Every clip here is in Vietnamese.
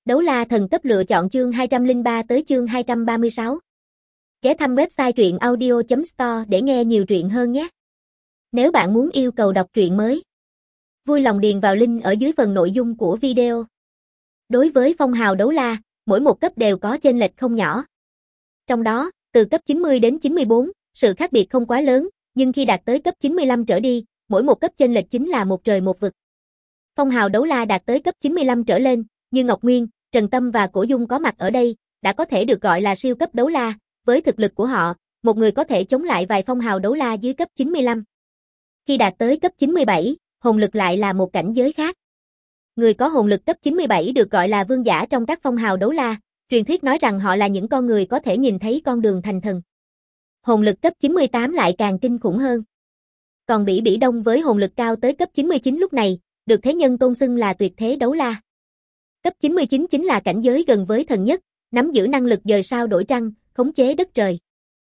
Đấu la thần cấp lựa chọn chương 203 tới chương 236. Ghé thăm website truyện audio.store để nghe nhiều truyện hơn nhé. Nếu bạn muốn yêu cầu đọc truyện mới, vui lòng điền vào link ở dưới phần nội dung của video. Đối với phong hào đấu la, mỗi một cấp đều có chênh lệch không nhỏ. Trong đó, từ cấp 90 đến 94, sự khác biệt không quá lớn, nhưng khi đạt tới cấp 95 trở đi, mỗi một cấp chênh lệch chính là một trời một vực. Phong hào đấu la đạt tới cấp 95 trở lên, như Ngọc Nguyên, Trần Tâm và Cổ Dung có mặt ở đây, đã có thể được gọi là siêu cấp đấu la, với thực lực của họ, một người có thể chống lại vài phong hào đấu la dưới cấp 95. Khi đạt tới cấp 97, hồn lực lại là một cảnh giới khác. Người có hồn lực cấp 97 được gọi là vương giả trong các phong hào đấu la, truyền thuyết nói rằng họ là những con người có thể nhìn thấy con đường thành thần. Hồn lực cấp 98 lại càng kinh khủng hơn. Còn Bỉ Bỉ Đông với hồn lực cao tới cấp 99 lúc này, được thế nhân tôn xưng là tuyệt thế đấu la. Cấp 99 chính là cảnh giới gần với thần nhất, nắm giữ năng lực dời sao đổi trăng, khống chế đất trời.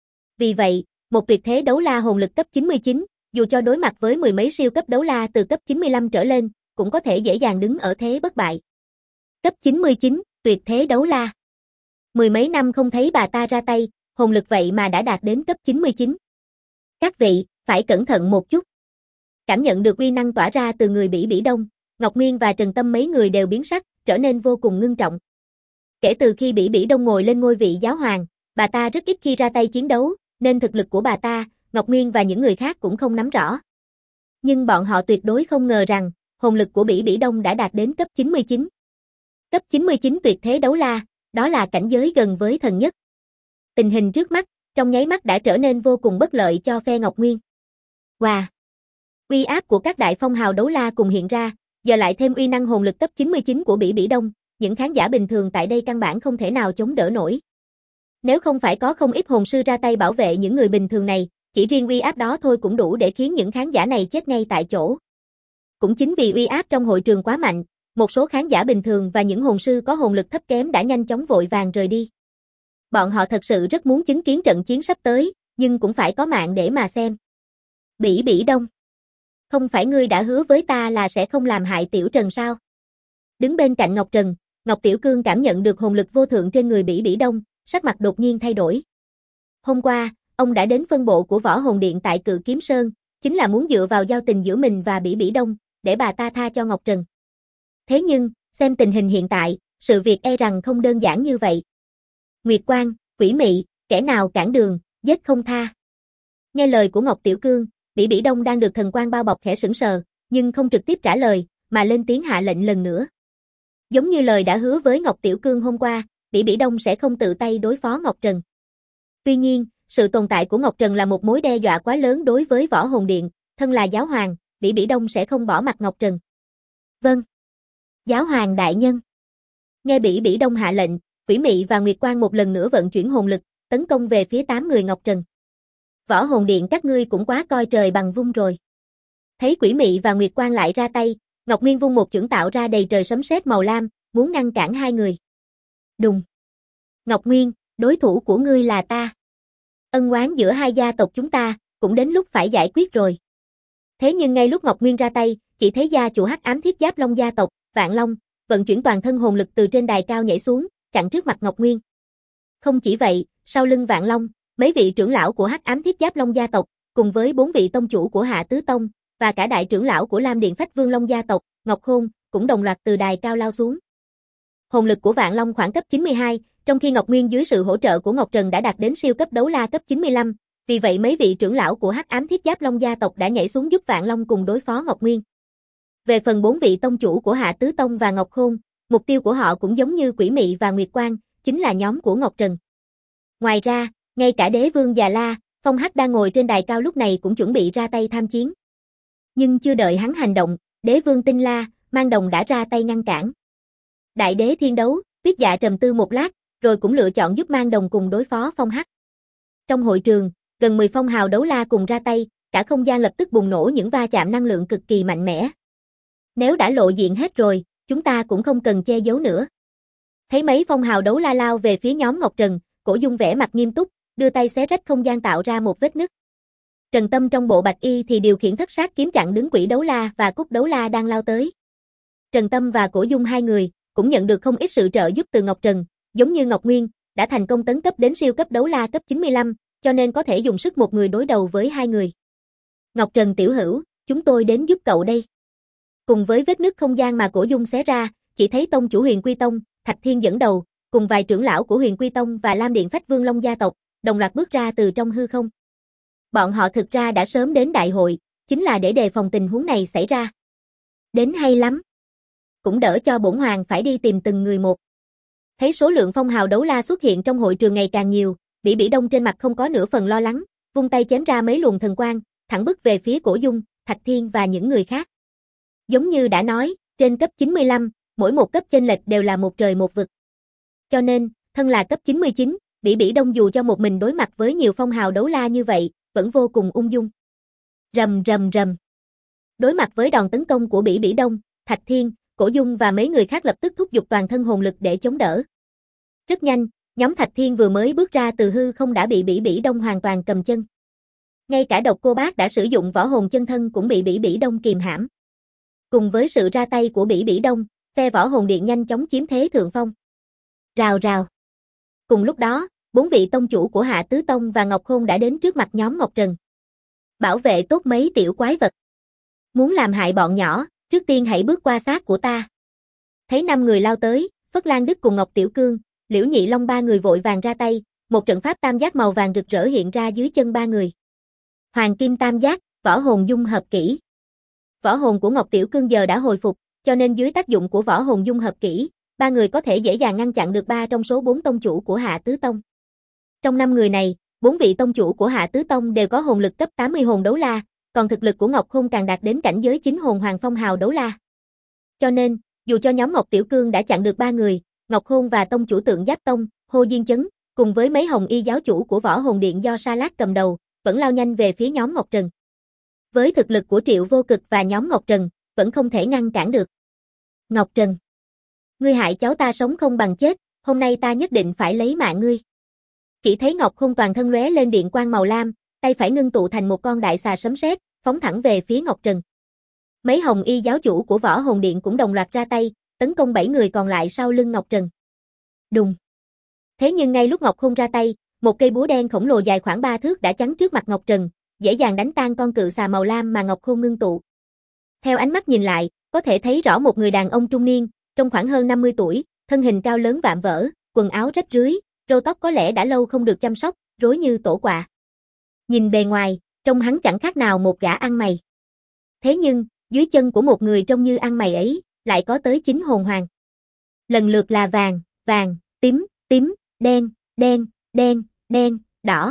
Vì vậy, một tuyệt thế đấu la hồn lực cấp 99, dù cho đối mặt với mười mấy siêu cấp đấu la từ cấp 95 trở lên, cũng có thể dễ dàng đứng ở thế bất bại. Cấp 99, tuyệt thế đấu la. Mười mấy năm không thấy bà ta ra tay, hồn lực vậy mà đã đạt đến cấp 99. Các vị, phải cẩn thận một chút. Cảm nhận được uy năng tỏa ra từ người Bỉ Bỉ Đông, Ngọc Nguyên và Trần Tâm mấy người đều biến sắc, trở nên vô cùng ngưng trọng. Kể từ khi Bỉ Bỉ Đông ngồi lên ngôi vị giáo hoàng, bà ta rất ít khi ra tay chiến đấu, nên thực lực của bà ta, Ngọc Nguyên và những người khác cũng không nắm rõ. Nhưng bọn họ tuyệt đối không ngờ rằng, hồn lực của Bỉ Bỉ Đông đã đạt đến cấp 99. Cấp 99 tuyệt thế đấu la, đó là cảnh giới gần với thần nhất. Tình hình trước mắt, trong nháy mắt đã trở nên vô cùng bất lợi cho phe Ngọc Nguyên. Wow! Uy áp của các đại phong hào đấu la cùng hiện ra, giờ lại thêm uy năng hồn lực cấp 99 của Bỉ Bỉ Đông, những khán giả bình thường tại đây căn bản không thể nào chống đỡ nổi. Nếu không phải có không ít hồn sư ra tay bảo vệ những người bình thường này, chỉ riêng uy áp đó thôi cũng đủ để khiến những khán giả này chết ngay tại chỗ. Cũng chính vì uy áp trong hội trường quá mạnh, một số khán giả bình thường và những hồn sư có hồn lực thấp kém đã nhanh chóng vội vàng rời đi. Bọn họ thật sự rất muốn chứng kiến trận chiến sắp tới, nhưng cũng phải có mạng để mà xem. Bỉ Bỉ Đông, không phải ngươi đã hứa với ta là sẽ không làm hại Tiểu Trần sao? Đứng bên cạnh Ngọc Trần, Ngọc Tiểu Cương cảm nhận được hồn lực vô thượng trên người Bỉ Bỉ Đông, sắc mặt đột nhiên thay đổi. Hôm qua, ông đã đến phân bộ của Võ Hồn Điện tại Cự Kiếm Sơn, chính là muốn dựa vào giao tình giữa mình và Bỉ Bỉ Đông, để bà ta tha cho Ngọc Trần. Thế nhưng, xem tình hình hiện tại, sự việc e rằng không đơn giản như vậy. Nguyệt Quang, quỷ mị, kẻ nào cản đường, giết không tha. Nghe lời của Ngọc Tiểu Cương, Bỉ Bỉ Đông đang được thần quang bao bọc khẽ sững sờ, nhưng không trực tiếp trả lời, mà lên tiếng hạ lệnh lần nữa. Giống như lời đã hứa với Ngọc Tiểu Cương hôm qua, Bỉ Bỉ Đông sẽ không tự tay đối phó Ngọc Trần. Tuy nhiên, sự tồn tại của Ngọc Trần là một mối đe dọa quá lớn đối với Võ Hồn Điện, thân là giáo hoàng, Bỉ Bỉ Đông sẽ không bỏ mặc Ngọc Trần. Vâng. Giáo hoàng đại nhân. Nghe Bỉ Bỉ Đông hạ lệnh, Quỷ Mị và Nguyệt Quang một lần nữa vận chuyển hồn lực, tấn công về phía 8 người Ngọc Trần. Võ Hồn Điện các ngươi cũng quá coi trời bằng vung rồi. Thấy Quỷ Mị và Nguyệt Quang lại ra tay, Ngọc Nguyên vung một chưởng tạo ra đầy trời sấm sét màu lam, muốn ngăn cản hai người. Đùng. Ngọc Nguyên, đối thủ của ngươi là ta. Ân oán giữa hai gia tộc chúng ta, cũng đến lúc phải giải quyết rồi. Thế nhưng ngay lúc Ngọc Nguyên ra tay, chỉ thấy gia chủ Hắc Ám Thiết Giáp Long gia tộc, Vạn Long, vận chuyển toàn thân hồn lực từ trên đài cao nhảy xuống, chặn trước mặt Ngọc Nguyên. Không chỉ vậy, sau lưng Vạn Long, mấy vị trưởng lão của Hắc Ám Thiết Giáp Long gia tộc, cùng với 4 vị tông chủ của Hạ Tứ Tông, và cả đại trưởng lão của Lam Điện Phách Vương Long gia tộc, Ngọc Khôn, cũng đồng loạt từ đài cao lao xuống. Hồn lực của Vạn Long khoảng cấp 92, trong khi Ngọc Nguyên dưới sự hỗ trợ của Ngọc Trần đã đạt đến siêu cấp đấu la cấp 95, vì vậy mấy vị trưởng lão của Hắc Ám Thiết Giáp Long gia tộc đã nhảy xuống giúp Vạn Long cùng đối phó Ngọc Nguyên. Về phần 4 vị tông chủ của Hạ Tứ Tông và Ngọc Khôn, mục tiêu của họ cũng giống như Quỷ Mị và Nguyệt Quang, chính là nhóm của Ngọc Trần. Ngoài ra, ngay cả Đế Vương Già La, Phong Hắc đang ngồi trên đài cao lúc này cũng chuẩn bị ra tay tham chiến. Nhưng chưa đợi hắn hành động, Đế Vương Tinh La, Mang Đồng đã ra tay ngăn cản. Đại đế thiên đấu, Tuyết Dạ trầm tư một lát, rồi cũng lựa chọn giúp Mang Đồng cùng đối phó Phong Hắc. Trong hội trường, gần 10 phong hào đấu la cùng ra tay, cả không gian lập tức bùng nổ những va chạm năng lượng cực kỳ mạnh mẽ. Nếu đã lộ diện hết rồi, chúng ta cũng không cần che giấu nữa. Thấy mấy phong hào đấu la lao về phía nhóm Ngọc Trần, Cổ Dung vẻ mặt nghiêm túc, đưa tay xé rách không gian tạo ra một vết nứt. Trần Tâm trong bộ bạch y thì điều khiển thất sát kiếm chặn đứng Quỷ Đấu La và Cúc Đấu La đang lao tới. Trần Tâm và Cổ Dung hai người, cũng nhận được không ít sự trợ giúp từ Ngọc Trần, giống như Ngọc Nguyên, đã thành công tấn cấp đến siêu cấp đấu la cấp 95, cho nên có thể dùng sức một người đối đầu với hai người. Ngọc Trần tiểu hữu, chúng tôi đến giúp cậu đây. Cùng với vết nứt không gian mà Cổ Dung xé ra, chỉ thấy tông chủ Huyền Quy Tông, Thạch Thiên dẫn đầu, cùng vài trưởng lão của Huyền Quy Tông và Lam Điện Phách Vương Long gia tộc, đồng loạt bước ra từ trong hư không. Bọn họ thực ra đã sớm đến đại hội, chính là để đề phòng tình huống này xảy ra. Đến hay lắm. Cũng đỡ cho bổn hoàng phải đi tìm từng người một. Thấy số lượng phong hào đấu la xuất hiện trong hội trường ngày càng nhiều, Bỉ Bỉ Đông trên mặt không có nửa phần lo lắng, vung tay chém ra mấy luồng thần quang, thẳng bức về phía Cổ Dung, Thạch Thiên và những người khác. Giống như đã nói, trên cấp 95, mỗi một cấp chênh lệch đều là một trời một vực. Cho nên, thân là cấp 99, Bỉ Bỉ Đông dù cho một mình đối mặt với nhiều phong hào đấu la như vậy, vẫn vô cùng ung dung. Rầm rầm rầm. Đối mặt với đòn tấn công của Bỉ Bỉ Đông, Thạch Thiên, Cổ Dung và mấy người khác lập tức thúc giục toàn thân hồn lực để chống đỡ. Rất nhanh, nhóm Thạch Thiên vừa mới bước ra từ hư không đã bị Bỉ Bỉ Đông hoàn toàn cầm chân. Ngay cả Độc Cô Bác đã sử dụng võ hồn chân thân cũng bị Bỉ Bỉ Đông kìm hãm. Cùng với sự ra tay của Bỉ Bỉ Đông, phe võ hồn điện nhanh chóng chiếm thế thượng phong. Rào rào. Cùng lúc đó, 4 vị tông chủ của Hạ Tứ Tông và Ngọc Khôn đã đến trước mặt nhóm Ngọc Trần. Bảo vệ tốt mấy tiểu quái vật. Muốn làm hại bọn nhỏ, trước tiên hãy bước qua xác của ta. Thấy 5 người lao tới, Phất Lan Đức cùng Ngọc Tiểu Cương, Liễu Nhị Long ba người vội vàng ra tay, một trận pháp tam giác màu vàng rực rỡ hiện ra dưới chân ba người. Hoàng Kim Tam Giác, võ hồn dung hợp kỹ. Võ hồn của Ngọc Tiểu Cương giờ đã hồi phục, cho nên dưới tác dụng của võ hồn dung hợp kỹ, ba người có thể dễ dàng ngăn chặn được 3 trong số 4 tông chủ của Hạ Tứ Tông. Trong 5 người này, 4 vị tông chủ của Hạ Tứ Tông đều có hồn lực cấp 80 hồn đấu la, còn thực lực của Ngọc Khôn càng đạt đến cảnh giới 9 hồn hoàng phong hào đấu la. Cho nên, dù cho nhóm Ngọc Tiểu Cương đã chặn được 3 người, Ngọc Khôn và tông chủ Tượng Giáp Tông, Hồ Diên Chấn, cùng với mấy hồng y giáo chủ của võ hồn điện do Sa Lát cầm đầu, vẫn lao nhanh về phía nhóm Ngọc Trần. Với thực lực của Triệu Vô Cực và nhóm Ngọc Trần, vẫn không thể ngăn cản được. Ngọc Trần, ngươi hại cháu ta sống không bằng chết, hôm nay ta nhất định phải lấy mạng ngươi. Chỉ thấy Ngọc Khôn toàn thân lóe lên điện quang màu lam, tay phải ngưng tụ thành một con đại xà sấm sét, phóng thẳng về phía Ngọc Trần. Mấy hồng y giáo chủ của võ hồn điện cũng đồng loạt ra tay, tấn công 7 người còn lại sau lưng Ngọc Trần. Đùng. Thế nhưng ngay lúc Ngọc Khôn ra tay, một cây búa đen khổng lồ dài khoảng 3 thước đã chắn trước mặt Ngọc Trần, dễ dàng đánh tan con cự xà màu lam mà Ngọc Khôn ngưng tụ. Theo ánh mắt nhìn lại, có thể thấy rõ một người đàn ông trung niên, trong khoảng hơn 50 tuổi, thân hình cao lớn vạm vỡ, quần áo rách rưới, râu tóc có lẽ đã lâu không được chăm sóc, rối như tổ quạ. Nhìn bề ngoài, trông hắn chẳng khác nào một gã ăn mày. Thế nhưng, dưới chân của một người trông như ăn mày ấy, lại có tới 9 hồn hoàng. Lần lượt là vàng, vàng, tím, tím, đen, đen, đen, đen, đỏ.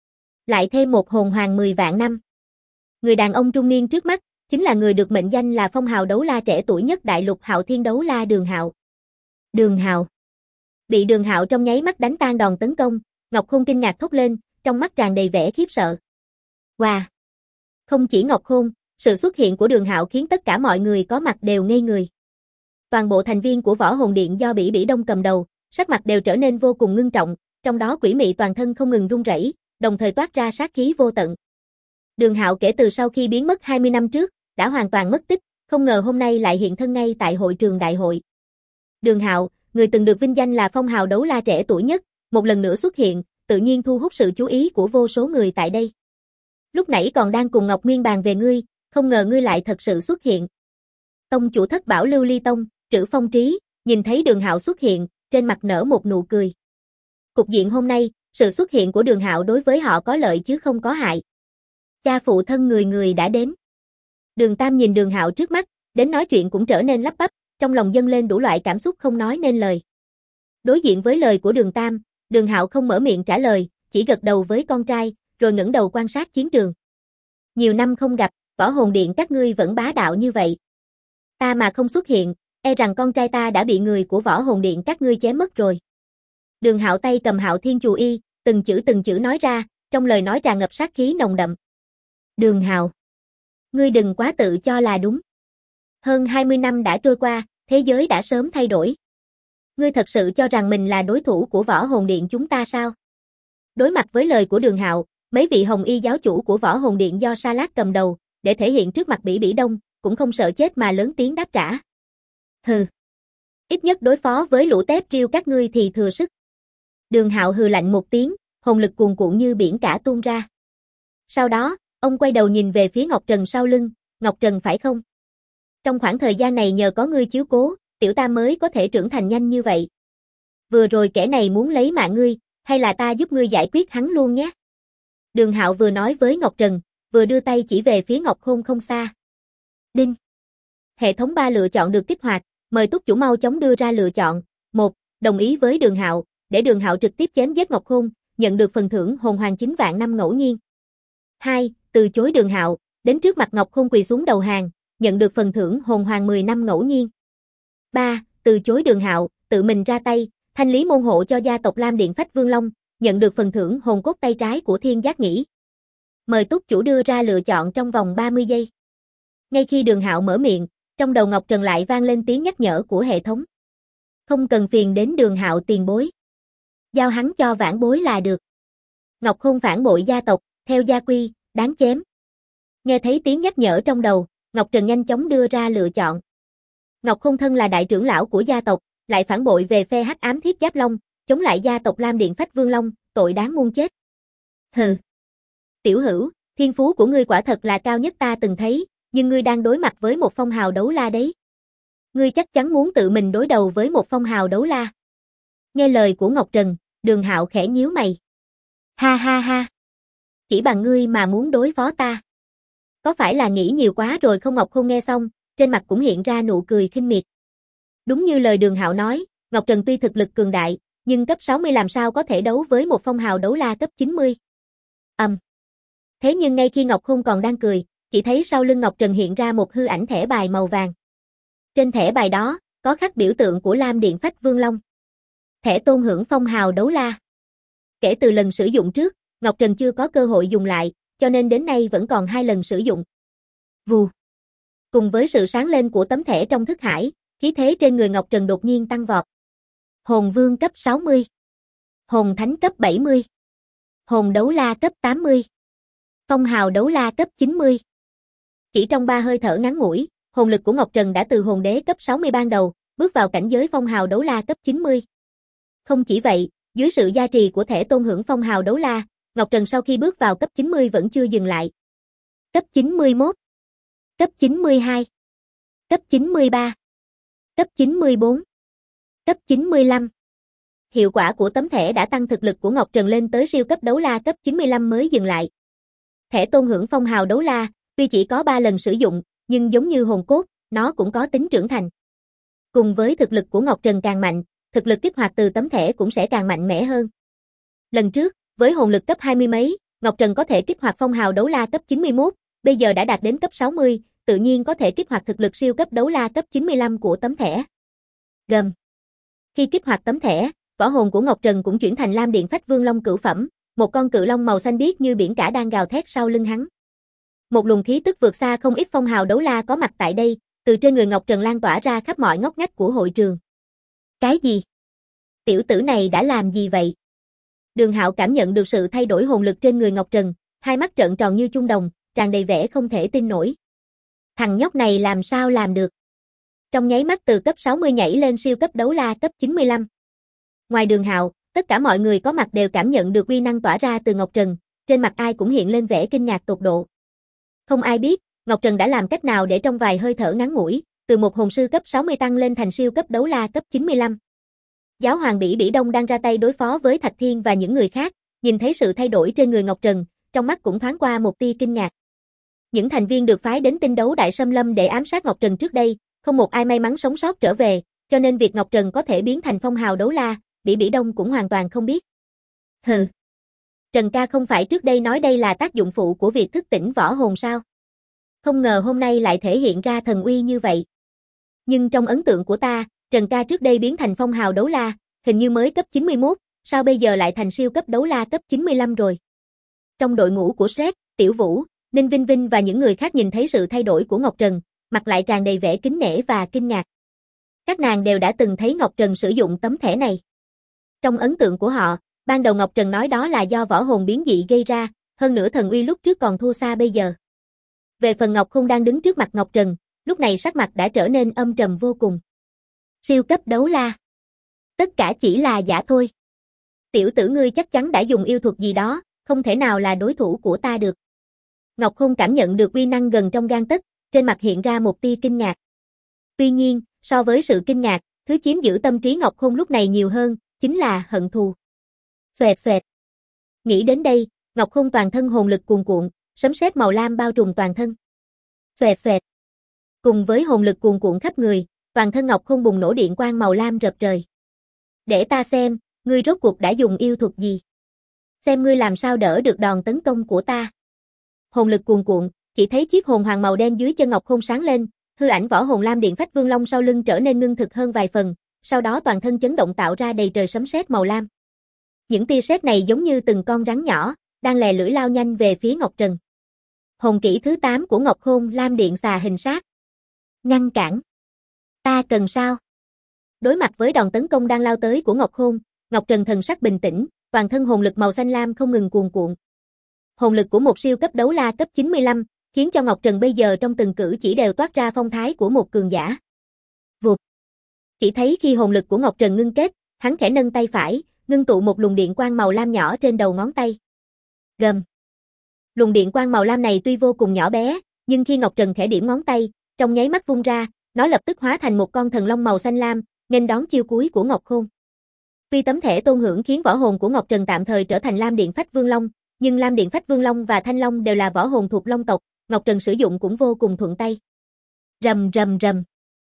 Lại thêm một hồn hoàng 10 vạn năm. Người đàn ông trung niên trước mắt, chính là người được mệnh danh là phong hào đấu la trẻ tuổi nhất đại lục Hạo Thiên đấu la Đường Hạo. Đường Hạo. Bị Đường Hạo trong nháy mắt đánh tan đòn tấn công, Ngọc Khôn kinh ngạc thốt lên, trong mắt tràn đầy vẻ khiếp sợ. Wow! Không chỉ Ngọc Khôn, sự xuất hiện của Đường Hạo khiến tất cả mọi người có mặt đều ngây người. Toàn bộ thành viên của võ hồn điện do Bỉ Bỉ Đông cầm đầu, sắc mặt đều trở nên vô cùng ngưng trọng, trong đó Quỷ Mị toàn thân không ngừng run rẩy, đồng thời toát ra sát khí vô tận. Đường Hạo kể từ sau khi biến mất 20 năm trước, đã hoàn toàn mất tích, không ngờ hôm nay lại hiện thân ngay tại hội trường đại hội. Đường Hạo, người từng được vinh danh là phong hào đấu la trẻ tuổi nhất, một lần nữa xuất hiện, tự nhiên thu hút sự chú ý của vô số người tại đây. Lúc nãy còn đang cùng Ngọc Nguyên bàn về ngươi, không ngờ ngươi lại thật sự xuất hiện. Tông chủ Thất Bảo Lưu Ly Tông, Trữ Phong Trí, nhìn thấy Đường Hạo xuất hiện, trên mặt nở một nụ cười. Cục diện hôm nay, sự xuất hiện của Đường Hạo đối với họ có lợi chứ không có hại. Cha phụ thân người người đã đến. Đường Tam nhìn Đường Hạo trước mắt, đến nói chuyện cũng trở nên lắp bắp, trong lòng dâng lên đủ loại cảm xúc không nói nên lời. Đối diện với lời của Đường Tam, Đường Hạo không mở miệng trả lời, chỉ gật đầu với con trai, rồi ngẩng đầu quan sát chiến trường. Nhiều năm không gặp, võ hồn điện các ngươi vẫn bá đạo như vậy. Ta mà không xuất hiện, e rằng con trai ta đã bị người của võ hồn điện các ngươi chém mất rồi. Đường Hạo tay cầm Hạo Thiên Chù Y, từng chữ nói ra, trong lời nói tràn ngập sát khí nồng đậm. Đường Hạo, ngươi đừng quá tự cho là đúng. Hơn 20 năm đã trôi qua, thế giới đã sớm thay đổi. Ngươi thật sự cho rằng mình là đối thủ của võ hồn điện chúng ta sao? Đối mặt với lời của Đường Hạo, mấy vị hồng y giáo chủ của võ hồn điện do Sa Lát cầm đầu, để thể hiện trước mặt Bỉ Bỉ Đông, cũng không sợ chết mà lớn tiếng đáp trả. Hừ. Ít nhất đối phó với lũ tép riêu các ngươi thì thừa sức. Đường Hạo hừ lạnh một tiếng, hồn lực cuồn cuộn như biển cả tuôn ra. Sau đó, ông quay đầu nhìn về phía Ngọc Trần sau lưng, Ngọc Trần phải không? Trong khoảng thời gian này nhờ có ngươi chiếu cố, tiểu tam mới có thể trưởng thành nhanh như vậy. Vừa rồi kẻ này muốn lấy mạng ngươi, hay là ta giúp ngươi giải quyết hắn luôn nhé? Đường Hạo vừa nói với Ngọc Trần, vừa đưa tay chỉ về phía Ngọc Khôn không xa. Đinh. Hệ thống 3 lựa chọn được kích hoạt, mời túc chủ mau chóng đưa ra lựa chọn. 1. Đồng ý với Đường Hạo, để Đường Hạo trực tiếp chém giết Ngọc Khôn, nhận được phần thưởng hồn hoàng 9 vạn năm ngẫu nhiên. 2. Từ chối Đường Hạo, đến trước mặt Ngọc Khôn quỳ xuống đầu hàng, nhận được phần thưởng hồn hoàng 10 năm ngẫu nhiên. 3. Từ chối Đường Hạo, tự mình ra tay, thanh lý môn hộ cho gia tộc Lam Điện Phách Vương Long, nhận được phần thưởng hồn cốt tay trái của Thiên Giác Nghĩ. Mời túc chủ đưa ra lựa chọn trong vòng 30 giây. Ngay khi Đường Hạo mở miệng, trong đầu Ngọc Trần lại vang lên tiếng nhắc nhở của hệ thống. Không cần phiền đến Đường Hạo tiền bối. Giao hắn cho vãn bối là được. Ngọc Khôn phản bội gia tộc, theo gia quy, đáng chém. Nghe thấy tiếng nhắc nhở trong đầu, Ngọc Trần nhanh chóng đưa ra lựa chọn. Ngọc Khôn thân là đại trưởng lão của gia tộc, lại phản bội về phe hắc ám Thiết Giáp Long, chống lại gia tộc Lam Điện Phách Vương Long, tội đáng muôn chết. Hừ. Tiểu Hữu, thiên phú của ngươi quả thật là cao nhất ta từng thấy, nhưng ngươi đang đối mặt với một phong hào đấu la đấy. Ngươi chắc chắn muốn tự mình đối đầu với một phong hào đấu la. Nghe lời của Ngọc Trần, Đường Hạo khẽ nhíu mày. Ha ha ha. Chỉ bằng ngươi mà muốn đối phó ta. Có phải là nghĩ nhiều quá rồi không? Ngọc Khôn nghe xong, trên mặt cũng hiện ra nụ cười khinh miệt. Đúng như lời Đường Hạo nói, Ngọc Trần tuy thực lực cường đại, nhưng cấp 60 làm sao có thể đấu với một phong hào đấu la cấp 90. Thế nhưng ngay khi Ngọc Khôn còn đang cười, chỉ thấy sau lưng Ngọc Trần hiện ra một hư ảnh thẻ bài màu vàng. Trên thẻ bài đó, có khắc biểu tượng của Lam Điện Phách Vương Long. Thẻ tôn hưởng phong hào đấu la. Kể từ lần sử dụng trước, Ngọc Trần chưa có cơ hội dùng lại, cho nên đến nay vẫn còn 2 lần sử dụng. Vù. Cùng với sự sáng lên của tấm thẻ trong thức hải, khí thế trên người Ngọc Trần đột nhiên tăng vọt. Hồn Vương cấp 60. Hồn Thánh cấp 70. Hồn Đấu La cấp 80. Phong hào đấu la cấp 90. Chỉ trong 3 hơi thở ngắn ngủi, hồn lực của Ngọc Trần đã từ hồn đế cấp 60 ban đầu, bước vào cảnh giới phong hào đấu la cấp 90. Không chỉ vậy, dưới sự gia trì của thẻ tôn hưởng phong hào đấu la, Ngọc Trần sau khi bước vào cấp 90 vẫn chưa dừng lại. Cấp 91. Cấp 92. Cấp 93. Cấp 94. Cấp 95. Hiệu quả của tấm thẻ đã tăng thực lực của Ngọc Trần lên tới siêu cấp đấu la cấp 95 mới dừng lại. Thẻ tôn hưởng phong hào đấu la, tuy chỉ có 3 lần sử dụng, nhưng giống như hồn cốt, nó cũng có tính trưởng thành. Cùng với thực lực của Ngọc Trần càng mạnh, thực lực kích hoạt từ tấm thẻ cũng sẽ càng mạnh mẽ hơn. Lần trước, với hồn lực cấp 20 mấy, Ngọc Trần có thể kích hoạt phong hào đấu la cấp 91, bây giờ đã đạt đến cấp 60, tự nhiên có thể kích hoạt thực lực siêu cấp đấu la cấp 95 của tấm thẻ. Gầm. Khi kích hoạt tấm thẻ, võ hồn của Ngọc Trần cũng chuyển thành Lam Điện Phách Vương Long cửu phẩm, một con cự long màu xanh biếc như biển cả đang gào thét sau lưng hắn. Một luồng khí tức vượt xa không ít phong hào đấu la có mặt tại đây, từ trên người Ngọc Trần lan tỏa ra khắp mọi ngóc ngách của hội trường. Cái gì? Tiểu tử này đã làm gì vậy? Đường Hạo cảm nhận được sự thay đổi hồn lực trên người Ngọc Trần, hai mắt trợn tròn như chuông đồng, tràn đầy vẻ không thể tin nổi. Thằng nhóc này làm sao làm được? Trong nháy mắt từ cấp 60 nhảy lên siêu cấp đấu la cấp 95. Ngoài Đường Hạo, tất cả mọi người có mặt đều cảm nhận được uy năng tỏa ra từ Ngọc Trần, trên mặt ai cũng hiện lên vẻ kinh ngạc tột độ. Không ai biết, Ngọc Trần đã làm cách nào để trong vài hơi thở ngắn ngủi, từ một hồn sư cấp 60 tăng lên thành siêu cấp đấu la cấp 95. Giáo hoàng Bỉ Bỉ Đông đang ra tay đối phó với Thạch Thiên và những người khác, nhìn thấy sự thay đổi trên người Ngọc Trần, trong mắt cũng thoáng qua một tia kinh ngạc. Những thành viên được phái đến tinh đấu Đại Sâm Lâm để ám sát Ngọc Trần trước đây, không một ai may mắn sống sót trở về, cho nên việc Ngọc Trần có thể biến thành phong hào đấu la, Bỉ Bỉ Đông cũng hoàn toàn không biết. Hừ. Trần ca không phải trước đây nói đây là tác dụng phụ của việc thức tỉnh võ hồn sao? Không ngờ hôm nay lại thể hiện ra thần uy như vậy. Nhưng trong ấn tượng của ta, Trần ca trước đây biến thành phong hào đấu la, hình như mới cấp 91, sao bây giờ lại thành siêu cấp đấu la cấp 95 rồi? Trong đội ngũ của Shrek, Tiểu Vũ, Ninh Vinh Vinh và những người khác nhìn thấy sự thay đổi của Ngọc Trần, mặt lại tràn đầy vẻ kính nể và kinh ngạc. Các nàng đều đã từng thấy Ngọc Trần sử dụng tấm thẻ này. Trong ấn tượng của họ, ban đầu Ngọc Trần nói đó là do võ hồn biến dị gây ra, hơn nữa thần uy lúc trước còn thua xa bây giờ. Về phần Ngọc Khôn đang đứng trước mặt Ngọc Trần, lúc này sắc mặt đã trở nên âm trầm vô cùng. Siêu cấp đấu la. Tất cả chỉ là giả thôi. Tiểu tử ngươi chắc chắn đã dùng yêu thuật gì đó, không thể nào là đối thủ của ta được. Ngọc Khôn cảm nhận được uy năng gần trong gang tấc, trên mặt hiện ra một tia kinh ngạc. Tuy nhiên, so với sự kinh ngạc, thứ chiếm giữ tâm trí Ngọc Khôn lúc này nhiều hơn, chính là hận thù. Xoẹt xoẹt. Nghĩ đến đây, Ngọc Khôn toàn thân hồn lực cuồn cuộn, sấm sét màu lam bao trùm toàn thân. Xoẹt xoẹt. Cùng với hồn lực cuồn cuộn khắp người, toàn thân Ngọc Khôn bùng nổ điện quang màu lam rợp trời. Để ta xem, ngươi rốt cuộc đã dùng yêu thuật gì? Xem ngươi làm sao đỡ được đòn tấn công của ta. Hồn lực cuồn cuộn, chỉ thấy chiếc hồn hoàng màu đen dưới chân Ngọc Khôn sáng lên, hư ảnh võ hồn lam điện phách vương long sau lưng trở nên ngưng thực hơn vài phần, sau đó toàn thân chấn động tạo ra đầy trời sấm sét màu lam. Những tia sét này giống như từng con rắn nhỏ, đang lè lưỡi lao nhanh về phía Ngọc Trần. Hồn kỹ thứ 8 của Ngọc Khôn, lam điện xà hình sát. Ngăn cản. Ta cần sao? Đối mặt với đòn tấn công đang lao tới của Ngọc Khôn, Ngọc Trần thần sắc bình tĩnh, toàn thân hồn lực màu xanh lam không ngừng cuồn cuộn. Hồn lực của một siêu cấp đấu la cấp 95, khiến cho Ngọc Trần bây giờ trong từng cử chỉ đều toát ra phong thái của một cường giả. Vụt. Chỉ thấy khi hồn lực của Ngọc Trần ngưng kết, hắn khẽ nâng tay phải, ngưng tụ một luồng điện quang màu lam nhỏ trên đầu ngón tay. Gầm. Luồng điện quang màu lam này tuy vô cùng nhỏ bé, nhưng khi Ngọc Trần khẽ điểm ngón tay, trong nháy mắt vung ra, nó lập tức hóa thành một con thần long màu xanh lam, nghênh đón chiêu cuối của Ngọc Khôn. Tuy tấm thẻ tôn hưởng khiến võ hồn của Ngọc Trần tạm thời trở thành lam điện phách vương long, nhưng lam điện phách vương long và thanh long đều là võ hồn thuộc long tộc, Ngọc Trần sử dụng cũng vô cùng thuận tay. Rầm rầm rầm.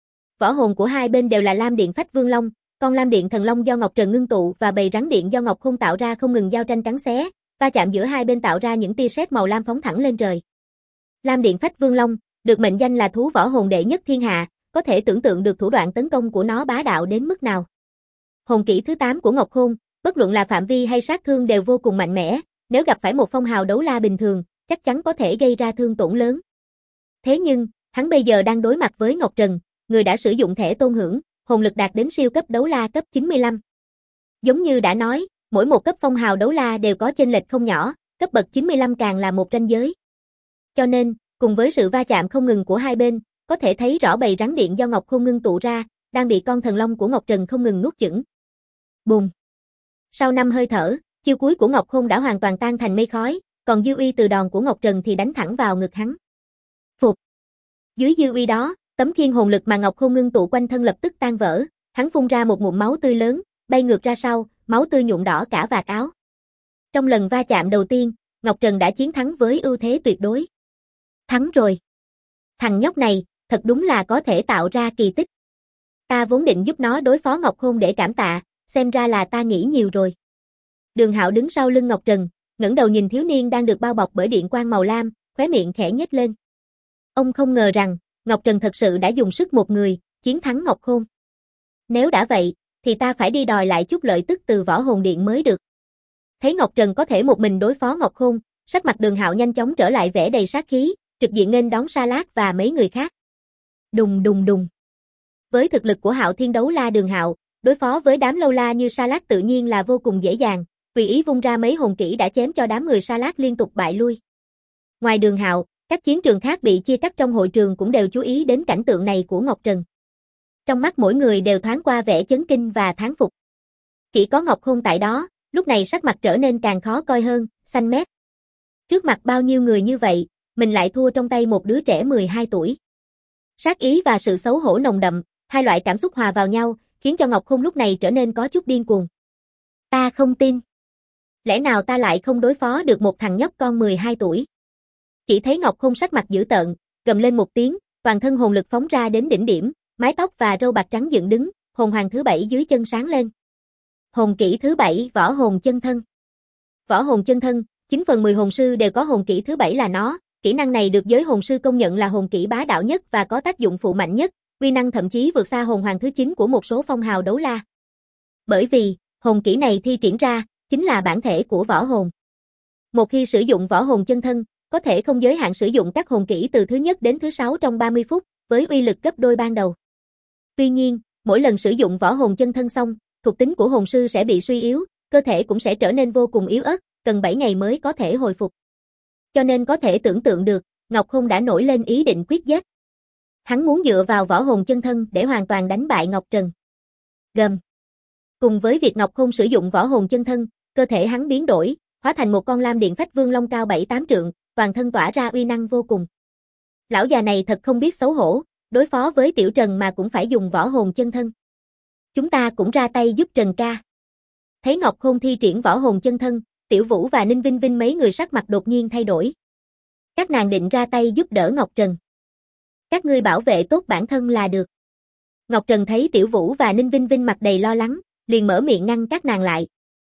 Võ hồn của hai bên đều là lam điện phách vương long, con lam điện thần long do Ngọc Trần ngưng tụ và bầy rắn điện do Ngọc Khôn tạo ra không ngừng giao tranh cắn xé, va chạm giữa hai bên tạo ra những tia sét màu lam phóng thẳng lên trời. Lam điện phách vương long được mệnh danh là thú võ hồn đệ nhất thiên hạ, có thể tưởng tượng được thủ đoạn tấn công của nó bá đạo đến mức nào. Hồn kỹ thứ 8 của Ngọc Khôn, bất luận là phạm vi hay sát thương đều vô cùng mạnh mẽ, nếu gặp phải một phong hào đấu la bình thường, chắc chắn có thể gây ra thương tổn lớn. Thế nhưng, hắn bây giờ đang đối mặt với Ngọc Trần, người đã sử dụng thẻ tôn hưởng, hồn lực đạt đến siêu cấp đấu la cấp 95. Giống như đã nói, mỗi một cấp phong hào đấu la đều có chênh lệch không nhỏ, cấp bậc 95 càng là một ranh giới. Cho nên, cùng với sự va chạm không ngừng của hai bên, có thể thấy rõ bầy rắn điện do Ngọc Khôn ngưng tụ ra, đang bị con thần long của Ngọc Trần không ngừng nuốt chửng. Bùng. Sau 5 hơi thở, chiêu cuối của Ngọc Khôn đã hoàn toàn tan thành mây khói, còn dư uy từ đòn của Ngọc Trần thì đánh thẳng vào ngực hắn. Phục. Dưới dư uy đó, tấm khiên hồn lực mà Ngọc Khôn ngưng tụ quanh thân lập tức tan vỡ, hắn phun ra một ngụm máu tươi lớn, bay ngược ra sau, máu tươi nhuộm đỏ cả vạt áo. Trong lần va chạm đầu tiên, Ngọc Trần đã chiến thắng với ưu thế tuyệt đối. Thắng rồi. Thằng nhóc này, thật đúng là có thể tạo ra kỳ tích. Ta vốn định giúp nó đối phó Ngọc Khôn để cảm tạ, xem ra là ta nghĩ nhiều rồi. Đường Hạo đứng sau lưng Ngọc Trần, ngẩng đầu nhìn thiếu niên đang được bao bọc bởi điện quang màu lam, khóe miệng khẽ nhếch lên. Ông không ngờ rằng, Ngọc Trần thật sự đã dùng sức một người, chiến thắng Ngọc Khôn. Nếu đã vậy, thì ta phải đi đòi lại chút lợi tức từ võ hồn điện mới được. Thấy Ngọc Trần có thể một mình đối phó Ngọc Khôn, sắc mặt Đường Hạo nhanh chóng trở lại vẻ đầy sát khí, trực diện nghênh đón Sa Lát và mấy người khác. Đùng đùng đùng. Với thực lực của Hạo Thiên đấu la Đường Hạo, đối phó với đám lâu la như Sa Lát tự nhiên là vô cùng dễ dàng, tùy ý vung ra mấy hồn kỹ đã chém cho đám người Sa Lát liên tục bại lui. Ngoài Đường Hạo, các chiến trường khác bị chia cắt trong hội trường cũng đều chú ý đến cảnh tượng này của Ngọc Trần. Trong mắt mỗi người đều thoáng qua vẻ chấn kinh và thán phục. Chỉ có Ngọc Khôn tại đó, lúc này sắc mặt trở nên càng khó coi hơn, xanh mét. Trước mặt bao nhiêu người như vậy, mình lại thua trong tay một đứa trẻ 12 tuổi. Sát ý và sự xấu hổ nồng đậm, hai loại cảm xúc hòa vào nhau, khiến cho Ngọc Khôn lúc này trở nên có chút điên cuồng. Ta không tin. Lẽ nào ta lại không đối phó được một thằng nhóc con 12 tuổi? Chỉ thấy Ngọc Khôn sắc mặt dữ tợn, gầm lên một tiếng, toàn thân hồn lực phóng ra đến đỉnh điểm, mái tóc và râu bạc trắng dựng đứng, hồn hoàng thứ 7 dưới chân sáng lên. Hồn kỹ thứ 7, võ hồn chân thân. Võ hồn chân thân, 9 phần 10 hồn sư đều có hồn kỹ thứ 7 là nó, kỹ năng này được giới hồn sư công nhận là hồn kỹ bá đạo nhất và có tác dụng phụ mạnh nhất, uy năng thậm chí vượt xa hồn hoàng thứ 9 của một số phong hào đấu la. Bởi vì, hồn kỹ này thi triển ra, chính là bản thể của võ hồn. Một khi sử dụng võ hồn chân thân, có thể không giới hạn sử dụng các hồn kỹ từ thứ nhất đến thứ 6 trong 30 phút, với uy lực gấp đôi ban đầu. Tuy nhiên, mỗi lần sử dụng võ hồn chân thân xong, thuộc tính của hồn sư sẽ bị suy yếu, cơ thể cũng sẽ trở nên vô cùng yếu ớt, cần 7 ngày mới có thể hồi phục. Cho nên có thể tưởng tượng được, Ngọc Khôn đã nổi lên ý định quyết giết. Hắn muốn dựa vào võ hồn chân thân để hoàn toàn đánh bại Ngọc Trần. Gầm. Cùng với việc Ngọc Khôn sử dụng võ hồn chân thân, cơ thể hắn biến đổi, hóa thành một con lam điện phách vương long cao 7-8 trượng, toàn thân tỏa ra uy năng vô cùng. Lão già này thật không biết xấu hổ, đối phó với Tiểu Trần mà cũng phải dùng võ hồn chân thân. Chúng ta cũng ra tay giúp Trần ca. Thấy Ngọc Khôn thi triển võ hồn chân thân, Tiểu Vũ và Ninh Vinh Vinh mấy người sắc mặt đột nhiên thay đổi. Các nàng định ra tay giúp đỡ Ngọc Trần. Các ngươi bảo vệ tốt bản thân là được. Ngọc Trần thấy Tiểu Vũ và Ninh Vinh Vinh mặt đầy lo lắng, liền mở miệng ngăn các nàng lại.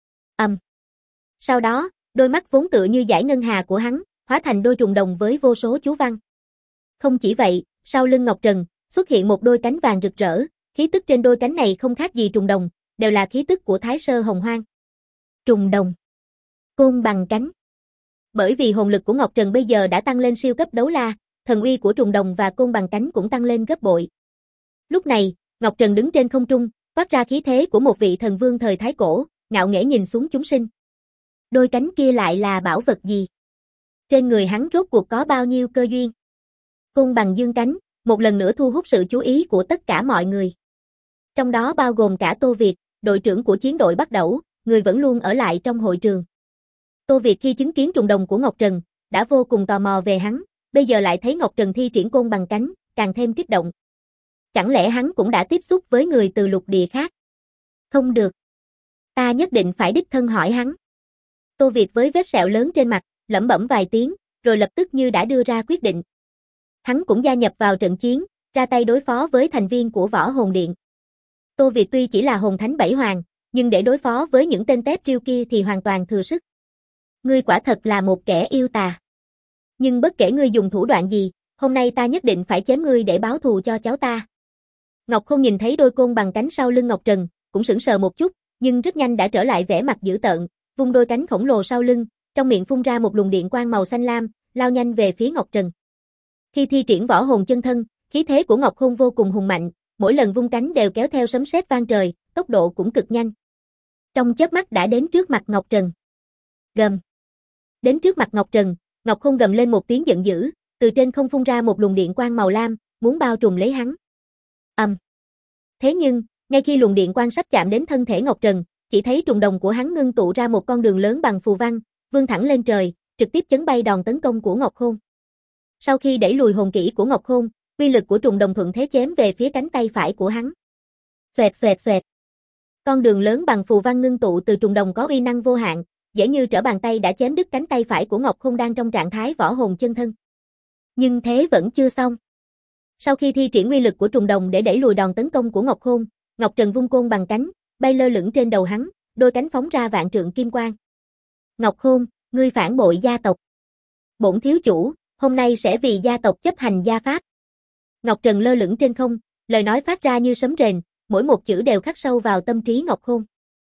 Sau đó, đôi mắt vốn tựa như dải ngân hà của hắn, hóa thành đôi trùng đồng với vô số chú văn. Không chỉ vậy, sau lưng Ngọc Trần, xuất hiện một đôi cánh vàng rực rỡ, khí tức trên đôi cánh này không khác gì trùng đồng, đều là khí tức của Thái Sơ Hồng Hoang. Trùng đồng. Côn bằng cánh. Bởi vì hồn lực của Ngọc Trần bây giờ đã tăng lên siêu cấp đấu la, thần uy của trùng đồng và côn bằng cánh cũng tăng lên gấp bội. Lúc này, Ngọc Trần đứng trên không trung, phát ra khí thế của một vị thần vương thời Thái Cổ, ngạo nghễ nhìn xuống chúng sinh. Đôi cánh kia lại là bảo vật gì? Trên người hắn rốt cuộc có bao nhiêu cơ duyên? Côn bằng dương cánh, một lần nữa thu hút sự chú ý của tất cả mọi người. Trong đó bao gồm cả Tô Việt, đội trưởng của chiến đội Bắt Đẩu, người vẫn luôn ở lại trong hội trường. Tô Việt khi chứng kiến trùng đồng của Ngọc Trần, đã vô cùng tò mò về hắn, bây giờ lại thấy Ngọc Trần thi triển côn bằng cánh, càng thêm kích động. Chẳng lẽ hắn cũng đã tiếp xúc với người từ lục địa khác? Không được. Ta nhất định phải đích thân hỏi hắn. Tô Việt với vết sẹo lớn trên mặt, lẩm bẩm vài tiếng, rồi lập tức như đã đưa ra quyết định. Hắn cũng gia nhập vào trận chiến, ra tay đối phó với thành viên của Võ Hồn Điện. Tô Việt tuy chỉ là hồn thánh 7 hoàng, nhưng để đối phó với những tên tép riêu kia thì hoàn toàn thừa sức. Ngươi quả thật là một kẻ yêu tà. Nhưng bất kể ngươi dùng thủ đoạn gì, hôm nay ta nhất định phải chém ngươi để báo thù cho cháu ta. Ngọc Khôn nhìn thấy đôi côn bằng cánh sau lưng Ngọc Trần, cũng sững sờ một chút, nhưng rất nhanh đã trở lại vẻ mặt dữ tợn, vung đôi cánh khổng lồ sau lưng, trong miệng phun ra một luồng điện quang màu xanh lam, lao nhanh về phía Ngọc Trần. Khi thi triển võ hồn chân thân, khí thế của Ngọc Khôn vô cùng hùng mạnh, mỗi lần vung cánh đều kéo theo sấm sét vang trời, tốc độ cũng cực nhanh. Trong chớp mắt đã đến trước mặt Ngọc Trần. Gầm. Đến trước mặt Ngọc Trần, Ngọc Khôn gầm lên một tiếng giận dữ, từ trên không phun ra một luồng điện quang màu lam, muốn bao trùm lấy hắn. Thế nhưng, ngay khi luồng điện quang sắp chạm đến thân thể Ngọc Trần, chỉ thấy trùng đồng của hắn ngưng tụ ra một con đường lớn bằng phù văn, vươn thẳng lên trời, trực tiếp chấn bay đòn tấn công của Ngọc Khôn. Sau khi đẩy lùi hồn kỹ của Ngọc Khôn, uy lực của trùng đồng thuận thế chém về phía cánh tay phải của hắn. Xoẹt xoẹt xoẹt. Con đường lớn bằng phù văn ngưng tụ từ trùng đồng có uy năng vô hạn, dễ như trở bàn tay đã chém đứt cánh tay phải của Ngọc Khôn đang trong trạng thái võ hồn chân thân. Nhưng thế vẫn chưa xong. Sau khi thi triển uy lực của trùng đồng để đẩy lùi đòn tấn công của Ngọc Khôn, Ngọc Trần vung côn bằng cánh, bay lơ lửng trên đầu hắn, đôi cánh phóng ra vạn trượng kim quang. Ngọc Khôn, ngươi phản bội gia tộc. Bổn thiếu chủ, hôm nay sẽ vì gia tộc chấp hành gia pháp. Ngọc Trần lơ lửng trên không, lời nói phát ra như sấm rền, mỗi một chữ đều khắc sâu vào tâm trí Ngọc Khôn.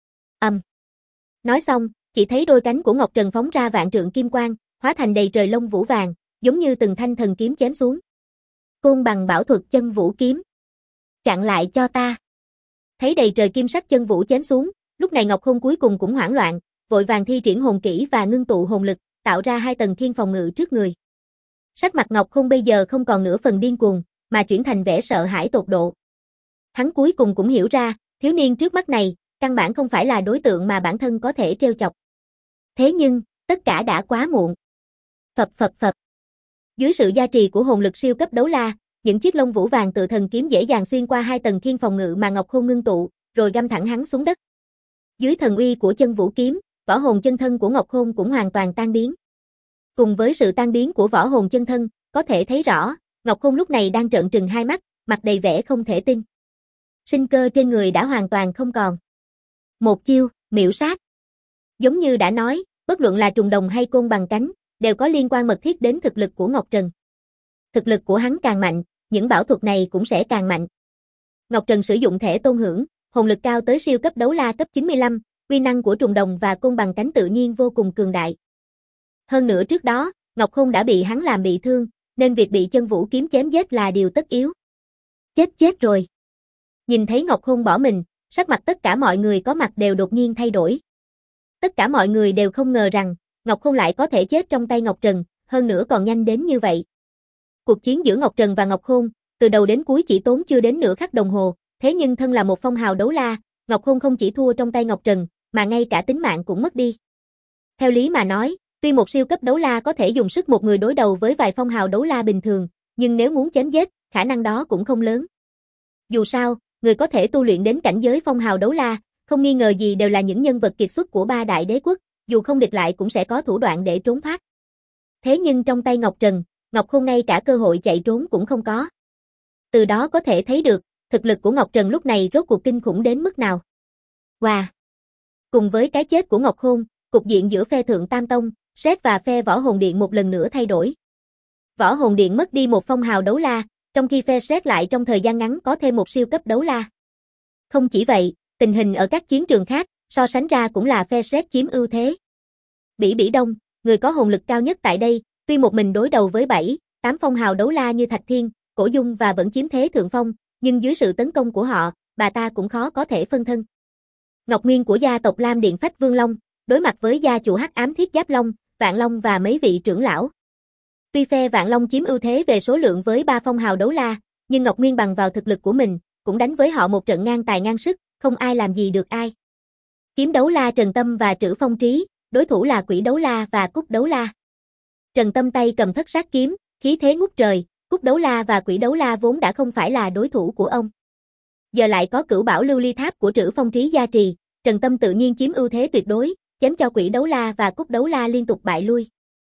Nói xong, chỉ thấy đôi cánh của Ngọc Trần phóng ra vạn trượng kim quang, hóa thành đầy trời lông vũ vàng, giống như từng thanh thần kiếm chém xuống. Côn bằng bảo thuật chân vũ kiếm. Chặn lại cho ta. Thấy đầy trời kim sắc chân vũ chém xuống, lúc này Ngọc Khôn cuối cùng cũng hoảng loạn, vội vàng thi triển hồn kỹ và ngưng tụ hồn lực, tạo ra 2 tầng thiên phòng ngự trước người. Sắc mặt Ngọc Khôn bây giờ không còn nửa phần điên cuồng, mà chuyển thành vẻ sợ hãi tột độ. Hắn cuối cùng cũng hiểu ra, thiếu niên trước mắt này, căn bản không phải là đối tượng mà bản thân có thể trêu chọc. Thế nhưng, tất cả đã quá muộn. Phập phập phập. Dưới sự gia trì của hồn lực siêu cấp đấu la, những chiếc lông vũ vàng tự thần kiếm dễ dàng xuyên qua 2 tầng thiên phòng ngự mà Ngọc Khôn ngưng tụ, rồi găm thẳng hắn xuống đất. Dưới thần uy của chân vũ kiếm, võ hồn chân thân của Ngọc Khôn cũng hoàn toàn tan biến. Cùng với sự tan biến của võ hồn chân thân, có thể thấy rõ, Ngọc Khôn lúc này đang trợn trừng hai mắt, mặt đầy vẻ không thể tin. Sinh cơ trên người đã hoàn toàn không còn. Một chiêu, miểu sát. Giống như đã nói, bất luận là trùng đồng hay côn bằng cánh, đều có liên quan mật thiết đến thực lực của Ngọc Trần. Thực lực của hắn càng mạnh, những bảo thuật này cũng sẽ càng mạnh. Ngọc Trần sử dụng thẻ tôn hưởng, hồn lực cao tới siêu cấp đấu la cấp 95, uy năng của trùng đồng và côn bằng cánh tự nhiên vô cùng cường đại. Hơn nữa trước đó, Ngọc Khôn đã bị hắn làm bị thương, nên việc bị chân vũ kiếm chém giết là điều tất yếu. Chết rồi. Nhìn thấy Ngọc Khôn bỏ mình, sắc mặt tất cả mọi người có mặt đều đột nhiên thay đổi. Tất cả mọi người đều không ngờ rằng, Ngọc Khôn lại có thể chết trong tay Ngọc Trần, hơn nữa còn nhanh đến như vậy. Cuộc chiến giữa Ngọc Trần và Ngọc Khôn, từ đầu đến cuối chỉ tốn chưa đến nửa khắc đồng hồ, thế nhưng thân là một phong hào đấu la, Ngọc Khôn không chỉ thua trong tay Ngọc Trần, mà ngay cả tính mạng cũng mất đi. Theo lý mà nói, tuy một siêu cấp đấu la có thể dùng sức một người đối đầu với vài phong hào đấu la bình thường, nhưng nếu muốn chém giết, khả năng đó cũng không lớn. Dù sao, người có thể tu luyện đến cảnh giới phong hào đấu la, không nghi ngờ gì đều là những nhân vật kiệt xuất của ba đại đế quốc, dù không địch lại cũng sẽ có thủ đoạn để trốn thoát. Thế nhưng trong tay Ngọc Trần, Ngọc Khôn ngay cả cơ hội chạy trốn cũng không có. Từ đó có thể thấy được, thực lực của Ngọc Trần lúc này rốt cuộc kinh khủng đến mức nào. Wow! Cùng với cái chết của Ngọc Khôn, cục diện giữa phe Thượng Tam Tông, Sét và phe Võ Hồn Điện một lần nữa thay đổi. Võ Hồn Điện mất đi một phong hào đấu la, trong khi phe Sét lại trong thời gian ngắn có thêm một siêu cấp đấu la. Không chỉ vậy, tình hình ở các chiến trường khác, so sánh ra cũng là phe Sét chiếm ưu thế. Bỉ Đông, người có hồn lực cao nhất tại đây, tuy một mình đối đầu với 7, 8 phong hào đấu la như Thạch Thiên, Cổ Dung và vẫn chiếm thế thượng phong, nhưng dưới sự tấn công của họ, bà ta cũng khó có thể phân thân. Ngọc Nguyên của gia tộc Lam Điện Phách Vương Long, đối mặt với gia chủ Hắc Ám Thiết Giáp Long, Vạn Long và mấy vị trưởng lão. Tuy phe Vạn Long chiếm ưu thế về số lượng với 3 phong hào đấu la, nhưng Ngọc Nguyên bằng vào thực lực của mình, cũng đánh với họ một trận ngang tài ngang sức, không ai làm gì được ai. Kiếm đấu la Trần Tâm và Trử Phong Trí, đối thủ là Quỷ đấu la và Cúc đấu la. Trần Tâm tay cầm thất sát kiếm, khí thế ngút trời, Cúc đấu la và Quỷ đấu la vốn đã không phải là đối thủ của ông. Giờ lại có Cửu Bảo Lưu Ly Tháp của Trử Phong Trí gia trì, Trần Tâm tự nhiên chiếm ưu thế tuyệt đối, chém cho Quỷ đấu la và Cúc đấu la liên tục bại lui.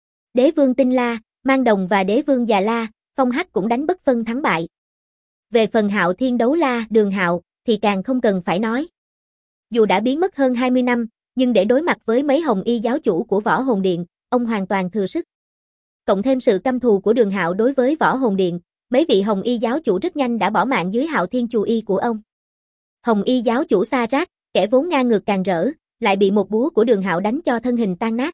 Đế vương Tinh La, Mang Đồng và Đế vương Già La, Phong Hắc cũng đánh bất phân thắng bại. Về phần Hạo Thiên đấu la Đường Hạo thì càng không cần phải nói. Dù đã biến mất hơn 20 năm, nhưng để đối mặt với mấy hồng y giáo chủ của Võ Hồn Điện, ông hoàn toàn thừa sức. Cộng thêm sự căm thù của Đường Hạo đối với Võ Hồn Điện, mấy vị hồng y giáo chủ rất nhanh đã bỏ mạng dưới Hạo Thiên chù y của ông. Hồng y giáo chủ Sa Rác, kẻ vốn ngang ngược càng rỡ, lại bị một búa của Đường Hạo đánh cho thân hình tan nát.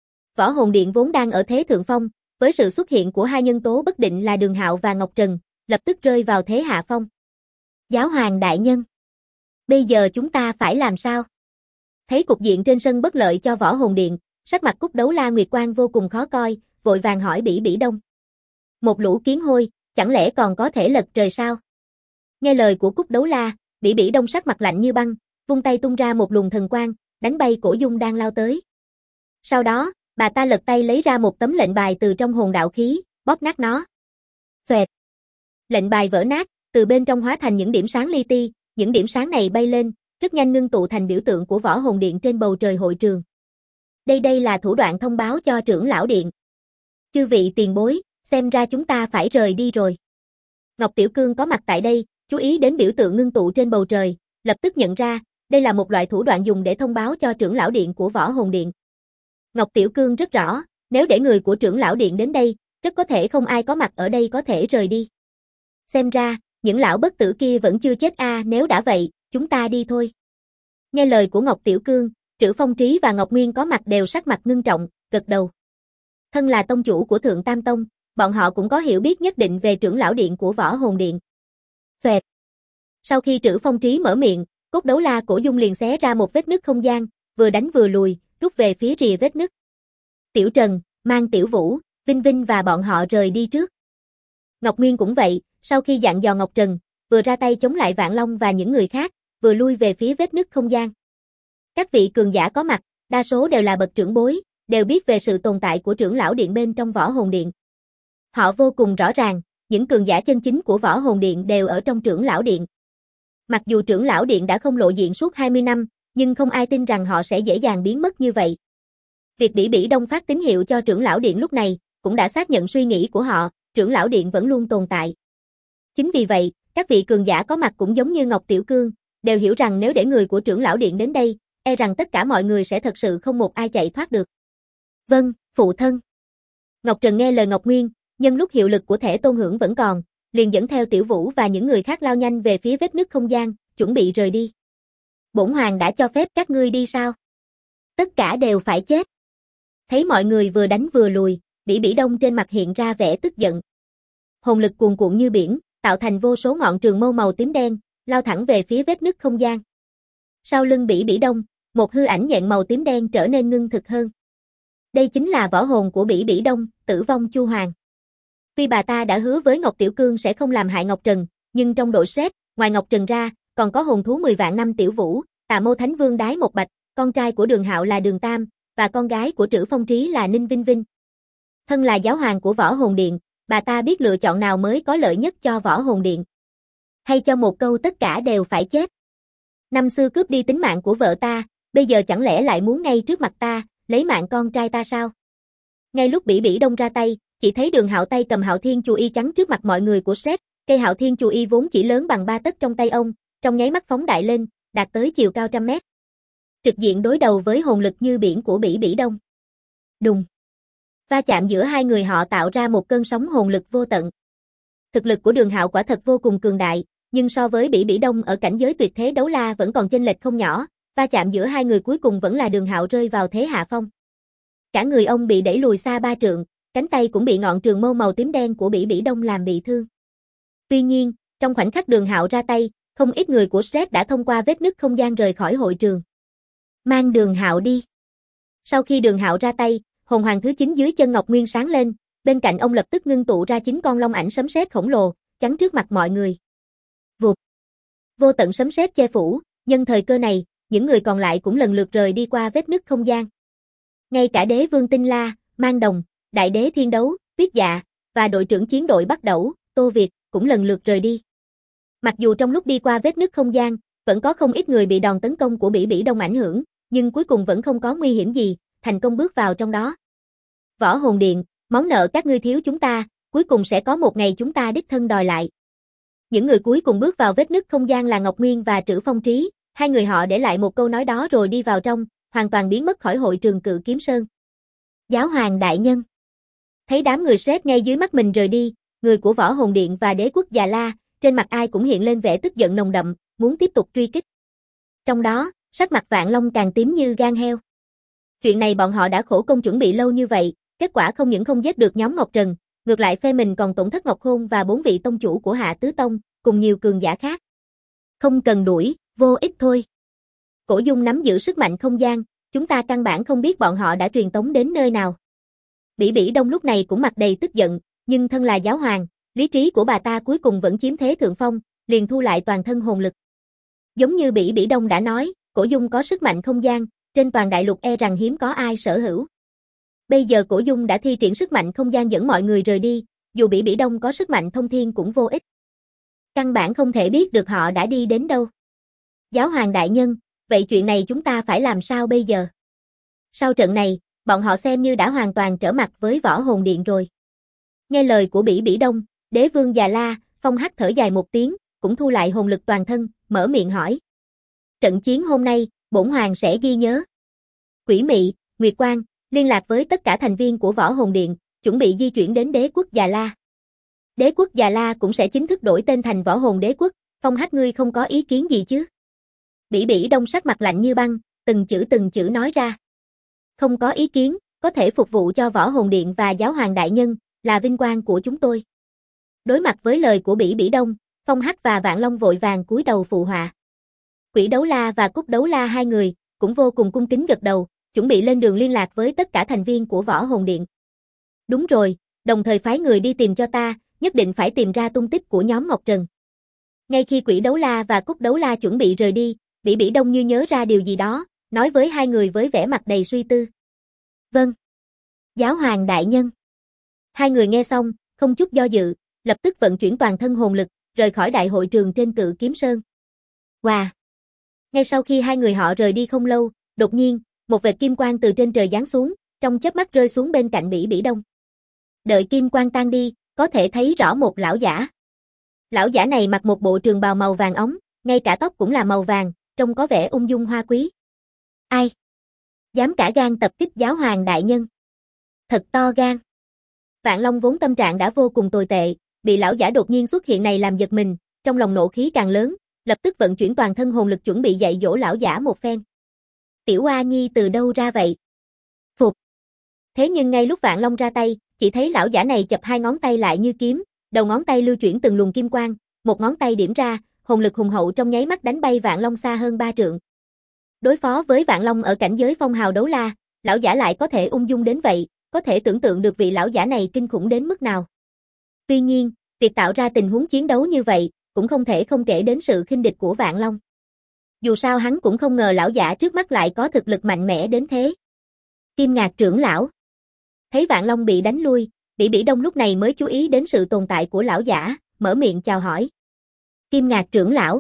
Võ Hồn Điện vốn đang ở thế thượng phong, với sự xuất hiện của hai nhân tố bất định là Đường Hạo và Ngọc Trần, lập tức rơi vào thế hạ phong. Giáo hoàng đại nhân, bây giờ chúng ta phải làm sao? Thấy cục diện trên sân bất lợi cho Võ Hồn Điện, sắc mặt Cúc đấu la Nguyệt Quang vô cùng khó coi, vội vàng hỏi Bỉ Đông. Một lũ kiến hôi, chẳng lẽ còn có thể lật trời sao? Nghe lời của Cúc đấu la, Bỉ Đông sắc mặt lạnh như băng, vung tay tung ra một luồng thần quang, đánh bay Cổ Dung đang lao tới. Sau đó, bà ta lật tay lấy ra một tấm lệnh bài từ trong hồn đạo khí, bóp nát nó. Xoẹt. Lệnh bài vỡ nát, từ bên trong hóa thành những điểm sáng li ti, những điểm sáng này bay lên, rất nhanh ngưng tụ thành biểu tượng của Võ Hồn Điện trên bầu trời hội trường. Đây là thủ đoạn thông báo cho trưởng lão điện. Chư vị tiền bối, xem ra chúng ta phải rời đi rồi. Ngọc Tiểu Cương có mặt tại đây, chú ý đến biểu tượng ngưng tụ trên bầu trời, lập tức nhận ra, đây là một loại thủ đoạn dùng để thông báo cho trưởng lão điện của Võ Hồn Điện. Ngọc Tiểu Cương rất rõ, nếu để người của trưởng lão điện đến đây, rất có thể không ai có mặt ở đây có thể rời đi. Xem ra, những lão bất tử kia vẫn chưa chết nếu đã vậy, chúng ta đi thôi. Nghe lời của Ngọc Tiểu Cương, Trử Phong Trí và Ngọc Nguyên có mặt đều sắc mặt ngưng trọng, gật đầu. Thân là tông chủ của Thượng Tam Tông, bọn họ cũng có hiểu biết nhất định về trưởng lão điện của Võ Hồn Điện. Xoẹt. Sau khi Trử Phong Trí mở miệng, Cốt đấu la Cổ Dung liền xé ra một vết nứt không gian, vừa đánh vừa lùi, rút về phía rìa vết nứt. Tiểu Trần, mang Tiểu Vũ, Vinh Vinh và bọn họ rời đi trước. Ngọc Nguyên cũng vậy, sau khi dặn dò Ngọc Trần, vừa ra tay chống lại Vạn Long và những người khác, vừa lui về phía vết nứt không gian. Các vị cường giả có mặt, đa số đều là bậc trưởng bối, đều biết về sự tồn tại của trưởng lão điện bên trong Võ Hồn Điện. Họ vô cùng rõ ràng, những cường giả chân chính của Võ Hồn Điện đều ở trong trưởng lão điện. Mặc dù trưởng lão điện đã không lộ diện suốt 20 năm, nhưng không ai tin rằng họ sẽ dễ dàng biến mất như vậy. Việc Bỉ Đông phát tín hiệu cho trưởng lão điện lúc này, cũng đã xác nhận suy nghĩ của họ, trưởng lão điện vẫn luôn tồn tại. Chính vì vậy, các vị cường giả có mặt cũng giống như Ngọc Tiểu Cương, đều hiểu rằng nếu để người của trưởng lão điện đến đây, e rằng tất cả mọi người sẽ thật sự không một ai chạy thoát được. Vâng, phụ thân. Ngọc Trần nghe lời Ngọc Nguyên, nhân lúc hiệu lực của thẻ tôn hưởng vẫn còn, liền dẫn theo Tiểu Vũ và những người khác lao nhanh về phía vết nứt không gian, chuẩn bị rời đi. Bổn hoàng đã cho phép các ngươi đi sao? Tất cả đều phải chết. Thấy mọi người vừa đánh vừa lùi, Bỉ Đông trên mặt hiện ra vẻ tức giận. Hồn lực cuồn cuộn như biển, tạo thành vô số ngọn trường mâu màu tím đen, lao thẳng về phía vết nứt không gian. Sau lưng Bỉ Đông, một hư ảnh nhện màu tím đen trở nên ngưng thực hơn. Đây chính là võ hồn của Bỉ Đông, Tử Vong Chu Hoàng. Tuy bà ta đã hứa với Ngọc Tiểu Cương sẽ không làm hại Ngọc Trần, nhưng trong đội stress, Ngoài Ngọc Trần ra, còn có hồn thú 10 vạn năm Tiểu Vũ, Tà Mâu Thánh Vương Đái Một Bạch, con trai của Đường Hạo là Đường Tam, và con gái của Trử Phong Trí là Ninh Vinh Vinh. Thân là giáo hoàng của Võ Hồn Điện, bà ta biết lựa chọn nào mới có lợi nhất cho Võ Hồn Điện. Hay cho một câu tất cả đều phải chết. Năm xưa cướp đi tính mạng của vợ ta, bây giờ chẳng lẽ lại muốn ngay trước mặt ta, lấy mạng con trai ta sao? Ngay lúc Bỉ Bỉ Đông ra tay, chỉ thấy Đường Hạo tay cầm Hạo Thiên Chù Y chắn trước mặt mọi người của Shrek, cây Hạo Thiên Chù Y vốn chỉ lớn bằng 3 tấc trong tay ông, trong nháy mắt phóng đại lên, đạt tới chiều cao trăm mét. Trực diện đối đầu với hồn lực như biển của Bỉ Bỉ Đông. Đùng. Va chạm giữa hai người họ tạo ra một cơn sóng hồn lực vô tận. Thực lực của Đường Hạo quả thật vô cùng cường đại, nhưng so với Bỉ Bỉ Đông ở cảnh giới tuyệt thế đấu la vẫn còn chênh lệch không nhỏ, va chạm giữa hai người cuối cùng vẫn là Đường Hạo rơi vào thế hạ phong. Cả người ông bị đẩy lùi xa 3 trượng, cánh tay cũng bị ngọn trường mâu màu tím đen của Bỉ Bỉ Đông làm bị thương. Tuy nhiên, trong khoảnh khắc Đường Hạo ra tay, không ít người của Shrek đã thông qua vết nứt không gian rời khỏi hội trường. Mang Đường Hạo đi. Sau khi Đường Hạo ra tay, hồn hoàng thứ 9 dưới chân Ngọc Nguyên sáng lên, bên cạnh ông lập tức ngưng tụ ra 9 con long ảnh sấm sét khổng lồ, chắn trước mặt mọi người. Vụt. Vô tận sấm sét che phủ, nhân thời cơ này, những người còn lại cũng lần lượt rời đi qua vết nứt không gian. Ngay cả Đế Vương Tinh La, Mang Đồng, Đại Đế Thiên Đấu, Tuyết Dạ và đội trưởng chiến đội Bắt Đẩu, Tô Việt cũng lần lượt rời đi. Mặc dù trong lúc đi qua vết nứt không gian, vẫn có không ít người bị đòn tấn công của Bỉ Bỉ Đông ảnh hưởng, nhưng cuối cùng vẫn không có nguy hiểm gì, thành công bước vào trong đó. Võ Hồn Điện, món nợ các ngươi thiếu chúng ta, cuối cùng sẽ có một ngày chúng ta đích thân đòi lại. Những người cuối cùng bước vào vết nứt không gian là Ngọc Nguyên và Trử Phong Trí, hai người họ để lại một câu nói đó rồi đi vào trong, hoàn toàn biến mất khỏi hội trường Cự Kiếm Sơn. Giáo hoàng đại nhân. Thấy đám người Shrek ngay dưới mắt mình rời đi, người của Võ Hồn Điện và Đế quốc Già La, trên mặt ai cũng hiện lên vẻ tức giận nồng đậm, muốn tiếp tục truy kích. Trong đó, sắc mặt Vạn Long càng tím như gan heo. Chuyện này bọn họ đã khổ công chuẩn bị lâu như vậy, kết quả không những không giết được nhóm Ngọc Trần, ngược lại phe mình còn tổn thất Ngọc Khôn và 4 vị tông chủ của Hạ Tứ Tông, cùng nhiều cường giả khác. Không cần đuổi, vô ích thôi. Cổ Dung nắm giữ sức mạnh không gian, chúng ta căn bản không biết bọn họ đã truyền tống đến nơi nào. Bỉ Bỉ Đông lúc này cũng mặt đầy tức giận, nhưng thân là giáo hoàng, lý trí của bà ta cuối cùng vẫn chiếm thế thượng phong, liền thu lại toàn thân hồn lực. Giống như Bỉ Bỉ Đông đã nói, Cổ Dung có sức mạnh không gian, trên toàn đại lục e rằng hiếm có ai sở hữu. Bây giờ Cổ Dung đã thi triển sức mạnh không gian dẫn mọi người rời đi, dù Bỉ Bỉ Đông có sức mạnh thông thiên cũng vô ích. Căn bản không thể biết được họ đã đi đến đâu. Giáo hoàng đại nhân, vậy chuyện này chúng ta phải làm sao bây giờ? Sau trận này, bọn họ xem như đã hoàn toàn trở mặt với Võ Hồn Điện rồi. Nghe lời của Bỉ Bỉ Đông, Đế Vương Già La, Phong Hắc thở dài một tiếng, cũng thu lại hồn lực toàn thân, mở miệng hỏi. Trận chiến hôm nay, bổn hoàng sẽ ghi nhớ. Quỷ Mị, Nguyệt Quang, liên lạc với tất cả thành viên của Võ Hồn Điện, chuẩn bị di chuyển đến Đế quốc Già La. Đế quốc Già La cũng sẽ chính thức đổi tên thành Võ Hồn Đế quốc, Phong Hắc ngươi không có ý kiến gì chứ? Bỉ Bỉ Đông sắc mặt lạnh như băng, từng chữ nói ra. Không có ý kiến, có thể phục vụ cho Võ Hồn Điện và Giáo hoàng đại nhân, là vinh quang của chúng tôi. Đối mặt với lời của Bỉ Bỉ Đông, Phong Hắc và Vạn Long vội vàng cúi đầu phụ họa. Quỷ Đấu La và Cúc Đấu La hai người, cũng vô cùng cung kính gật đầu, chuẩn bị lên đường liên lạc với tất cả thành viên của Võ Hồn Điện. Đúng rồi, đồng thời phái người đi tìm cho ta, nhất định phải tìm ra tung tích của nhóm Ngọc Trần. Ngay khi Quỷ Đấu La và Cúc Đấu La chuẩn bị rời đi, Bỉ Bỉ Đông như nhớ ra điều gì đó, nói với hai người với vẻ mặt đầy suy tư. Vâng. Giáo hoàng đại nhân. Hai người nghe xong, không chút do dự, lập tức vận chuyển toàn thân hồn lực, rời khỏi đại hội trường trên Cự Kiếm Sơn. Wow. Ngay sau khi hai người họ rời đi không lâu, đột nhiên, một vệt kim quang từ trên trời giáng xuống, trong chớp mắt rơi xuống bên cạnh Bỉ Bỉ Đông. Đợi kim quang tan đi, có thể thấy rõ một lão giả. Lão giả này mặc một bộ trường bào màu vàng óng, ngay cả tóc cũng là màu vàng, trông có vẻ ung dung hoa quý. Ai? Dám cả gan tập kích giáo hoàng đại nhân. Thật to gan. Vạn Long vốn tâm trạng đã vô cùng tồi tệ, bị lão giả đột nhiên xuất hiện này làm giật mình, trong lòng nộ khí càng lớn, lập tức vận chuyển toàn thân hồn lực chuẩn bị dạy dỗ lão giả một phen. Tiểu Oa Nhi từ đâu ra vậy? Phục. Thế nhưng ngay lúc Vạn Long ra tay, chỉ thấy lão giả này chập hai ngón tay lại như kiếm, đầu ngón tay lưu chuyển từng luồng kim quang, một ngón tay điểm ra, hồn lực hùng hậu trong nháy mắt đánh bay Vạn Long xa hơn 3 trượng. Đối phó với Vạn Long ở cảnh giới phong hào đấu la, lão giả lại có thể ung dung đến vậy, có thể tưởng tượng được vị lão giả này kinh khủng đến mức nào. Tuy nhiên, việc tạo ra tình huống chiến đấu như vậy, cũng không thể không kể đến sự khinh địch của Vạn Long. Dù sao hắn cũng không ngờ lão giả trước mắt lại có thực lực mạnh mẽ đến thế. Kim Ngạc trưởng lão. Thấy Vạn Long bị đánh lui, Bỉ Bỉ Đông lúc này mới chú ý đến sự tồn tại của lão giả, mở miệng chào hỏi. Kim Ngạc trưởng lão.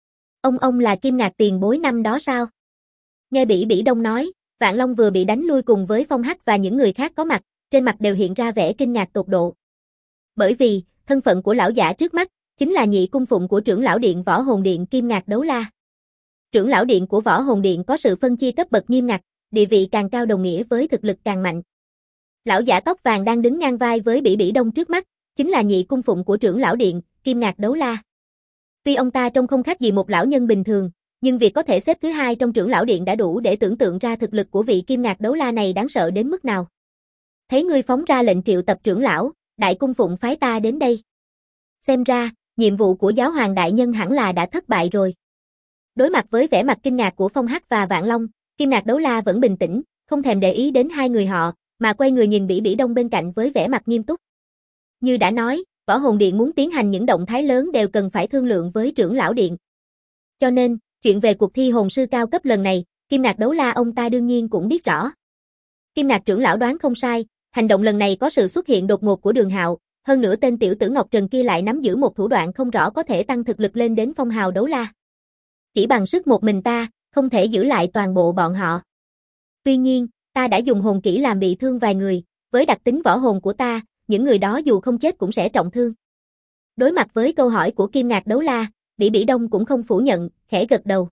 Ông là Kim Ngạc tiền bối năm đó sao? Nghe Bỉ Bỉ Đông nói, Vạn Long vừa bị đánh lui cùng với Phong Hắc và những người khác có mặt, trên mặt đều hiện ra vẻ kinh ngạc tột độ. Bởi vì, thân phận của lão giả trước mắt, chính là nhị cung phụng của trưởng lão điện Võ Hồn Điện Kim Ngạc Đấu La. Trưởng lão điện của Võ Hồn Điện có sự phân chia cấp bậc nghiêm ngặt, địa vị càng cao đồng nghĩa với thực lực càng mạnh. Lão giả tóc vàng đang đứng ngang vai với Bỉ Bỉ Đông trước mắt, chính là nhị cung phụng của trưởng lão điện, Kim Ngạc Đấu La. Tuy ông ta trông không khác gì một lão nhân bình thường, nhưng việc có thể xếp thứ hai trong trưởng lão điện đã đủ để tưởng tượng ra thực lực của vị Kim Ngạc Đấu La này đáng sợ đến mức nào. Thấy ngươi phóng ra lệnh triệu tập trưởng lão, đại cung phụng phái ta đến đây. Xem ra, nhiệm vụ của giáo hoàng đại nhân hẳn là đã thất bại rồi. Đối mặt với vẻ mặt kinh ngạc của Phong Hắc và Vạn Long, Kim Ngạc Đấu La vẫn bình tĩnh, không thèm để ý đến hai người họ, mà quay người nhìn Bỉ Bỉ Đông bên cạnh với vẻ mặt nghiêm túc. Như đã nói, Võ Hồn Điện muốn tiến hành những động thái lớn đều cần phải thương lượng với trưởng lão điện. Cho nên, chuyện về cuộc thi hồn sư cao cấp lần này, Kim Ngạc Đấu La ông ta đương nhiên cũng biết rõ. Kim Ngạc trưởng lão đoán không sai, hành động lần này có sự xuất hiện đột ngột của Đường Hạo, hơn nữa tên tiểu tử Ngọc Trần kia lại nắm giữ một thủ đoạn không rõ có thể tăng thực lực lên đến phong hào đấu la. Chỉ bằng sức một mình ta, không thể giữ lại toàn bộ bọn họ. Tuy nhiên, ta đã dùng hồn kỹ làm bị thương vài người, với đặc tính võ hồn của ta, những người đó dù không chết cũng sẽ trọng thương. Đối mặt với câu hỏi của Kim Ngạc Đấu La, Bỉ Bỉ Đông cũng không phủ nhận, khẽ gật đầu.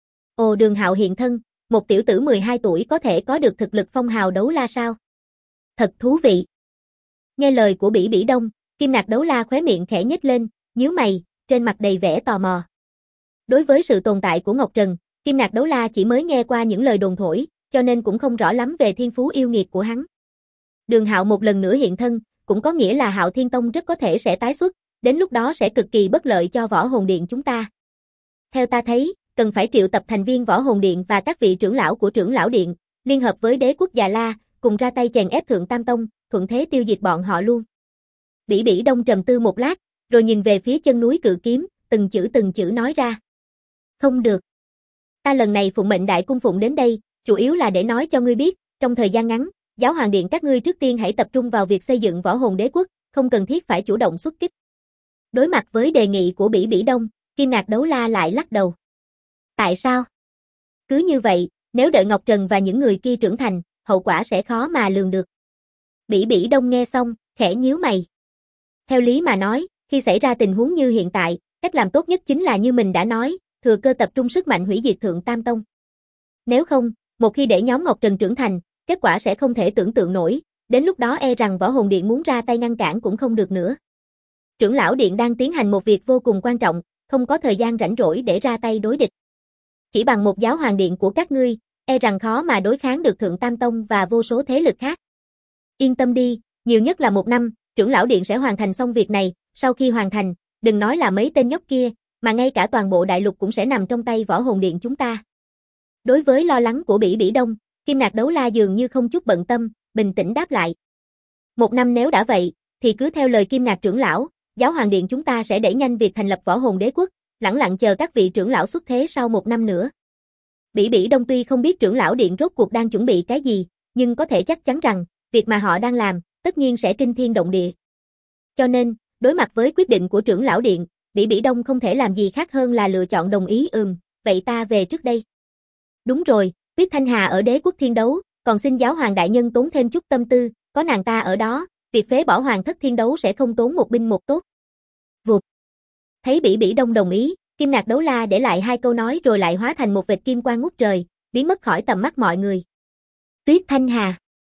Ồ, Đường Hạo hiện thân, một tiểu tử 12 tuổi có thể có được thực lực phong hào đấu la sao? Thật thú vị. Nghe lời của Bỉ Bỉ Đông, Kim Ngạc Đấu La khóe miệng khẽ nhếch lên, nhíu mày, trên mặt đầy vẻ tò mò. Đối với sự tồn tại của Ngọc Trần, Kim Ngạc Đấu La chỉ mới nghe qua những lời đồn thổi, cho nên cũng không rõ lắm về thiên phú yêu nghiệt của hắn. Đường Hạo một lần nữa hiện thân, cũng có nghĩa là Hạo Thiên Tông rất có thể sẽ tái xuất, đến lúc đó sẽ cực kỳ bất lợi cho Võ Hồn Điện chúng ta. Theo ta thấy, cần phải triệu tập thành viên Võ Hồn Điện và các vị trưởng lão của trưởng lão điện, liên hợp với đế quốc Già La, cùng ra tay chèn ép Thượng Tam Tông, thuận thế tiêu diệt bọn họ luôn. Bỉ Bỉ Đông trầm tư một lát, rồi nhìn về phía chân núi Cự Kiếm, từng chữ nói ra. Không được. Ta lần này phụng mệnh đại cung phụng đến đây, chủ yếu là để nói cho ngươi biết, trong thời gian ngắn, giáo hoàng điện các ngươi trước tiên hãy tập trung vào việc xây dựng Võ Hồn Đế quốc, không cần thiết phải chủ động xuất kích. Đối mặt với đề nghị của Bỉ Bỉ Đông, Kim Ngạc Đấu La lại lắc đầu. Tại sao? Cứ như vậy, nếu đợi Ngọc Trần và những người kia trưởng thành, hậu quả sẽ khó mà lường được. Bỉ Bỉ Đông nghe xong, khẽ nhíu mày. Theo lý mà nói, khi xảy ra tình huống như hiện tại, cách làm tốt nhất chính là như mình đã nói, thừa cơ tập trung sức mạnh hủy diệt Thượng Tam Tông. Nếu không, một khi để nhóm Ngọc Trần trưởng thành, kết quả sẽ không thể tưởng tượng nổi, đến lúc đó e rằng Võ Hồn Điện muốn ra tay ngăn cản cũng không được nữa. Trưởng lão điện đang tiến hành một việc vô cùng quan trọng, không có thời gian rảnh rỗi để ra tay đối địch. Chỉ bằng một giáo hoàng điện của các ngươi, e rằng khó mà đối kháng được Thượng Tam Tông và vô số thế lực khác. Yên tâm đi, nhiều nhất là 1 năm, trưởng lão điện sẽ hoàn thành xong việc này, sau khi hoàn thành, đừng nói là mấy tên nhóc kia, mà ngay cả toàn bộ đại lục cũng sẽ nằm trong tay Võ Hồn Điện chúng ta. Đối với lo lắng của Bỉ Bỉ Đông, Kim Ngạc Đấu La dường như không chút bận tâm, bình tĩnh đáp lại. 1 năm nếu đã vậy, thì cứ theo lời Kim Ngạc trưởng lão, giáo hoàng điện chúng ta sẽ đẩy nhanh việc thành lập Võ Hồn Đế quốc, lẳng lặng chờ các vị trưởng lão xuất thế sau 1 năm nữa. Bỉ Bỉ Đông tuy không biết trưởng lão điện rốt cuộc đang chuẩn bị cái gì, nhưng có thể chắc chắn rằng, việc mà họ đang làm, tất nhiên sẽ kinh thiên động địa. Cho nên, đối mặt với quyết định của trưởng lão điện, Bỉ Bỉ Đông không thể làm gì khác hơn là lựa chọn đồng ý. Vậy ta về trước đây. Đúng rồi, Tuyết Thanh Hà ở Đế quốc Thiên Đấu, còn xin giáo hoàng đại nhân tốn thêm chút tâm tư, có nàng ta ở đó, việc phế bỏ hoàng thất Thiên Đấu sẽ không tốn một binh một tốt. Vụt. Thấy Bỉ Bỉ Đông đồng ý, Kim Ngạc Đấu La để lại 2 câu nói rồi lại hóa thành một vệt kim quang ngút trời, biến mất khỏi tầm mắt mọi người. Tuyết Thanh Hà.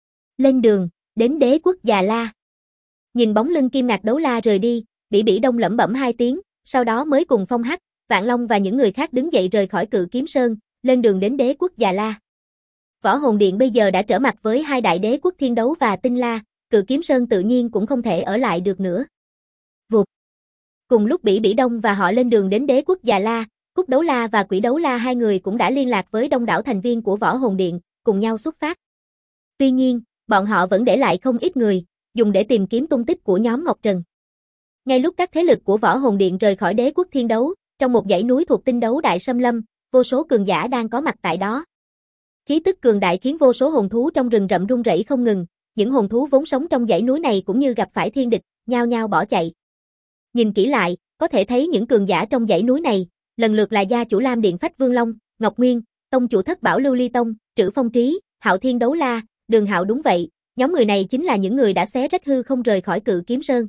Lên đường, đến Đế quốc Già La. Nhìn bóng lưng Kim Ngạc Đấu La rời đi, Bỉ Bỉ Đông lẩm bẩm 2 tiếng, sau đó mới cùng Phong Hắc, Vạn Long và những người khác đứng dậy rời khỏi Cự Kiếm Sơn, lên đường đến Đế quốc Già La. Võ Hồn Điện bây giờ đã trở mặt với 2 đại đế quốc Thiên Đấu và Tinh La, Cự Kiếm Sơn tự nhiên cũng không thể ở lại được nữa. Vụt. Cùng lúc Bỉ Bỉ Đông và họ lên đường đến Đế quốc Già La, Cúc Đấu La và Quỷ Đấu La hai người cũng đã liên lạc với đông đảo thành viên của Võ Hồn Điện, cùng nhau xuất phát. Tuy nhiên, bọn họ vẫn để lại không ít người, dùng để tìm kiếm tung tích của nhóm Ngọc Trần. Ngay lúc các thế lực của Võ Hồn Điện rời khỏi Đế quốc Thiên Đấu, trong một dãy núi thuộc Tinh Đấu Đại Xâm Lâm, vô số cường giả đang có mặt tại đó. Khí tức cường đại khiến vô số hồn thú trong rừng rậm rung rẩy không ngừng, những hồn thú vốn sống trong dãy núi này cũng như gặp phải thiên địch, nhao nhao bỏ chạy. Nhìn kỹ lại, có thể thấy những cường giả trong dãy núi này, lần lượt là gia chủ Lam Điện Phách Vương Long, Ngọc Nguyên, tông chủ Thất Bảo Lưu Ly Tông, Trữ Phong Trí, Hạo Thiên Đấu La, Đường Hạo. Đúng vậy, nhóm người này chính là những người đã xé rách hư không rời khỏi Cự Kiếm Sơn.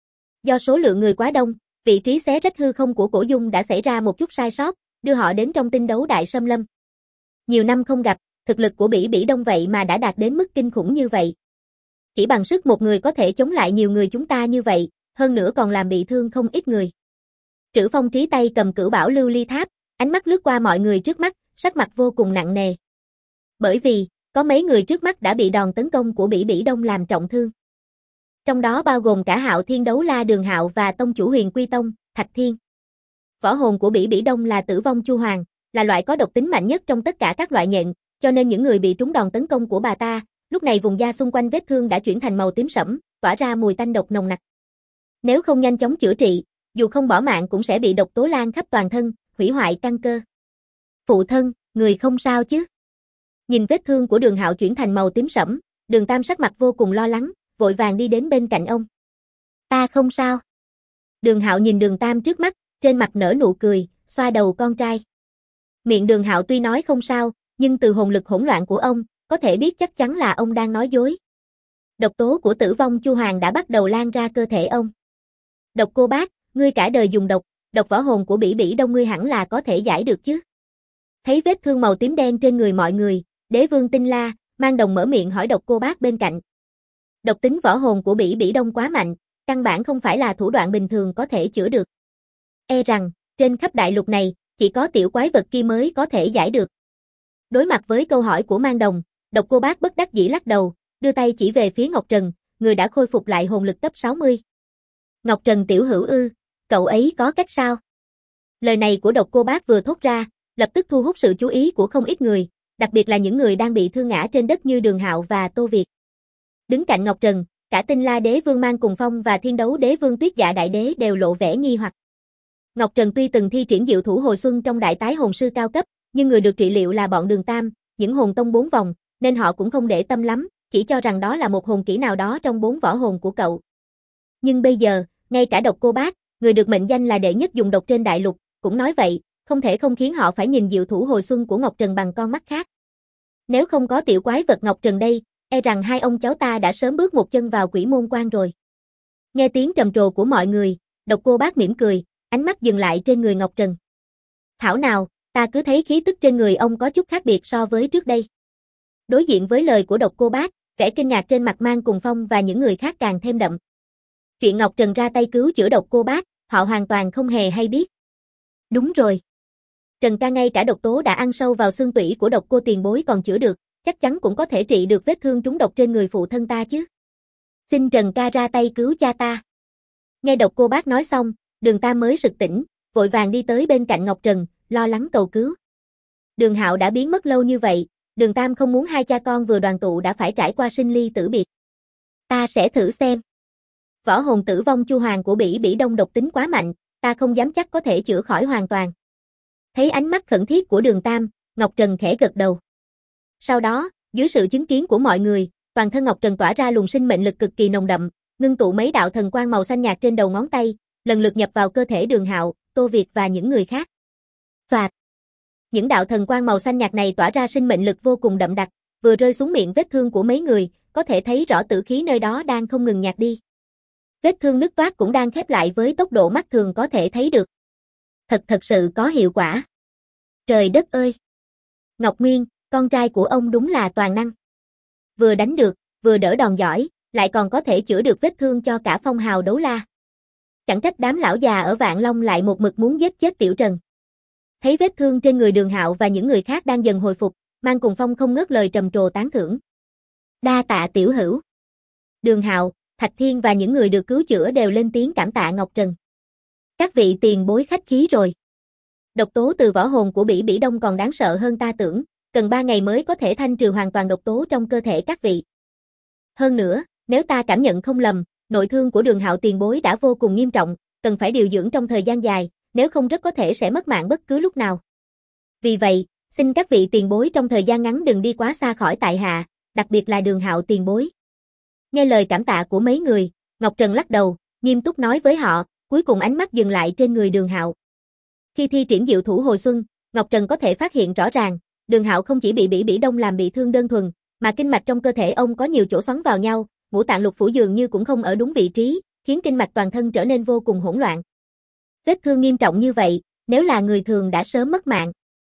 Do số lượng người quá đông, vị trí xé rách hư không của Cổ Dung đã xảy ra một chút sai sót, đưa họ đến trong Tinh Đấu Đại Xâm Lâm. Nhiều năm không gặp, thực lực của Bỉ Bỉ Đông vậy mà đã đạt đến mức kinh khủng như vậy. Chỉ bằng sức một người có thể chống lại nhiều người chúng ta như vậy, hơn nữa còn làm bị thương không ít người. Trữ Phong Trí tay cầm Cửu Bảo Lưu Ly Tháp, ánh mắt lướt qua mọi người trước mắt, sắc mặt vô cùng nặng nề. Bởi vì, có mấy người trước mắt đã bị đòn tấn công của Bỉ Bỉ Đông làm trọng thương. Trong đó bao gồm cả Hạo Thiên Đấu La Đường Hạo và tông chủ Huyền Quy Tông, Thạch Thiên. Võ hồn của Bỉ Bỉ Đông là Tử Vong Chu Hoàng, là loại có độc tính mạnh nhất trong tất cả các loại nhện, cho nên những người bị trúng đòn tấn công của bà ta, lúc này vùng da xung quanh vết thương đã chuyển thành màu tím sẫm, tỏa ra mùi tanh độc nồng nặc. Nếu không nhanh chóng chữa trị, dù không bỏ mạng cũng sẽ bị độc tố lan khắp toàn thân, hủy hoại căn cơ. Phụ thân, người không sao chứ? Nhìn vết thương của Đường Hạo chuyển thành màu tím sẫm, Đường Tam sắc mặt vô cùng lo lắng, vội vàng đi đến bên cạnh ông. Ta không sao. Đường Hạo nhìn Đường Tam trước mắt, trên mặt nở nụ cười, xoa đầu con trai. Miệng Đường Hạo tuy nói không sao, nhưng từ hồn lực hỗn loạn của ông, có thể biết chắc chắn là ông đang nói dối. Độc tố của Tử Vong Chu Hoàng đã bắt đầu lan ra cơ thể ông. Độc Cô Bác, ngươi cả đời dùng độc võ hồn của Bỉ Bỉ Đông ngươi hẳn là có thể giải được chứ? Thấy vết thương màu tím đen trên người mọi người, Đế Vương Tinh La, Mang Đồng mở miệng hỏi Độc Cô Bác bên cạnh. Độc tính võ hồn của Bỉ Bỉ Đông quá mạnh, căn bản không phải là thủ đoạn bình thường có thể chữa được. E rằng, trên khắp đại lục này, chỉ có tiểu quái vật kia mới có thể giải được. Đối mặt với câu hỏi của Mang Đồng, Độc Cô Bác bất đắc dĩ lắc đầu, đưa tay chỉ về phía Ngọc Trần, người đã khôi phục lại hồn lực cấp 60. Ngọc Trần tiểu hữu ư, cậu ấy có cách sao? Lời này của Độc Cô Bác vừa thốt ra, lập tức thu hút sự chú ý của không ít người, đặc biệt là những người đang bị thương ngã trên đất như Đường Hạo và Tô Việt. Đứng cạnh Ngọc Trần, cả Tinh La Đế Vương Mang Cùng Phong và Thiên Đấu Đế Vương Tuyết Dạ Đại Đế đều lộ vẻ nghi hoặc. Ngọc Trần tuy từng thi triển diệu thủ hồi xuân trong đại tái hồn sư cao cấp, nhưng người được trị liệu là bọn Đường Tam, những hồn tông 4 vòng, nên họ cũng không để tâm lắm, chỉ cho rằng đó là một hồn kỹ nào đó trong 4 võ hồn của cậu. Nhưng bây giờ, ngay cả Độc Cô Bác, người được mệnh danh là đệ nhất dùng độc trên đại lục, cũng nói vậy, không thể không khiến họ phải nhìn diệu thủ hồi xuân của Ngọc Trần bằng con mắt khác. Nếu không có tiểu quái vật Ngọc Trần đây, e rằng hai ông cháu ta đã sớm bước một chân vào Quỷ Môn Quan rồi. Nghe tiếng trầm trồ của mọi người, Độc Cô Bác mỉm cười, ánh mắt dừng lại trên người Ngọc Trần. Thảo nào, ta cứ thấy khí tức trên người ông có chút khác biệt so với trước đây. Đối diện với lời của Độc Cô Bác, vẻ kinh ngạc trên mặt Mang Cùng Phong và những người khác càng thêm đậm. Chuyện Ngọc Trần ra tay cứu chữa Độc Cô Bác, họ hoàn toàn không hề hay biết. Đúng rồi. Trần ca ngay cả độc tố đã ăn sâu vào xương tủy của Độc Cô tiền bối còn chữa được, chắc chắn cũng có thể trị được vết thương trúng độc trên người phụ thân ta chứ. Xin Trần ca ra tay cứu cha ta. Nghe Độc Cô Bác nói xong, Đường Tam mới sực tỉnh, vội vàng đi tới bên cạnh Ngọc Trần, lo lắng cầu cứu. Đường Hạo đã biến mất lâu như vậy, Đường Tam không muốn hai cha con vừa đoàn tụ đã phải trải qua sinh ly tử biệt. Ta sẽ thử xem. Võ hồn Tử Vong Chu Hoàng của Bỉ Bỉ Đông độc tính quá mạnh, ta không dám chắc có thể chữa khỏi hoàn toàn. Thấy ánh mắt khẩn thiết của Đường Tam, Ngọc Trần khẽ gật đầu. Sau đó, dưới sự chứng kiến của mọi người, toàn thân Ngọc Trần tỏa ra luồng sinh mệnh lực cực kỳ nồng đậm, ngưng tụ mấy đạo thần quang màu xanh nhạt trên đầu ngón tay, lần lượt nhập vào cơ thể Đường Hạo, Tô Việt và những người khác. Phạt. Những đạo thần quang màu xanh nhạt này tỏa ra sinh mệnh lực vô cùng đậm đặc, vừa rơi xuống miệng vết thương của mấy người, có thể thấy rõ tử khí nơi đó đang không ngừng nhạt đi. Vết thương nứt toác cũng đang khép lại với tốc độ mắt thường có thể thấy được. Thật sự có hiệu quả. Trời đất ơi! Ngọc Nguyên, con trai của ông đúng là toàn năng. Vừa đánh được, vừa đỡ đòn giỏi, lại còn có thể chữa được vết thương cho cả phong hào đấu la. Chẳng trách đám lão già ở Vạn Long lại một mực muốn giết chết Tiểu Trần. Thấy vết thương trên người Đường Hạo và những người khác đang dần hồi phục, Mang Cùng Phong không ngớt lời trầm trồ tán thưởng. Đa tạ tiểu hữu. Đường Hạo, Thạch Thiên và những người được cứu chữa đều lên tiếng cảm tạ Ngọc Trần. Các vị tiền bối khách khí rồi. Độc tố từ võ hồn của Bỉ Bỉ Đông còn đáng sợ hơn ta tưởng, cần 3 ngày mới có thể thanh trừ hoàn toàn độc tố trong cơ thể các vị. Hơn nữa, nếu ta cảm nhận không lầm, nội thương của Đường Hạo tiền bối đã vô cùng nghiêm trọng, cần phải điều dưỡng trong thời gian dài, nếu không rất có thể sẽ mất mạng bất cứ lúc nào. Vì vậy, xin các vị tiền bối trong thời gian ngắn đừng đi quá xa khỏi tại hạ, đặc biệt là Đường Hạo tiền bối. Nghe lời cảm tạ của mấy người, Ngọc Trần lắc đầu, nghiêm túc nói với họ, cuối cùng ánh mắt dừng lại trên người Đường Hạo. Khi thi triển diệu thủ hồi xuân, Ngọc Trần có thể phát hiện rõ ràng, Đường Hạo không chỉ bị Bỉ Đông làm bị thương đơn thuần, mà kinh mạch trong cơ thể ông có nhiều chỗ xoắn vào nhau, ngũ tạng lục phủ dường như cũng không ở đúng vị trí, khiến kinh mạch toàn thân trở nên vô cùng hỗn loạn. Vết thương nghiêm trọng như vậy, nếu là người thường đã sớm mất mạng.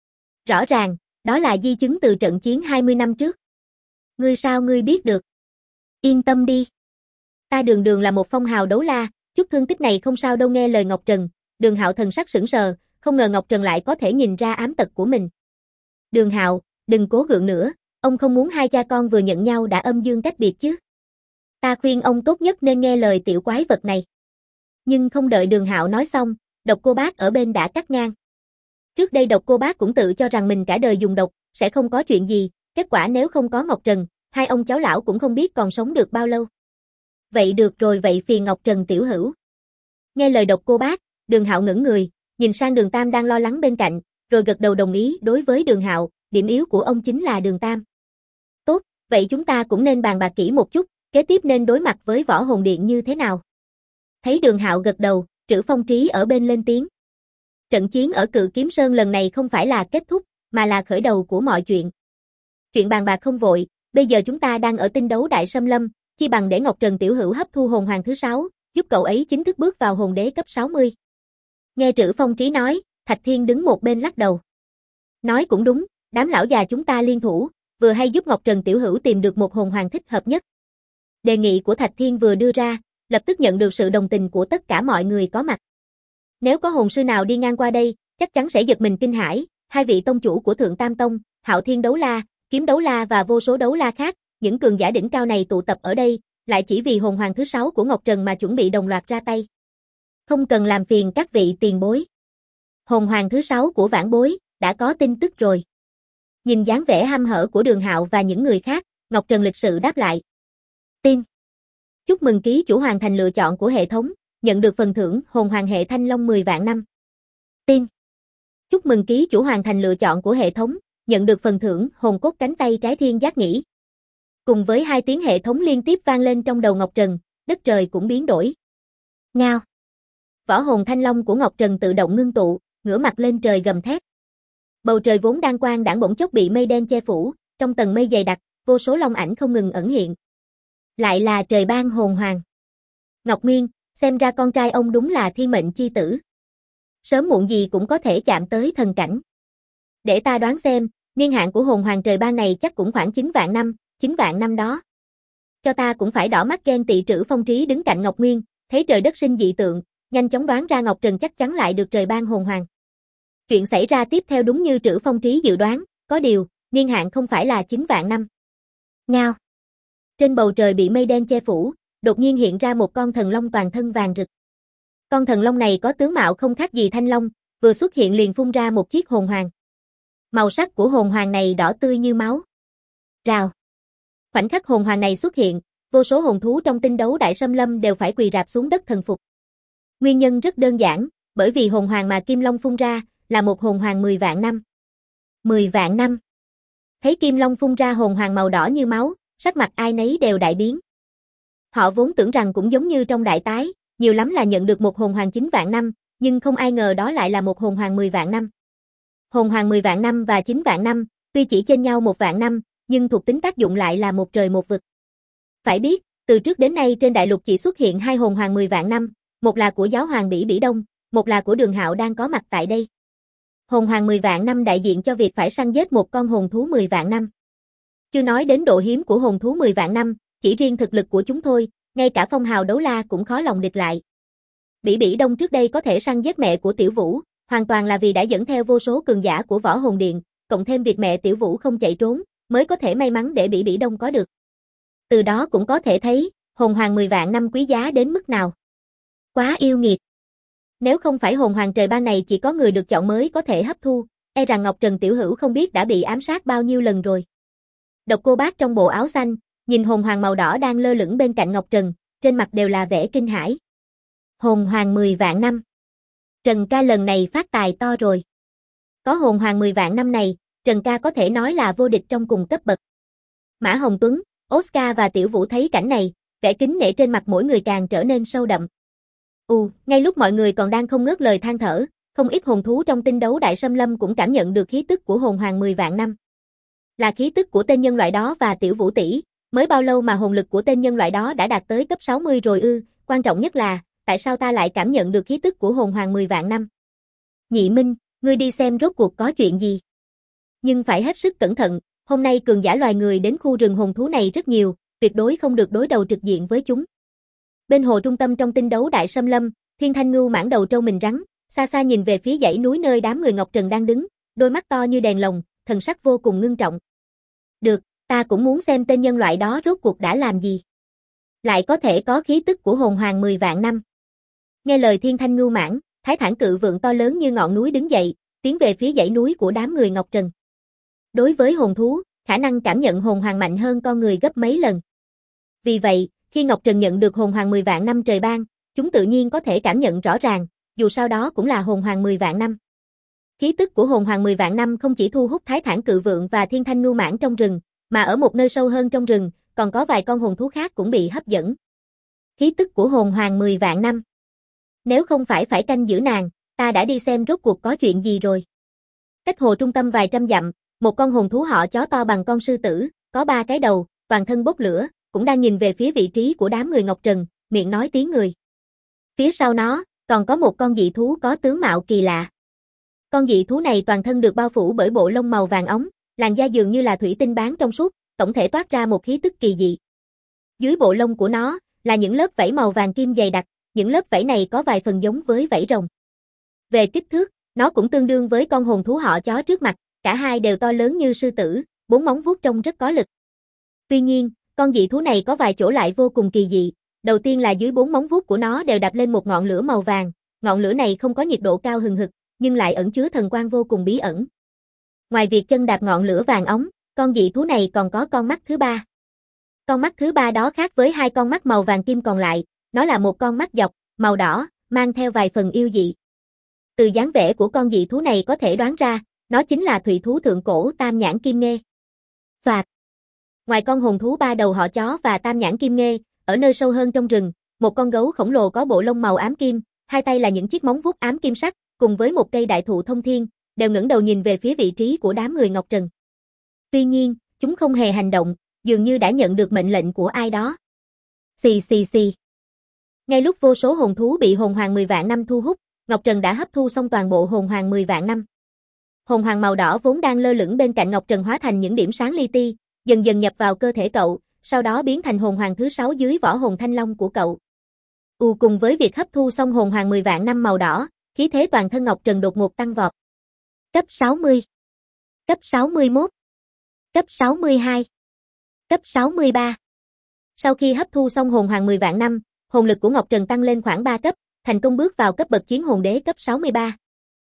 Rõ ràng, đó là di chứng từ trận chiến 20 năm trước. Ngươi sao ngươi biết được? Yên tâm đi. Ta Đường là một phong hào đấu la, chút thương tích này không sao đâu. Nghe lời Ngọc Trần, Đường Hạo thần sắc sững sờ, không ngờ Ngọc Trần lại có thể nhìn ra ám tật của mình. Đường Hạo, đừng cố gượng nữa, ông không muốn hai cha con vừa nhận nhau đã âm dương cách biệt chứ. Ta khuyên ông tốt nhất nên nghe lời tiểu quái vật này. Nhưng không đợi Đường Hạo nói xong, Độc Cô Bác ở bên đã cắt ngang. Trước đây Độc Cô Bác cũng tự cho rằng mình cả đời dùng độc, sẽ không có chuyện gì, kết quả nếu không có Ngọc Trần, hai ông cháu lão cũng không biết còn sống được bao lâu. Vậy được rồi, vậy phiền Ngọc Trần tiểu hữu. Nghe lời Độc Cô Bác, Đường Hạo ngẩng người, nhìn sang Đường Tam đang lo lắng bên cạnh, rồi gật đầu đồng ý. Đối với Đường Hạo, điểm yếu của ông chính là Đường Tam. Tốt, vậy chúng ta cũng nên bàn bạc kỹ một chút, kế tiếp nên đối mặt với Võ Hồn Điện như thế nào. Thấy Đường Hạo gật đầu, Trữ Phong Trí ở bên lên tiếng. Trận chiến ở Cự Kiếm Sơn lần này không phải là kết thúc, mà là khởi đầu của mọi chuyện. Chuyện bàn bạc không vội, bây giờ chúng ta đang ở tinh đấu đại xâm lâm, chi bằng để Ngọc Trần tiểu hữu hấp thu hồn hoàng thứ 6, giúp cậu ấy chính thức bước vào hồn đế cấp 60. Nghe Trữ Phong Trí nói, Thạch Thiên đứng một bên lắc đầu. Nói cũng đúng, đám lão già chúng ta liên thủ, vừa hay giúp Ngọc Trần tiểu hữu tìm được một hồn hoàng thích hợp nhất. Đề nghị của Thạch Thiên vừa đưa ra, lập tức nhận được sự đồng tình của tất cả mọi người có mặt. Nếu có hồn sư nào đi ngang qua đây, chắc chắn sẽ giật mình kinh hãi. Hai vị tông chủ của Thượng Tam Tông, Hạo Thiên đấu la, Kiếm đấu la và vô số đấu la khác, những cường giả đỉnh cao này tụ tập ở đây, lại chỉ vì hồn hoàng thứ 6 của Ngọc Trần mà chuẩn bị đồng loạt ra tay. Không cần làm phiền các vị tiền bối. Hồn hoàng thứ 6 của Vãn Bối đã có tin tức rồi. Nhìn dáng vẻ hăm hở của Đường Hạo và những người khác, Ngọc Trần lịch sự đáp lại. Tin. Chúc mừng ký chủ hoàn thành lựa chọn của hệ thống, nhận được phần thưởng hồn hoàng hệ thanh long 10 vạn năm. Tin. Chúc mừng ký chủ hoàn thành lựa chọn của hệ thống, nhận được phần thưởng hồn cốt cánh tay trái thiên giác nhĩ. Cùng với hai tiếng hệ thống liên tiếp vang lên trong đầu Ngọc Trần, đất trời cũng biến đổi. Ngao. Võ hồn thanh long của Ngọc Trần tự động ngưng tụ, ngửa mặt lên trời gầm thét. Bầu trời vốn đang quang đãng bỗng chốc bị mây đen che phủ, trong tầng mây dày đặc, vô số long ảnh không ngừng ẩn hiện. Lại là trời ban hồn hoàng. Ngọc Nguyên, xem ra con trai ông đúng là thiên mệnh chi tử. Sớm muộn gì cũng có thể chạm tới thần cảnh. Để ta đoán xem, niên hạn của hồn hoàng trời ban này chắc cũng khoảng 9 vạn năm, 9 vạn năm đó. Cho ta cũng phải đỏ mắt ghen tị. Trữ Phong Trí đứng cạnh Ngọc Nguyên, thấy trời đất sinh dị tượng, nhanh chóng đoán ra Ngọc Trần chắc chắn lại được trời ban hồn hoàng. Chuyện xảy ra tiếp theo đúng như Trữ Phong Trí dự đoán, có điều, niên hạn không phải là 9 vạn năm. Ngao. Trên bầu trời bị mây đen che phủ, đột nhiên hiện ra một con thần long toàn thân vàng rực. Con thần long này có tướng mạo không khác gì thanh long, vừa xuất hiện liền phun ra một chiếc hồn hoàng. Màu sắc của hồn hoàng này đỏ tươi như máu. Rào. Khoảnh khắc hồn hoàng này xuất hiện, vô số hồn thú trong tinh đấu đại xâm lâm đều phải quỳ rạp xuống đất thần phục. Nguyên nhân rất đơn giản, bởi vì hồn hoàng mà Kim Long phun ra là một hồn hoàng 10 vạn năm. 10 vạn năm. Thấy Kim Long phun ra hồn hoàng màu đỏ như máu, sắc mặt ai nấy đều đại biến. Họ vốn tưởng rằng cũng giống như trong đại tái, nhiều lắm là nhận được một hồn hoàng 9 vạn năm, nhưng không ai ngờ đó lại là một hồn hoàng 10 vạn năm. Hồn hoàng 10 vạn năm và 9 vạn năm, tuy chỉ chênh nhau 1 vạn năm, nhưng thuộc tính tác dụng lại là một trời một vực. Phải biết, từ trước đến nay trên đại lục chỉ xuất hiện 2 hồn hoàng 10 vạn năm, một là của giáo hoàng Bỉ Đông, một là của Đường Hạo đang có mặt tại đây. Hồn hoàng 10 vạn năm đại diện cho việc phải săn giết một con hồn thú 10 vạn năm. Chưa nói đến độ hiếm của hồn thú 10 vạn năm, chỉ riêng thực lực của chúng thôi, ngay cả phong hào đấu la cũng khó lòng địch lại. Bỉ Đông trước đây có thể săn giết mẹ của Tiểu Vũ, hoàn toàn là vì đã dẫn theo vô số cường giả của Võ Hồn Điện, cộng thêm việc mẹ Tiểu Vũ không chạy trốn, mới có thể may mắn để Bỉ Đông có được. Từ đó cũng có thể thấy, hồn hoàng 10 vạn năm quý giá đến mức nào. Quá yêu nghiệt. Nếu không phải hồn hoàng trời ban này chỉ có người được chọn mới có thể hấp thu, e rằng Ngọc Trần tiểu hữu không biết đã bị ám sát bao nhiêu lần rồi. Độc Cô Bác trong bộ áo xanh, nhìn hồn hoàng màu đỏ đang lơ lửng bên cạnh Ngọc Trần, trên mặt đều là vẻ kinh hãi. Hồn hoàng 10 vạn năm. Trần ca lần này phát tài to rồi. Có hồn hoàng 10 vạn năm này, Trần ca có thể nói là vô địch trong cùng cấp bậc. Mã Hồng Tuấn, Oscar và Tiểu Vũ thấy cảnh này, vẻ kính nể trên mặt mỗi người càng trở nên sâu đậm. Ngay lúc mọi người còn đang không ngớt lời than thở, không ít hồn thú trong tinh đấu đại xâm lâm cũng cảm nhận được khí tức của hồn hoàng 10 vạn năm. Là khí tức của tên nhân loại đó và Tiểu Vũ tỷ, mới bao lâu mà hồn lực của tên nhân loại đó đã đạt tới cấp 60 rồi ư? Quan trọng nhất là, tại sao ta lại cảm nhận được khí tức của hồn hoàng 10 vạn năm? Nhị Minh, ngươi đi xem rốt cuộc có chuyện gì. Nhưng phải hết sức cẩn thận, hôm nay cường giả loài người đến khu rừng hồn thú này rất nhiều, tuyệt đối không được đối đầu trực diện với chúng. Bên hồ trung tâm trong tinh đấu đại xâm lâm, Thiên Thanh Ngưu mãng đầu trâu mình rắn, xa xa nhìn về phía dãy núi nơi đám người Ngọc Trần đang đứng, đôi mắt to như đèn lồng, thần sắc vô cùng ngưng trọng. Được, ta cũng muốn xem tên nhân loại đó rốt cuộc đã làm gì. Lại có thể có khí tức của hồn hoàng 10 vạn năm. Nghe lời Thiên Thanh Ngưu mãng, Thái Thản cự vượng to lớn như ngọn núi đứng dậy, tiến về phía dãy núi của đám người Ngọc Trần. Đối với hồn thú, khả năng cảm nhận hồn hoàng mạnh hơn con người gấp mấy lần. Vì vậy, khi Ngọc Trần nhận được hồn hoàng 10 vạn năm trời ban, chúng tự nhiên có thể cảm nhận rõ ràng, dù sao đó cũng là hồn hoàng 10 vạn năm. Khí tức của hồn hoàng 10 vạn năm không chỉ thu hút Thái Thản cự vượng và Thiên Thanh Ngưu mãng trong rừng, mà ở một nơi sâu hơn trong rừng, còn có vài con hồn thú khác cũng bị hấp dẫn. Khí tức của hồn hoàng 10 vạn năm. Nếu không phải canh giữ nàng, ta đã đi xem rốt cuộc có chuyện gì rồi. Cách hồ trung tâm vài trăm dặm, một con hồn thú họ chó to bằng con sư tử, có 3 cái đầu, toàn thân bốc lửa, cũng đang nhìn về phía vị trí của đám người Ngọc Trần, miệng nói tiếng người. Phía sau nó, còn có một con dị thú có tướng mạo kỳ lạ. Con dị thú này toàn thân được bao phủ bởi bộ lông màu vàng óng, làn da dường như là thủy tinh bán trong suốt, tổng thể toát ra một khí tức kỳ dị. Dưới bộ lông của nó, là những lớp vảy màu vàng kim dày đặc, những lớp vảy này có vài phần giống với vảy rồng. Về kích thước, nó cũng tương đương với con hồn thú họ chó trước mặt, cả hai đều to lớn như sư tử, 4 móng vuốt trông rất có lực. Tuy nhiên, con dị thú này có vài chỗ lại vô cùng kỳ dị. Đầu tiên là dưới 4 móng vuốt của nó đều đạp lên một ngọn lửa màu vàng, ngọn lửa này không có nhiệt độ cao hừng hực, nhưng lại ẩn chứa thần quang vô cùng bí ẩn. Ngoài việc chân đạp ngọn lửa vàng óng, con dị thú này còn có con mắt thứ 3. Con mắt thứ 3 đó khác với 2 con mắt màu vàng kim còn lại, nó là một con mắt dọc, màu đỏ, mang theo vài phần yêu dị. Từ dáng vẻ của con dị thú này có thể đoán ra, nó chính là thủy thú thượng cổ Tam Nhãn Kim Nghê. Phạt. Ngoài con hồn thú 3 đầu họ chó và Tam Nhãn Kim Nghê, ở nơi sâu hơn trong rừng, một con gấu khổng lồ có bộ lông màu ám kim, hai tay là những chiếc móng vuốt ám kim sắc, cùng với một cây đại thụ thông thiên, đều ngẩng đầu nhìn về phía vị trí của đám người Ngọc Trần. Tuy nhiên, chúng không hề hành động, dường như đã nhận được mệnh lệnh của ai đó. Xì xì xì. Ngay lúc vô số hồn thú bị hồn hoàng 10 vạn năm thu hút, Ngọc Trần đã hấp thu xong toàn bộ hồn hoàng 10 vạn năm. Hồn hoàng màu đỏ vốn đang lơ lửng bên cạnh Ngọc Trần hóa thành những điểm sáng li ti, dần dần nhập vào cơ thể cậu, sau đó biến thành hồn hoàng thứ 6 dưới võ hồn thanh long của cậu. Cùng với việc hấp thu xong hồn hoàng 10 vạn năm màu đỏ, khí thế toàn thân Ngọc Trần đột ngột tăng vọt. Cấp 60, cấp 61, cấp 62, cấp 63. Sau khi hấp thu xong hồn hoàng 10 vạn năm, hồn lực của Ngọc Trần tăng lên khoảng 3 cấp, thành công bước vào cấp bậc chiến hồn đế cấp 63.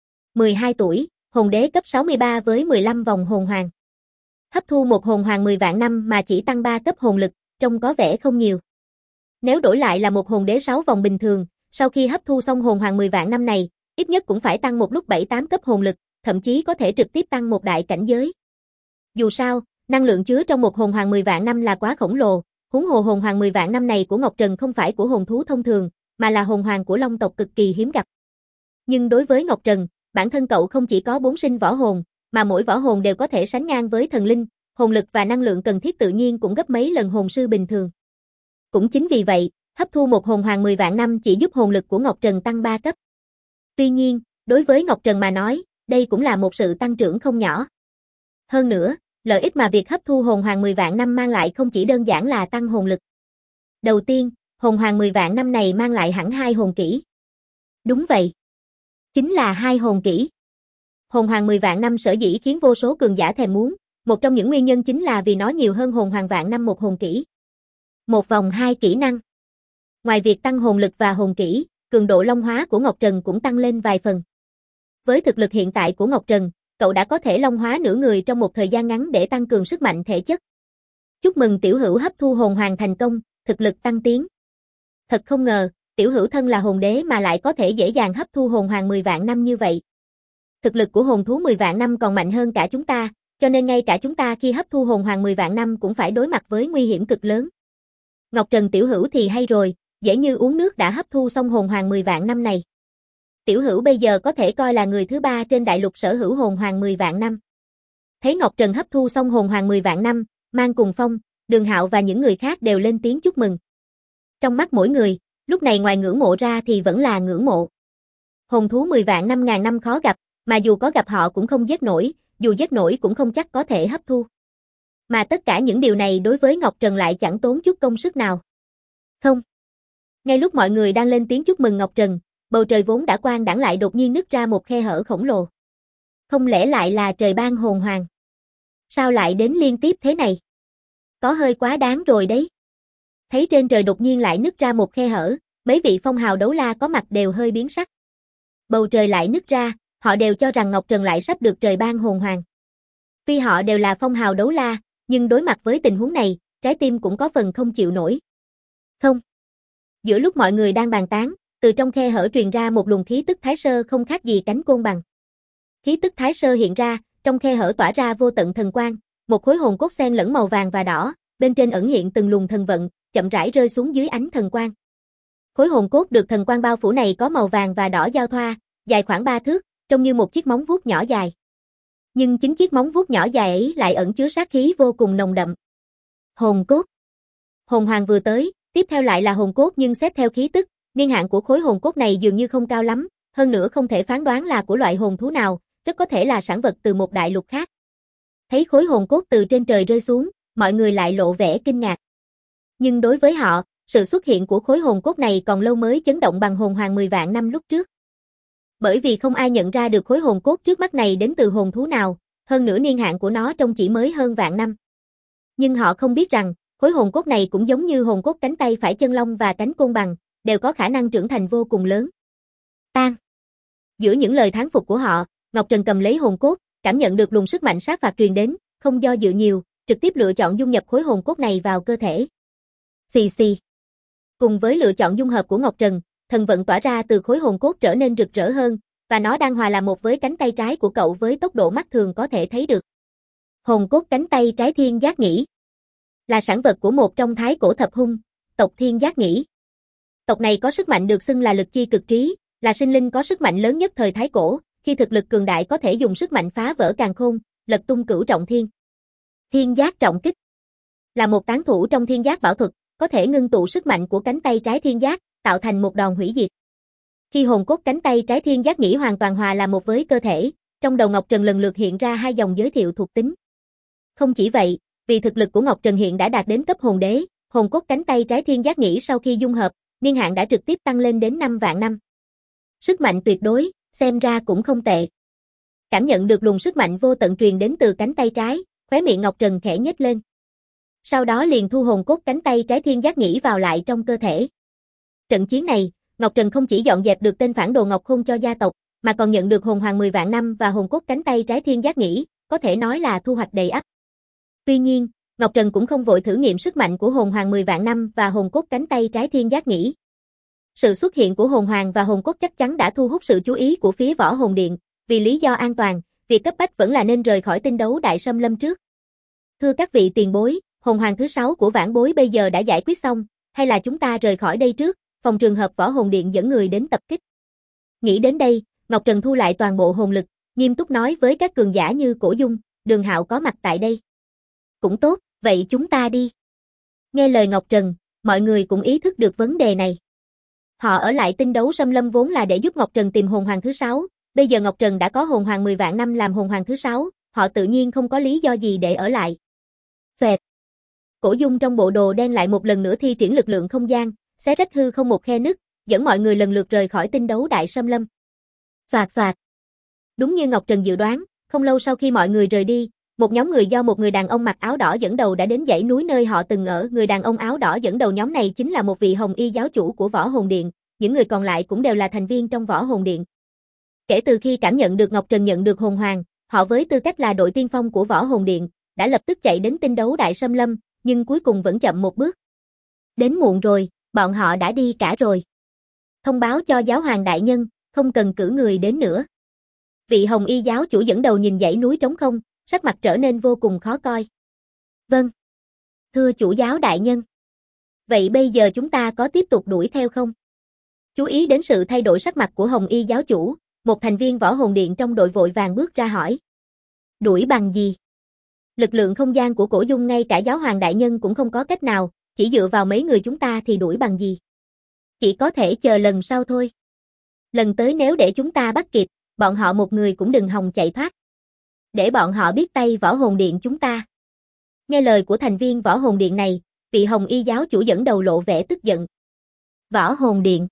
12 tuổi, hồn đế cấp 63 với 15 vòng hồn hoàng. Hấp thu một hồn hoàng 10 vạn năm mà chỉ tăng 3 cấp hồn lực, trông có vẻ không nhiều. Nếu đổi lại là một hồn đế 6 vòng bình thường, sau khi hấp thu xong hồn hoàng 10 vạn năm này, ít nhất cũng phải tăng một lúc 7-8 cấp hồn lực, thậm chí có thể trực tiếp tăng một đại cảnh giới. Dù sao, năng lượng chứa trong một hồn hoàng 10 vạn năm là quá khổng lồ, huống hồ hồn hoàng 10 vạn năm này của Ngọc Trần không phải của hồn thú thông thường, mà là hồn hoàng của long tộc cực kỳ hiếm gặp. Nhưng đối với Ngọc Trần, bản thân cậu không chỉ có 4 sinh võ hồn, mà mỗi võ hồn đều có thể sánh ngang với thần linh, hồn lực và năng lượng cần thiết tự nhiên cũng gấp mấy lần hồn sư bình thường. Cũng chính vì vậy, hấp thu một hồn hoàng 10 vạn năm chỉ giúp hồn lực của Ngọc Trần tăng 3 cấp. Tuy nhiên, đối với Ngọc Trần mà nói, đây cũng là một sự tăng trưởng không nhỏ. Hơn nữa, lợi ích mà việc hấp thu hồn hoàng 10 vạn năm mang lại không chỉ đơn giản là tăng hồn lực. Đầu tiên, hồn hoàng 10 vạn năm này mang lại hẳn 2 hồn kỹ. Đúng vậy. Chính là 2 hồn kỹ. Hồn hoàng 10 vạn năm sở dĩ khiến vô số cường giả thèm muốn, một trong những nguyên nhân chính là vì nó nhiều hơn hồn hoàng vạn năm một hồn kỹ. Một vòng 2 kỹ năng. Ngoài việc tăng hồn lực và hồn kỹ, cường độ long hóa của Ngọc Trần cũng tăng lên vài phần. Với thực lực hiện tại của Ngọc Trần, cậu đã có thể long hóa nửa người trong một thời gian ngắn để tăng cường sức mạnh thể chất. Chúc mừng tiểu hữu hấp thu hồn hoàng thành công, thực lực tăng tiến. Thật không ngờ, tiểu hữu thân là hồn đế mà lại có thể dễ dàng hấp thu hồn hoàng 10 vạn năm như vậy. Thực lực của hồn thú 10 vạn năm còn mạnh hơn cả chúng ta, cho nên ngay cả chúng ta khi hấp thu hồn hoàng 10 vạn năm cũng phải đối mặt với nguy hiểm cực lớn. Ngọc Trần tiểu hữu thì hay rồi, dễ như uống nước đã hấp thu xong hồn hoàng 10 vạn năm này. Tiểu hữu bây giờ có thể coi là người thứ 3 trên đại lục sở hữu hồn hoàng 10 vạn năm. Thấy Ngọc Trần hấp thu xong hồn hoàng 10 vạn năm, Mang Cùng Phong, Đường Hạo và những người khác đều lên tiếng chúc mừng. Trong mắt mỗi người, lúc này ngoài ngưỡng mộ ra thì vẫn là ngưỡng mộ. Hồn thú 10 vạn năm ngàn năm khó gặp, mà dù có gặp họ cũng không giết nổi, dù giết nổi cũng không chắc có thể hấp thu. Mà tất cả những điều này đối với Ngọc Trần lại chẳng tốn chút công sức nào. Không. Ngay lúc mọi người đang lên tiếng chúc mừng Ngọc Trần, bầu trời vốn đã quang đãng lại đột nhiên nứt ra một khe hở khổng lồ. Không lẽ lại là trời ban hồn hoàng? Sao lại đến liên tiếp thế này? Có hơi quá đáng rồi đấy. Thấy trên trời đột nhiên lại nứt ra một khe hở, mấy vị phong hào đấu la có mặt đều hơi biến sắc. Bầu trời lại nứt ra, họ đều cho rằng Ngọc Trần lại sắp được trời ban hồn hoàng. Tuy họ đều là phong hào đấu la, nhưng đối mặt với tình huống này, trái tim cũng có phần không chịu nổi. Không. Giữa lúc mọi người đang bàn tán, từ trong khe hở truyền ra một luồng khí tức thái sơ không khác gì cánh côn bằng. Khí tức thái sơ hiện ra, trong khe hở tỏa ra vô tận thần quang, một khối hồn cốt xen lẫn màu vàng và đỏ, bên trên ẩn hiện từng luồng thần vận, chậm rãi rơi xuống dưới ánh thần quang. Khối hồn cốt được thần quang bao phủ này có màu vàng và đỏ giao thoa, dài khoảng 3 thước, trông như một chiếc móng vuốt nhỏ dài. Nhưng chính chiếc móng vuốt nhỏ dài ấy lại ẩn chứa sát khí vô cùng nồng đậm. Hồn cốt. Hồn hoàng vừa tới, tiếp theo lại là hồn cốt nhưng xét theo khí tức, niên hạn của khối hồn cốt này dường như không cao lắm, hơn nữa không thể phán đoán là của loại hồn thú nào, rất có thể là sản vật từ một đại lục khác. Thấy khối hồn cốt từ trên trời rơi xuống, mọi người lại lộ vẻ kinh ngạc. Nhưng đối với họ, sự xuất hiện của khối hồn cốt này còn lâu mới chấn động bằng hồn hoàng 10 vạn năm lúc trước. Bởi vì không ai nhận ra được khối hồn cốt trước mắt này đến từ hồn thú nào, hơn nữa niên hạn của nó trông chỉ mới hơn vạn năm. Nhưng họ không biết rằng, khối hồn cốt này cũng giống như hồn cốt cánh tay phải chân long và cánh côn bằng, đều có khả năng trưởng thành vô cùng lớn. Tan. Giữa những lời thán phục của họ, Ngọc Trần cầm lấy hồn cốt, cảm nhận được luồng sức mạnh sát phạt truyền đến, không do dự nhiều, trực tiếp lựa chọn dung nhập khối hồn cốt này vào cơ thể. Xì xì. Cùng với lựa chọn dung hợp của Ngọc Trần, thần vận tỏa ra từ khối hồn cốt trở nên rực rỡ hơn, và nó đang hòa làm một với cánh tay trái của cậu với tốc độ mắt thường có thể thấy được. Hồn cốt cánh tay trái Thiên Giác Nghĩ là sản vật của một trong thái cổ thập hung, tộc Thiên Giác Nghĩ. Tộc này có sức mạnh được xưng là lực chi cực trí, là sinh linh có sức mạnh lớn nhất thời thái cổ, khi thực lực cường đại có thể dùng sức mạnh phá vỡ càn khôn, lật tung cửu trọng thiên. Thiên Giác Trọng Kích là một tán thủ trong Thiên Giác bảo thuật, có thể ngưng tụ sức mạnh của cánh tay trái Thiên Giác, tạo thành một đòn hủy diệt. Khi hồn cốt cánh tay trái Thiên Giác Nghĩ hoàn toàn hòa làm một với cơ thể, trong đầu Ngọc Trần lần lượt hiện ra hai dòng giới thiệu thuộc tính. Không chỉ vậy, vì thực lực của Ngọc Trần hiện đã đạt đến cấp hồn đế, hồn cốt cánh tay trái Thiên Giác Nghĩ sau khi dung hợp, niên hạn đã trực tiếp tăng lên đến 5 vạn năm. Sức mạnh tuyệt đối, xem ra cũng không tệ. Cảm nhận được luồng sức mạnh vô tận truyền đến từ cánh tay trái, khóe miệng Ngọc Trần khẽ nhếch lên. Sau đó liền thu hồn cốt cánh tay trái Thiên Giác Nghĩ vào lại trong cơ thể. Trận chiến này, Ngọc Trần không chỉ dọn dẹp được tên phản đồ Ngọc Khôn cho gia tộc, mà còn nhận được hồn hoàng 10 vạn năm và hồn cốt cánh tay trái Thiên Giác Nghĩ, có thể nói là thu hoạch đầy ắp. Tuy nhiên, Ngọc Trần cũng không vội thử nghiệm sức mạnh của hồn hoàng 10 vạn năm và hồn cốt cánh tay trái Thiên Giác Nghĩ. Sự xuất hiện của hồn hoàng và hồn cốt chắc chắn đã thu hút sự chú ý của phía Võ Hồn Điện, vì lý do an toàn, việc cấp bách vẫn là nên rời khỏi tinh đấu đại xâm lâm trước. Thưa các vị tiền bối, hồn hoàng thứ 6 của vãn bối bây giờ đã giải quyết xong, hay là chúng ta rời khỏi đây trước, phòng trường hợp Võ Hồn Điện dẫn người đến tập kích. Nghĩ đến đây, Ngọc Trần thu lại toàn bộ hồn lực, nghiêm túc nói với các cường giả như Cổ Dung, Đường Hạo có mặt tại đây. Cũng tốt, vậy chúng ta đi. Nghe lời Ngọc Trần, mọi người cũng ý thức được vấn đề này. Họ ở lại tinh đấu xâm lâm vốn là để giúp Ngọc Trần tìm hồn hoàng thứ 6, bây giờ Ngọc Trần đã có hồn hoàng 10 vạn năm làm hồn hoàng thứ 6, họ tự nhiên không có lý do gì để ở lại. Phẹt. Cổ Dung trong bộ đồ đen lại một lần nữa thi triển lực lượng không gian, xé rách hư không một khe nứt, dẫn mọi người lần lượt rời khỏi tinh đấu đại xâm lâm. Xoạt xoạt. Đúng như Ngọc Trần dự đoán, không lâu sau khi mọi người rời đi, một nhóm người do một người đàn ông mặc áo đỏ dẫn đầu đã đến dãy núi nơi họ từng ở. Người đàn ông áo đỏ dẫn đầu nhóm này chính là một vị hồng y giáo chủ của Võ Hồn Điện, những người còn lại cũng đều là thành viên trong Võ Hồn Điện. Kể từ khi cảm nhận được Ngọc Trần nhận được hồn hoàng, họ với tư cách là đội tiên phong của Võ Hồn Điện, đã lập tức chạy đến tinh đấu đại xâm lâm, nhưng cuối cùng vẫn chậm một bước. Đến muộn rồi, Bọn họ đã đi cả rồi. Thông báo cho giáo hoàng đại nhân, không cần cử người đến nữa. Vị Hồng Y giáo chủ dẫn đầu nhìn dãy núi trống không, sắc mặt trở nên vô cùng khó coi. Vâng. Thưa chủ giáo đại nhân. Vậy bây giờ chúng ta có tiếp tục đuổi theo không? Chú ý đến sự thay đổi sắc mặt của Hồng Y giáo chủ, một thành viên võ hồn điện trong đội vội vàng bước ra hỏi. Đuổi bằng gì? Lực lượng không gian của Cổ Dung ngay cả giáo hoàng đại nhân cũng không có cách nào, chỉ dựa vào mấy người chúng ta thì đuổi bằng gì? Chỉ có thể chờ lần sau thôi. Lần tới nếu để chúng ta bắt kịp, bọn họ một người cũng đừng hòng chạy thoát. Để bọn họ biết tay võ hồn điện chúng ta. Nghe lời của thành viên võ hồn điện này, vị Hồng Y giáo chủ dẫn đầu lộ vẻ tức giận. Võ hồn điện.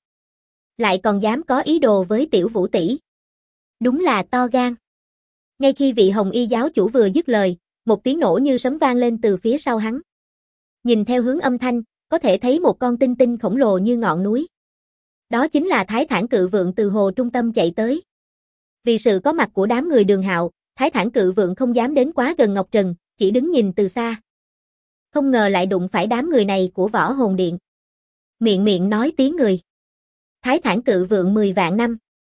Lại còn dám có ý đồ với tiểu Vũ tỷ. Đúng là to gan. Ngay khi vị Hồng Y giáo chủ vừa dứt lời, một tiếng nổ như sấm vang lên từ phía sau hắn. Nhìn theo hướng âm thanh, có thể thấy một con tinh tinh khổng lồ như ngọn núi. Đó chính là Thái Thản Cự Vượng từ hồ trung tâm chạy tới. Vì sự có mặt của đám người Đường Hạo, Thái Thản Cự Vượng không dám đến quá gần Ngọc Trần, chỉ đứng nhìn từ xa. Không ngờ lại đụng phải đám người này của võ hồn điện. Miệng miệng nói tiếng người. Thái Thản Cự Vượng 10 vạn năm.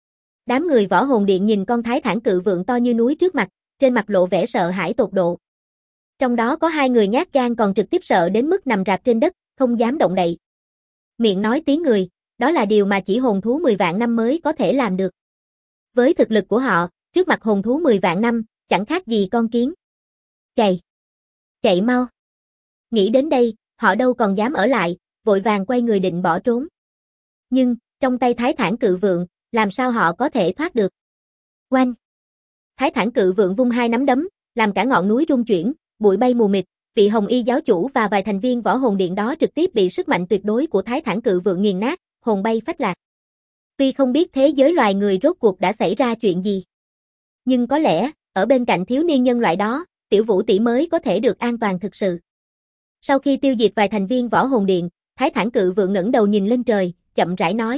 Đám người võ hồn điện nhìn con Thái Thản Cự Vượng to như núi trước mặt, trên mặt lộ vẻ sợ hãi tột độ. Trong đó có 2 người nhát gan còn trực tiếp sợ đến mức nằm rạp trên đất, không dám động đậy. Miệng nói tiếng người, đó là điều mà chỉ hồn thú 10 vạn năm mới có thể làm được. Với thực lực của họ, trước mặt hồn thú 10 vạn năm, chẳng khác gì con kiến. Chạy! Chạy mau! Nghĩ đến đây, họ đâu còn dám ở lại, vội vàng quay người định bỏ trốn. Nhưng, trong tay Thái Thản Cự Vượng, làm sao họ có thể thoát được? Oanh! Thái Thản Cự Vượng vung 2 nắm đấm, làm cả ngọn núi rung chuyển, bụi bay mù mịt, vị Hồng Y giáo chủ và vài thành viên võ hồn điện đó trực tiếp bị sức mạnh tuyệt đối của Thái Thản Cự Vượng nghiền nát, hồn bay phách lạc. Tuy không biết thế giới loài người rốt cuộc đã xảy ra chuyện gì, nhưng có lẽ, ở bên cạnh thiếu niên nhân loại đó, tiểu Vũ tỷ mới có thể được an toàn thực sự. Sau khi tiêu diệt vài thành viên võ hồn điện, Thái Thản Cự Vượng ngẩng đầu nhìn lên trời, chậm rãi nói.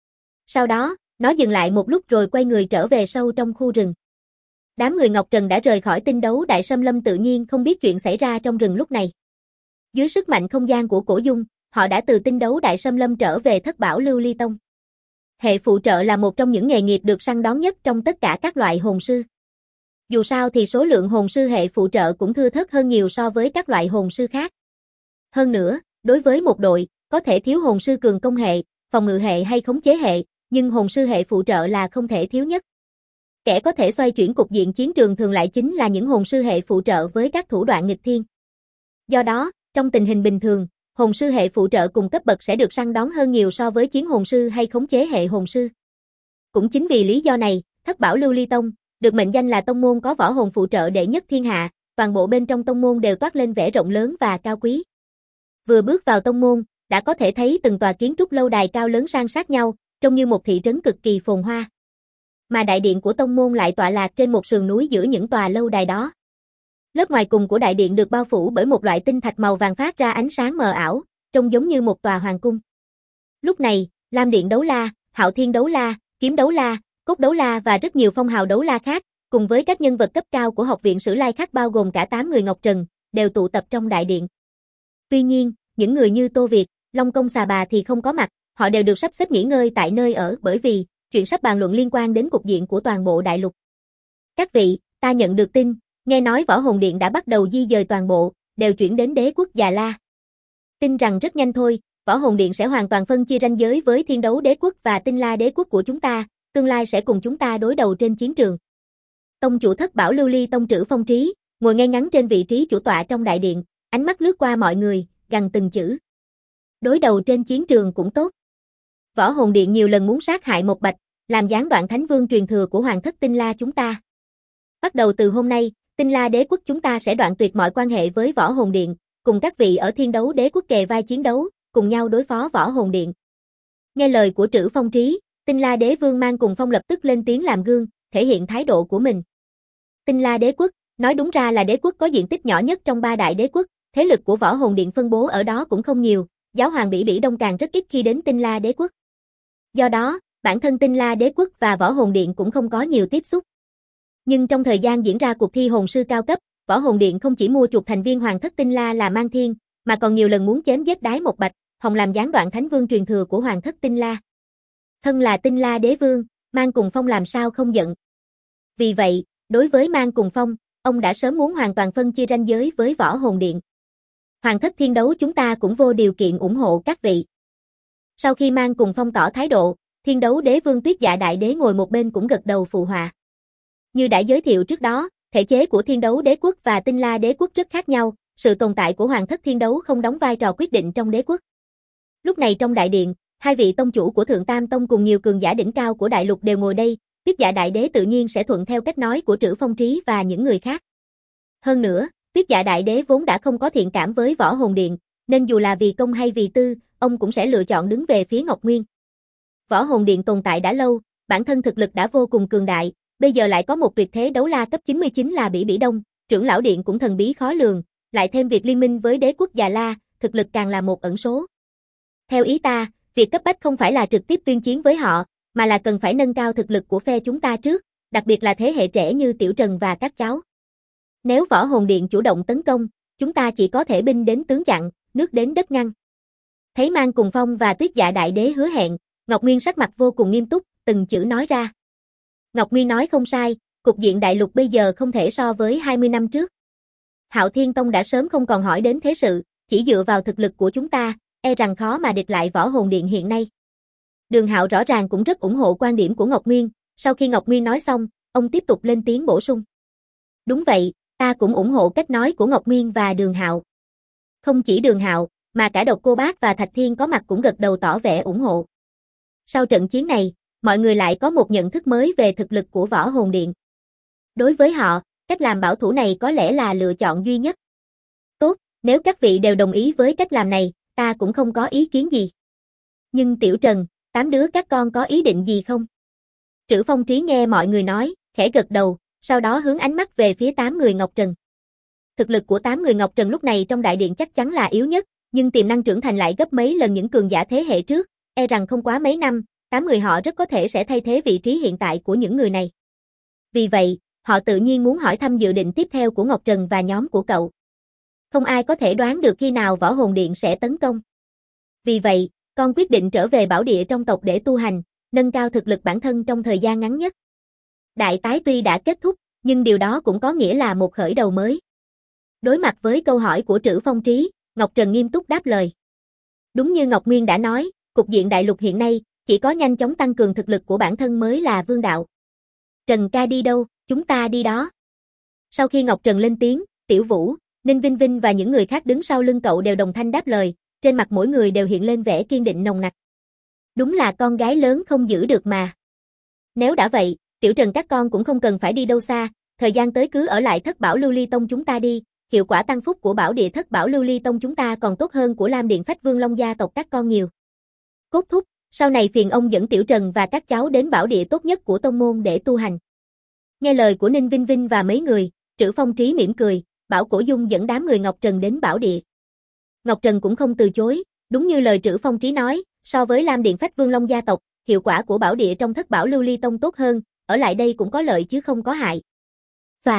Sau đó, nó dừng lại một lúc rồi quay người trở về sâu trong khu rừng. Đám người Ngọc Trần đã rời khỏi tinh đấu đại xâm lâm tự nhiên không biết chuyện xảy ra trong rừng lúc này. Dưới sức mạnh không gian của Cổ Dung, họ đã từ tinh đấu đại xâm lâm trở về Thất Bảo Lưu Ly Tông. Hệ phụ trợ là một trong những nghề nghiệp được săn đón nhất trong tất cả các loại hồn sư. Dù sao thì số lượng hồn sư hệ phụ trợ cũng thưa thớt hơn nhiều so với các loại hồn sư khác. Hơn nữa, đối với một đội, có thể thiếu hồn sư cường công hệ, phòng ngự hệ hay khống chế hệ, nhưng hồn sư hệ phụ trợ là không thể thiếu nhất. Kẻ có thể xoay chuyển cục diện chiến trường thường lại chính là những hồn sư hệ phụ trợ với các thủ đoạn nghịch thiên. Do đó, trong tình hình bình thường, hồn sư hệ phụ trợ cùng cấp bậc sẽ được săn đón hơn nhiều so với chiến hồn sư hay khống chế hệ hồn sư. Cũng chính vì lý do này, Thất Bảo Lưu Ly Tông được mệnh danh là tông môn có võ hồn phụ trợ đệ nhất thiên hạ, toàn bộ bên trong tông môn đều toát lên vẻ rộng lớn và cao quý. Vừa bước vào tông môn, đã có thể thấy từng tòa kiến trúc lâu đài cao lớn san sát nhau, trông như một thị trấn cực kỳ phồn hoa. Mà đại điện của tông môn lại tọa lạc trên một sườn núi giữa những tòa lâu đài đó. Lớp ngoài cùng của đại điện được bao phủ bởi một loại tinh thạch màu vàng phát ra ánh sáng mờ ảo, trông giống như một tòa hoàng cung. Lúc này, Lam Điện Đấu La, Hạo Thiên Đấu La, Kiếm Đấu La, Cốt Đấu La và rất nhiều phong hào đấu la khác, cùng với các nhân vật cấp cao của Học viện Sử Lai Khắc bao gồm cả 8 người Ngọc Trần, đều tụ tập trong đại điện. Tuy nhiên, những người như Tô Việt, Long Công Xà Bà thì không có mặt, họ đều được sắp xếp nghỉ ngơi tại nơi ở bởi vì chuyện sắp bàn luận liên quan đến cục diện của toàn bộ đại lục. Các vị, ta nhận được tin, nghe nói Võ Hồn Điện đã bắt đầu di dời toàn bộ, đều chuyển đến đế quốc Già La. Tin rằng rất nhanh thôi, Võ Hồn Điện sẽ hoàn toàn phân chia ranh giới với Thiên Đấu Đế quốc và Tinh La Đế quốc của chúng ta, tương lai sẽ cùng chúng ta đối đầu trên chiến trường. Tông chủ Thất Bảo Lưu Ly Tông Trữ Phong Trí, ngồi ngay ngắn trên vị trí chủ tọa trong đại điện, ánh mắt lướt qua mọi người, gằn từng chữ. Đối đầu trên chiến trường cũng tốt. Võ Hồn Điện nhiều lần muốn sát hại Một Bạch, làm gián đoạn Thánh Vương truyền thừa của Hoàng thất Tinh La chúng ta. Bắt đầu từ hôm nay, Tinh La Đế quốc chúng ta sẽ đoạn tuyệt mọi quan hệ với Võ Hồn Điện, cùng các vị ở Thiên Đấu Đế quốc kề vai chiến đấu, cùng nhau đối phó Võ Hồn Điện. Nghe lời của Trữ Phong Trí, Tinh La Đế Vương Mang cùng Phong lập tức lên tiếng làm gương, thể hiện thái độ của mình. Tinh La Đế quốc, nói đúng ra là đế quốc có diện tích nhỏ nhất trong 3 đại đế quốc, thế lực của Võ Hồn Điện phân bố ở đó cũng không nhiều, giáo hoàng Bỉ Bỉ Đông càng rất ít khi đến Tinh La Đế quốc. Do đó, bản thân Tinh La Đế quốc và Võ Hồn Điện cũng không có nhiều tiếp xúc. Nhưng trong thời gian diễn ra cuộc thi hồn sư cao cấp, Võ Hồn Điện không chỉ mua chuộc thành viên Hoàng thất Tinh La là Mang Thiên, mà còn nhiều lần muốn chém giết Đái Một Bạch, Hồng làm gián đoạn Thánh Vương truyền thừa của Hoàng thất Tinh La. Thân là Tinh La đế vương, Mang Cùng Phong làm sao không giận. Vì vậy, đối với Mang Cùng Phong, ông đã sớm muốn hoàn toàn phân chia ranh giới với Võ Hồn Điện. Hoàng thất Thiên Đấu chúng ta cũng vô điều kiện ủng hộ các vị. Sau khi Mang Cùng Phong tỏ thái độ, Thiên Đấu đế vương Tuyết Dạ Đại Đế ngồi một bên cũng gật đầu phụ họa. Như đã giới thiệu trước đó, thể chế của Thiên Đấu đế quốc và Tinh La đế quốc rất khác nhau, sự tồn tại của Hoàng thất Thiên Đấu không đóng vai trò quyết định trong đế quốc. Lúc này trong đại điện, hai vị tông chủ của Thượng Tam Tông cùng nhiều cường giả đỉnh cao của đại lục đều ngồi đây, Tuyết Dạ Đại Đế tự nhiên sẽ thuận theo cách nói của Trử Phong Trí và những người khác. Hơn nữa, Tuyết Dạ Đại Đế vốn đã không có thiện cảm với Võ Hồn Điện, nên dù là vì công hay vì tư, ông cũng sẽ lựa chọn đứng về phía Ngọc Nguyên. Võ Hồn Điện tồn tại đã lâu, bản thân thực lực đã vô cùng cường đại, bây giờ lại có một tuyệt thế đấu la cấp 99 là Bỉ Bỉ Đông, trưởng lão điện cũng thần bí khó lường, lại thêm việc liên minh với đế quốc Già La, thực lực càng là một ẩn số. Theo ý ta, việc cấp bách không phải là trực tiếp tuyên chiến với họ, mà là cần phải nâng cao thực lực của phe chúng ta trước, đặc biệt là thế hệ trẻ như Tiểu Trần và các cháu. Nếu Võ Hồn Điện chủ động tấn công, chúng ta chỉ có thể binh đến tướng chặn, nước đến đất ngăn. Thấy Mang Cùng Phong và Tuyết Dạ Đại Đế hứa hẹn, Ngọc Nguyên sắc mặt vô cùng nghiêm túc, từng chữ nói ra. Ngọc Nguyên nói không sai, cục diện đại lục bây giờ không thể so với 20 năm trước. Hạo Thiên Tông đã sớm không còn hỏi đến thế sự, chỉ dựa vào thực lực của chúng ta, e rằng khó mà địch lại Võ Hồn Điện hiện nay. Đường Hạo rõ ràng cũng rất ủng hộ quan điểm của Ngọc Nguyên, sau khi Ngọc Nguyên nói xong, ông tiếp tục lên tiếng bổ sung. Đúng vậy, ta cũng ủng hộ cách nói của Ngọc Nguyên và Đường Hạo. Không chỉ Đường Hạo, mà cả Độc Cô Bác và Thạch Thiên có mặt cũng gật đầu tỏ vẻ ủng hộ. Sau trận chiến này, mọi người lại có một nhận thức mới về thực lực của Võ Hồn Điện. Đối với họ, cách làm bảo thủ này có lẽ là lựa chọn duy nhất. Tốt, nếu các vị đều đồng ý với cách làm này, ta cũng không có ý kiến gì. Nhưng Tiểu Trần, 8 đứa các con có ý định gì không? Trử Phong Trí nghe mọi người nói, khẽ gật đầu, sau đó hướng ánh mắt về phía 8 người Ngọc Trần. Thực lực của 8 người Ngọc Trần lúc này trong đại điện chắc chắn là yếu nhất, nhưng tiềm năng trưởng thành lại gấp mấy lần những cường giả thế hệ trước, e rằng không quá mấy năm, 8 người họ rất có thể sẽ thay thế vị trí hiện tại của những người này. Vì vậy, họ tự nhiên muốn hỏi thăm dự định tiếp theo của Ngọc Trần và nhóm của cậu. Không ai có thể đoán được khi nào Võ Hồn Điện sẽ tấn công. Vì vậy, con quyết định trở về bảo địa trong tộc để tu hành, nâng cao thực lực bản thân trong thời gian ngắn nhất. Đại tái tuy đã kết thúc, nhưng điều đó cũng có nghĩa là một khởi đầu mới. Đối mặt với câu hỏi của Trử Phong Trí, Ngọc Trần nghiêm túc đáp lời. Đúng như Ngọc Nguyên đã nói, cục diện đại lục hiện nay, chỉ có nhanh chóng tăng cường thực lực của bản thân mới là vương đạo. Trần ca đi đâu, chúng ta đi đó. Sau khi Ngọc Trần lên tiếng, Tiểu Vũ, Ninh Vinh Vinh và những người khác đứng sau lưng cậu đều đồng thanh đáp lời, trên mặt mỗi người đều hiện lên vẻ kiên định nồng nặc. Đúng là con gái lớn không giữ được mà. Nếu đã vậy, Tiểu Trần các con cũng không cần phải đi đâu xa, thời gian tới cứ ở lại Thất Bảo Lưu Ly Tông chúng ta đi, hiệu quả tăng phúc của bảo địa Thất Bảo Lưu Ly Tông chúng ta còn tốt hơn của Lam Điện Phách Vương Long gia tộc các con nhiều. Cốt thúc, sau này phiền ông dẫn Tiểu Trần và các cháu đến bảo địa tốt nhất của tông môn để tu hành. Nghe lời của Ninh Vinh Vinh và mấy người, Trử Phong Trí mỉm cười, bảo Cổ Dung dẫn đám người Ngọc Trần đến bảo địa. Ngọc Trần cũng không từ chối, đúng như lời Trử Phong Trí nói, so với Lam Điện Phách Vương Long gia tộc, hiệu quả của bảo địa trong Thất Bảo Lưu Ly Tông tốt hơn, ở lại đây cũng có lợi chứ không có hại. Phạt.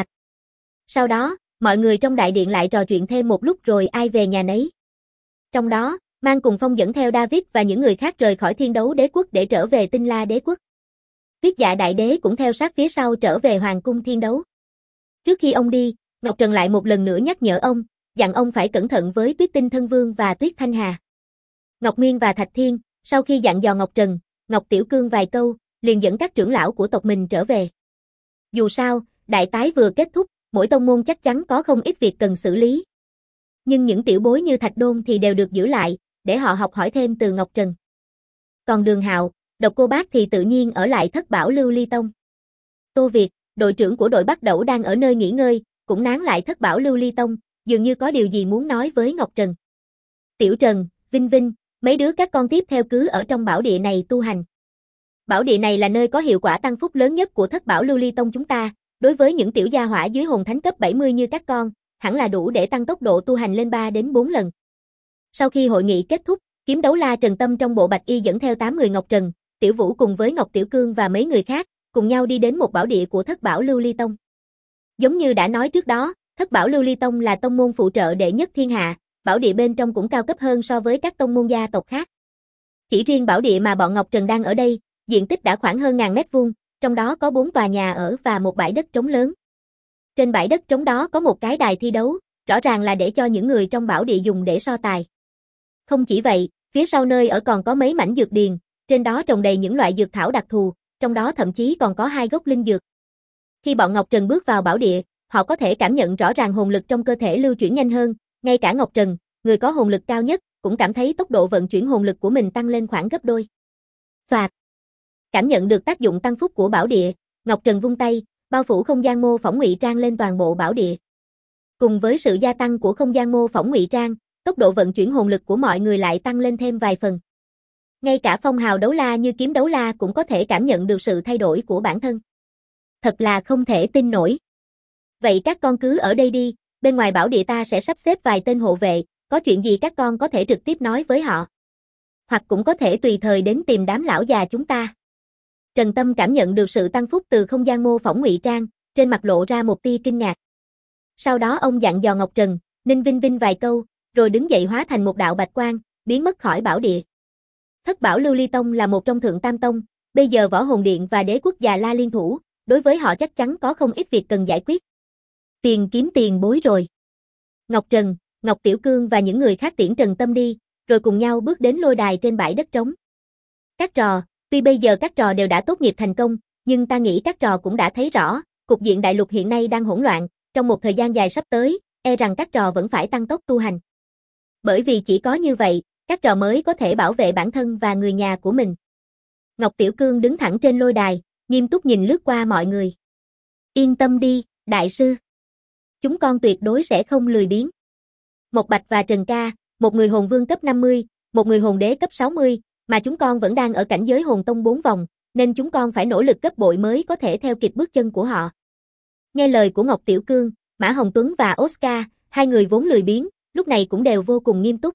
Sau đó, mọi người trong đại điện lại trò chuyện thêm một lúc rồi ai về nhà nấy. Trong đó, Mang Cùng Phong dẫn theo David và những người khác rời khỏi Thiên Đấu Đế quốc để trở về Tinh La Đế quốc. Tuyết Dạ Đại Đế cũng theo sát phía sau trở về Hoàng cung Thiên Đấu. Trước khi ông đi, Ngọc Trần lại một lần nữa nhắc nhở ông, dặn ông phải cẩn thận với Tuyết Tinh Thân Vương và Tuyết Thanh Hà. Ngọc Nguyên và Thạch Thiên, sau khi dặn dò Ngọc Trần, Ngọc Tiểu Cương vài câu, liền dẫn các trưởng lão của tộc mình trở về. Dù sao, đại tái vừa kết thúc, mỗi tông môn chắc chắn có không ít việc cần xử lý. Nhưng những tiểu bối như Thạch Đôn thì đều được giữ lại, để họ học hỏi thêm từ Ngọc Trần. Còn Đường Hạo, Độc Cô Bác thì tự nhiên ở lại Thất Bảo Lưu Ly Tông. Tô Việt, đội trưởng của đội Bắc Đẩu đang ở nơi nghỉ ngơi, cũng nán lại Thất Bảo Lưu Ly Tông, dường như có điều gì muốn nói với Ngọc Trần. Tiểu Trần, Vinh Vinh, mấy đứa các con tiếp theo cứ ở trong bảo địa này tu hành. Bảo địa này là nơi có hiệu quả tăng phúc lớn nhất của Thất Bảo Lưu Ly Tông chúng ta, đối với những tiểu gia hỏa dưới hồn thánh cấp 70 như các con, hẳn là đủ để tăng tốc độ tu hành lên 3 đến 4 lần. Sau khi hội nghị kết thúc, Kiếm Đấu La Trần Tâm trong bộ bạch y dẫn theo 8 người Ngọc Trần, Tiểu Vũ cùng với Ngọc Tiểu Cương và mấy người khác, cùng nhau đi đến một bảo địa của Thất Bảo Lưu Ly Tông. Giống như đã nói trước đó, Thất Bảo Lưu Ly Tông là tông môn phụ trợ đệ nhất thiên hạ, bảo địa bên trong cũng cao cấp hơn so với các tông môn gia tộc khác. Chỉ riêng bảo địa mà bọn Ngọc Trần đang ở đây, diện tích đã khoảng hơn 1000 mét vuông, trong đó có 4 tòa nhà ở và một bãi đất trống lớn. Trên bãi đất trống đó có một cái đài thi đấu, rõ ràng là để cho những người trong bảo địa dùng để so tài. Không chỉ vậy, phía sau nơi ở còn có mấy mảnh dược điền, trên đó trồng đầy những loại dược thảo đặc thù, trong đó thậm chí còn có 2 gốc linh dược. Khi bọn Ngọc Trần bước vào bảo địa, họ có thể cảm nhận rõ ràng hồn lực trong cơ thể lưu chuyển nhanh hơn, ngay cả Ngọc Trần, người có hồn lực cao nhất, cũng cảm thấy tốc độ vận chuyển hồn lực của mình tăng lên khoảng gấp đôi. Phạt. Cảm nhận được tác dụng tăng phúc của bảo địa, Ngọc Trần vung tay, bao phủ không gian mô phỏng ngụy trang lên toàn bộ bảo địa. Cùng với sự gia tăng của không gian mô phỏng ngụy trang, tốc độ vận chuyển hồn lực của mọi người lại tăng lên thêm vài phần. Ngay cả phong hào đấu la như kiếm đấu la cũng có thể cảm nhận được sự thay đổi của bản thân. Thật là không thể tin nổi. Vậy các con cứ ở đây đi, bên ngoài bảo địa ta sẽ sắp xếp vài tên hộ vệ, có chuyện gì các con có thể trực tiếp nói với họ. Hoặc cũng có thể tùy thời đến tìm đám lão già chúng ta. Trần Tâm cảm nhận được sự tăng phúc từ không gian mô phỏng ngụy trang, trên mặt lộ ra một tia kinh ngạc. Sau đó ông dặn dò Ngọc Trần, Ninh Vinh Vinh vài câu, rồi đứng dậy hóa thành một đạo bạch quang, biến mất khỏi bảo địa. Thất bảo Lưu Ly Tông là một trong thượng tam tông, bây giờ Võ Hồn Điện và Đế Quốc Già La liên thủ, đối với họ chắc chắn có không ít việc cần giải quyết. Tiền kiếm tiền bối rồi. Ngọc Trần, Ngọc Tiểu Cương và những người khác tiễn Trần Tâm đi, rồi cùng nhau bước đến lôi đài trên bãi đất trống. Các trò, tuy bây giờ các trò đều đã tốt nghiệp thành công, nhưng ta nghĩ các trò cũng đã thấy rõ, cục diện đại lục hiện nay đang hỗn loạn, trong một thời gian dài sắp tới, e rằng các trò vẫn phải tăng tốc tu hành. Bởi vì chỉ có như vậy, các trò mới có thể bảo vệ bản thân và người nhà của mình. Ngọc Tiểu Cương đứng thẳng trên lôi đài, nghiêm túc nhìn lướt qua mọi người. Yên tâm đi, đại sư. Chúng con tuyệt đối sẽ không lười biếng. Mộc Bạch và Trần Ca, một người hồn vương cấp 50, một người hồn đế cấp 60, mà chúng con vẫn đang ở cảnh giới hồn tông 4 vòng, nên chúng con phải nỗ lực gấp bội mới có thể theo kịp bước chân của họ. Nghe lời của Ngọc Tiểu Cương, Mã Hồng Tuấn và Oscar, hai người vốn lười biếng, lúc này cũng đều vô cùng nghiêm túc.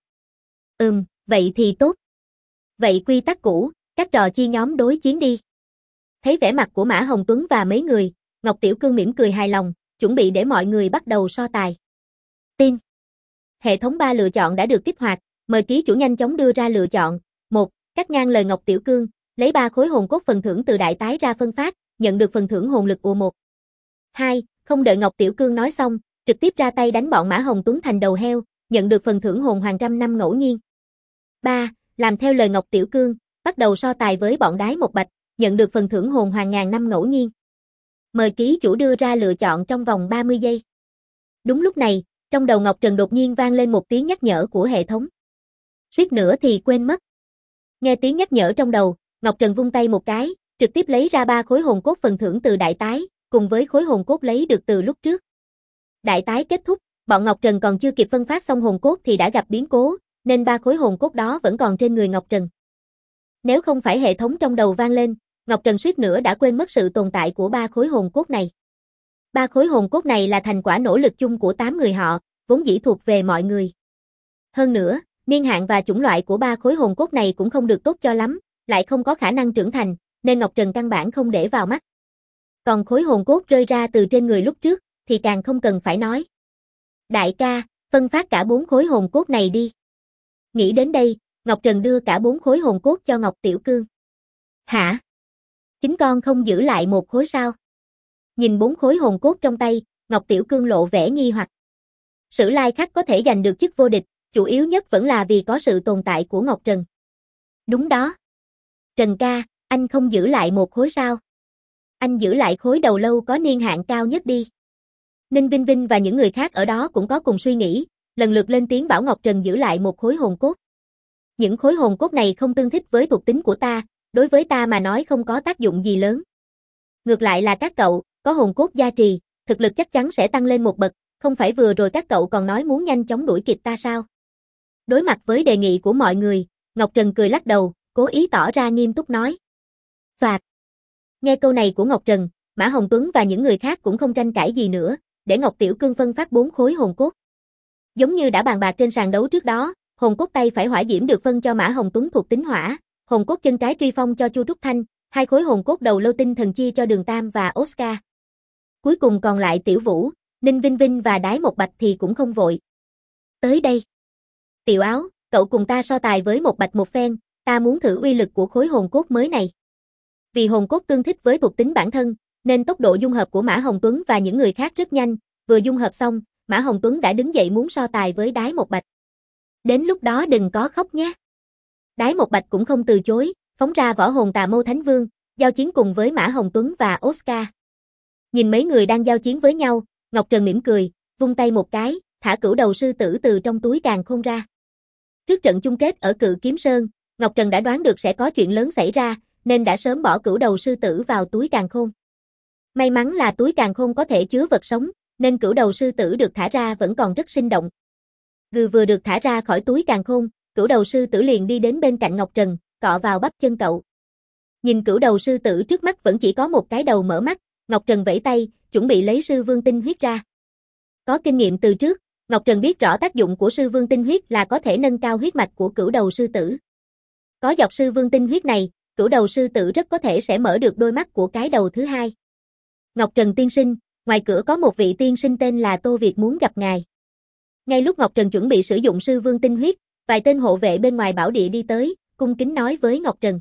Vậy thì tốt. Vậy quy tắc cũ, các trò chia nhóm đối chiến đi. Thấy vẻ mặt của Mã Hồng Tuấn và mấy người, Ngọc Tiểu Cương mỉm cười hài lòng, chuẩn bị để mọi người bắt đầu so tài. Tiên. Hệ thống 3 lựa chọn đã được kích hoạt, mời ký chủ nhanh chóng đưa ra lựa chọn. 1. Cắt ngang lời Ngọc Tiểu Cương, lấy 3 khối hồn cốt phần thưởng từ đại tái ra phân phát, nhận được phần thưởng hồn lực U1. 2. Không đợi Ngọc Tiểu Cương nói xong, trực tiếp ra tay đánh bọn Mã Hồng Tuấn thành đầu heo, nhận được phần thưởng hồn hoàng 100 năm ngẫu nhiên. 3. Làm theo lời Ngọc Tiểu Cương, bắt đầu so tài với bọn Đái Một Bạch, nhận được phần thưởng hồn hoàng 1000 năm ngẫu nhiên. Mời ký chủ đưa ra lựa chọn trong vòng 30 giây. Đúng lúc này, trong đầu Ngọc Trần đột nhiên vang lên một tiếng nhắc nhở của hệ thống. Suýt nữa thì quên mất. Nghe tiếng nhắc nhở trong đầu, Ngọc Trần vung tay một cái, trực tiếp lấy ra 3 khối hồn cốt phần thưởng từ đại tái, cùng với khối hồn cốt lấy được từ lúc trước. Đại tái kết thúc, bọn Ngọc Trần còn chưa kịp phân phát xong hồn cốt thì đã gặp biến cố, nên 3 khối hồn cốt đó vẫn còn trên người Ngọc Trần. Nếu không phải hệ thống trong đầu vang lên, Ngọc Trần suýt nữa đã quên mất sự tồn tại của 3 khối hồn cốt này. 3 khối hồn cốt này là thành quả nỗ lực chung của 8 người họ, vốn dĩ thuộc về mọi người. Hơn nữa, niên hạn và chủng loại của 3 khối hồn cốt này cũng không được tốt cho lắm, lại không có khả năng trưởng thành, nên Ngọc Trần căn bản không để vào mắt. Còn khối hồn cốt rơi ra từ trên người lúc trước, thì càng không cần phải nói. Đại ca, phân phát cả 4 khối hồn cốt này đi. Nghĩ đến đây, Ngọc Trần đưa cả 4 khối hồn cốt cho Ngọc Tiểu Cương. Hả? Chính con không giữ lại một khối sao? Nhìn 4 khối hồn cốt trong tay, Ngọc Tiểu Cương lộ vẻ nghi hoặc. Sử Lai Khắc có thể giành được chức vô địch, chủ yếu nhất vẫn là vì có sự tồn tại của Ngọc Trần. Đúng đó. Trần ca, anh không giữ lại một khối sao? Anh giữ lại khối đầu lâu có niên hạn cao nhất đi. Ninh Vinh Vinh và những người khác ở đó cũng có cùng suy nghĩ, lần lượt lên tiếng bảo Ngọc Trần giữ lại một khối hồn cốt. Những khối hồn cốt này không tương thích với thuộc tính của ta, đối với ta mà nói không có tác dụng gì lớn. Ngược lại là các cậu, có hồn cốt gia trì, thực lực chắc chắn sẽ tăng lên một bậc, không phải vừa rồi các cậu còn nói muốn nhanh chóng đuổi kịp ta sao? Đối mặt với đề nghị của mọi người, Ngọc Trần cười lắc đầu, cố ý tỏ ra nghiêm túc nói. Phạt. Nghe câu này của Ngọc Trần, Mã Hồng Tuấn và những người khác cũng không tranh cãi gì nữa, để Ngọc Tiểu Cương phân phát 4 khối hồn cốt. Giống như đã bàn bạc trên sàn đấu trước đó, hồn cốt tay phải hỏa diễm được phân cho Mã Hồng Tuấn thuộc tính hỏa, hồn cốt chân trái truy phong cho Chu Trúc Thanh, 2 khối hồn cốt đầu lâu tinh thần chia cho Đường Tam và Oscar. Cuối cùng còn lại Tiểu Vũ, Ninh Vinh Vinh và Đái Một Bạch thì cũng không vội. Tới đây. Tiểu Áo, cậu cùng ta so tài với một bạch một phen, ta muốn thử uy lực của khối hồn cốt mới này. Vì hồn cốt tương thích với thuộc tính bản thân, nên tốc độ dung hợp của Mã Hồng Tuấn và những người khác rất nhanh, vừa dung hợp xong, Mã Hồng Tuấn đã đứng dậy muốn so tài với Đái Một Bạch. Đến lúc đó đừng có khóc nhé. Đái Một Bạch cũng không từ chối, phóng ra võ hồn Tà Mâu Thánh Vương, giao chiến cùng với Mã Hồng Tuấn và Oscar. Nhìn mấy người đang giao chiến với nhau, Ngọc Trần mỉm cười, vung tay một cái, thả cửu đầu sư tử từ trong túi càn khôn ra. Trước trận chung kết ở Cự Kiếm Sơn, Ngọc Trần đã đoán được sẽ có chuyện lớn xảy ra, nên đã sớm bỏ cửu đầu sư tử vào túi càn khôn. May mắn là túi càn khôn có thể chứa vật sống, nên cửu đầu sư tử được thả ra vẫn còn rất sinh động. Vừa được thả ra khỏi túi càn khôn, cửu đầu sư tử liền đi đến bên cạnh Ngọc Trần, cọ vào bắp chân cậu. Nhìn cửu đầu sư tử trước mắt vẫn chỉ có một cái đầu mở mắt, Ngọc Trần vẫy tay, chuẩn bị lấy sư vương tinh huyết ra. Có kinh nghiệm từ trước, Ngọc Trần biết rõ tác dụng của sư vương tinh huyết là có thể nâng cao huyết mạch của cửu đầu sư tử. Có giọt sư vương tinh huyết này, cửu đầu sư tử rất có thể sẽ mở được đôi mắt của cái đầu thứ hai. Ngọc Trần tiên sinh, ngoài cửa có một vị tiên sinh tên là Tô Việt muốn gặp ngài. Ngay lúc Ngọc Trần chuẩn bị sử dụng sư vương tinh huyết, vài tên hộ vệ bên ngoài bảo địa đi tới, cung kính nói với Ngọc Trần.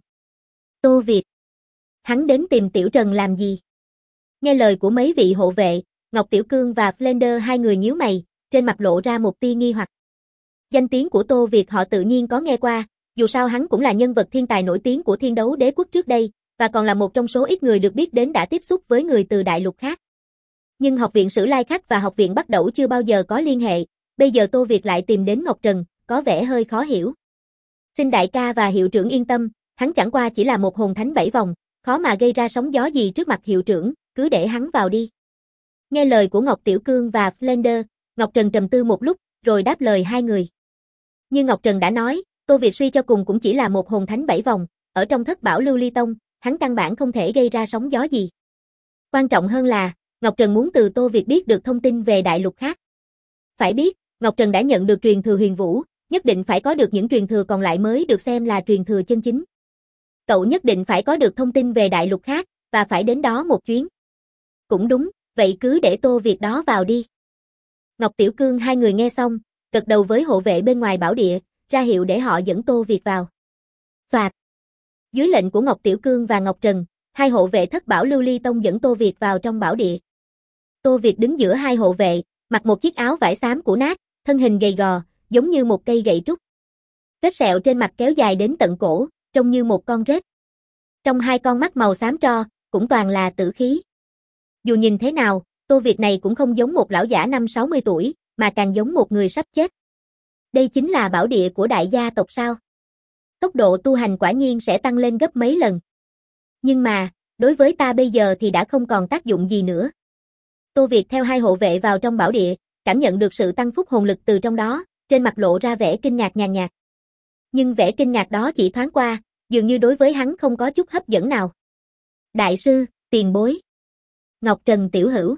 Tô Việt. Hắn đến tìm Tiểu Trần làm gì? Nghe lời của mấy vị hộ vệ, Ngọc Tiểu Cương và Flender hai người nhíu mày, trên mặt lộ ra một tia nghi hoặc. Danh tiếng của Tô Việt họ tự nhiên có nghe qua, dù sao hắn cũng là nhân vật thiên tài nổi tiếng của Thiên Đấu Đế Quốc trước đây, và còn là một trong số ít người được biết đến đã tiếp xúc với người từ đại lục khác. Nhưng Học viện Sử Lai Khắc và Học viện Bắc Đẩu chưa bao giờ có liên hệ, bây giờ Tô Việt lại tìm đến Ngọc Trần, có vẻ hơi khó hiểu. Xin đại ca và hiệu trưởng yên tâm, hắn chẳng qua chỉ là một hồn thánh 7 vòng, khó mà gây ra sóng gió gì trước mặt hiệu trưởng, cứ để hắn vào đi. Nghe lời của Ngọc Tiểu Cương và Flender, Ngọc Trần trầm tư một lúc, rồi đáp lời hai người. Như Ngọc Trần đã nói, Tô Việt suy cho cùng cũng chỉ là một hồn thánh 7 vòng, ở trong Thất Bảo Lưu Ly Tông, hắn căn bản không thể gây ra sóng gió gì. Quan trọng hơn là, Ngọc Trần muốn từ Tô Việt biết được thông tin về đại lục khác. Phải biết, Ngọc Trần đã nhận được truyền thừa huyền vũ, nhất định phải có được những truyền thừa còn lại mới được xem là truyền thừa chân chính. Cậu nhất định phải có được thông tin về đại lục khác, và phải đến đó một chuyến. Cũng đúng, vậy cứ để Tô Việt đó vào đi. Ngọc Tiểu Cương hai người nghe xong, gật đầu với hộ vệ bên ngoài bảo địa, ra hiệu để họ dẫn Tô Việt vào. Phạt. Dưới lệnh của Ngọc Tiểu Cương và Ngọc Trần, hai hộ vệ Thất Bảo Lưu Ly Tông dẫn Tô Việt vào trong bảo địa. Tô Việt đứng giữa hai hộ vệ, mặc một chiếc áo vải xám cũ nát, thân hình gầy gò, giống như một cây gậy trúc. Vết sẹo trên mặt kéo dài đến tận cổ, trông như một con rết. Trong hai con mắt màu xám tro, cũng toàn là tử khí. Dù nhìn thế nào, Tô Việt này cũng không giống một lão giả 50-60 tuổi, mà càng giống một người sắp chết. Đây chính là bảo địa của đại gia tộc sao? Tốc độ tu hành quả nhiên sẽ tăng lên gấp mấy lần. Nhưng mà, đối với ta bây giờ thì đã không còn tác dụng gì nữa. Tô Việt theo hai hộ vệ vào trong bảo địa, cảm nhận được sự tăng phúc hồn lực từ trong đó, trên mặt lộ ra vẻ kinh ngạc nhàn nhạt. Nhưng vẻ kinh ngạc đó chỉ thoáng qua, dường như đối với hắn không có chút hấp dẫn nào. Đại sư, tiền bối. Ngọc Trần tiểu hữu.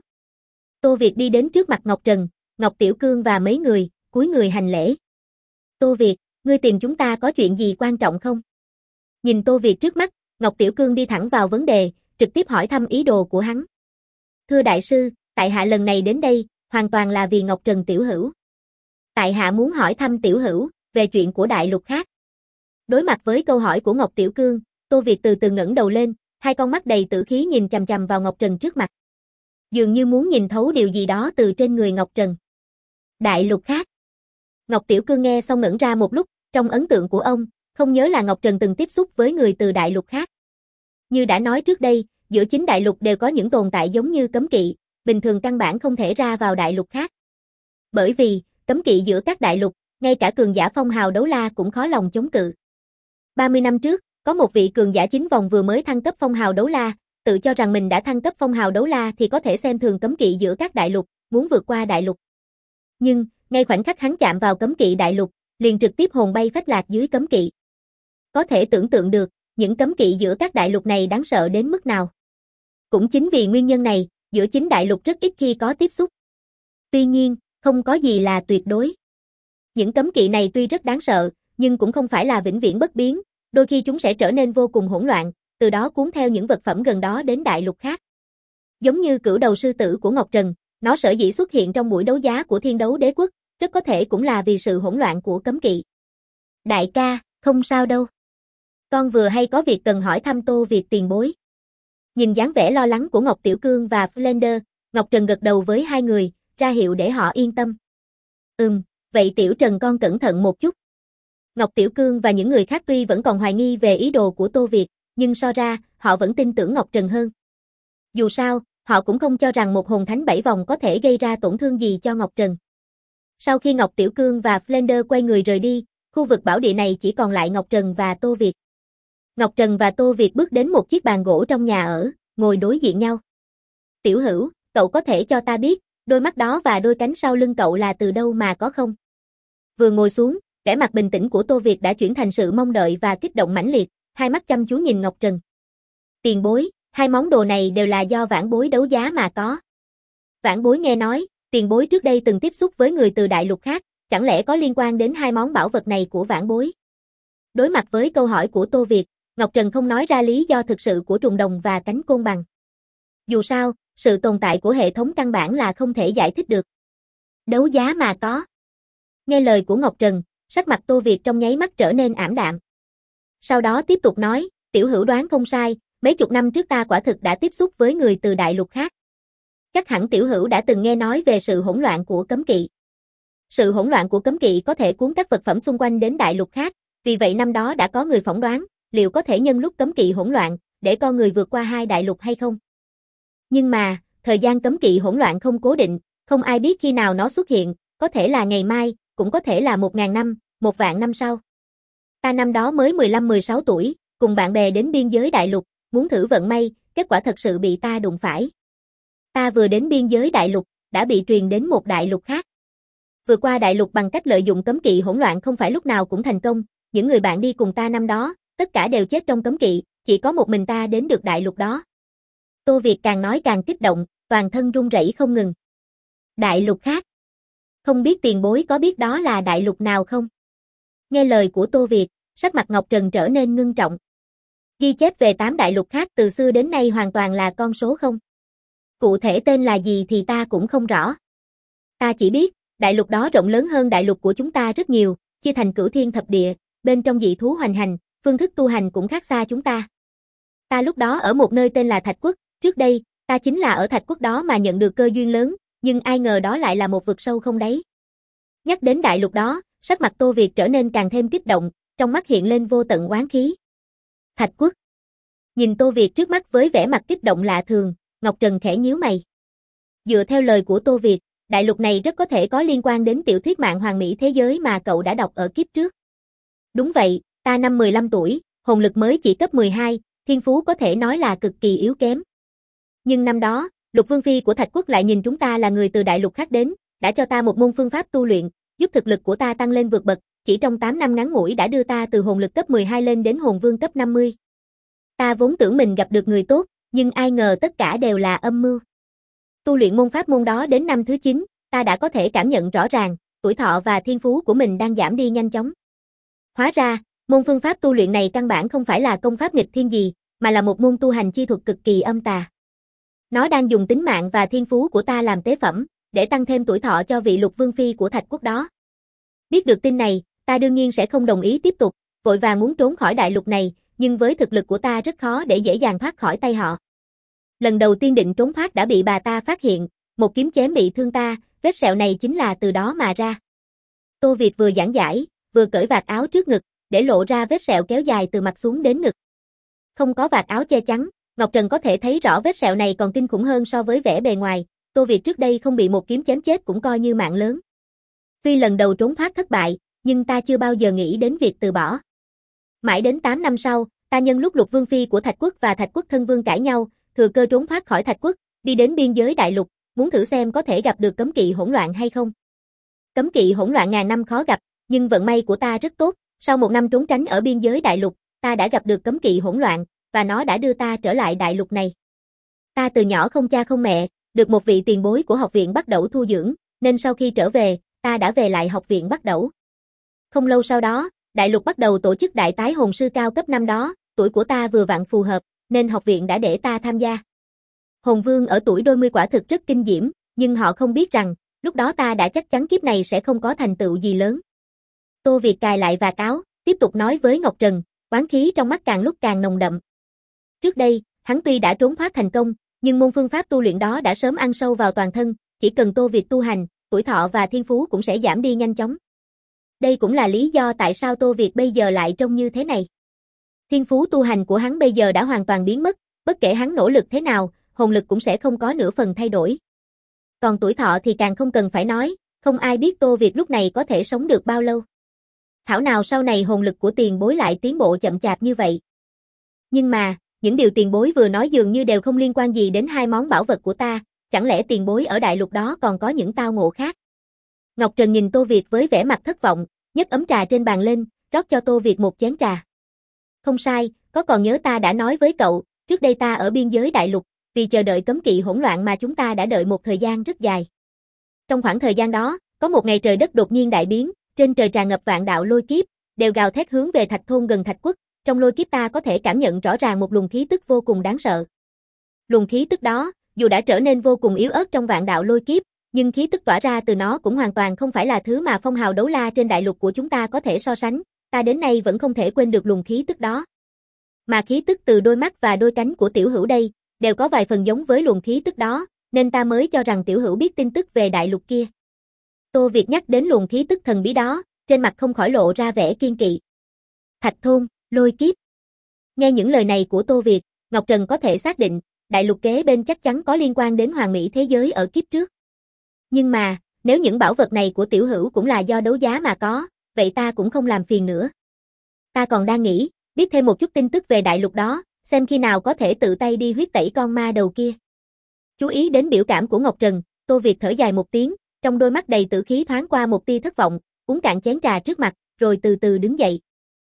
Tô Việt đi đến trước mặt Ngọc Trần, Ngọc Tiểu Cương và mấy người, cúi người hành lễ. Tô Việt, ngươi tìm chúng ta có chuyện gì quan trọng không? Nhìn Tô Việt trước mắt, Ngọc Tiểu Cương đi thẳng vào vấn đề, trực tiếp hỏi thăm ý đồ của hắn. Thưa đại sư, tại hạ lần này đến đây, hoàn toàn là vì Ngọc Trần tiểu hữu. Tại hạ muốn hỏi thăm tiểu hữu, về chuyện của đại lục khác. Đối mặt với câu hỏi của Ngọc Tiểu Cương, Tô Việt từ từ ngẩng đầu lên, hai con mắt đầy tử khí nhìn chằm chằm vào Ngọc Trần trước mặt. Dường như muốn nhìn thấu điều gì đó từ trên người Ngọc Trần. Đại lục khác. Ngọc Tiểu Cương nghe xong ngẩn ra một lúc, trong ấn tượng của ông, không nhớ là Ngọc Trần từng tiếp xúc với người từ đại lục khác. Như đã nói trước đây, giữa chính đại lục đều có những tồn tại giống như cấm kỵ, bình thường căn bản không thể ra vào đại lục khác. Bởi vì, cấm kỵ giữa các đại lục, ngay cả cường giả phong hào đấu la cũng khó lòng chống cự. 30 năm trước, có một vị cường giả 9 vòng vừa mới thăng cấp phong hào đấu la, tự cho rằng mình đã thăng cấp phong hào đấu la thì có thể xem thường cấm kỵ giữa các đại lục, muốn vượt qua đại lục. Nhưng, ngay khoảnh khắc hắn chạm vào cấm kỵ đại lục, liền trực tiếp hồn bay phách lạc dưới cấm kỵ. Có thể tưởng tượng được, những cấm kỵ giữa các đại lục này đáng sợ đến mức nào. Cũng chính vì nguyên nhân này, giữa chính đại lục rất ít khi có tiếp xúc. Tuy nhiên, không có gì là tuyệt đối. Những cấm kỵ này tuy rất đáng sợ, nhưng cũng không phải là vĩnh viễn bất biến, đôi khi chúng sẽ trở nên vô cùng hỗn loạn, từ đó cuốn theo những vật phẩm gần đó đến đại lục khác. Giống như cửu đầu sư tử của Ngọc Trần, nó sở dĩ xuất hiện trong buổi đấu giá của Thiên Đấu Đế Quốc, rất có thể cũng là vì sự hỗn loạn của cấm kỵ. Đại ca, không sao đâu. Con vừa hay có việc cần hỏi thăm Tô Việt tiền bối. Nhìn dáng vẻ lo lắng của Ngọc Tiểu Cương và Flender, Ngọc Trần gật đầu với hai người, ra hiệu để họ yên tâm. Vậy Tiểu Trần con cẩn thận một chút. Ngọc Tiểu Cương và những người khác tuy vẫn còn hoài nghi về ý đồ của Tô Việt, nhưng so ra, họ vẫn tin tưởng Ngọc Trần hơn. Dù sao, họ cũng không cho rằng một hồn thánh 7 vòng có thể gây ra tổn thương gì cho Ngọc Trần. Sau khi Ngọc Tiểu Cương và Flender quay người rời đi, khu vực bảo địa này chỉ còn lại Ngọc Trần và Tô Việt. Ngọc Trần và Tô Việt bước đến một chiếc bàn gỗ trong nhà ở, ngồi đối diện nhau. Tiểu Hữu, cậu có thể cho ta biết, đôi mắt đó và đôi cánh sau lưng cậu là từ đâu mà có không? Vừa ngồi xuống, vẻ mặt bình tĩnh của Tô Việt đã chuyển thành sự mong đợi và kích động mãnh liệt, hai mắt chăm chú nhìn Ngọc Trần. Tiền bối, hai món đồ này đều là do Vãn Bối đấu giá mà có. Vãn Bối nghe nói, tiền bối trước đây từng tiếp xúc với người từ đại lục khác, chẳng lẽ có liên quan đến hai món bảo vật này của Vãn Bối? Đối mặt với câu hỏi của Tô Việt, Ngọc Trần không nói ra lý do thực sự của trùng đồng và cánh côn bằng. Dù sao, sự tồn tại của hệ thống căn bản là không thể giải thích được. Đấu giá mà có. Nghe lời của Ngọc Trần, sắc mặt Tô Việt trong nháy mắt trở nên ảm đạm. Sau đó tiếp tục nói, Tiểu Hữu đoán không sai, mấy chục năm trước ta quả thực đã tiếp xúc với người từ đại lục khác. Chắc hẳn Tiểu Hữu đã từng nghe nói về sự hỗn loạn của cấm kỵ. Sự hỗn loạn của cấm kỵ có thể cuốn các vật phẩm xung quanh đến đại lục khác, vì vậy năm đó đã có người phỏng đoán, liệu có thể nhân lúc cấm kỵ hỗn loạn, để con người vượt qua hai đại lục hay không? Nhưng mà, thời gian cấm kỵ hỗn loạn không cố định, không ai biết khi nào nó xuất hiện, có thể là ngày mai, cũng có thể là 1000 năm, 1 vạn năm sau. Ta năm đó mới 15-16 tuổi, cùng bạn bè đến biên giới đại lục, muốn thử vận may, kết quả thật sự bị ta đụng phải. Ta vừa đến biên giới đại lục, đã bị truyền đến một đại lục khác. Vượt qua đại lục bằng cách lợi dụng cấm kỵ hỗn loạn không phải lúc nào cũng thành công, những người bạn đi cùng ta năm đó, tất cả đều chết trong cấm kỵ, chỉ có một mình ta đến được đại lục đó. Tô Việt càng nói càng kích động, toàn thân run rẩy không ngừng. Đại lục khác? Không biết tiền bối có biết đó là đại lục nào không? Nghe lời của Tô Việt, sắc mặt Ngọc Trần trở nên ngưng trọng. Ghi chép về 8 đại lục khác từ xưa đến nay hoàn toàn là con số không. Cụ thể tên là gì thì ta cũng không rõ. Ta chỉ biết, đại lục đó rộng lớn hơn đại lục của chúng ta rất nhiều, chia thành cửu thiên thập địa, bên trong dị thú hoành hành, phương thức tu hành cũng khác xa chúng ta. Ta lúc đó ở một nơi tên là Thạch Quốc, trước đây, ta chính là ở Thạch Quốc đó mà nhận được cơ duyên lớn, nhưng ai ngờ đó lại là một vực sâu không đáy. Nhắc đến đại lục đó, sắc mặt Tô Việt trở nên càng thêm kích động, trong mắt hiện lên vô tận oán khí. Thạch Quốc. Nhìn Tô Việt trước mắt với vẻ mặt kích động lạ thường, Ngọc Trần khẽ nhíu mày. Dựa theo lời của Tô Việt, đại lục này rất có thể có liên quan đến tiểu thuyết mạng hoàn mỹ thế giới mà cậu đã đọc ở kiếp trước. Đúng vậy, ta năm 15 tuổi, hồn lực mới chỉ cấp 12, thiên phú có thể nói là cực kỳ yếu kém. Nhưng năm đó, Lục Vương Phi của Thạch Quốc lại nhìn chúng ta là người từ đại lục khác đến, đã cho ta một môn phương pháp tu luyện, giúp thực lực của ta tăng lên vượt bậc, chỉ trong 8 năm ngắn ngủi đã đưa ta từ hồn lực cấp 12 lên đến hồn vương cấp 50. Ta vốn tưởng mình gặp được người tốt, nhưng ai ngờ tất cả đều là âm mưu. Tu luyện môn pháp môn đó đến năm thứ 9, ta đã có thể cảm nhận rõ ràng, tuổi thọ và thiên phú của mình đang giảm đi nhanh chóng. Hóa ra, môn phương pháp tu luyện này căn bản không phải là công pháp nghịch thiên gì, mà là một môn tu hành chi thuật cực kỳ âm tà. Nó đang dùng tính mạng và thiên phú của ta làm tế phẩm, để tăng thêm tuổi thọ cho vị Lục Vương Phi của Thạch Quốc đó. Biết được tin này, ta đương nhiên sẽ không đồng ý tiếp tục, vội vàng muốn trốn khỏi đại lục này, nhưng với thực lực của ta rất khó để dễ dàng thoát khỏi tay họ. Lần đầu tiên định trốn thoát đã bị bà ta phát hiện, một kiếm chém bị thương ta, vết sẹo này chính là từ đó mà ra. Tô Việt vừa giảng giải, vừa cởi vạt áo trước ngực, để lộ ra vết sẹo kéo dài từ mặt xuống đến ngực. Không có vạt áo che chắn, Ngọc Trần có thể thấy rõ vết sẹo này còn kinh khủng hơn so với vẻ bề ngoài. Tô Việt trước đây không bị một kiếm chém chết cũng coi như mạng lớn. Tuy lần đầu trốn thoát thất bại, nhưng ta chưa bao giờ nghĩ đến việc từ bỏ. Mãi đến 8 năm sau, ta nhân lúc Lục Vương Phi của Thạch Quốc và Thạch Quốc thân vương cãi nhau, thừa cơ trốn thoát khỏi Thạch Quốc, đi đến biên giới đại lục, muốn thử xem có thể gặp được cấm kỵ hỗn loạn hay không. Cấm kỵ hỗn loạn ngàn năm khó gặp, nhưng vận may của ta rất tốt, sau 1 năm trốn tránh ở biên giới đại lục, ta đã gặp được cấm kỵ hỗn loạn, và nó đã đưa ta trở lại đại lục này. Ta từ nhỏ không cha không mẹ, được một vị tiền bối của học viện Bắc Đẩu thu dưỡng, nên sau khi trở về, ta đã về lại học viện Bắc Đẩu. Không lâu sau đó, đại lục bắt đầu tổ chức đại tái hồn sư cao cấp năm đó, tuổi của ta vừa vặn phù hợp, nên học viện đã để ta tham gia. Hồn vương ở tuổi đôi mươi quả thực rất kinh diễm, nhưng họ không biết rằng, lúc đó ta đã chắc chắn kiếp này sẽ không có thành tựu gì lớn. Tô Việt cài lại vạt áo, tiếp tục nói với Ngọc Trần, oán khí trong mắt càng lúc càng nồng đậm. Trước đây, hắn tuy đã trốn thoát thành công, nhưng môn phương pháp tu luyện đó đã sớm ăn sâu vào toàn thân, chỉ cần Tô Việt tu hành, tuổi thọ và thiên phú cũng sẽ giảm đi nhanh chóng. Đây cũng là lý do tại sao Tô Việt bây giờ lại trông như thế này. Thiên phú tu hành của hắn bây giờ đã hoàn toàn biến mất, bất kể hắn nỗ lực thế nào, hồn lực cũng sẽ không có nửa phần thay đổi. Còn tuổi thọ thì càng không cần phải nói, không ai biết Tô Việt lúc này có thể sống được bao lâu. Thảo nào sau này hồn lực của tiền bối lại tiến bộ chậm chạp như vậy. Nhưng mà, những điều tiền bối vừa nói dường như đều không liên quan gì đến hai món bảo vật của ta, chẳng lẽ tiền bối ở đại lục đó còn có những tao ngộ khác? Ngọc Trần nhìn Tô Việt với vẻ mặt thất vọng, nhấc ấm trà trên bàn lên, rót cho Tô Việt một chén trà. Không sai, có còn nhớ ta đã nói với cậu, trước đây ta ở biên giới đại lục, vì chờ đợi cấm kỵ hỗn loạn mà chúng ta đã đợi một thời gian rất dài. Trong khoảng thời gian đó, có một ngày trời đất đột nhiên đại biến, trên trời tràn ngập vạn đạo lôi kiếp, đều gào thét hướng về Thạch thôn gần Thạch Quốc, trong lôi kiếp ta có thể cảm nhận rõ ràng một luồng khí tức vô cùng đáng sợ. Luồng khí tức đó, dù đã trở nên vô cùng yếu ớt trong vạn đạo lôi kiếp, nhưng khí tức tỏa ra từ nó cũng hoàn toàn không phải là thứ mà phong hào đấu la trên đại lục của chúng ta có thể so sánh, ta đến nay vẫn không thể quên được luồng khí tức đó. Mà khí tức từ đôi mắt và đôi cánh của tiểu hữu đây, đều có vài phần giống với luồng khí tức đó, nên ta mới cho rằng tiểu hữu biết tin tức về đại lục kia. Tô Việt nhắc đến luồng khí tức thần bí đó, trên mặt không khỏi lộ ra vẻ kiên kỵ. Thạch thôn, lôi kiếp. Nghe những lời này của Tô Việt, Ngọc Trần có thể xác định, đại lục kế bên chắc chắn có liên quan đến hoàn mỹ thế giới ở kiếp trước. Nhưng mà, nếu những bảo vật này của tiểu hữu cũng là do đấu giá mà có, vậy ta cũng không làm phiền nữa. Ta còn đang nghĩ, biết thêm một chút tin tức về đại lục đó, xem khi nào có thể tự tay đi huyết tẩy con ma đầu kia. Chú ý đến biểu cảm của Ngọc Trần, Tô Việt thở dài một tiếng, trong đôi mắt đầy tử khí thoáng qua một tia thất vọng, uống cạn chén trà trước mặt, rồi từ từ đứng dậy.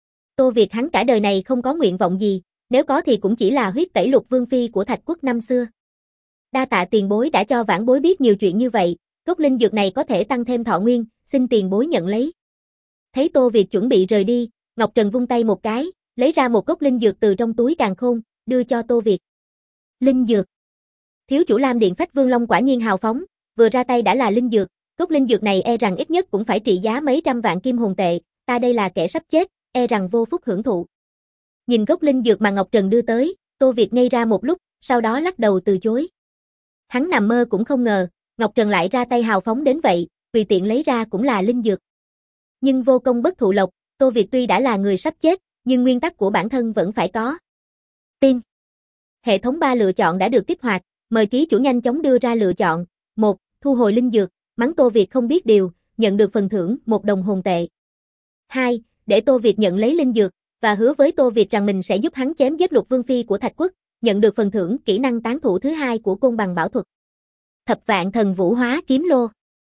Tô Việt hắn cả đời này không có nguyện vọng gì, nếu có thì cũng chỉ là huyết tẩy Lục Vương Phi của Thạch Quốc năm xưa. Đa tạ tiền bối đã cho vãn bối biết nhiều chuyện như vậy, cốc linh dược này có thể tăng thêm thọ nguyên, xin tiền bối nhận lấy. Thấy Tô Việt chuẩn bị rời đi, Ngọc Trần vung tay một cái, lấy ra một cốc linh dược từ trong túi càn khôn, đưa cho Tô Việt. Linh dược. Thiếu chủ Lam Điện Phách Vương Long quả nhiên hào phóng, vừa ra tay đã là linh dược, cốc linh dược này e rằng ít nhất cũng phải trị giá mấy trăm vạn kim hồn tệ, ta đây là kẻ sắp chết, e rằng vô phúc hưởng thụ. Nhìn cốc linh dược mà Ngọc Trần đưa tới, Tô Việt ngây ra một lúc, sau đó lắc đầu từ chối. Hắn nằm mơ cũng không ngờ, Ngọc Trần lại ra tay hào phóng đến vậy, tùy tiện lấy ra cũng là linh dược. Nhưng vô công bất thụ lộc, Tô Việt tuy đã là người sắp chết, nhưng nguyên tắc của bản thân vẫn phải có. Tiên. Hệ thống 3 lựa chọn đã được kích hoạt, mời ký chủ nhanh chóng đưa ra lựa chọn. 1. Thu hồi linh dược, mắng Tô Việt không biết điều, nhận được phần thưởng 1 đồng hồn tệ. 2. Để Tô Việt nhận lấy linh dược, và hứa với Tô Việt rằng mình sẽ giúp hắn chém giết Lục Vương Phi của Thạch Quốc, nhận được phần thưởng kỹ năng tán thủ thứ 2 của côn bằng bảo thuật. Thập vạn thần vũ hóa kiếm lô.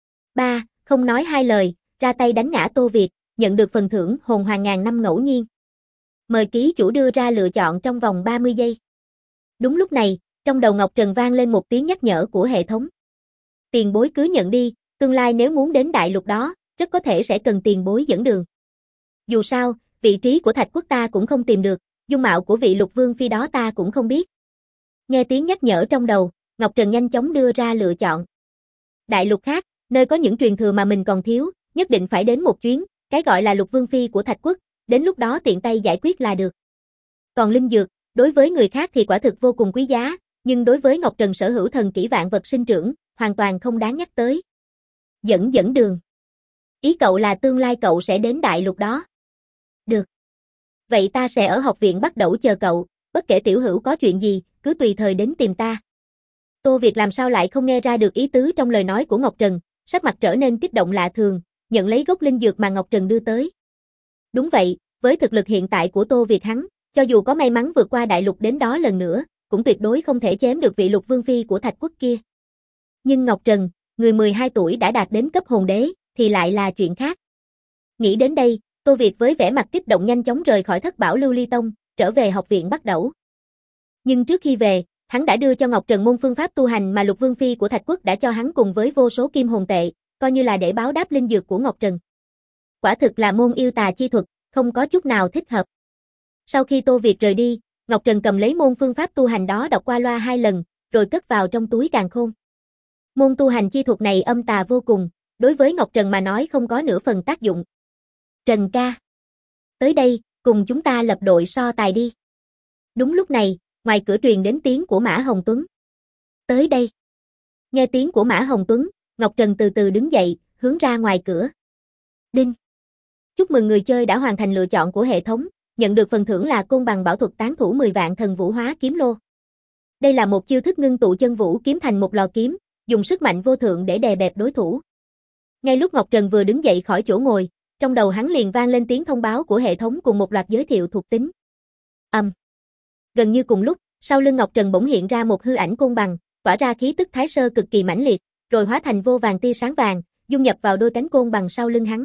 3. Không nói hai lời, ra tay đánh ngã Tô Việt, nhận được phần thưởng hồn hoàng ngàn năm ngẫu nhiên. Mời ký chủ đưa ra lựa chọn trong vòng 30 giây. Đúng lúc này, trong đầu Ngọc Trần vang lên một tiếng nhắc nhở của hệ thống. Tiền bối cứ nhận đi, tương lai nếu muốn đến đại lục đó, rất có thể sẽ cần tiền bối dẫn đường. Dù sao, vị trí của Thạch Quốc ta cũng không tìm được, dung mạo của vị Lục Vương Phi đó ta cũng không biết. Nghe tiếng nhắc nhở trong đầu, Ngọc Trần nhanh chóng đưa ra lựa chọn. Đại lục khác, nơi có những truyền thừa mà mình còn thiếu, nhất định phải đến một chuyến, cái gọi là Lục Vương Phi của Thạch Quốc, đến lúc đó tiện tay giải quyết là được. Còn linh dược, đối với người khác thì quả thực vô cùng quý giá, nhưng đối với Ngọc Trần sở hữu thần kỹ vạn vật sinh trưởng, hoàn toàn không đáng nhắc tới. Dẫn đường. Ý cậu là tương lai cậu sẽ đến đại lục đó. Được. Vậy ta sẽ ở học viện Bắc Đẩu chờ cậu, bất kể tiểu hữu có chuyện gì, cứ tùy thời đến tìm ta. Tô Việt làm sao lại không nghe ra được ý tứ trong lời nói của Ngọc Trần, sắc mặt trở nên kích động lạ thường, nhận lấy gốc linh dược mà Ngọc Trần đưa tới. Đúng vậy, với thực lực hiện tại của Tô Việt hắn, cho dù có may mắn vượt qua đại lục đến đó lần nữa, cũng tuyệt đối không thể chém được vị Lục Vương Phi của Thạch Quốc kia. Nhưng Ngọc Trần, người 12 tuổi đã đạt đến cấp hồn đế, thì lại là chuyện khác. Nghĩ đến đây, Tô Việt với vẻ mặt kích động nhanh chóng rời khỏi Thất Bảo Lưu Ly Tông, trở về học viện Bắc Đẩu. Nhưng trước khi về, hắn đã đưa cho Ngọc Trần môn phương pháp tu hành mà Lục Vương Phi của Thạch Quốc đã cho hắn cùng với vô số kim hồn tệ, coi như là để báo đáp linh dược của Ngọc Trần. Quả thực là môn yêu tà chi thuật, không có chút nào thích hợp. Sau khi Tô Việt rời đi, Ngọc Trần cầm lấy môn phương pháp tu hành đó đọc qua loa 2 lần, rồi cất vào trong túi càn khôn. Môn tu hành chi thuật này âm tà vô cùng, đối với Ngọc Trần mà nói không có nửa phần tác dụng. Trần ca. Tới đây, cùng chúng ta lập đội so tài đi. Đúng lúc này, ngoài cửa truyền đến tiếng của Mã Hồng Tuấn. Tới đây. Nghe tiếng của Mã Hồng Tuấn, Ngọc Trần từ từ đứng dậy, hướng ra ngoài cửa. Đinh. Chúc mừng người chơi đã hoàn thành lựa chọn của hệ thống, nhận được phần thưởng là côn bằng bảo thuật tán thủ 10 vạn thần vũ hóa kiếm lô. Đây là một chiêu thức ngưng tụ chân vũ kiếm thành một lò kiếm, dùng sức mạnh vô thượng để đè bẹp đối thủ. Ngay lúc Ngọc Trần vừa đứng dậy khỏi chỗ ngồi, trong đầu hắn liền vang lên tiếng thông báo của hệ thống cùng một loạt giới thiệu thuộc tính. Gần như cùng lúc, sau lưng Ngọc Trần bỗng hiện ra một hư ảnh côn bằng, tỏa ra khí tức thái sơ cực kỳ mãnh liệt, rồi hóa thành vô vàng tia sáng vàng, dung nhập vào đôi cánh côn bằng sau lưng hắn.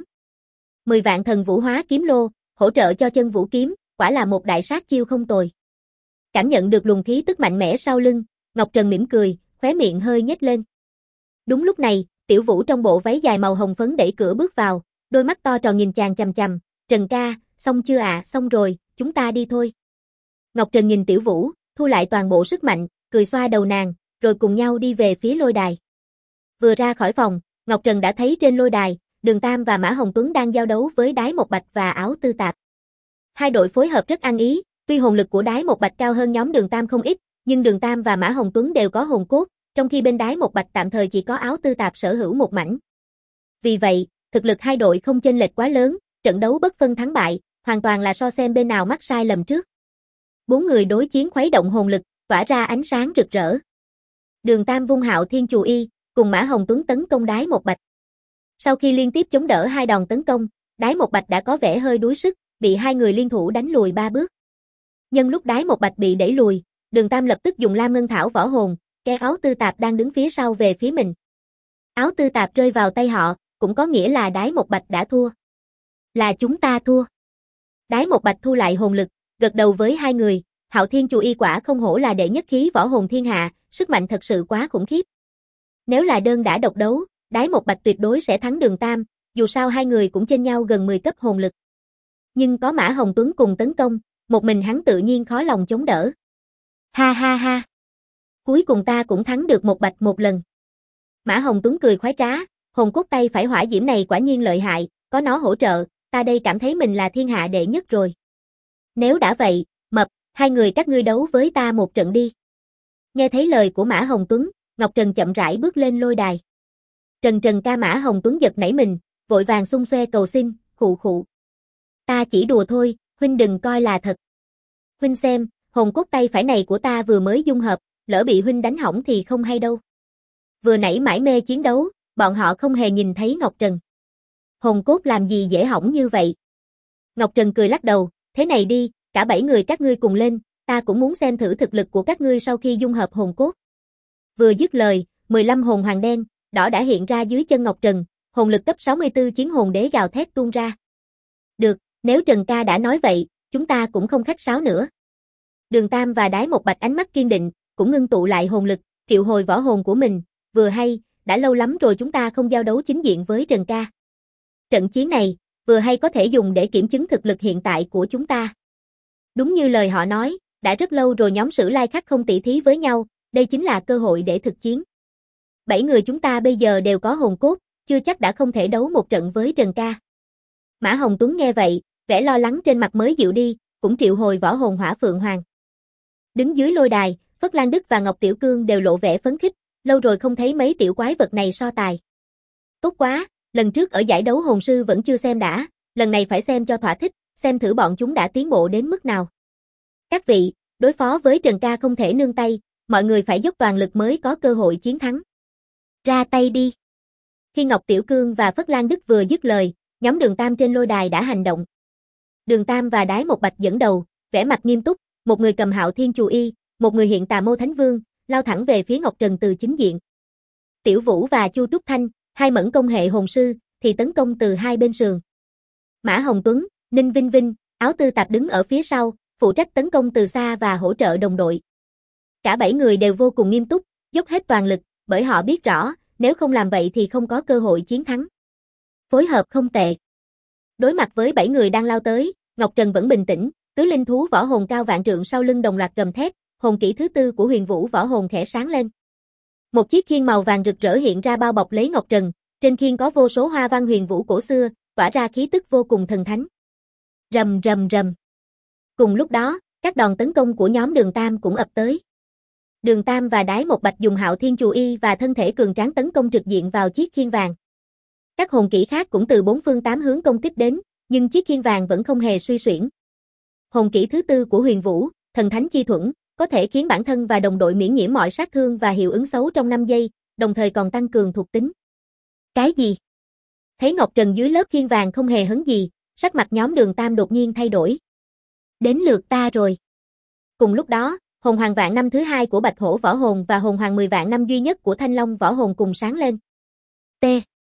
10 vạn thần vũ hóa kiếm lô, hỗ trợ cho chân vũ kiếm, quả là một đại sát chiêu không tồi. Cảm nhận được luồng khí tức mạnh mẽ sau lưng, Ngọc Trần mỉm cười, khóe miệng hơi nhếch lên. Đúng lúc này, Tiểu Vũ trong bộ váy dài màu hồng phấn đẩy cửa bước vào, đôi mắt to tròn nhìn chàng chằm chằm, "Trần ca, xong chưa ạ?" "Xong rồi, chúng ta đi thôi." Ngọc Trần nhìn Tiểu Vũ, thu lại toàn bộ sức mạnh, cười xoa đầu nàng, rồi cùng nhau đi về phía lôi đài. Vừa ra khỏi phòng, Ngọc Trần đã thấy trên lôi đài, Đường Tam và Mã Hồng Tuấn đang giao đấu với Đái Một Bạch và Áo Tư Tạp. Hai đội phối hợp rất ăn ý, tuy hồn lực của Đái Một Bạch cao hơn nhóm Đường Tam không ít, nhưng Đường Tam và Mã Hồng Tuấn đều có hồn cốt, trong khi bên Đái Một Bạch tạm thời chỉ có Áo Tư Tạp sở hữu một mảnh. Vì vậy, thực lực hai đội không chênh lệch quá lớn, trận đấu bất phân thắng bại, hoàn toàn là so xem bên nào mắc sai lầm trước. 4 người đối chiến khuấy động hồn lực, tỏa ra ánh sáng rực rỡ. Đường Tam vung Hạo Thiên Chù Y, cùng Mã Hồng Tuấn tấn công Đái Một Bạch. Sau khi liên tiếp chống đỡ hai đòn tấn công, Đái Một Bạch đã có vẻ hơi đuối sức, bị hai người liên thủ đánh lùi 3 bước. Nhân lúc Đái Một Bạch bị đẩy lùi, Đường Tam lập tức dùng Lam Ngân Thảo võ hồn, kéo Áo Tư Tạp đang đứng phía sau về phía mình. Áo Tư Tạp rơi vào tay họ, cũng có nghĩa là Đái Một Bạch đã thua. Là chúng ta thua. Đái Một Bạch thu lại hồn lực, gật đầu với hai người, Hạo Thiên Chù Y quả không hổ là đệ nhất khí võ hồn thiên hạ, sức mạnh thật sự quá khủng khiếp. Nếu là đơn đả độc đấu, Đái Một Bạch tuyệt đối sẽ thắng Đường Tam, dù sao hai người cũng chênh nhau gần 10 cấp hồn lực. Nhưng có Mã Hồng Tuấn cùng tấn công, một mình hắn tự nhiên khó lòng chống đỡ. Ha ha ha. Cuối cùng ta cũng thắng được Một Bạch một lần. Mã Hồng Tuấn cười khoái trá, hồn cốt tay phải hỏa diễm này quả nhiên lợi hại, có nó hỗ trợ, ta đây cảm thấy mình là thiên hạ đệ nhất rồi. Nếu đã vậy, Mập, hai người các ngươi đấu với ta một trận đi. Nghe thấy lời của Mã Hồng Tuấn, Ngọc Trần chậm rãi bước lên lôi đài. Trần ca. Mã Hồng Tuấn giật nảy mình, vội vàng xung xoe cầu xin, khụ khụ. Ta chỉ đùa thôi, huynh đừng coi là thật. Huynh xem, hồn cốt tay phải này của ta vừa mới dung hợp, lỡ bị huynh đánh hỏng thì không hay đâu. Vừa nãy mải mê chiến đấu, bọn họ không hề nhìn thấy Ngọc Trần. Hồn cốt làm gì dễ hỏng như vậy? Ngọc Trần cười lắc đầu, thế này đi, cả 7 người các ngươi cùng lên, ta cũng muốn xem thử thực lực của các ngươi sau khi dung hợp hồn cốt. Vừa dứt lời, 15 hồn hoàng đen, đỏ đã hiện ra dưới chân Ngọc Trần, hồn lực cấp 64 chiến hồn đế gào thét tuôn ra. Được, nếu Trần ca đã nói vậy, chúng ta cũng không khách sáo nữa. Đường Tam và Đái Một Bạch ánh mắt kiên định, cũng ngưng tụ lại hồn lực, triệu hồi võ hồn của mình, vừa hay, đã lâu lắm rồi chúng ta không giao đấu chính diện với Trần ca. Trận chiến này, vừa hay có thể dùng để kiểm chứng thực lực hiện tại của chúng ta. Đúng như lời họ nói, đã rất lâu rồi nhóm Sử Lai Khắc không tỉ thí với nhau, đây chính là cơ hội để thực chiến. 7 người chúng ta bây giờ đều có hồn cốt, chưa chắc đã không thể đấu một trận với Trần ca. Mã Hồng Tuấn nghe vậy, vẻ lo lắng trên mặt mới dịu đi, cũng triệu hồi võ hồn Hỏa Phượng Hoàng. Đứng dưới lôi đài, Phất Lan Đức và Ngọc Tiểu Cương đều lộ vẻ phấn khích, lâu rồi không thấy mấy tiểu quái vật này so tài. Tốt quá, lần trước ở giải đấu hồn sư vẫn chưa xem đã, lần này phải xem cho thỏa thích, xem thử bọn chúng đã tiến bộ đến mức nào. Các vị, đối phó với Trần ca không thể nương tay, mọi người phải dốc toàn lực mới có cơ hội chiến thắng. Ra tay đi. Khi Ngọc Tiểu Cương và Phất Lan Đức vừa dứt lời, nhóm Đường Tam trên lôi đài đã hành động. Đường Tam và Đái Một Bạch dẫn đầu, vẻ mặt nghiêm túc, một người cầm Hạo Thiên Chù Y, một người hiện Tà Mâu Thánh Vương, lao thẳng về phía Ngọc Trần từ chính diện. Tiểu Vũ và Chu Trúc Thanh, hai mẫn công hệ hồn sư, thì tấn công từ hai bên sườn. Mã Hồng Tuấn, Ninh Vinh Vinh, Áo Tư Tạp đứng ở phía sau, phụ trách tấn công từ xa và hỗ trợ đồng đội. Cả 7 người đều vô cùng nghiêm túc, dốc hết toàn lực, bởi họ biết rõ, nếu không làm vậy thì không có cơ hội chiến thắng. Phối hợp không tệ. Đối mặt với 7 người đang lao tới, Ngọc Trần vẫn bình tĩnh, tứ linh thú võ hồn cao vạn trượng sau lưng đồng loạt gầm thét, hồn kỹ thứ tư của Huyền Vũ võ hồn khẽ sáng lên. Một chiếc khiên màu vàng rực rỡ hiện ra bao bọc lấy Ngọc Trần, trên khiên có vô số hoa văn huyền vũ cổ xưa, tỏa ra khí tức vô cùng thần thánh. Rầm rầm rầm. Cùng lúc đó, các đòn tấn công của nhóm Đường Tam cũng ập tới. Đường Tam và Đái Một Bạch dùng Hạo Thiên Chù Y và thân thể cường tráng tấn công trực diện vào chiếc khiên vàng. Các hồn kỹ khác cũng từ bốn phương tám hướng công kích đến, nhưng chiếc khiên vàng vẫn không hề suy xuyển. Hồn kỹ thứ tư của Huyền Vũ, Thần Thánh Chi Thuẫn, có thể khiến bản thân và đồng đội miễn nhiễm mọi sát thương và hiệu ứng xấu trong 5 giây, đồng thời còn tăng cường thuộc tính. Cái gì? Thấy Ngọc Trần dưới lớp khiên vàng không hề hấn gì, sắc mặt nhóm Đường Tam đột nhiên thay đổi. Đến lượt ta rồi. Cùng lúc đó, hồn hoàng vạn năm thứ hai của Bạch Hổ võ hồn và hồn hoàng 10 vạn năm duy nhất của Thanh Long võ hồn cùng sáng lên. T.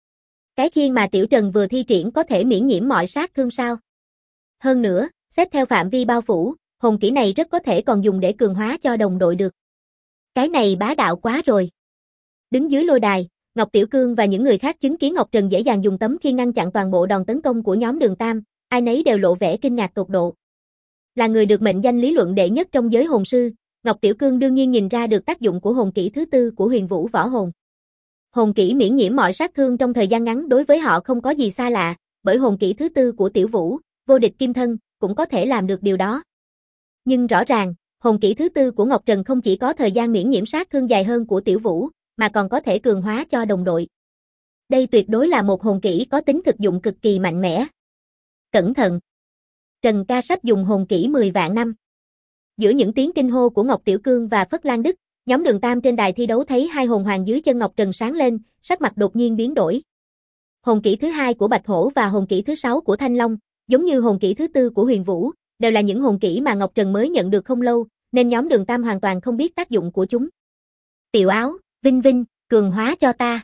Cái khiên mà Tiểu Trần vừa thi triển có thể miễn nhiễm mọi sát thương sao? Hơn nữa, xét theo phạm vi bao phủ, hồn kỹ này rất có thể còn dùng để cường hóa cho đồng đội được. Cái này bá đạo quá rồi. Đứng dưới lôi đài, Ngọc Tiểu Cương và những người khác chứng kiến Ngọc Trần dễ dàng dùng tấm khiên ngăn chặn toàn bộ đòn tấn công của nhóm Đường Tam, ai nấy đều lộ vẻ kinh ngạc tột độ. Là người được mệnh danh lý luận đệ nhất trong giới hồn sư, Ngọc Tiểu Cương đương nhiên nhìn ra được tác dụng của hồn kỹ thứ tư của Huyền Vũ võ hồn. Hồn kỹ miễn nhiễm mọi sát thương trong thời gian ngắn đối với họ không có gì xa lạ, bởi hồn kỹ thứ tư của Tiểu Vũ, Vô Địch Kim Thân, cũng có thể làm được điều đó. Nhưng rõ ràng, hồn kỹ thứ tư của Ngọc Trần không chỉ có thời gian miễn nhiễm sát thương dài hơn của Tiểu Vũ, mà còn có thể cường hóa cho đồng đội. Đây tuyệt đối là một hồn kỹ có tính thực dụng cực kỳ mạnh mẽ. Cẩn thận! Trần ca sắp dùng hồn kỹ 10 vạn năm. Giữa những tiếng kinh hô của Ngọc Tiểu Cương và Phất Lan Đức, nhóm Đường Tam trên đài thi đấu thấy hai hồn hoàng dưới chân Ngọc Trần sáng lên, sắc mặt đột nhiên biến đổi. Hồn kỹ thứ hai của Bạch Hổ và hồn kỹ thứ 6 của Thanh Long, giống như hồn kỹ thứ tư của Huyền Vũ, đều là những hồn kỹ mà Ngọc Trần mới nhận được không lâu, nên nhóm Đường Tam hoàn toàn không biết tác dụng của chúng. Tiểu Áo, Vinh Vinh, cường hóa cho ta.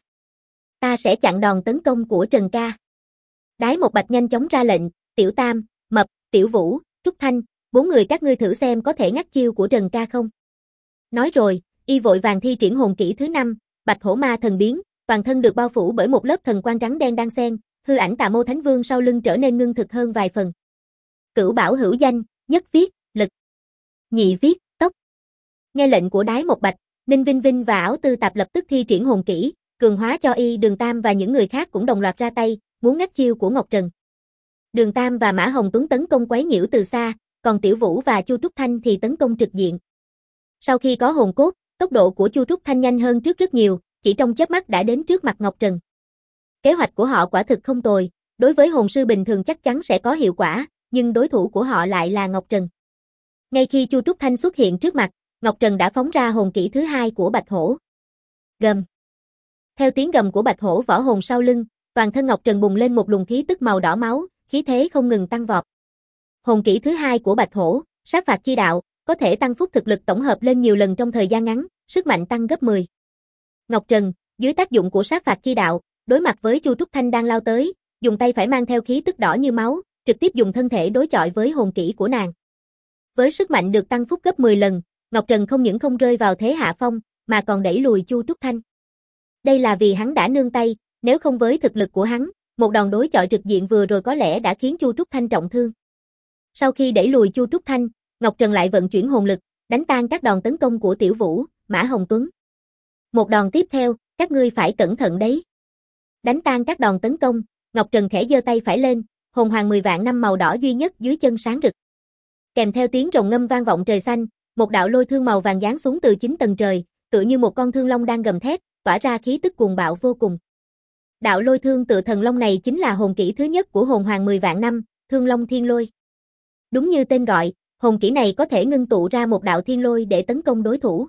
Ta sẽ chặn đòn tấn công của Trần ca. Đái Một Bạch nhanh chóng ra lệnh, Tiểu Tam, Mập, Tiểu Vũ, Trúc Thanh, 4 người các ngươi thử xem có thể ngắt chiêu của Trần ca không. Nói rồi, y vội vàng thi triển hồn kỹ thứ 5, Bạch Hổ Ma Thần Biến, toàn thân được bao phủ bởi một lớp thần quang trắng đen đan xen, hư ảnh Tà Mâu Thánh Vương sau lưng trở nên ngưng thực hơn vài phần. Cửu Bảo hữu danh, nhất viết, lực. Nhị viết, tốc. Nghe lệnh của Đái Một Bạch, Ninh Vinh Vinh và Áo Tư Tạp lập tức thi triển hồn kỹ, cường hóa cho y. Đường Tam và những người khác cũng đồng loạt ra tay, muốn ngắt chiêu của Ngọc Trần. Đường Tam và Mã Hồng Tuấn tấn công quấy nhiễu từ xa, còn Tiểu Vũ và Chu Trúc Thanh thì tấn công trực diện. Sau khi có hồn cốt, tốc độ của Chu Trúc Thanh nhanh hơn trước rất nhiều, chỉ trong chớp mắt đã đến trước mặt Ngọc Trần. Kế hoạch của họ quả thực không tồi, đối với hồn sư bình thường chắc chắn sẽ có hiệu quả, nhưng đối thủ của họ lại là Ngọc Trần. Ngay khi Chu Trúc Thanh xuất hiện trước mặt, Ngọc Trần đã phóng ra hồn kỹ thứ hai của Bạch Hổ. Gầm. Theo tiếng gầm của Bạch Hổ võ hồn sau lưng, toàn thân Ngọc Trần bùng lên một luồng khí tức màu đỏ máu, khí thế không ngừng tăng vọt. Hồn kỹ thứ hai của Bạch Hổ, Sát Phạt Chi Đạo, có thể tăng phúc thực lực tổng hợp lên nhiều lần trong thời gian ngắn, sức mạnh tăng gấp 10. Ngọc Trần, dưới tác dụng của Sát Phạt Chi Đạo, đối mặt với Chu Trúc Thanh đang lao tới, dùng tay phải mang theo khí tức đỏ như máu, trực tiếp dùng thân thể đối chọi với hồn kỹ của nàng. Với sức mạnh được tăng phúc gấp 10 lần, Ngọc Trần không những không rơi vào thế hạ phong, mà còn đẩy lùi Chu Trúc Thanh. Đây là vì hắn đã nương tay, nếu không với thực lực của hắn, một đòn đối chọi trực diện vừa rồi có lẽ đã khiến Chu Trúc Thanh trọng thương. Sau khi đẩy lùi Chu Trúc Thanh, Ngọc Trần lại vận chuyển hồn lực, đánh tan các đòn tấn công của Tiểu Vũ, Mã Hồng Tuấn. Một đòn tiếp theo, các ngươi phải cẩn thận đấy. Đánh tan các đòn tấn công, Ngọc Trần khẽ giơ tay phải lên, hồn hoàng 10 vạn năm màu đỏ duy nhất dưới chân sáng rực. Kèm theo tiếng rồng ngâm vang vọng trời xanh, một đạo lôi thương màu vàng giáng xuống từ 9 tầng trời, tựa như một con thương long đang gầm thét, tỏa ra khí tức cuồng bạo vô cùng. Đạo lôi thương tự thần long này chính là hồn kỹ thứ nhất của hồn hoàng 10 vạn năm, Thương Long Thiên Lôi. Đúng như tên gọi, hồn kỹ này có thể ngưng tụ ra một đạo thiên lôi để tấn công đối thủ.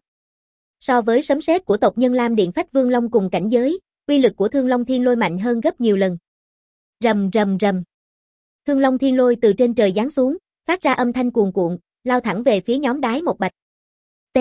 So với sấm sét của tộc nhân Lam Điện Phách Vương Long cùng cảnh giới, uy lực của Thương Long Thiên Lôi mạnh hơn gấp nhiều lần. Rầm rầm rầm. Thương Long Thiên Lôi từ trên trời giáng xuống, phát ra âm thanh cuồn cuộn, lao thẳng về phía nhóm Đái Một Bạch. T.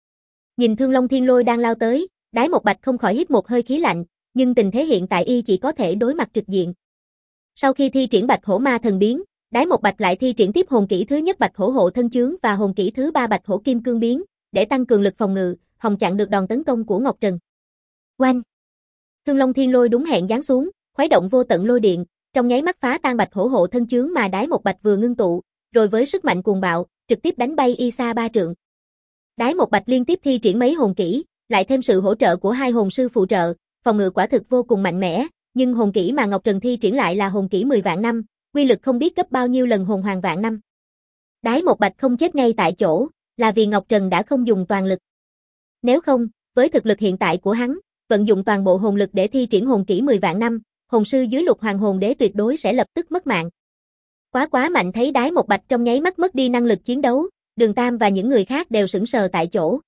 Nhìn Thương Long Thiên Lôi đang lao tới, Đái Một Bạch không khỏi hít một hơi khí lạnh, nhưng tình thế hiện tại y chỉ có thể đối mặt trực diện. Sau khi thi triển Bạch Hổ Ma Thần Biến, Đái Một Bạch lại thi triển tiếp hồn kỹ thứ nhất Bạch Hổ Hộ Thân Chướng và hồn kỹ thứ 3 Bạch Hổ Kim Cương Biến, để tăng cường lực phòng ngự, hòng chặn được đòn tấn công của Ngọc Trần. Oanh! Thương Long Thiên Lôi đúng hẹn giáng xuống, khuấy động vô tận lôi điện, trong nháy mắt phá tan Bạch Hổ Hộ Thân Chướng mà Đái Một Bạch vừa ngưng tụ, rồi với sức mạnh cuồng bạo, trực tiếp đánh bay y xa 3 trượng. Đái Một Bạch liên tiếp thi triển mấy hồn kỹ, lại thêm sự hỗ trợ của hai hồn sư phụ trợ, phòng ngự quả thực vô cùng mạnh mẽ, nhưng hồn kỹ mà Ngọc Trần thi triển lại là hồn kỹ 10 vạn năm, quy lực không biết gấp bao nhiêu lần hồn hoàng vạn năm. Đái Một Bạch không chết ngay tại chỗ, là vì Ngọc Trần đã không dùng toàn lực. Nếu không, với thực lực hiện tại của hắn, vận dụng toàn bộ hồn lực để thi triển hồn kỹ 10 vạn năm, hồn sư dưới Lục Hoàng Hồn Đế tuyệt đối sẽ lập tức mất mạng. Quá mạnh, thấy Đái Một Bạch trong nháy mắt mất đi năng lực chiến đấu, Đường Tam và những người khác đều sững sờ tại chỗ.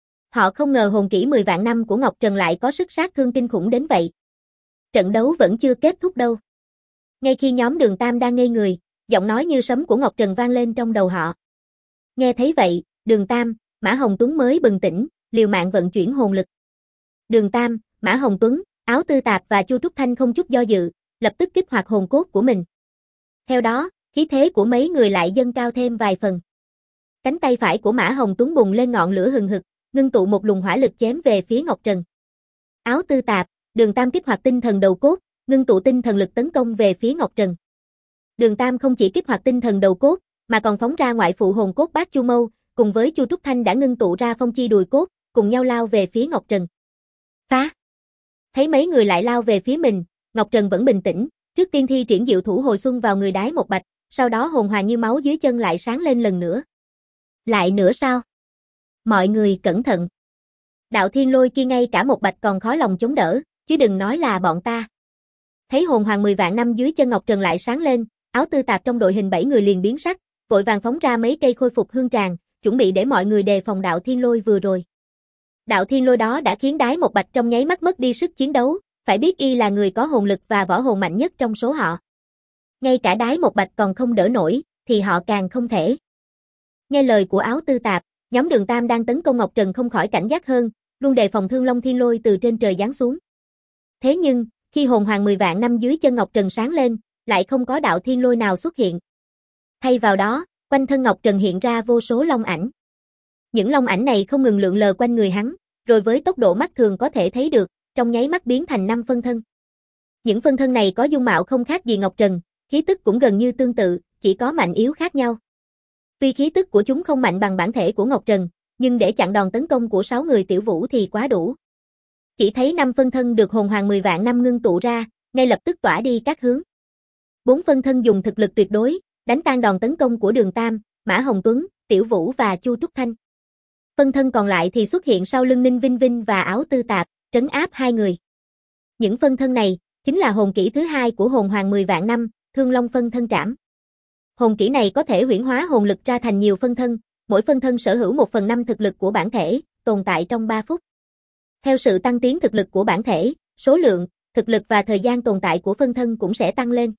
Họ không ngờ hồn kỹ 10 vạn năm của Ngọc Trần lại có sức sát thương kinh khủng đến vậy. Trận đấu vẫn chưa kết thúc đâu. Ngay khi nhóm Đường Tam đang ngây người, giọng nói như sấm của Ngọc Trần vang lên trong đầu họ. Nghe thấy vậy, Đường Tam, Mã Hồng Tuấn mới bừng tỉnh, liều mạng vận chuyển hồn lực. Đường Tam, Mã Hồng Tuấn, Áo Tư Tạp và Chu Trúc Thanh không chút do dự, lập tức kích hoạt hồn cốt của mình. Theo đó, khí thế của mấy người lại dâng cao thêm vài phần. Cánh tay phải của Mã Hồng Tuấn bùng lên ngọn lửa hừng hực, ngưng tụ một luồng hỏa lực chém về phía Ngọc Trần. Áo Tư Tạp, Đường Tam kích hoạt tinh thần đầu cốt, ngưng tụ tinh thần lực tấn công về phía Ngọc Trần. Đường Tam không chỉ kích hoạt tinh thần đầu cốt, mà còn phóng ra ngoại phụ hồn cốt Bát Chu Mâu, cùng với Chu Trúc Thanh đã ngưng tụ ra phong chi đùi cốt, cùng nhau lao về phía Ngọc Trần. Phá! Thấy mấy người lại lao về phía mình, Ngọc Trần vẫn bình tĩnh, trước tiên thi triển Diệu Thủ Hồi Xuân vào người Đái Một Bạch, sau đó hồn hoàng như máu dưới chân lại sáng lên lần nữa. Lại nữa sao? Mọi người cẩn thận. Đạo Thiên Lôi kia ngay cả Một Bạch còn khó lòng chống đỡ, chứ đừng nói là bọn ta. Thấy hồn hoàng 10 vạn năm dưới chân Ngọc Trần lại sáng lên, Áo Tư Tạp trong đội hình 7 người liền biến sắc, vội vàng phóng ra mấy cây khôi phục hương tràng, chuẩn bị để mọi người đề phòng đạo Thiên Lôi vừa rồi. Đạo Thiên Lôi đó đã khiến Đái Một Bạch trong nháy mắt mất đi sức chiến đấu, phải biết y là người có hồn lực và võ hồn mạnh nhất trong số họ. Ngay cả Đái Một Bạch còn không đỡ nổi, thì họ càng không thể. Nghe lời của Áo Tư Tạp, nhóm Đường Tam đang tấn công Ngọc Trần không khỏi cảnh giác hơn, luôn đề phòng Thương Long Thiên Lôi từ trên trời giáng xuống. Thế nhưng, khi hồn hoàng 10 vạn năm dưới chân Ngọc Trần sáng lên, lại không có đạo Thiên Lôi nào xuất hiện. Thay vào đó, quanh thân Ngọc Trần hiện ra vô số long ảnh. Những long ảnh này không ngừng lượn lờ quanh người hắn, rồi với tốc độ mắt thường có thể thấy được, trong nháy mắt biến thành 5 phân thân. Những phân thân này có dung mạo không khác gì Ngọc Trần, khí tức cũng gần như tương tự, chỉ có mạnh yếu khác nhau. Tuy khí tức của chúng không mạnh bằng bản thể của Ngọc Trần, nhưng để chặn đòn tấn công của 6 người Tiểu Vũ thì quá đủ. Chỉ thấy 5 phân thân được hồn hoàng 10 vạn năm ngưng tụ ra, ngay lập tức tỏa đi các hướng. 4 phân thân dùng thực lực tuyệt đối, đánh tan đòn tấn công của Đường Tam, Mã Hồng Tuấn, Tiểu Vũ và Chu Trúc Thanh. Phân thân còn lại thì xuất hiện sau lưng Ninh Vinh Vinh và Áo Tư Tạp, trấn áp hai người. Những phân thân này chính là hồn kỹ thứ hai của hồn hoàng 10 vạn năm, Thương Long phân thân trảm. Hồn kỹ này có thể huyễn hóa hồn lực ra thành nhiều phân thân, mỗi phân thân sở hữu 1/5 thực lực của bản thể, tồn tại trong 3 phút. Theo sự tăng tiến thực lực của bản thể, số lượng, thực lực và thời gian tồn tại của phân thân cũng sẽ tăng lên.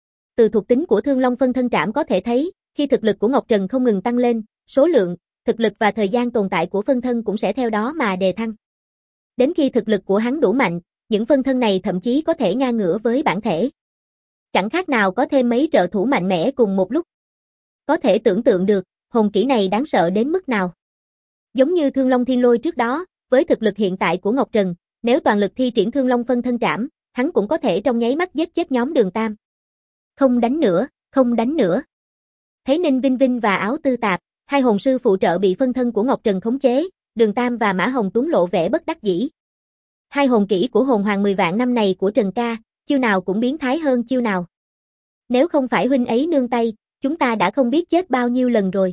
Từ thuộc tính của Thương Long phân thân trảm có thể thấy, khi thực lực của Ngọc Trần không ngừng tăng lên, số lượng, thực lực và thời gian tồn tại của phân thân cũng sẽ theo đó mà đề thăng. Đến khi thực lực của hắn đủ mạnh, những phân thân này thậm chí có thể ngang ngửa với bản thể. Chẳng khác nào có thêm mấy trợ thủ mạnh mẽ cùng một lúc. Có thể tưởng tượng được, hồn kỹ này đáng sợ đến mức nào. Giống như Thương Long Thiên Lôi trước đó, với thực lực hiện tại của Ngọc Trần, nếu toàn lực thi triển Thương Long phân thân trảm, hắn cũng có thể trong nháy mắt giết chết nhóm Đường Tam. Không đánh nữa, không đánh nữa. Thấy Ninh Vinh Vinh và Áo Tư Tạp, hai hồn sư phụ trợ bị phân thân của Ngọc Trần khống chế, Đường Tam và Mã Hồng Tuấn lộ vẻ bất đắc dĩ. Hai hồn kỹ của hồn hoàng 10 vạn năm này của Trần ca, chiêu nào cũng biến thái hơn chiêu nào. Nếu không phải huynh ấy nương tay, chúng ta đã không biết chết bao nhiêu lần rồi.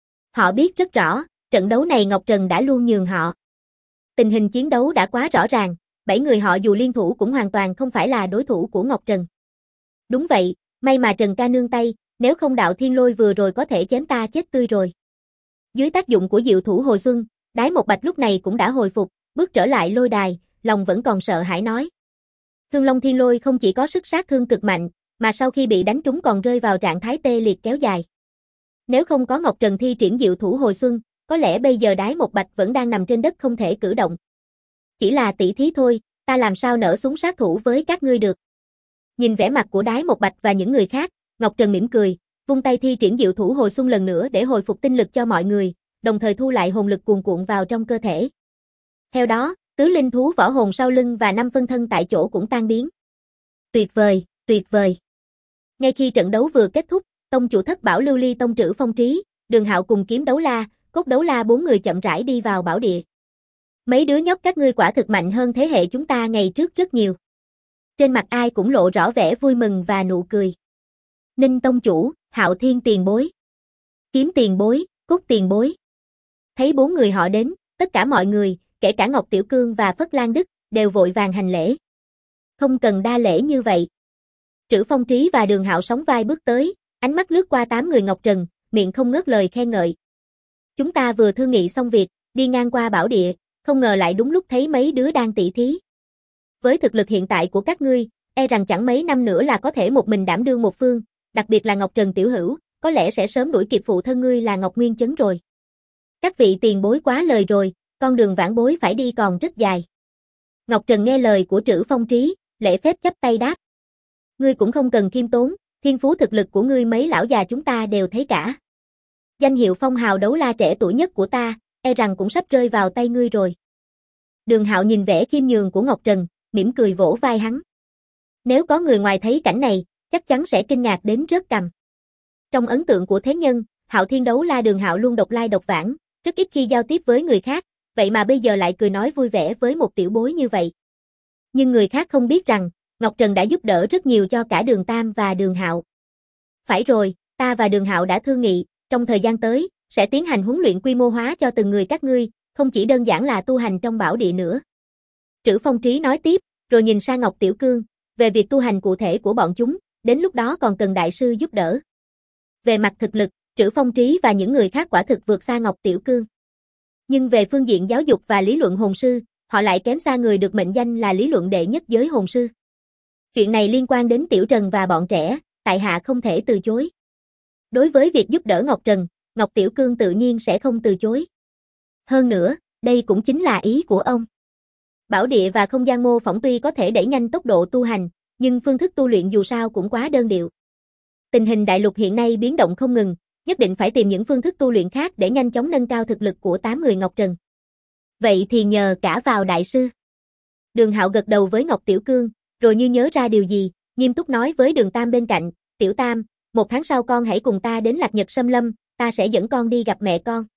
Họ biết rất rõ, trận đấu này Ngọc Trần đã luôn nhường họ. Tình hình chiến đấu đã quá rõ ràng, 7 người họ dù liên thủ cũng hoàn toàn không phải là đối thủ của Ngọc Trần. Đúng vậy, may mà Trần ca nương tay, nếu không đạo Thiên Lôi vừa rồi có thể chém ta chết tươi rồi. Dưới tác dụng của Diệu Thủ Hồi Xuân, Đái Một Bạch lúc này cũng đã hồi phục, bước trở lại lôi đài, lòng vẫn còn sợ hãi nói. Thương Long Thiên Lôi không chỉ có sức sát thương cực mạnh, mà sau khi bị đánh trúng còn rơi vào trạng thái tê liệt kéo dài. Nếu không có Ngọc Trần thi triển Diệu Thủ Hồi Xuân, có lẽ bây giờ Đái Một Bạch vẫn đang nằm trên đất không thể cử động. Chỉ là tỷ thí thôi, ta làm sao nỡ xuống sát thủ với các ngươi được. Nhìn vẻ mặt của Đái Một Bạch và những người khác, Ngọc Trần mỉm cười, vung tay thi triển Diệu Thủ Hồi Xuân lần nữa để hồi phục tinh lực cho mọi người, đồng thời thu lại hồn lực cuồn cuộn vào trong cơ thể. Theo đó, tứ linh thú võ hồn sau lưng và 5 phân thân tại chỗ cũng tan biến. Tuyệt vời, tuyệt vời. Ngay khi trận đấu vừa kết thúc, tông chủ Thất Bảo Lưu Ly tông trữ Phong Trí, Đường Hạo cùng Kiếm Đấu La, Cốt Đấu La 4 người chậm rãi đi vào bảo địa. Mấy đứa nhóc các ngươi quả thực mạnh hơn thế hệ chúng ta ngày trước rất nhiều. Trên mặt ai cũng lộ rõ vẻ vui mừng và nụ cười. Ninh tông chủ, Hạo Thiên tiền bối. Kiếm tiền bối, Cúc tiền bối. Thấy 4 người họ đến, tất cả mọi người, kể cả Ngọc Tiểu Cương và Phất Lan Đức, đều vội vàng hành lễ. Không cần đa lễ như vậy. Trữ Phong Trí và Đường Hạo sóng vai bước tới, ánh mắt lướt qua 8 người Ngọc Trần, miệng không ngớt lời khen ngợi. Chúng ta vừa thương nghị xong việc, đi ngang qua bảo địa, không ngờ lại đúng lúc thấy mấy đứa đang tỉ thí. Với thực lực hiện tại của các ngươi, e rằng chẳng mấy năm nữa là có thể một mình đảm đương một phương, đặc biệt là Ngọc Trần tiểu hữu, có lẽ sẽ sớm đuổi kịp phụ thân ngươi là Ngọc Nguyên Chấn rồi. Các vị tiền bối quá lời rồi, con đường vãn bối phải đi còn rất dài. Ngọc Trần nghe lời của Trữ Phong Trí, lễ phép chắp tay đáp. Ngươi cũng không cần khiêm tốn, thiên phú thực lực của ngươi mấy lão già chúng ta đều thấy cả. Danh hiệu phong hào đấu la trẻ tuổi nhất của ta, e rằng cũng sắp rơi vào tay ngươi rồi. Đường Hạo nhìn vẻ khiêm nhường của Ngọc Trần, mỉm cười vỗ vai hắn. Nếu có người ngoài thấy cảnh này, chắc chắn sẽ kinh ngạc đến rớt cằm. Trong ấn tượng của thế nhân, Hạo Thiên đấu la Đường Hạo luôn độc lai độc vãng, rất ít khi giao tiếp với người khác, vậy mà bây giờ lại cười nói vui vẻ với một tiểu bối như vậy. Nhưng người khác không biết rằng, Ngọc Trần đã giúp đỡ rất nhiều cho cả Đường Tam và Đường Hạo. Phải rồi, ta và Đường Hạo đã thương nghị, trong thời gian tới, sẽ tiến hành huấn luyện quy mô hóa cho từng người các ngươi, không chỉ đơn giản là tu hành trong bảo địa nữa. Trữ Phong Trí nói tiếp, rồi nhìn sang Ngọc Tiểu Cương, về việc tu hành cụ thể của bọn chúng, đến lúc đó còn cần đại sư giúp đỡ. Về mặt thực lực, Trữ Phong Trí và những người khác quả thực vượt xa Ngọc Tiểu Cương. Nhưng về phương diện giáo dục và lý luận hồn sư, họ lại kém xa người được mệnh danh là lý luận đệ nhất giới hồn sư. Chuyện này liên quan đến Tiểu Trần và bọn trẻ, tại hạ không thể từ chối. Đối với việc giúp đỡ Ngọc Trần, Ngọc Tiểu Cương tự nhiên sẽ không từ chối. Hơn nữa, đây cũng chính là ý của ông. Bảo địa và không gian mô phỏng tuy có thể đẩy nhanh tốc độ tu hành, nhưng phương thức tu luyện dù sao cũng quá đơn điệu. Tình hình đại lục hiện nay biến động không ngừng, nhất định phải tìm những phương thức tu luyện khác để nhanh chóng nâng cao thực lực của 8 người Ngọc Trần. Vậy thì nhờ cả vào đại sư. Đường Hạo gật đầu với Ngọc Tiểu Cương, rồi như nhớ ra điều gì, nghiêm túc nói với Đường Tam bên cạnh, Tiểu Tam, 1 tháng sau con hãy cùng ta đến Lạc Nhật Sâm Lâm, ta sẽ dẫn con đi gặp mẹ con.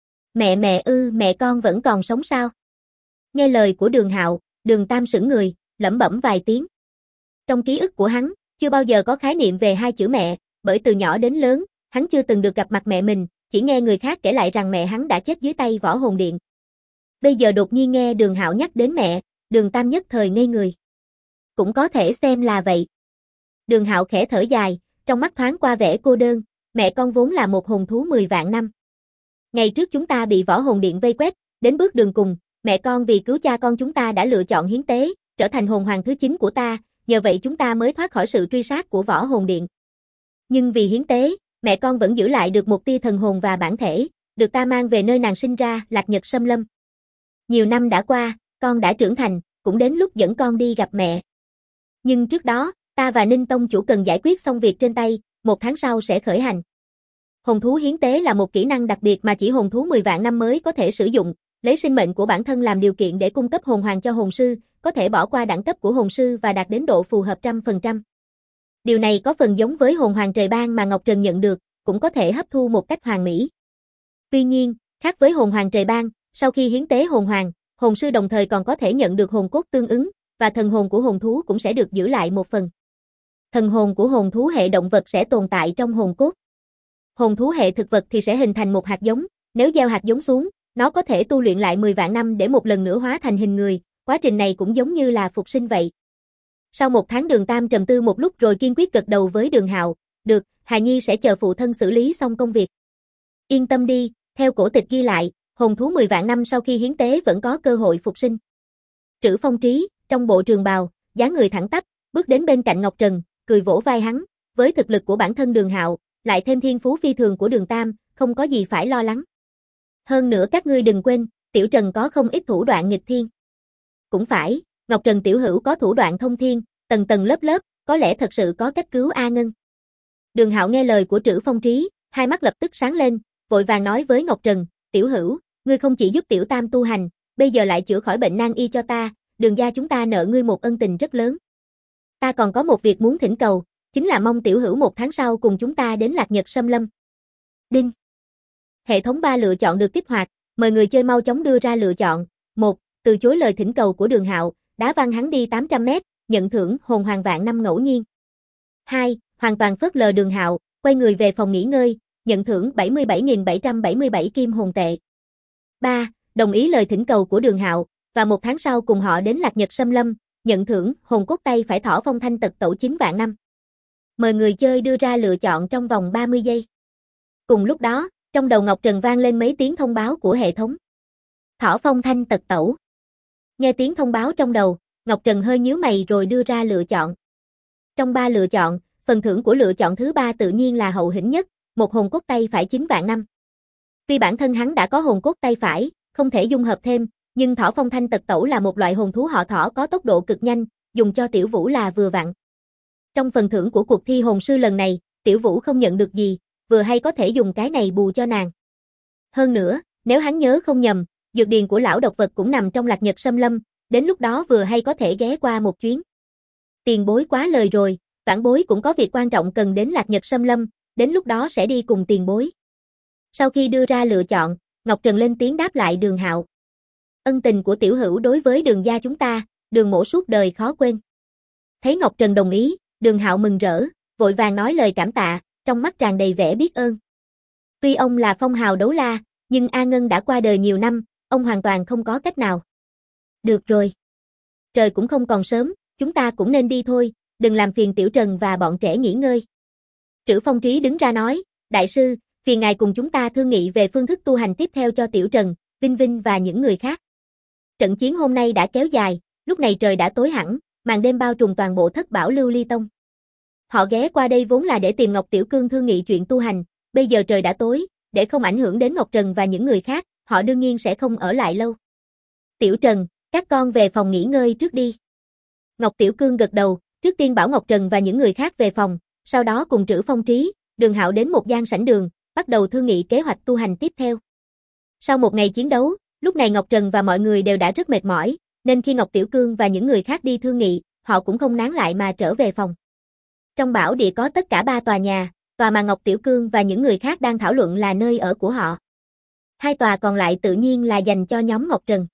Mẹ con vẫn còn sống sao? Nghe lời của Đường Hạo, Đường Tam sững người, lẩm bẩm vài tiếng. Trong ký ức của hắn, chưa bao giờ có khái niệm về 2 chữ mẹ, bởi từ nhỏ đến lớn, hắn chưa từng được gặp mặt mẹ mình, chỉ nghe người khác kể lại rằng mẹ hắn đã chết dưới tay Võ Hồn Điện. Bây giờ đột nhiên nghe Đường Hạo nhắc đến mẹ, Đường Tam nhất thời ngây người. Cũng có thể xem là vậy. Đường Hạo khẽ thở dài, trong mắt thoáng qua vẻ cô đơn, mẹ con vốn là một hồn thú 10 vạn năm. Ngày trước chúng ta bị Võ Hồn Điện vây quét, đến bước đường cùng, mẹ con vì cứu cha con chúng ta đã lựa chọn hiến tế, trở thành hồn hoàng thứ 9 của ta, nhờ vậy chúng ta mới thoát khỏi sự truy sát của Võ Hồn Điện. Nhưng vì hiến tế, mẹ con vẫn giữ lại được một tia thần hồn và bản thể, được ta mang về nơi nàng sinh ra, Lạc Nhật Sâm Lâm. Nhiều năm đã qua, con đã trưởng thành, cũng đến lúc dẫn con đi gặp mẹ. Nhưng trước đó, ta và Ninh Tông chủ cần giải quyết xong việc trên tay, 1 tháng sau sẽ khởi hành. Hồn thú hiến tế là một kỹ năng đặc biệt mà chỉ hồn thú 10 vạn năm mới có thể sử dụng, lấy sinh mệnh của bản thân làm điều kiện để cung cấp hồn hoàng cho hồn sư, có thể bỏ qua đẳng cấp của hồn sư và đạt đến độ phù hợp 100%. Điều này có phần giống với hồn hoàng trời ban mà Ngọc Trần nhận được, cũng có thể hấp thu một cách hoàn mỹ. Tuy nhiên, khác với hồn hoàng trời ban, sau khi hiến tế hồn hoàng, hồn sư đồng thời còn có thể nhận được hồn cốt tương ứng, và thần hồn của hồn thú cũng sẽ được giữ lại một phần. Thần hồn của hồn thú hệ động vật sẽ tồn tại trong hồn cốt. Hồn thú hệ thực vật thì sẽ hình thành một hạt giống, nếu gieo hạt giống xuống, nó có thể tu luyện lại 10 vạn năm để một lần nữa hóa thành hình người, quá trình này cũng giống như là phục sinh vậy. Sau 1 tháng Đường Tam trầm tư một lúc rồi kiên quyết gật đầu với Đường Hạo, được, Hà Nhi sẽ chờ phụ thân xử lý xong công việc. Yên tâm đi, theo cổ tịch ghi lại, hồn thú 10 vạn năm sau khi hiến tế vẫn có cơ hội phục sinh. Trữ Phong Trí, trong bộ trường bào, dáng người thẳng tắp, bước đến bên cạnh Ngọc Trần, cười vỗ vai hắn, với thực lực của bản thân Đường Hạo, lại thêm thiên phú phi thường của Đường Tam, không có gì phải lo lắng. Hơn nữa các ngươi đừng quên, Tiểu Trần có không ít thủ đoạn nghịch thiên. Cũng phải, Ngọc Trần tiểu hữu có thủ đoạn thông thiên, tầng tầng lớp lớp, có lẽ thật sự có cách cứu A Ngân. Đường Hạo nghe lời của Trữ Phong Trí, hai mắt lập tức sáng lên, vội vàng nói với Ngọc Trần, tiểu hữu, ngươi không chỉ giúp Tiểu Tam tu hành, bây giờ lại chữa khỏi bệnh nan y cho ta, Đường gia chúng ta nợ ngươi một ân tình rất lớn. Ta còn có một việc muốn thỉnh cầu, chính là mong tiểu hữu 1 tháng sau cùng chúng ta đến Lạc Nhật Sâm Lâm. Đinh. Hệ thống 3 lựa chọn được kích hoạt, mời người chơi mau chóng đưa ra lựa chọn. 1. từ chối lời thỉnh cầu của Đường Hạo, đá văng hắn đi 800 mét, nhận thưởng hồn hoàng vạn năm ngẫu nhiên. 2. Hoàn toàn phớt lờ Đường Hạo, quay người về phòng nghỉ ngơi, nhận thưởng 77.777 kim hồn tệ. 3. Đồng ý lời thỉnh cầu của Đường Hạo, và 1 tháng sau cùng họ đến Lạc Nhật Sâm Lâm, nhận thưởng hồn cốt tay phải thỏ phong thanh tật tẩu 9 vạn năm. Mời người chơi đưa ra lựa chọn trong vòng 30 giây. Cùng lúc đó, trong đầu Ngọc Trần vang lên mấy tiếng thông báo của hệ thống. Thỏ phong thanh tật tẩu. Nghe tiếng thông báo trong đầu, Ngọc Trần hơi nhíu mày rồi đưa ra lựa chọn. Trong 3 lựa chọn, phần thưởng của lựa chọn thứ 3 tự nhiên là hậu hĩnh nhất, một hồn cốt tay phải 9 vạn năm. Tuy bản thân hắn đã có hồn cốt tay phải, không thể dung hợp thêm, nhưng thỏ phong thanh tật tẩu là một loại hồn thú họ thỏ có tốc độ cực nhanh, dùng cho Tiểu Vũ là vừa vặn. Trong phần thưởng của cuộc thi hồn sư lần này, Tiểu Vũ không nhận được gì, vừa hay có thể dùng cái này bù cho nàng. Hơn nữa, nếu hắn nhớ không nhầm, dược điền của lão độc vật cũng nằm trong Lạc Nhật Sâm Lâm, đến lúc đó vừa hay có thể ghé qua một chuyến. Tiền bối quá lời rồi, vãn bối cũng có việc quan trọng cần đến Lạc Nhật Sâm Lâm, đến lúc đó sẽ đi cùng tiền bối. Sau khi đưa ra lựa chọn, Ngọc Trần lên tiếng đáp lại Đường Hạo. Ân tình của tiểu hữu đối với Đường gia chúng ta, Đường mỗ suốt đời khó quên. Thấy Ngọc Trần đồng ý, Đường Hạo mừng rỡ, vội vàng nói lời cảm tạ, trong mắt tràn đầy vẻ biết ơn. Tuy ông là phong hào đấu la, nhưng A Ngân đã qua đời nhiều năm, ông hoàn toàn không có cách nào. Được rồi. Trời cũng không còn sớm, chúng ta cũng nên đi thôi, đừng làm phiền Tiểu Trần và bọn trẻ nghỉ ngơi. Trữ Phong Trí đứng ra nói, đại sư, phiền ngài cùng chúng ta thương nghị về phương thức tu hành tiếp theo cho Tiểu Trần, Vinh Vinh và những người khác. Trận chiến hôm nay đã kéo dài, lúc này trời đã tối hẳn, màn đêm bao trùm toàn bộ Thất Bảo Lưu Ly Tông. Họ ghé qua đây vốn là để tìm Ngọc Tiểu Cương thương nghị chuyện tu hành, bây giờ trời đã tối, để không ảnh hưởng đến Ngọc Trần và những người khác, họ đương nhiên sẽ không ở lại lâu. Tiểu Trần, các con về phòng nghỉ ngơi trước đi. Ngọc Tiểu Cương gật đầu, trước tiên bảo Ngọc Trần và những người khác về phòng, sau đó cùng Trữ Phong Trí, Đường Hạo đến một gian sảnh đường, bắt đầu thương nghị kế hoạch tu hành tiếp theo. Sau một ngày chiến đấu, lúc này Ngọc Trần và mọi người đều đã rất mệt mỏi, nên khi Ngọc Tiểu Cương và những người khác đi thương nghị, họ cũng không nán lại mà trở về phòng. Trong bảo địa có tất cả 3 tòa nhà, tòa mà Ngọc Tiểu Cương và những người khác đang thảo luận là nơi ở của họ. 2 tòa còn lại tự nhiên là dành cho nhóm Ngọc Trần.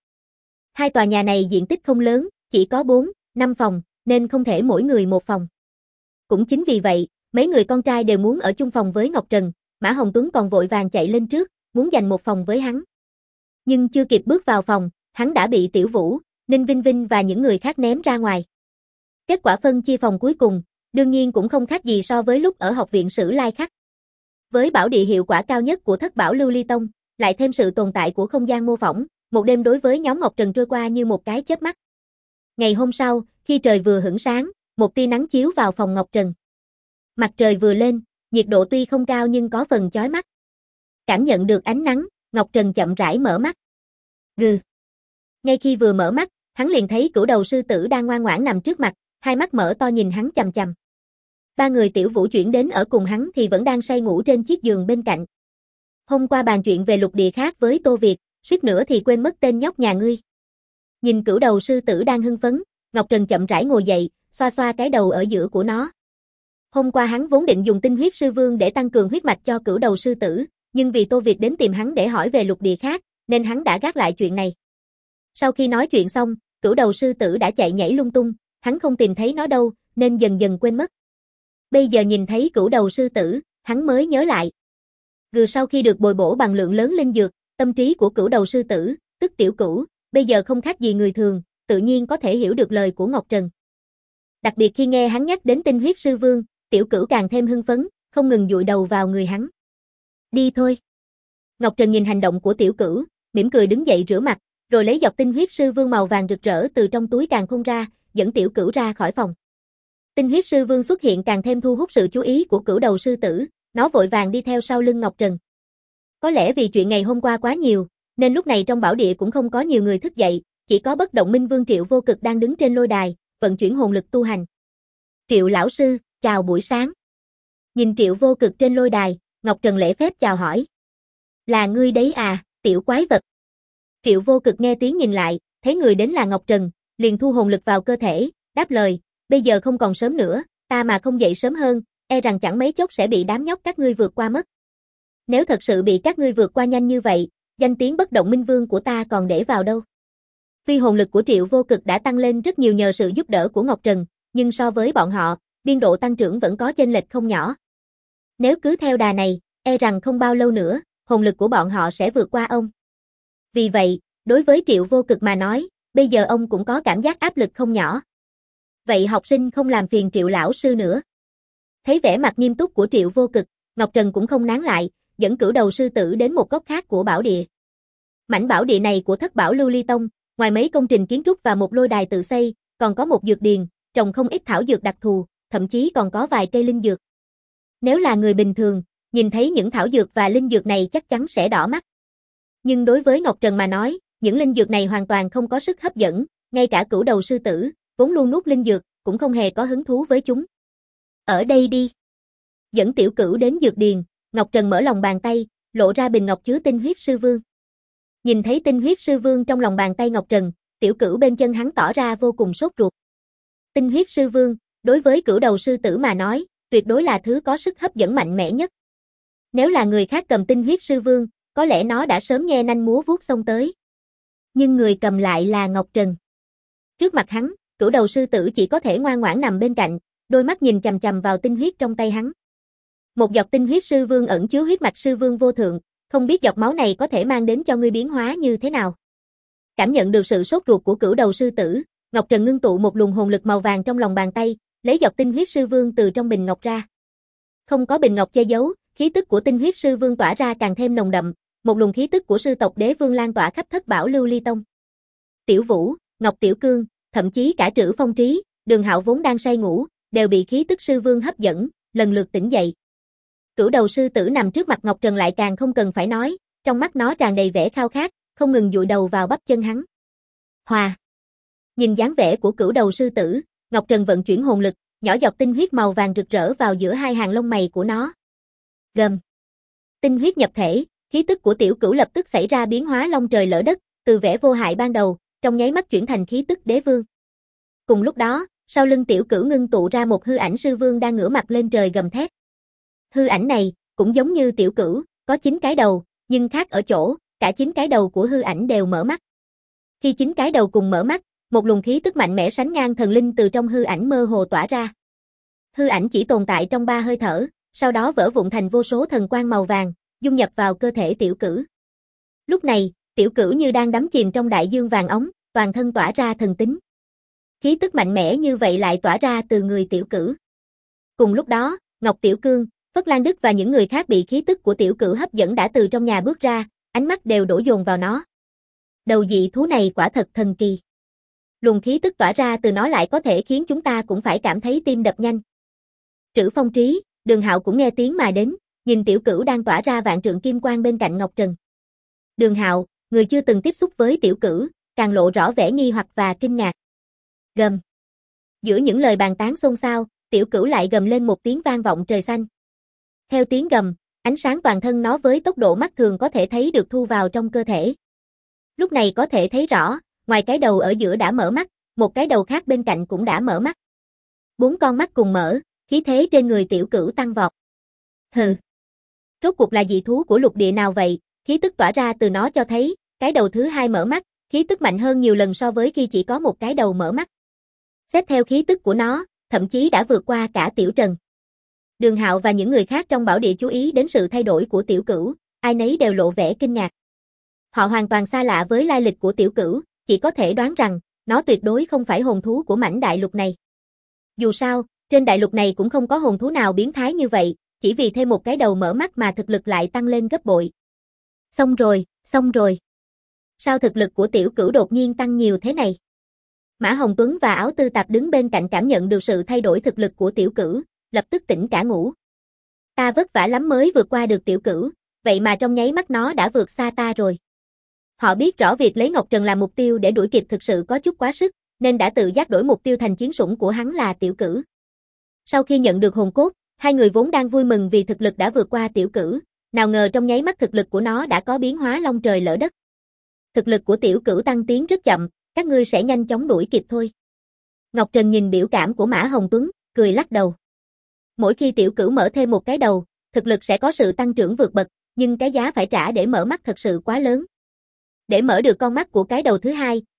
2 tòa nhà này diện tích không lớn, chỉ có 4, 5 phòng, nên không thể mỗi người một phòng. Cũng chính vì vậy, mấy người con trai đều muốn ở chung phòng với Ngọc Trần, Mã Hồng Tuấn còn vội vàng chạy lên trước, muốn giành một phòng với hắn. Nhưng chưa kịp bước vào phòng, hắn đã bị Tiểu Vũ, Ninh Vinh Vinh và những người khác ném ra ngoài. Kết quả phân chia phòng cuối cùng, đương nhiên cũng không khác gì so với lúc ở học viện Sử Lai Khắc. Với bảo địa hiệu quả cao nhất của Thất Bảo Lưu Ly Tông, lại thêm sự tồn tại của không gian mô phỏng, một đêm đối với nhóm Ngọc Trần trôi qua như một cái chớp mắt. Ngày hôm sau, khi trời vừa hửng sáng, một tia nắng chiếu vào phòng Ngọc Trần. Mặt trời vừa lên, nhiệt độ tuy không cao nhưng có phần chói mắt. Cảm nhận được ánh nắng, Ngọc Trần chậm rãi mở mắt. Gừ. Ngay khi vừa mở mắt, hắn liền thấy Cửu Đầu Sư Tử đang ngoan ngoãn nằm trước mặt, hai mắt mở to nhìn hắn chằm chằm. 3 người Tiểu Vũ chuyển đến ở cùng hắn thì vẫn đang say ngủ trên chiếc giường bên cạnh. Hôm qua bàn chuyện về lục địa khác với Tô Việt, suýt nữa thì quên mất tên nhóc nhà ngươi. Nhìn Cửu Đầu Sư Tử đang hưng phấn, Ngọc Trần chậm rãi ngồi dậy, xoa xoa cái đầu ở giữa của nó. Hôm qua hắn vốn định dùng tinh huyết sư vương để tăng cường huyết mạch cho Cửu Đầu Sư Tử, nhưng vì Tô Việt đến tìm hắn để hỏi về lục địa khác, nên hắn đã gác lại chuyện này. Sau khi nói chuyện xong, Cửu Đầu Sư Tử đã chạy nhảy lung tung, hắn không tìm thấy nó đâu, nên dần dần quên mất. Bây giờ nhìn thấy Cửu Đầu Sư Tử, hắn mới nhớ lại. Sau khi được bồi bổ bằng lượng lớn linh dược, tâm trí của Cửu Đầu Sư Tử, tức Tiểu Cửu, bây giờ không khác gì người thường, tự nhiên có thể hiểu được lời của Ngọc Trần. Đặc biệt khi nghe hắn nhắc đến tinh huyết sư vương, Tiểu Cửu càng thêm hưng phấn, không ngừng dụi đầu vào người hắn. Đi thôi. Ngọc Trần nhìn hành động của Tiểu Cửu, mỉm cười đứng dậy rửa mặt, rồi lấy giọt tinh huyết sư vương màu vàng rực rỡ từ trong túi càn khôn ra, dẫn Tiểu Cửu ra khỏi phòng. Tinh huyết sư vương xuất hiện càng thêm thu hút sự chú ý của Cửu Đầu Sư Tử, nó vội vàng đi theo sau lưng Ngọc Trần. Có lẽ vì chuyện ngày hôm qua quá nhiều, nên lúc này trong bảo địa cũng không có nhiều người thức dậy, chỉ có Bất Động Minh Vương Triệu Vô Cực đang đứng trên lôi đài, vận chuyển hồn lực tu hành. Triệu lão sư, chào buổi sáng. Nhìn Triệu Vô Cực trên lôi đài, Ngọc Trần lễ phép chào hỏi. Là ngươi đấy à, tiểu quái vật. Triệu Vô Cực nghe tiếng nhìn lại, thấy người đến là Ngọc Trần, liền thu hồn lực vào cơ thể, đáp lời, bây giờ không còn sớm nữa, ta mà không dậy sớm hơn, e rằng chẳng mấy chốc sẽ bị đám nhóc các ngươi vượt qua mất. Nếu thật sự bị các ngươi vượt qua nhanh như vậy, danh tiếng Bất Động Minh Vương của ta còn để vào đâu. Tuy hồn lực của Triệu Vô Cực đã tăng lên rất nhiều nhờ sự giúp đỡ của Ngọc Trần, nhưng so với bọn họ, biên độ tăng trưởng vẫn có chênh lệch không nhỏ. Nếu cứ theo đà này, e rằng không bao lâu nữa, hồn lực của bọn họ sẽ vượt qua ông. Vì vậy, đối với Triệu Vô Cực mà nói, bây giờ ông cũng có cảm giác áp lực không nhỏ. Vậy học sinh không làm phiền Triệu lão sư nữa. Thấy vẻ mặt nghiêm túc của Triệu Vô Cực, Ngọc Trần cũng không nán lại, dẫn Cửu Đầu sư tử đến một góc khác của bảo địa. Mảnh bảo địa này của Thất Bảo Lưu Ly Tông, ngoài mấy công trình kiến trúc và một lôi đài tự xây, còn có một dược điền, trồng không ít thảo dược đặc thù, thậm chí còn có vài cây linh dược. Nếu là người bình thường, nhìn thấy những thảo dược và linh dược này chắc chắn sẽ đỏ mắt. Nhưng đối với Ngọc Trần mà nói, những linh dược này hoàn toàn không có sức hấp dẫn, ngay cả Cửu Đầu sư tử, vốn luôn nuốt linh dược, cũng không hề có hứng thú với chúng. Ở đây đi. Dẫn Tiểu Cửu đến dược điền, Ngọc Trần mở lòng bàn tay, lộ ra bình ngọc chứa tinh huyết sư vương. Nhìn thấy tinh huyết sư vương trong lòng bàn tay Ngọc Trần, Tiểu Cửu bên chân hắn tỏ ra vô cùng sốt ruột. Tinh huyết sư vương, đối với Cửu Đầu sư tử mà nói, tuyệt đối là thứ có sức hấp dẫn mạnh mẽ nhất. Nếu là người khác cầm tinh huyết sư vương, có lẽ nó đã sớm nhe nanh múa vuốt xông tới. Nhưng người cầm lại là Ngọc Trần. Trước mặt hắn, Cửu Đầu sư tử chỉ có thể ngoan ngoãn nằm bên cạnh, đôi mắt nhìn chằm chằm vào tinh huyết trong tay hắn. Một giọt tinh huyết sư vương ẩn chứa huyết mạch sư vương vô thượng, không biết giọt máu này có thể mang đến cho ngươi biến hóa như thế nào. Cảm nhận được sự sốt ruột của Cửu Đầu sư tử, Ngọc Trần ngưng tụ một luồng hồn lực màu vàng trong lòng bàn tay, lấy giọt tinh huyết sư vương từ trong bình ngọc ra. Không có bình ngọc che giấu, khí tức của tinh huyết sư vương tỏa ra càng thêm nồng đậm, một luồng khí tức của sư tộc đế vương lan tỏa khắp Thất Bảo Lưu Ly Tông. Tiểu Vũ, Ngọc Tiểu Cương, thậm chí cả Trữ Phong Trí, Đường Hạo vốn đang say ngủ, đều bị khí tức sư vương hấp dẫn, lần lượt tỉnh dậy. Cửu Đầu sư tử nằm trước mặt Ngọc Trần lại càng không cần phải nói, trong mắt nó tràn đầy vẻ khao khát, không ngừng dụi đầu vào bắp chân hắn. Hòa. Nhìn dáng vẻ của Cửu Đầu sư tử, Ngọc Trần vận chuyển hồn lực, nhỏ giọt tinh huyết màu vàng rực rỡ vào giữa hai hàng lông mày của nó. Gầm. Tinh huyết nhập thể, khí tức của Tiểu Cửu lập tức xảy ra biến hóa long trời lở đất, từ vẻ vô hại ban đầu, trong nháy mắt chuyển thành khí tức đế vương. Cùng lúc đó, sau lưng Tiểu Cửu ngưng tụ ra một hư ảnh sư vương đang ngửa mặt lên trời gầm thét. Hư ảnh này, cũng giống như Tiểu Cửu, có 9 cái đầu, nhưng khác ở chỗ, cả 9 cái đầu của hư ảnh đều mở mắt. Khi 9 cái đầu cùng mở mắt, một luồng khí tức mạnh mẽ sánh ngang thần linh từ trong hư ảnh mơ hồ tỏa ra. Hư ảnh chỉ tồn tại trong 3 hơi thở, sau đó vỡ vụn thành vô số thần quang màu vàng, dung nhập vào cơ thể Tiểu Cửu. Lúc này, Tiểu Cửu như đang đắm chìm trong đại dương vàng óng, toàn thân tỏa ra thần tính. Khí tức mạnh mẽ như vậy lại tỏa ra từ người Tiểu Cửu. Cùng lúc đó, Ngọc Tiểu Cương, Phất Lan Đức và những người khác bị khí tức của Tiểu Cửu hấp dẫn đã từ trong nhà bước ra, ánh mắt đều đổ dồn vào nó. Đầu dị thú này quả thật thần kỳ. Luồng khí tức tỏa ra từ nó lại có thể khiến chúng ta cũng phải cảm thấy tim đập nhanh. Trữ Phong Trí, Đường Hạo cũng nghe tiếng mà đến, nhìn Tiểu Cửu đang tỏa ra vạn trượng kim quang bên cạnh Ngọc Trần. Đường Hạo, người chưa từng tiếp xúc với Tiểu Cửu, càng lộ rõ vẻ nghi hoặc và kinh ngạc. Gầm. Giữa những lời bàn tán xôn xao, Tiểu Cửu lại gầm lên một tiếng vang vọng trời xanh. Theo tiếng gầm, ánh sáng toàn thân nó với tốc độ mắt thường có thể thấy được thu vào trong cơ thể. Lúc này có thể thấy rõ, ngoài cái đầu ở giữa đã mở mắt, một cái đầu khác bên cạnh cũng đã mở mắt. 4 con mắt cùng mở, khí thế trên người Tiểu Cửu tăng vọt. Hừ. Rốt cuộc là dị thú của lục địa nào vậy? Khí tức tỏa ra từ nó cho thấy, cái đầu thứ 2 mở mắt, khí tức mạnh hơn nhiều lần so với khi chỉ có một cái đầu mở mắt. Xét theo khí tức của nó, thậm chí đã vượt qua cả Tiểu Trần. Đường Hạo và những người khác trong bảo địa chú ý đến sự thay đổi của Tiểu Cửu, ai nấy đều lộ vẻ kinh ngạc. Họ hoàn toàn xa lạ với lai lịch của Tiểu Cửu, chỉ có thể đoán rằng, nó tuyệt đối không phải hồn thú của mảnh đại lục này. Dù sao, trên đại lục này cũng không có hồn thú nào biến thái như vậy, chỉ vì thêm một cái đầu mở mắt mà thực lực lại tăng lên gấp bội. Xong rồi, xong rồi. Sao thực lực của Tiểu Cửu đột nhiên tăng nhiều thế này? Mã Hồng Tuấn và Áo Tư Tạp đứng bên cạnh cảm nhận được sự thay đổi thực lực của Tiểu Cửu, lập tức tỉnh cả ngủ. Ta vất vả lắm mới vượt qua được Tiểu Cửu, vậy mà trong nháy mắt nó đã vượt xa ta rồi. Họ biết rõ việc lấy Ngọc Trần làm mục tiêu để đuổi kịp thực sự có chút quá sức, nên đã tự giác đổi mục tiêu thành chiến sủng của hắn là Tiểu Cửu. Sau khi nhận được hồn cốt, hai người vốn đang vui mừng vì thực lực đã vượt qua Tiểu Cửu, nào ngờ trong nháy mắt thực lực của nó đã có biến hóa long trời lở đất. Thực lực của Tiểu Cửu tăng tiến rất chậm, các ngươi sẽ nhanh chóng đuổi kịp thôi. Ngọc Trần nhìn biểu cảm của Mã Hồng Tuấn, cười lắc đầu. Mỗi khi Tiểu Cửu mở thêm một cái đầu, thực lực sẽ có sự tăng trưởng vượt bậc, nhưng cái giá phải trả để mở mắt thật sự quá lớn. Để mở được con mắt của cái đầu thứ 2,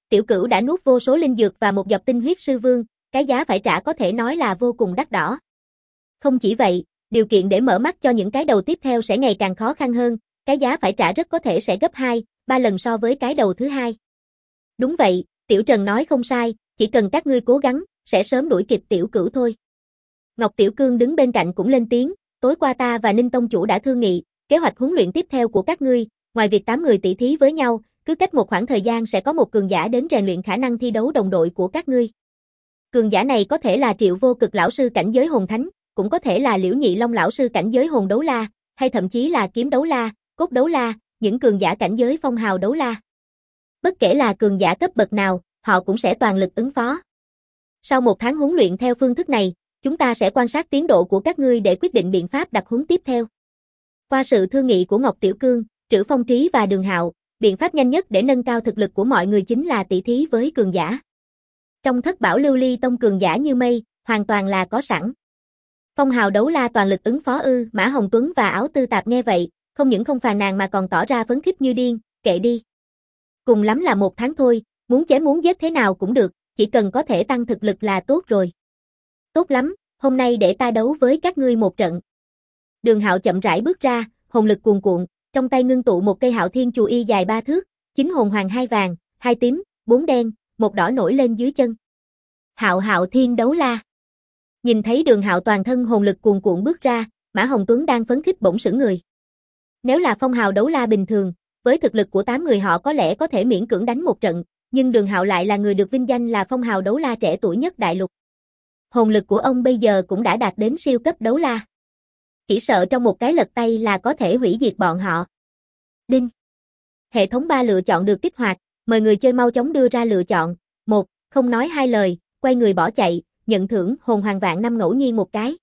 Tiểu Cửu đã nuốt vô số linh dược và một giọt tinh huyết sư vương, cái giá phải trả có thể nói là vô cùng đắt đỏ. Không chỉ vậy, điều kiện để mở mắt cho những cái đầu tiếp theo sẽ ngày càng khó khăn hơn, cái giá phải trả rất có thể sẽ gấp 2, 3 lần so với cái đầu thứ hai. Đúng vậy, Tiểu Trần nói không sai, chỉ cần các ngươi cố gắng, sẽ sớm đuổi kịp Tiểu Cửu thôi. Ngọc Tiểu Cương đứng bên cạnh cũng lên tiếng, tối qua ta và Ninh Tông Chủ đã thương nghị, kế hoạch huấn luyện tiếp theo của các ngươi, ngoài việc 8 người tỷ thí với nhau, cứ cách một khoảng thời gian sẽ có một cường giả đến rèn luyện khả năng thi đấu đồng đội của các ngươi. Cường giả này có thể là Triệu Vô Cực lão sư cảnh giới hồn thánh, cũng có thể là Liễu Nhị Long lão sư cảnh giới hồn đấu la, hay thậm chí là kiếm đấu la, cốt đấu la, những cường giả cảnh giới phong hào đấu la. Bất kể là cường giả cấp bậc nào, họ cũng sẽ toàn lực ứng phó. Sau 1 tháng huấn luyện theo phương thức này, chúng ta sẽ quan sát tiến độ của các ngươi để quyết định biện pháp đặc huấn tiếp theo. Qua sự thương nghị của Ngọc Tiểu Cương, Trữ Phong Trí và Đường Hạo, biện pháp nhanh nhất để nâng cao thực lực của mọi người chính là tỷ thí với cường giả. Trong Thất Bảo Lưu Ly Tông cường giả như mây, hoàn toàn là có sẵn. Phong hào đấu la toàn lực ứng phó ư? Mã Hồng Tuấn và Áo Tư Tạp nghe vậy, không những không phàn nàn mà còn tỏ ra phấn khích như điên, kệ đi. Cùng lắm là 1 tháng thôi, muốn chém muốn giết thế nào cũng được, chỉ cần có thể tăng thực lực là tốt rồi. Tốt lắm, hôm nay để ta đấu với các ngươi một trận. Đường Hạo chậm rãi bước ra, hồn lực cuồn cuộn, trong tay ngưng tụ một cây Hạo Thiên chù y dài 3 thước, 9 hồn hoàng 2 vàng, 2 tím, 4 đen, 1 đỏ nổi lên dưới chân. Hạo Thiên đấu la. Nhìn thấy Đường Hạo toàn thân hồn lực cuồn cuộn bước ra, Mã Hồng Tuấn đang phấn khích bỗng sững người. Nếu là phong hào đấu la bình thường, với thực lực của 8 người họ có lẽ có thể miễn cưỡng đánh một trận, nhưng Đường Hạo lại là người được vinh danh là phong hào đấu la trẻ tuổi nhất đại lục. Hồn lực của ông bây giờ cũng đã đạt đến siêu cấp đấu la. Chỉ sợ trong một cái lật tay là có thể hủy diệt bọn họ. Đinh. Hệ thống 3 lựa chọn được kích hoạt, mời người chơi mau chóng đưa ra lựa chọn. 1. Không nói hai lời, quay người bỏ chạy, nhận thưởng hồn hoàng vạn 5 ngẫu nhiên một cái.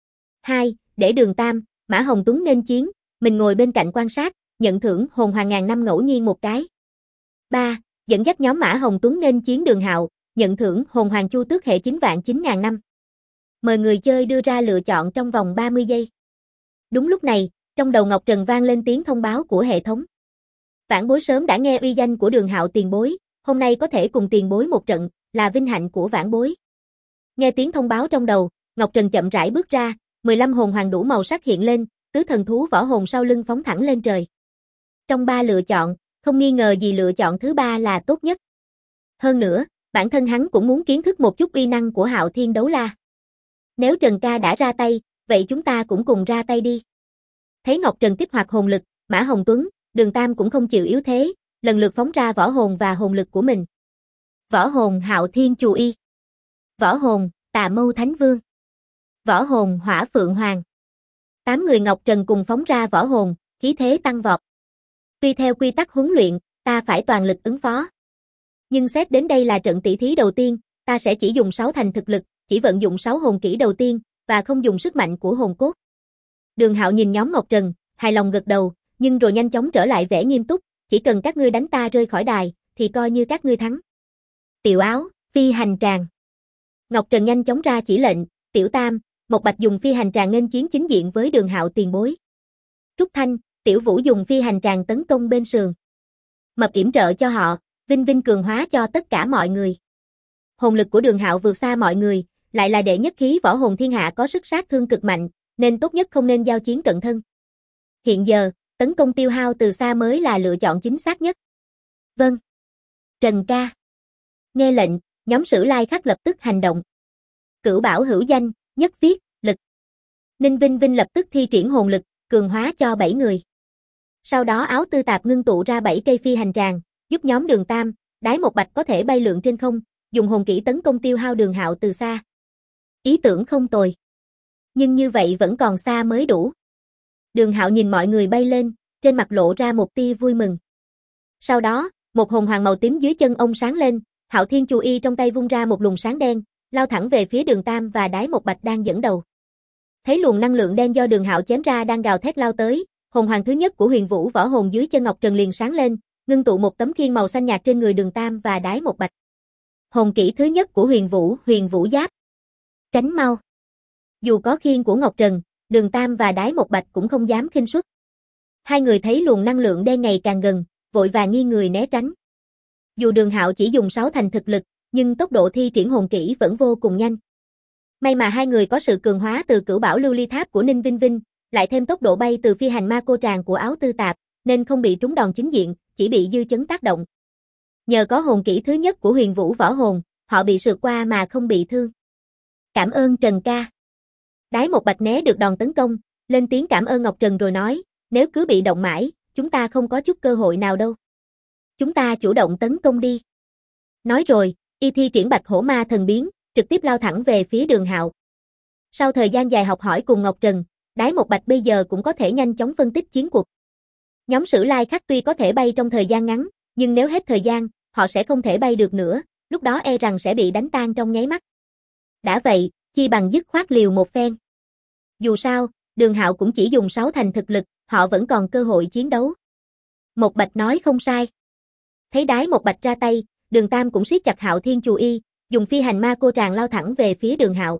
2. Để Đường Tam, Mã Hồng Tuấn nên chiến, mình ngồi bên cạnh quan sát, nhận thưởng hồn hoàng ngàn năm ngẫu nhiên một cái. 3. Dẫn dắt nhóm Mã Hồng Tuấn nên chiến Đường Hạo, nhận thưởng hồn hoàng chu tước hệ 9 vạn 9.000 năm. Mời người chơi đưa ra lựa chọn trong vòng 30 giây. Đúng lúc này, trong đầu Ngọc Trần vang lên tiếng thông báo của hệ thống. Vãn bối sớm đã nghe uy danh của Đường Hạo tiền bối, hôm nay có thể cùng tiền bối một trận, là vinh hạnh của vãn bối. Nghe tiếng thông báo trong đầu, Ngọc Trần chậm rãi bước ra, 15 hồn hoàng đủ màu sắc hiện lên, tứ thần thú võ hồn sau lưng phóng thẳng lên trời. Trong 3 lựa chọn, không nghi ngờ gì lựa chọn thứ 3 là tốt nhất. Hơn nữa, bản thân hắn cũng muốn kiến thức một chút uy năng của Hạo Thiên đấu la. Nếu Trần ca đã ra tay, vậy chúng ta cũng cùng ra tay đi. Thấy Ngọc Trần kích hoạt hồn lực, Mã Hồng Tuấn, Đường Tam cũng không chịu yếu thế, lần lượt phóng ra võ hồn và hồn lực của mình. Võ hồn Hạo Thiên chù y. Võ hồn Tà Mâu Thánh Vương. Võ hồn Hỏa Phượng Hoàng. 8 người Ngọc Trần cùng phóng ra võ hồn, khí thế tăng vọt. Tuy theo quy tắc huấn luyện, ta phải toàn lực ứng phó. Nhưng xét đến đây là trận tỷ thí đầu tiên, ta sẽ chỉ dùng 6 thành thực lực, chỉ vận dụng 6 hồn kỹ đầu tiên, và không dùng sức mạnh của hồn cốt. Đường Hạo nhìn nhóm Ngọc Trần, hài lòng gật đầu, nhưng rồi nhanh chóng trở lại vẻ nghiêm túc, chỉ cần các ngươi đánh ta rơi khỏi đài, thì coi như các ngươi thắng. Tiểu Áo, phi hành tràng. Ngọc Trần nhanh chóng ra chỉ lệnh, Tiểu Tam, Mộc Bạch dùng phi hành tràng nghênh chiến chính diện với Đường Hạo tiền bối. Trúc Thanh, Tiểu Vũ dùng phi hành tràng tấn công bên sườn. Mập yểm trợ cho họ, Vinh Vinh cường hóa cho tất cả mọi người. Hồn lực của Đường Hạo vượt xa mọi người, lại là đệ nhất khí võ hồn thiên hạ có sức sát thương cực mạnh, nên tốt nhất không nên giao chiến cận thân. Hiện giờ, tấn công tiêu hao từ xa mới là lựa chọn chính xác nhất. Vâng. Trần ca. Nghe lệnh, nhóm Sử Lai Khắc lập tức hành động. Cửu Bảo hữu danh, nhất viết, lực. Ninh Vinh Vinh lập tức thi triển hồn lực, cường hóa cho 7 người. Sau đó Áo Tư Tạp ngưng tụ ra 7 cây phi hành tràng, giúp nhóm Đường Tam, Đái Một Bạch có thể bay lượn trên không, dùng hồn kỹ tấn công tiêu hao Đường Hạo từ xa. Ý tưởng không tồi. Nhưng như vậy vẫn còn xa mới đủ. Đường Hạo nhìn mọi người bay lên, trên mặt lộ ra một tia vui mừng. Sau đó, một hồn hoàng màu tím dưới chân ông sáng lên, Hạo Thiên chù y trong tay vung ra một luồng sáng đen, lao thẳng về phía Đường Tam và Đái Một Bạch đang dẫn đầu. Thấy luồng năng lượng đen do Đường Hạo chém ra đang gào thét lao tới, hồn hoàng thứ nhất của Huyền Vũ võ hồn dưới chân Ngọc Trần liền sáng lên, ngưng tụ một tấm khiên màu xanh nhạt trên người Đường Tam và Đái Một Bạch. Hồn kỹ thứ nhất của Huyền Vũ Giáp. Tránh mau. Dù có khiên của Ngọc Trần, Đường Tam và Đái Một Bạch cũng không dám khinh suất. Hai người thấy luồng năng lượng đen ngày càng gần, vội vàng nghiêng người né tránh. Dù Đường Hạo chỉ dùng 6 thành thực lực, nhưng tốc độ thi triển hồn kỹ vẫn vô cùng nhanh. May mà hai người có sự cường hóa từ Cửu Bảo Lưu Ly Tháp của Ninh Vinh Vinh, lại thêm tốc độ bay từ phi hành ma cô tràng của Áo Tư Tạp, nên không bị trúng đòn chính diện, chỉ bị dư chấn tác động. Nhờ có hồn kỹ thứ nhất của Huyền Vũ Võ Hồn, họ bị sượt qua mà không bị thương. Cảm ơn Trần ca. Đái Một Bạch né được đòn tấn công, lên tiếng cảm ơn Ngọc Trần rồi nói, nếu cứ bị động mãi, chúng ta không có chút cơ hội nào đâu. Chúng ta chủ động tấn công đi. Nói rồi, y thi triển Bạch Hổ Ma Thần Biến, trực tiếp lao thẳng về phía Đường Hạo. Sau thời gian dài học hỏi cùng Ngọc Trần, Đái Một Bạch bây giờ cũng có thể nhanh chóng phân tích chiến cuộc. Nhóm Sử Lai Khắc tuy có thể bay trong thời gian ngắn, nhưng nếu hết thời gian, họ sẽ không thể bay được nữa, lúc đó e rằng sẽ bị đánh tan trong nháy mắt. Đã vậy, chi bằng dứt khoát liều một phen. Dù sao, Đường Hạo cũng chỉ dùng 6 thành thực lực, họ vẫn còn cơ hội chiến đấu. Một Bạch nói không sai. Thấy Đái Một Bạch ra tay, Đường Tam cũng siết chặt Hạo Thiên Chù Y, dùng phi hành ma cô tràng lao thẳng về phía Đường Hạo.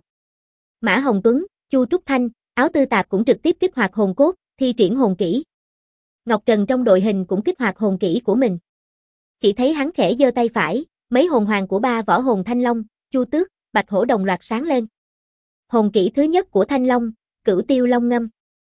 Mã Hồng Tuấn, Chu Trúc Thanh, Áo Tư Tạp cũng trực tiếp kích hoạt hồn cốt, thi triển hồn kỹ. Ngọc Trần trong đội hình cũng kích hoạt hồn kỹ của mình. Chỉ thấy hắn khẽ giơ tay phải, mấy hồn hoàng của ba võ hồn Thanh Long, Chu Tước, Bạch Hổ đồng loạt sáng lên. Hồn kỹ thứ nhất của Thanh Long, Cửu Tiêu Long Ngâm.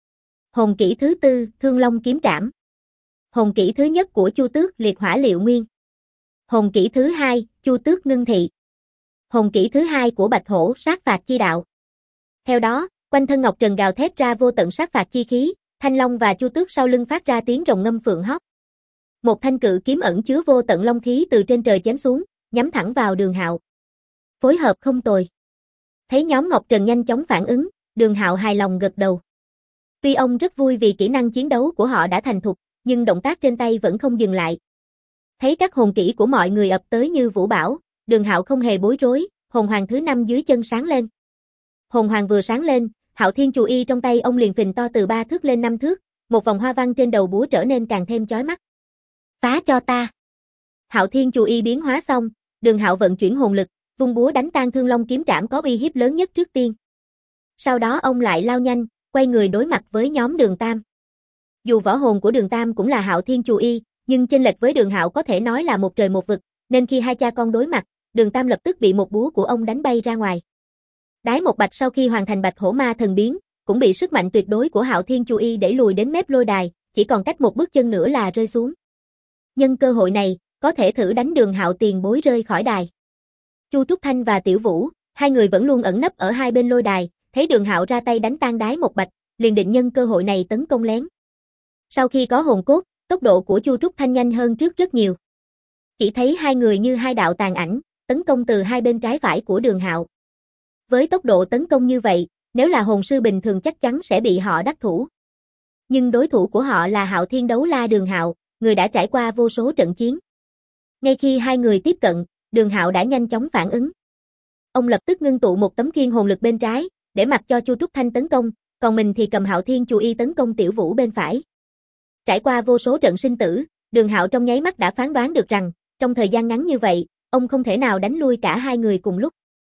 Hồn kỹ thứ tư, Thương Long Kiếm Trảm. Hồn kỹ thứ nhất của Chu Tước, Liệt Hỏa Liệu Nguyên. Hồn kỹ thứ hai, Chu Tước Ngưng Thị. Hồn kỹ thứ hai của Bạch Hổ, Sát Phạt Chi Đạo. Theo đó, quanh thân Ngọc Trần gào thét ra vô tận sát phạt chi khí, Thanh Long và Chu Tước sau lưng phát ra tiếng rồng ngâm phượng hót. Một thanh cự kiếm ẩn chứa vô tận long khí từ trên trời chém xuống, nhắm thẳng vào Đường Hạo. Phối hợp không tồi. Thấy nhóm Ngọc Trần nhanh chóng phản ứng, Đường Hạo hài lòng gật đầu. Tuy ông rất vui vì kỹ năng chiến đấu của họ đã thành thục, nhưng động tác trên tay vẫn không dừng lại. Thấy các hồn kỹ của mọi người ập tới như vũ bão, Đường Hạo không hề bối rối, hồn hoàng thứ 5 dưới chân sáng lên. Hồn hoàng vừa sáng lên, Hạo Thiên Chù Y trong tay ông liền phình to từ 3 thước lên 5 thước, một vòng hoa văn trên đầu búa trở nên càng thêm chói mắt. Phá cho ta. Hạo Thiên Chù Y biến hóa xong, Đường Hạo vận chuyển hồn lực, vung búa đánh tan Thương Long Kiếm Trảm có uy hiếp lớn nhất trước tiên. Sau đó ông lại lao nhanh, quay người đối mặt với nhóm Đường Tam. Dù võ hồn của Đường Tam cũng là Hạo Thiên Chù Y, nhưng chênh lệch với Đường Hạo có thể nói là một trời một vực, nên khi hai cha con đối mặt, Đường Tam lập tức bị một búa của ông đánh bay ra ngoài. Đái Một Bạch sau khi hoàn thành Bạch Hổ Ma Thần Biến, cũng bị sức mạnh tuyệt đối của Hạo Thiên Chù Y đẩy lùi đến mép lôi đài, chỉ còn cách một bước chân nữa là rơi xuống. Nhân cơ hội này, có thể thử đánh Đường Hạo tiền bối rơi khỏi đài. Chu Trúc Thanh và Tiểu Vũ, hai người vẫn luôn ẩn nấp ở hai bên lôi đài, thấy Đường Hạo ra tay đánh tan Đái Một Bạch, liền định nhân cơ hội này tấn công lén. Sau khi có hồn cốt, tốc độ của Chu Trúc Thanh nhanh hơn trước rất nhiều. Chỉ thấy hai người như hai đạo tàn ảnh, tấn công từ hai bên trái phải của Đường Hạo. Với tốc độ tấn công như vậy, nếu là hồn sư bình thường chắc chắn sẽ bị họ đắc thủ. Nhưng đối thủ của họ là Hạo Thiên Đấu La Đường Hạo, người đã trải qua vô số trận chiến. Ngay khi hai người tiếp cận, Đường Hạo đã nhanh chóng phản ứng. Ông lập tức ngưng tụ một tấm khiên hồn lực bên trái, để mặc cho Chu Trúc Thanh tấn công, còn mình thì cầm Hạo Thiên Chù Y tấn công Tiểu Vũ bên phải. Trải qua vô số trận sinh tử, Đường Hạo trong nháy mắt đã phán đoán được rằng, trong thời gian ngắn như vậy, ông không thể nào đánh lui cả hai người cùng lúc.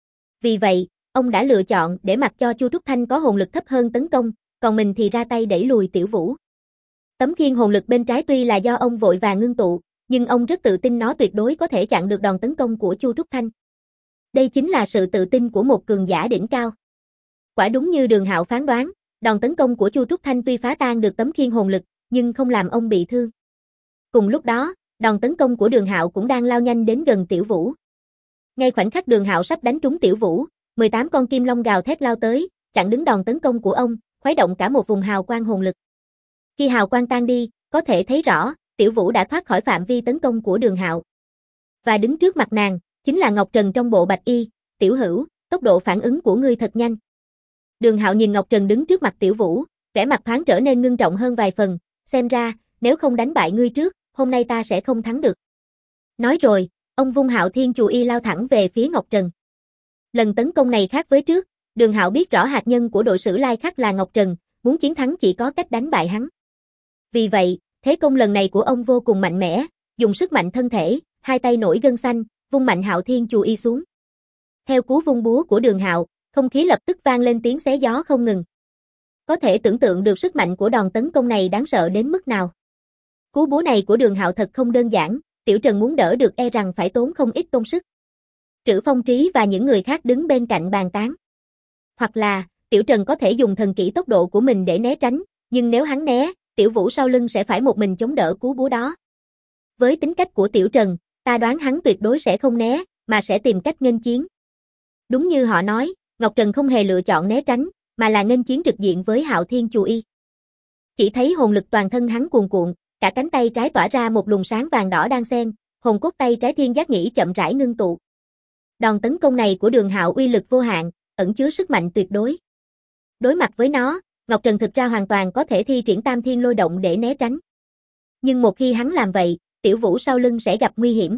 Vì vậy, ông đã lựa chọn để mặc cho Chu Trúc Thanh có hồn lực thấp hơn tấn công, còn mình thì ra tay đẩy lùi Tiểu Vũ. Tấm khiên hồn lực bên trái tuy là do ông vội vàng ngưng tụ, nhưng ông rất tự tin nó tuyệt đối có thể chặn được đòn tấn công của Chu Trúc Thanh. Đây chính là sự tự tin của một cường giả đỉnh cao. Quả đúng như Đường Hạo phán đoán, đòn tấn công của Chu Trúc Thanh tuy phá tan được tấm khiên hồn lực, nhưng không làm ông bị thương. Cùng lúc đó, đòn tấn công của Đường Hạo cũng đang lao nhanh đến gần Tiểu Vũ. Ngay khoảnh khắc Đường Hạo sắp đánh trúng Tiểu Vũ, 18 con kim long gào thét lao tới, chặn đứng đòn tấn công của ông, khuấy động cả một vùng hào quang hồn lực. Khi hào quang tan đi, có thể thấy rõ, Tiểu Vũ đã thoát khỏi phạm vi tấn công của Đường Hạo. Và đứng trước mặt nàng, chính là Ngọc Trần trong bộ bạch y, "Tiểu Hữu, tốc độ phản ứng của ngươi thật nhanh." Đường Hạo nhìn Ngọc Trần đứng trước mặt Tiểu Vũ, vẻ mặt thoáng trở nên ngưng trọng hơn vài phần, "Xem ra, nếu không đánh bại ngươi trước, hôm nay ta sẽ không thắng được." Nói rồi, ông vung Hạo Thiên Chù Y lao thẳng về phía Ngọc Trần. Lần tấn công này khác với trước, Đường Hạo biết rõ hạt nhân của đội Sử Lai Khắc là Ngọc Trần, muốn chiến thắng chỉ có cách đánh bại hắn. Vì vậy, thế công lần này của ông vô cùng mạnh mẽ, dùng sức mạnh thân thể, hai tay nổi gân xanh, vung mạnh Hạo Thiên Chù Y xuống. Theo cú vung búa của Đường Hạo, không khí lập tức vang lên tiếng xé gió không ngừng. Có thể tưởng tượng được sức mạnh của đòn tấn công này đáng sợ đến mức nào. Cú búa này của Đường Hạo thật không đơn giản, Tiểu Trần muốn đỡ được e rằng phải tốn không ít công sức. Trữ Phong Trí và những người khác đứng bên cạnh bàn tán. Hoặc là, Tiểu Trần có thể dùng thần kỹ tốc độ của mình để né tránh, nhưng nếu hắn né, Tiểu Vũ sau lưng sẽ phải một mình chống đỡ cú búa đó. Với tính cách của Tiểu Trần, ta đoán hắn tuyệt đối sẽ không né, mà sẽ tìm cách nghênh chiến. Đúng như họ nói, Ngọc Trần không hề lựa chọn né tránh, mà là nghênh chiến trực diện với Hạo Thiên Chù Y. Chỉ thấy hồn lực toàn thân hắn cuồn cuộn, cả cánh tay trái tỏa ra một luồng sáng vàng đỏ đan xen, hồn cốt tay trái Thiên Giác Nghĩ chậm rãi ngưng tụ. Đòn tấn công này của Đường Hạo uy lực vô hạn, ẩn chứa sức mạnh tuyệt đối. Đối mặt với nó, Ngọc Trần thực ra hoàn toàn có thể thi triển Tam Thiên Lôi Động để né tránh. Nhưng một khi hắn làm vậy, Tiểu Vũ sau lưng sẽ gặp nguy hiểm.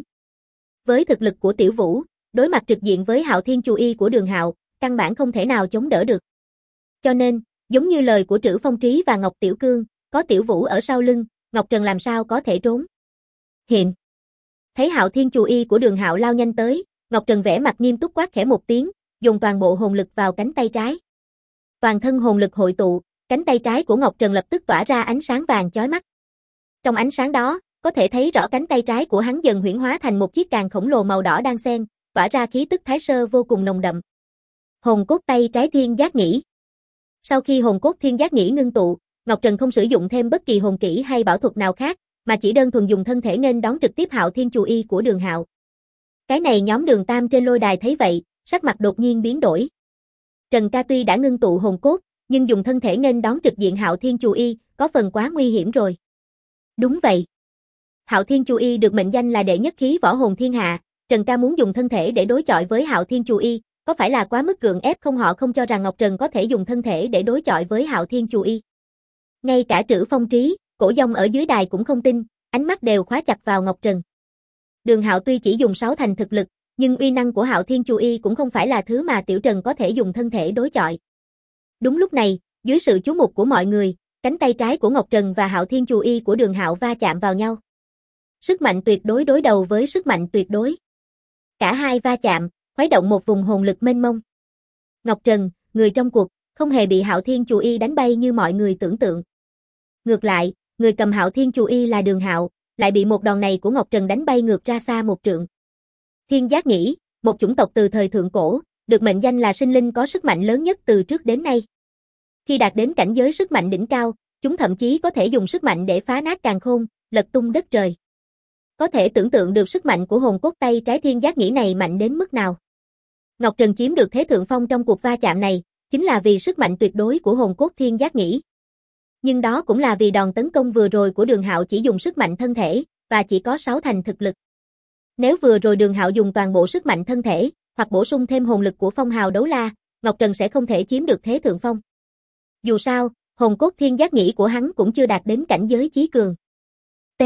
Với thực lực của Tiểu Vũ, đối mặt trực diện với Hạo Thiên Chù Y của Đường Hạo, căn bản không thể nào chống đỡ được. Cho nên, giống như lời của Trữ Phong Trí và Ngọc Tiểu Cương, có Tiểu Vũ ở sau lưng, Ngọc Trần làm sao có thể trốn. Hiện. Thấy Hạo Thiên Chù Y của Đường Hạo lao nhanh tới, Ngọc Trần vẽ mặt nghiêm túc quát khẽ một tiếng, dùng toàn bộ hồn lực vào cánh tay trái. Toàn thân hồn lực hội tụ, cánh tay trái của Ngọc Trần lập tức tỏa ra ánh sáng vàng chói mắt. Trong ánh sáng đó, có thể thấy rõ cánh tay trái của hắn dần huyễn hóa thành một chiếc càng khổng lồ màu đỏ đan xen, tỏa ra khí tức thái sơ vô cùng nồng đậm. Hồn cốt tay trái Thiên Giác Nghĩ. Sau khi hồn cốt Thiên Giác Nghĩ ngưng tụ, Ngọc Trần không sử dụng thêm bất kỳ hồn kỹ hay bảo thuật nào khác, mà chỉ đơn thuần dùng thân thể nghênh đón trực tiếp Hạo Thiên Chù Y của Đường Hạo. Cái này nhóm Đường Tam trên lôi đài thấy vậy, sắc mặt đột nhiên biến đổi. Trần Ca tuy đã ngưng tụ hồn cốt, nhưng dùng thân thể nghênh đón trực diện Hạo Thiên Chù Y, có phần quá nguy hiểm rồi. Đúng vậy. Hạo Thiên Chù Y được mệnh danh là đệ nhất khí võ hồn thiên hạ, Trần Ca muốn dùng thân thể để đối chọi với Hạo Thiên Chù Y, có phải là quá mức gượng ép không? Họ không cho rằng Ngọc Trần có thể dùng thân thể để đối chọi với Hạo Thiên Chù Y. Ngay cả Trữ Phong Trí, Cổ Dông ở dưới đài cũng không tin, ánh mắt đều khóa chặt vào Ngọc Trần. Đường Hạo tuy chỉ dùng 6 thành thực lực, nhưng uy năng của Hạo Thiên Chù Y cũng không phải là thứ mà Tiểu Trần có thể dùng thân thể đối chọi. Đúng lúc này, dưới sự chú mục của mọi người, cánh tay trái của Ngọc Trần và Hạo Thiên Chù Y của Đường Hạo va chạm vào nhau. Sức mạnh tuyệt đối đối đầu với sức mạnh tuyệt đối. Cả hai va chạm, khuấy động một vùng hồn lực mênh mông. Ngọc Trần, người trong cuộc, không hề bị Hạo Thiên Chù Y đánh bay như mọi người tưởng tượng. Ngược lại, người cầm Hạo Thiên Chù Y là Đường Hạo, lại bị một đòn này của Ngọc Trần đánh bay ngược ra xa một trượng. Thiên Giác Nghĩ, một chủng tộc từ thời thượng cổ, được mệnh danh là sinh linh có sức mạnh lớn nhất từ trước đến nay. Khi đạt đến cảnh giới sức mạnh đỉnh cao, chúng thậm chí có thể dùng sức mạnh để phá nát càn khôn, lật tung đất trời. Có thể tưởng tượng được sức mạnh của hồn cốt tay trái Thiên Giác Nghĩ này mạnh đến mức nào. Ngọc Trần chiếm được thế thượng phong trong cuộc va chạm này, chính là vì sức mạnh tuyệt đối của hồn cốt Thiên Giác Nghĩ. Nhưng đó cũng là vì đòn tấn công vừa rồi của Đường Hạo chỉ dùng sức mạnh thân thể, và chỉ có 6 thành thực lực. Nếu vừa rồi Đường Hạo dùng toàn bộ sức mạnh thân thể, hoặc bổ sung thêm hồn lực của Phong Hào Đấu La, Ngọc Trần sẽ không thể chiếm được thế thượng phong. Dù sao, hồn cốt Thiên Giác Nghĩ của hắn cũng chưa đạt đến cảnh giới chí cường. T.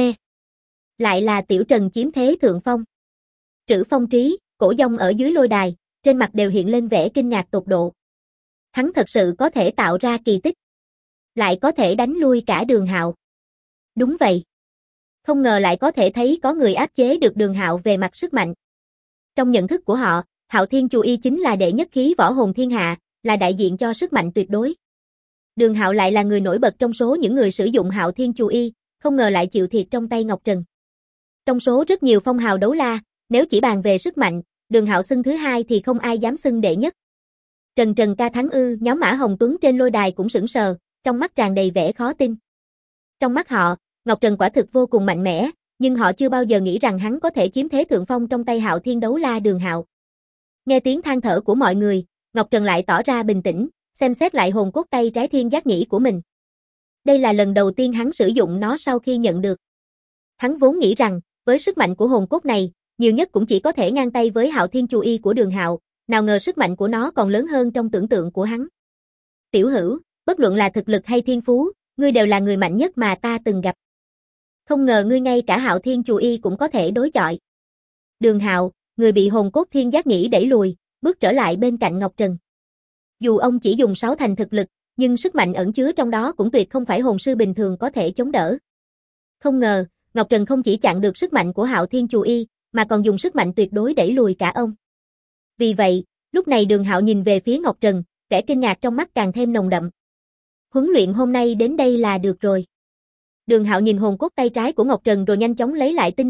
Lại là Tiểu Trần chiếm thế thượng phong. Trữ Phong Trí, Cổ Dông ở dưới lôi đài, trên mặt đều hiện lên vẻ kinh ngạc tột độ. Hắn thật sự có thể tạo ra kỳ tích. Lại có thể đánh lui cả Đường Hạo. Đúng vậy. Không ngờ lại có thể thấy có người áp chế được Đường Hạo về mặt sức mạnh. Trong nhận thức của họ, Hạo Thiên Chù Y chính là đệ nhất khí võ hồn thiên hạ, là đại diện cho sức mạnh tuyệt đối. Đường Hạo lại là người nổi bật trong số những người sử dụng Hạo Thiên Chù Y, không ngờ lại chịu thiệt trong tay Ngọc Trần. Trong số rất nhiều phong hào đấu la, nếu chỉ bàn về sức mạnh, Đường Hạo xưng thứ hai thì không ai dám xưng đệ nhất. Trần ca thắng ư? Nhóm Mã Hồng Tuấn trên lôi đài cũng sững sờ, trong mắt tràn đầy vẻ khó tin. Trong mắt họ, Ngọc Trần quả thực vô cùng mạnh mẽ, nhưng họ chưa bao giờ nghĩ rằng hắn có thể chiếm thế thượng phong trong tay Hạo Thiên Đấu La Đường Hạo. Nghe tiếng than thở của mọi người, Ngọc Trần lại tỏ ra bình tĩnh, xem xét lại hồn cốt tay trái Thiên Giác Nghĩ của mình. Đây là lần đầu tiên hắn sử dụng nó sau khi nhận được. Hắn vốn nghĩ rằng, với sức mạnh của hồn cốt này, nhiều nhất cũng chỉ có thể ngang tay với Hạo Thiên Chù Y của Đường Hạo, nào ngờ sức mạnh của nó còn lớn hơn trong tưởng tượng của hắn. Tiểu Hữu, bất luận là thực lực hay thiên phú, ngươi đều là người mạnh nhất mà ta từng gặp. Không ngờ ngươi ngay cả Hạo Thiên Chù Y cũng có thể đối chọi. Đường Hạo, người bị hồn cốt Thiên Giác Nghĩ đẩy lùi, bước trở lại bên cạnh Ngọc Trần. Dù ông chỉ dùng 6 thành thực lực, nhưng sức mạnh ẩn chứa trong đó cũng tuyệt không phải hồn sư bình thường có thể chống đỡ. Không ngờ, Ngọc Trần không chỉ chặn được sức mạnh của Hạo Thiên Chù Y, mà còn dùng sức mạnh tuyệt đối đẩy lùi cả ông. Vì vậy, lúc này Đường Hạo nhìn về phía Ngọc Trần, vẻ kinh ngạc trong mắt càng thêm nồng đậm. Huấn luyện hôm nay đến đây là được rồi. Đường Hạo nhìn hồn cốt tay trái của Ngọc Trần rồi nhanh chóng lấy lại tinh thần,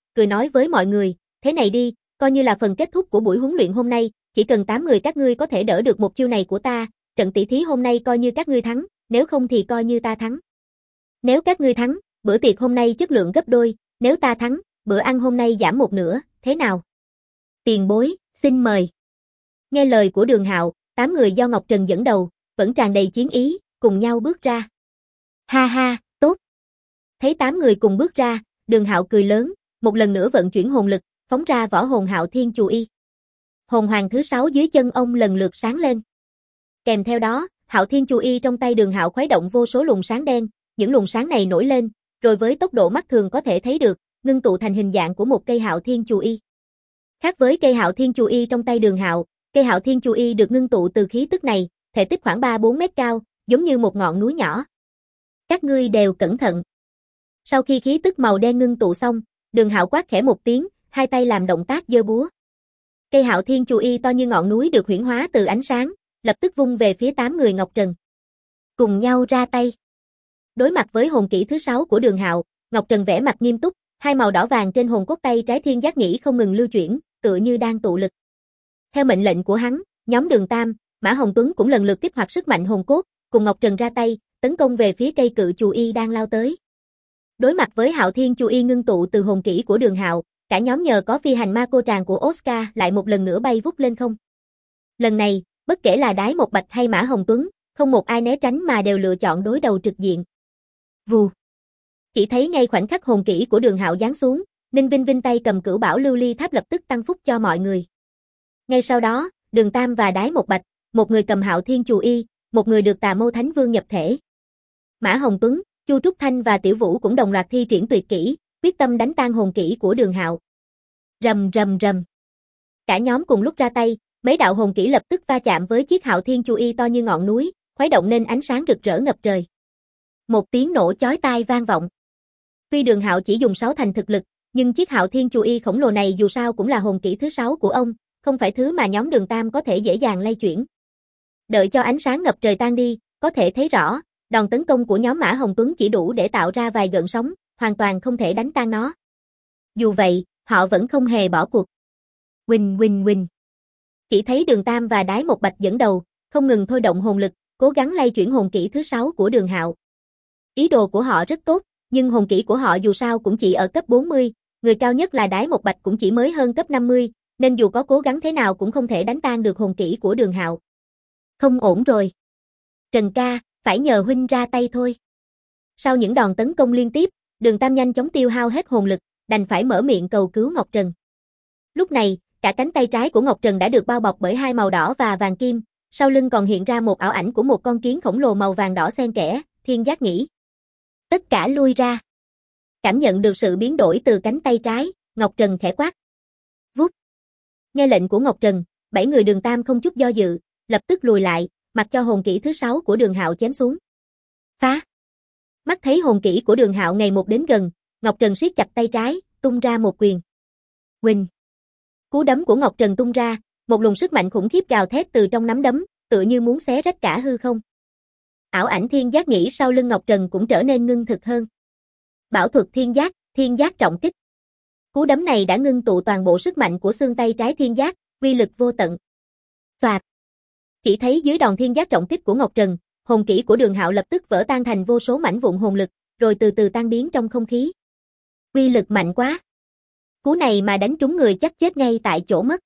cười nói với mọi người, thế này đi, coi như là phần kết thúc của buổi huấn luyện hôm nay, chỉ cần 8 người các ngươi có thể đỡ được một chiêu này của ta, trận tỷ thí hôm nay coi như các ngươi thắng, nếu không thì coi như ta thắng. Nếu các ngươi thắng, bữa tiệc hôm nay chất lượng gấp đôi, nếu ta thắng, bữa ăn hôm nay giảm một nửa, thế nào? Tiền bối, xin mời. Nghe lời của Đường Hạo, 8 người do Ngọc Trần dẫn đầu, vẫn tràn đầy chiến ý, cùng nhau bước ra. Ha ha, tốt. Thấy 8 người cùng bước ra, Đường Hạo cười lớn, một lần nữa vận chuyển hồn lực, phóng ra võ hồn Hạo Thiên Chù Y. Hồn hoàng thứ 6 dưới chân ông lần lượt sáng lên. Kèm theo đó, Hạo Thiên Chù Y trong tay Đường Hạo khuấy động vô số luồng sáng đen, những luồng sáng này nổi lên, rồi với tốc độ mắt thường có thể thấy được, ngưng tụ thành hình dạng của một cây Hạo Thiên Chù Y. Khác với cây Hạo Thiên Chù Y trong tay Đường Hạo, cây Hạo Thiên Chù Y được ngưng tụ từ khí tức này, thể tích khoảng 3-4 mét cao, giống như một ngọn núi nhỏ. Các ngươi đều cẩn thận. Sau khi khí tức màu đen ngưng tụ xong, Đường Hạo quát khẽ một tiếng, hai tay làm động tác giơ búa. Cây Hạo Thiên Chù Y to như ngọn núi được huyễn hóa từ ánh sáng, lập tức vung về phía 8 người Ngọc Trần. Cùng nhau ra tay. Đối mặt với hồn kỹ thứ 6 của Đường Hạo, Ngọc Trần vẻ mặt nghiêm túc, hai màu đỏ vàng trên hồn cốt tay trái Thiên Giác Nhĩ không ngừng lưu chuyển, tựa như đang tụ lực. Theo mệnh lệnh của hắn, nhóm Đường Tam, Mã Hồng Tuấn cũng lần lượt kích hoạt sức mạnh hồn cốt, cùng Ngọc Trần ra tay, tấn công về phía cây cự Chù Y đang lao tới. Đối mặt với Hạo Thiên Chù Y ngưng tụ từ hồn kỹ của Đường Hạo, cả nhóm nhờ có phi hành ma cô tràng của Oscar lại một lần nữa bay vút lên không. Lần này, bất kể là Đái Một Bạch hay Mã Hồng Tuấn, không một ai né tránh mà đều lựa chọn đối đầu trực diện. Vù. Chỉ thấy ngay khoảnh khắc hồn kỹ của Đường Hạo giáng xuống, Ninh Vinh Vinh tay cầm cửu bảo lưu ly tháp lập tức tăng phúc cho mọi người. Ngay sau đó, Đường Tam và Đái Một Bạch, một người cầm Hạo Thiên Chù Y, một người được Tà Mâu Thánh Vương nhập thể. Mã Hồng Tuấn, Chu Trúc Thanh và Tiểu Vũ cũng đồng loạt thi triển tuyệt kỹ, quyết tâm đánh tan hồn kỹ của Đường Hạo. Rầm rầm rầm. Cả nhóm cùng lúc ra tay, mấy đạo hồn kỹ lập tức va chạm với chiếc Hạo Thiên Chù Y to như ngọn núi, khuấy động nên ánh sáng rực rỡ ngập trời. Một tiếng nổ chói tai vang vọng. Tuy Đường Hạo chỉ dùng 6 thành thực lực, nhưng chiếc Hạo Thiên Chù Y khổng lồ này dù sao cũng là hồn kỹ thứ 6 của ông, không phải thứ mà nhóm Đường Tam có thể dễ dàng lay chuyển. Đợi cho ánh sáng ngập trời tan đi, có thể thấy rõ, đòn tấn công của nhóm Mã Hồng Tuấn chỉ đủ để tạo ra vài gợn sóng, hoàn toàn không thể đánh tan nó. Dù vậy, họ vẫn không hề bỏ cuộc. Huỳnh huỳnh huỳnh. Chỉ thấy Đường Tam và Đái Một Bạch dẫn đầu, không ngừng thôi động hồn lực, cố gắng lay chuyển hồn kỹ thứ 6 của Đường Hạo. Ý đồ của họ rất tốt, nhưng hồn kỹ của họ dù sao cũng chỉ ở cấp 40, người cao nhất là Đái Một Bạch cũng chỉ mới hơn cấp 50, nên dù có cố gắng thế nào cũng không thể đánh tan được hồn kỹ của Đường Hạo. Không ổn rồi. Trần ca, phải nhờ huynh ra tay thôi. Sau những đòn tấn công liên tiếp, Đường Tam nhanh chóng tiêu hao hết hồn lực, đành phải mở miệng cầu cứu Ngọc Trần. Lúc này, cả cánh tay trái của Ngọc Trần đã được bao bọc bởi hai màu đỏ và vàng kim, sau lưng còn hiện ra một ảo ảnh của một con kiến khổng lồ màu vàng đỏ xen kẽ, Thiên Giác Nhĩ. Tất cả lui ra. Cảm nhận được sự biến đổi từ cánh tay trái, Ngọc Trần khẽ quát. Vút. Nghe lệnh của Ngọc Trần, 7 người Đường Tam không chút do dự, lập tức lùi lại, mặc cho hồn kỹ thứ 6 của Đường Hạo chém xuống. Phá. Mắt thấy hồn kỹ của Đường Hạo ngày một đến gần, Ngọc Trần siết chặt tay trái, tung ra một quyền. Huỳnh. Cú đấm của Ngọc Trần tung ra, một luồng sức mạnh khủng khiếp gào thét từ trong nắm đấm, tựa như muốn xé rách cả hư không. Ảo ảnh Thiên Giác Nhĩ sau lưng Ngọc Trần cũng trở nên ngưng thực hơn. Bảo thuật Thiên Giác trọng kích. Cú đấm này đã ngưng tụ toàn bộ sức mạnh của xương tay trái Thiên Giác, uy lực vô tận. Soạt. Chỉ thấy dưới đòn Thiên Giác trọng kích của Ngọc Trần, hồn kỹ của Đường Hạo lập tức vỡ tan thành vô số mảnh vụn hồn lực, rồi từ từ tan biến trong không khí. Uy lực mạnh quá. Cú này mà đánh trúng người chắc chết ngay tại chỗ mất.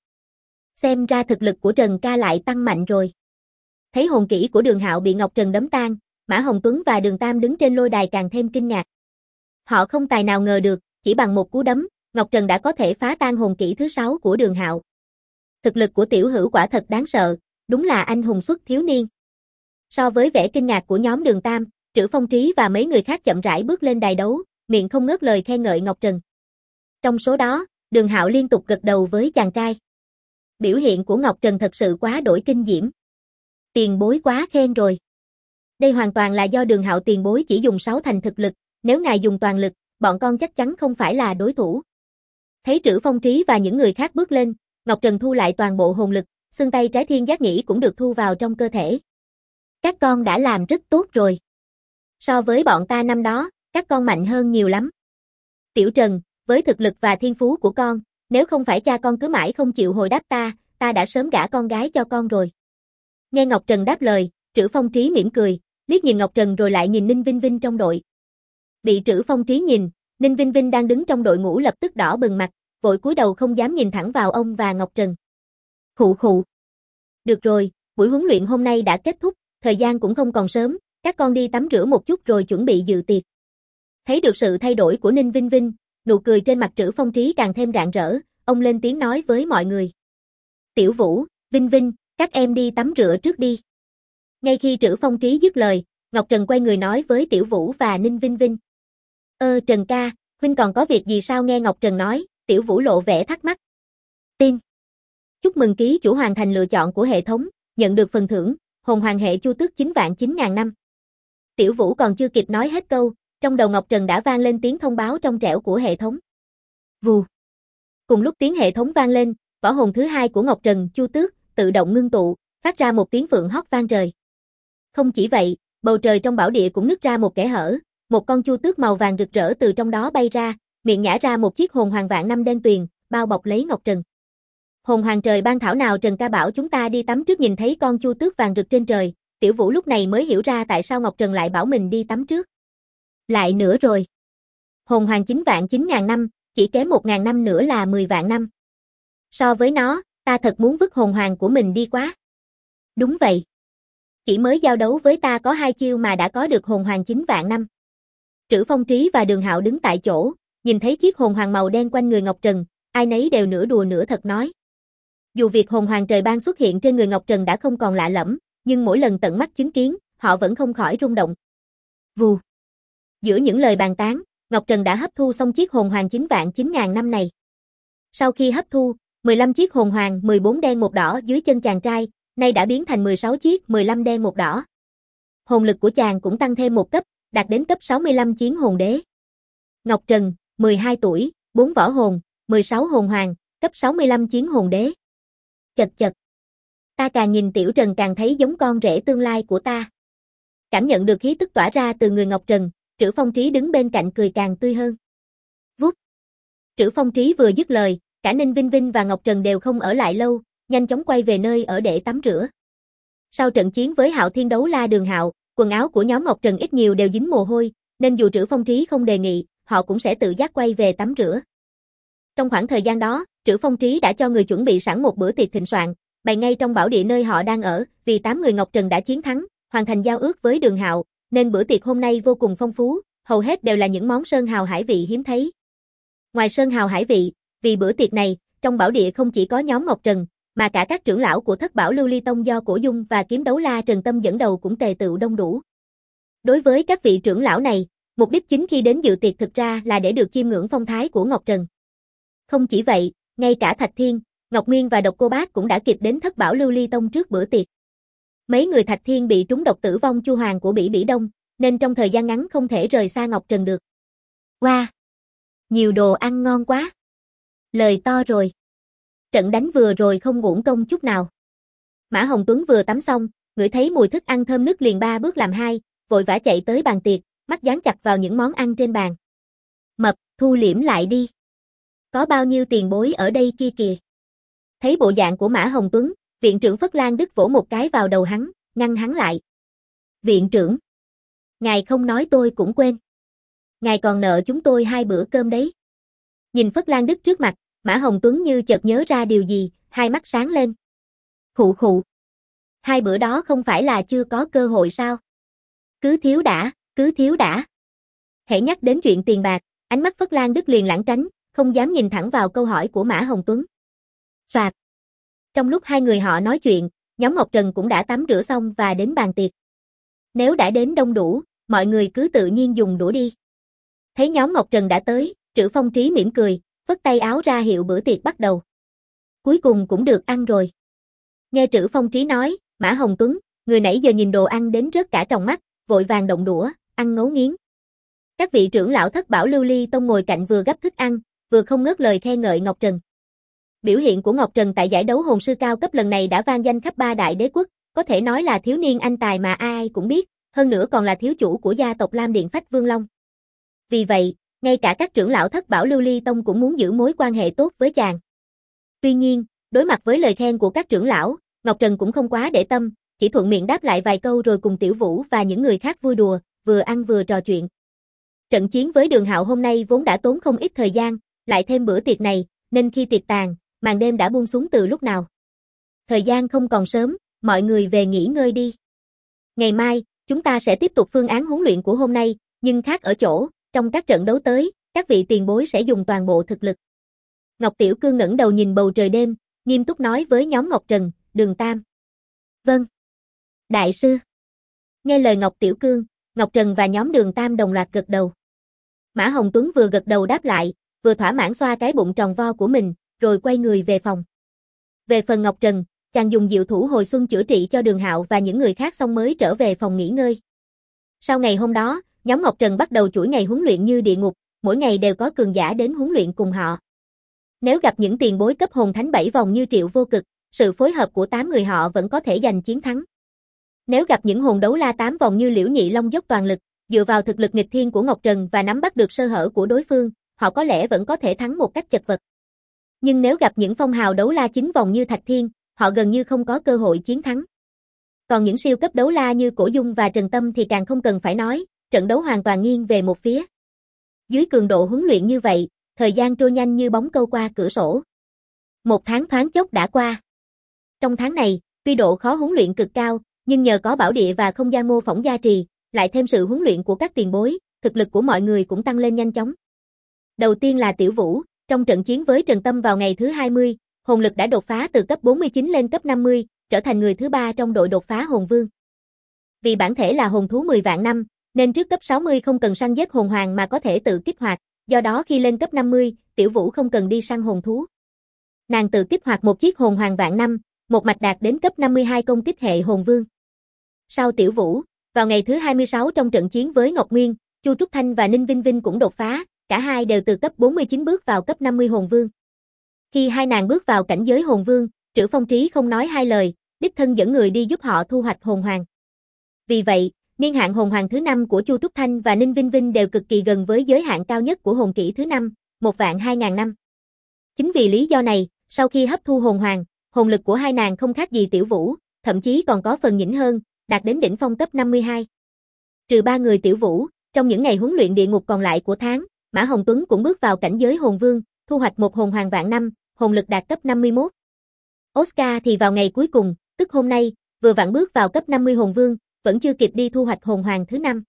Xem ra thực lực của Trần ca lại tăng mạnh rồi. Thấy hồn kỹ của Đường Hạo bị Ngọc Trần đấm tan, Mã Hồng Tuấn và Đường Tam đứng trên lôi đài càng thêm kinh ngạc. Họ không tài nào ngờ được, chỉ bằng một cú đấm, Ngọc Trần đã có thể phá tan hồn kỹ thứ 6 của Đường Hạo. Thực lực của Tiểu Hữu quả thật đáng sợ, đúng là anh hùng xuất thiếu niên. So với vẻ kinh ngạc của nhóm Đường Tam, Trữ Phong Trí và mấy người khác chậm rãi bước lên đài đấu, miệng không ngớt lời khen ngợi Ngọc Trần. Trong số đó, Đường Hạo liên tục gật đầu với chàng trai. Biểu hiện của Ngọc Trần thật sự quá đổi kinh diễm. Tiền bối quá khen rồi. Đây hoàn toàn là do Đường Hạo tiền bối chỉ dùng 6 thành thực lực, nếu ngài dùng toàn lực, bọn con chắc chắn không phải là đối thủ. Thấy Trữ Phong Trí và những người khác bước lên, Ngọc Trần thu lại toàn bộ hồn lực, xương tay trái Thiên Giác Nhĩ cũng được thu vào trong cơ thể. Các con đã làm rất tốt rồi. So với bọn ta năm đó, các con mạnh hơn nhiều lắm. Tiểu Trần, với thực lực và thiên phú của con, nếu không phải cha con cứ mãi không chịu hồi đáp ta đã sớm gả con gái cho con rồi. Nghe Ngọc Trần đáp lời, Trữ Phong Trí mỉm cười, liếc nhìn Ngọc Trần rồi lại nhìn Ninh Vinh Vinh trong đội. Bị Trữ Phong Trí nhìn, Ninh Vinh Vinh đang đứng trong đội ngũ lập tức đỏ bừng mặt, vội cúi đầu không dám nhìn thẳng vào ông và Ngọc Trần. Khụ khụ. Được rồi, buổi huấn luyện hôm nay đã kết thúc, thời gian cũng không còn sớm, các con đi tắm rửa một chút rồi chuẩn bị dự tiệc. Thấy được sự thay đổi của Ninh Vinh Vinh, nụ cười trên mặt Trữ Phong Trí càng thêm rạng rỡ, ông lên tiếng nói với mọi người. Tiểu Vũ, Vinh Vinh, các em đi tắm rửa trước đi. Ngay khi Trữ Phong Trí dứt lời, Ngọc Trần quay người nói với Tiểu Vũ và Ninh Vinh Vinh. Trần ca, huynh còn có việc gì sao? Nghe Ngọc Trần nói, Tiểu Vũ lộ vẻ thắc mắc. Tiên. Chúc mừng ký chủ hoàn thành lựa chọn của hệ thống, nhận được phần thưởng, hồn hoàng hệ chu tước 9.000 năm. Tiểu Vũ còn chưa kịp nói hết câu, trong đầu Ngọc Trần đã vang lên tiếng thông báo trong trẻo của hệ thống. Vù. Cùng lúc tiếng hệ thống vang lên, võ hồn thứ hai của Ngọc Trần, chu tước, tự động ngưng tụ, phát ra một tiếng phượng hót vang trời. Không chỉ vậy, bầu trời trong bảo địa cũng nứt ra một kẽ hở, một con chu tước màu vàng rực rỡ từ trong đó bay ra, miệng nhả ra một chiếc hồn hoàng vạn năm đen tuyền, bao bọc lấy Ngọc Trần. Hồn hoàng trời ban thảo nào Trần ca bảo chúng ta đi tắm trước. Nhìn thấy con chu tước vàng rực trên trời, Tiểu Vũ lúc này mới hiểu ra tại sao Ngọc Trần lại bảo mình đi tắm trước. Lại nữa rồi. Hồn hoàng 9.000 năm, chỉ kém 1.000 năm nữa là 10 vạn năm. So với nó, ta thật muốn vứt hồn hoàng của mình đi quá. Đúng vậy. Chỉ mới giao đấu với ta có 2 chiêu mà đã có được hồn hoàng 9 vạn năm. Trữ Phong Trí và Đường Hạo đứng tại chỗ, nhìn thấy chiếc hồn hoàng màu đen quanh người Ngọc Trần, ai nấy đều nửa đùa nửa thật nói. Dù việc hồn hoàng trời ban xuất hiện trên người Ngọc Trần đã không còn lạ lẫm, nhưng mỗi lần tận mắt chứng kiến, họ vẫn không khỏi rung động. Vù. Giữa những lời bàn tán, Ngọc Trần đã hấp thu xong chiếc hồn hoàng 9.000 năm này. Sau khi hấp thu, 15 chiếc hồn hoàng 14 đen một đỏ dưới chân chàng trai, nay đã biến thành 16 chiếc 15 đen một đỏ. Hồn lực của chàng cũng tăng thêm một cấp, đạt đến cấp 65 chiến hồn đế. Ngọc Trần, 12 tuổi, 4 võ hồn, 16 hồn hoàng, cấp 65 chiến hồn đế. Chật chật. Ta càng nhìn Tiểu Trần càng thấy giống con rể tương lai của ta. Cảm nhận được khí tức tỏa ra từ người Ngọc Trần, Trữ Phong Trí đứng bên cạnh cười càng tươi hơn. Vút. Trữ Phong Trí vừa dứt lời, cả Ninh Vinh Vinh và Ngọc Trần đều không ở lại lâu, nhanh chóng quay về nơi ở để tắm rửa. Sau trận chiến với Hạo Thiên Đấu La Đường Hạo, quần áo của nhóm Ngọc Trần ít nhiều đều dính mồ hôi, nên dù Trữ Phong Trí không đề nghị, họ cũng sẽ tự giác quay về tắm rửa. Trong khoảng thời gian đó, Trữ Phong Trí đã cho người chuẩn bị sẵn một bữa tiệc thịnh soạn, bày ngay trong bảo địa nơi họ đang ở, vì 8 người Ngọc Trần đã chiến thắng, hoàn thành giao ước với Đường Hạo, nên bữa tiệc hôm nay vô cùng phong phú, hầu hết đều là những món sơn hào hải vị hiếm thấy. Ngoài sơn hào hải vị, vì bữa tiệc này, trong bảo địa không chỉ có nhóm Ngọc Trần, mà cả các trưởng lão của Thất Bảo Lưu Ly Tông do Cổ Dung và Kiếm Đấu La Trần Tâm dẫn đầu cũng tề tựu đông đủ. Đối với các vị trưởng lão này, mục đích chính khi đến dự tiệc thực ra là để được chiêm ngưỡng phong thái của Ngọc Trần. Không chỉ vậy, ngay cả Thạch Thiên, Ngọc Nguyên và Độc Cô Bác cũng đã kịp đến Thất Bảo Lưu Ly Tông trước bữa tiệc. Mấy người Thạch Thiên bị trúng độc tử vong chu hoàng của Bỉ Bỉ Đông, nên trong thời gian ngắn không thể rời xa Ngọc Trần được. Wow! Nhiều đồ ăn ngon quá! Lời to rồi! Trận đánh vừa rồi không uổng công chút nào. Mã Hồng Tuấn vừa tắm xong, ngửi thấy mùi thức ăn thơm nức liền 3 bước làm 2, vội vã chạy tới bàn tiệc, mắt dán chặt vào những món ăn trên bàn. Mập, thu liễm lại đi. Có bao nhiêu tiền bối ở đây kia kìa. Thấy bộ dạng của Mã Hồng Tuấn, viện trưởng Phất Lan Đức vỗ một cái vào đầu hắn, ngăn hắn lại. Viện trưởng, ngài không nói tôi cũng quên. Ngài còn nợ chúng tôi 2 bữa cơm đấy. Nhìn Phất Lan Đức trước mặt, Mã Hồng Tuấn như chợt nhớ ra điều gì, hai mắt sáng lên. Khụ khụ. 2 bữa đó không phải là chưa có cơ hội sao? Cứ thiếu đã. Hễ nhắc đến chuyện tiền bạc, ánh mắt Phất Lan Đức liền lảng tránh, không dám nhìn thẳng vào câu hỏi của Mã Hồng Tuấn. Soạt. Trong lúc hai người họ nói chuyện, nhóm Ngọc Trần cũng đã tắm rửa xong và đến bàn tiệc. Nếu đã đến đông đủ, mọi người cứ tự nhiên dùng đũa đi. Thấy nhóm Ngọc Trần đã tới, Trữ Phong Trí mỉm cười, phất tay áo ra hiệu bữa tiệc bắt đầu. Cuối cùng cũng được ăn rồi. Nghe Trữ Phong Trí nói, Mã Hồng Tuấn, người nãy giờ nhìn đồ ăn đến rớt cả tròng mắt, vội vàng động đũa, ăn ngấu nghiến. Các vị trưởng lão Thất Bảo Lưu Ly Tông ngồi cạnh vừa gắp thức ăn, vừa không ngớt lời khen ngợi Ngọc Trần. Biểu hiện của Ngọc Trần tại giải đấu hồn sư cao cấp lần này đã vang danh khắp 3 đại đế quốc, có thể nói là thiếu niên anh tài mà ai cũng biết, hơn nữa còn là thiếu chủ của gia tộc Lam Điện Phách Vương Long. Vì vậy, Ngay cả các trưởng lão Thất Bảo Lưu Ly Tông cũng muốn giữ mối quan hệ tốt với chàng. Tuy nhiên, đối mặt với lời khen của các trưởng lão, Ngọc Trần cũng không quá để tâm, chỉ thuận miệng đáp lại vài câu rồi cùng Tiểu Vũ và những người khác vui đùa, vừa ăn vừa trò chuyện. Trận chiến với Đường Hạo hôm nay vốn đã tốn không ít thời gian, lại thêm bữa tiệc này, nên khi tiệc tàn, màn đêm đã buông xuống từ lúc nào. Thời gian không còn sớm, mọi người về nghỉ ngơi đi. Ngày mai, chúng ta sẽ tiếp tục phương án huấn luyện của hôm nay, nhưng khác ở chỗ, trong các trận đấu tới, các vị tiền bối sẽ dùng toàn bộ thực lực. Ngọc Tiểu Cương ngẩng đầu nhìn bầu trời đêm, nghiêm túc nói với nhóm Ngọc Trần, Đường Tam. Vâng. Đại sư. Nghe lời Ngọc Tiểu Cương, Ngọc Trần và nhóm Đường Tam đồng loạt gật đầu. Mã Hồng Tuấn vừa gật đầu đáp lại, vừa thỏa mãn xoa cái bụng tròn vo của mình, rồi quay người về phòng. Về phần Ngọc Trần, chàng dùng diệu thủ hồi xuân chữa trị cho Đường Hạo và những người khác xong mới trở về phòng nghỉ ngơi. Sau ngày hôm đó, nhóm Ngọc Trần bắt đầu chuỗi ngày huấn luyện như địa ngục, mỗi ngày đều có cường giả đến huấn luyện cùng họ. Nếu gặp những tiền bối cấp hồn thánh 7 vòng như Triệu Vô Cực, sự phối hợp của 8 người họ vẫn có thể giành chiến thắng. Nếu gặp những hồn đấu la 8 vòng như Liễu Nhị Long dốc toàn lực, dựa vào thực lực nghịch thiên của Ngọc Trần và nắm bắt được sơ hở của đối phương, họ có lẽ vẫn có thể thắng một cách chật vật. Nhưng nếu gặp những phong hào đấu la 9 vòng như Thạch Thiên, họ gần như không có cơ hội chiến thắng. Còn những siêu cấp đấu la như Cổ Dung và Trần Tâm thì càng không cần phải nói, trận đấu hoàn toàn nghiêng về một phía. Dưới cường độ huấn luyện như vậy, thời gian trôi nhanh như bóng câu qua cửa sổ. Một tháng thoáng chốc đã qua. Trong tháng này, tuy độ khó huấn luyện cực cao, nhưng nhờ có bảo địa và không gian mô phỏng gia trì, lại thêm sự huấn luyện của các tiền bối, thực lực của mọi người cũng tăng lên nhanh chóng. Đầu tiên là Tiểu Vũ, trong trận chiến với Trần Tâm vào ngày thứ 20, hồn lực đã đột phá từ cấp 49 lên cấp 50, trở thành người thứ 3 trong đội đột phá hồn vương. Vì bản thể là hồn thú 10 vạn năm, nên trước cấp 60 không cần săn giết hồn hoàng mà có thể tự kích hoạt, do đó khi lên cấp 50, Tiểu Vũ không cần đi săn hồn thú. Nàng tự kích hoạt một chiếc hồn hoàng vạn năm, một mạch đạt đến cấp 52 công kích hệ hồn vương. Sau Tiểu Vũ, vào ngày thứ 26 trong trận chiến với Ngọc Nguyên, Chu Trúc Thanh và Ninh Vinh Vinh cũng đột phá, cả hai đều từ cấp 49 bước vào cấp 50 hồn vương. Khi hai nàng bước vào cảnh giới hồn vương, Trữ Phong Trí không nói hai lời, đích thân dẫn người đi giúp họ thu hoạch hồn hoàng. Vì vậy, niên hạn hồn hoàng thứ 5 của Chu Trúc Thanh và Ninh Vinh Vinh đều cực kỳ gần với giới hạn cao nhất của hồn kỷ thứ 5, 1.200.000 năm. Chính vì lý do này, sau khi hấp thu hồn hoàng, hồn lực của hai nàng không khác gì Tiểu Vũ, thậm chí còn có phần nhỉnh hơn, đạt đến đỉnh phong cấp 52. Trừ 3 người Tiểu Vũ, trong những ngày huấn luyện địa ngục còn lại của tháng, Mã Hồng Tuấn cũng bước vào cảnh giới hồn vương, thu hoạch một hồn hoàng vạn năm, hồn lực đạt cấp 51. Oscar thì vào ngày cuối cùng, tức hôm nay, vừa vặn bước vào cấp 50 hồn vương, vẫn chưa kịp đi thu hoạch hồn hoàng thứ 5.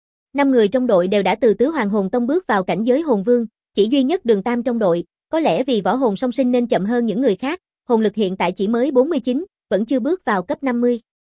5 người trong đội đều đã từ Tứ Hoàng Hồn Tông bước vào cảnh giới hồn vương, chỉ duy nhất Đường Tam trong đội, có lẽ vì võ hồn song sinh nên chậm hơn những người khác, hồn lực hiện tại chỉ mới 49, vẫn chưa bước vào cấp 50.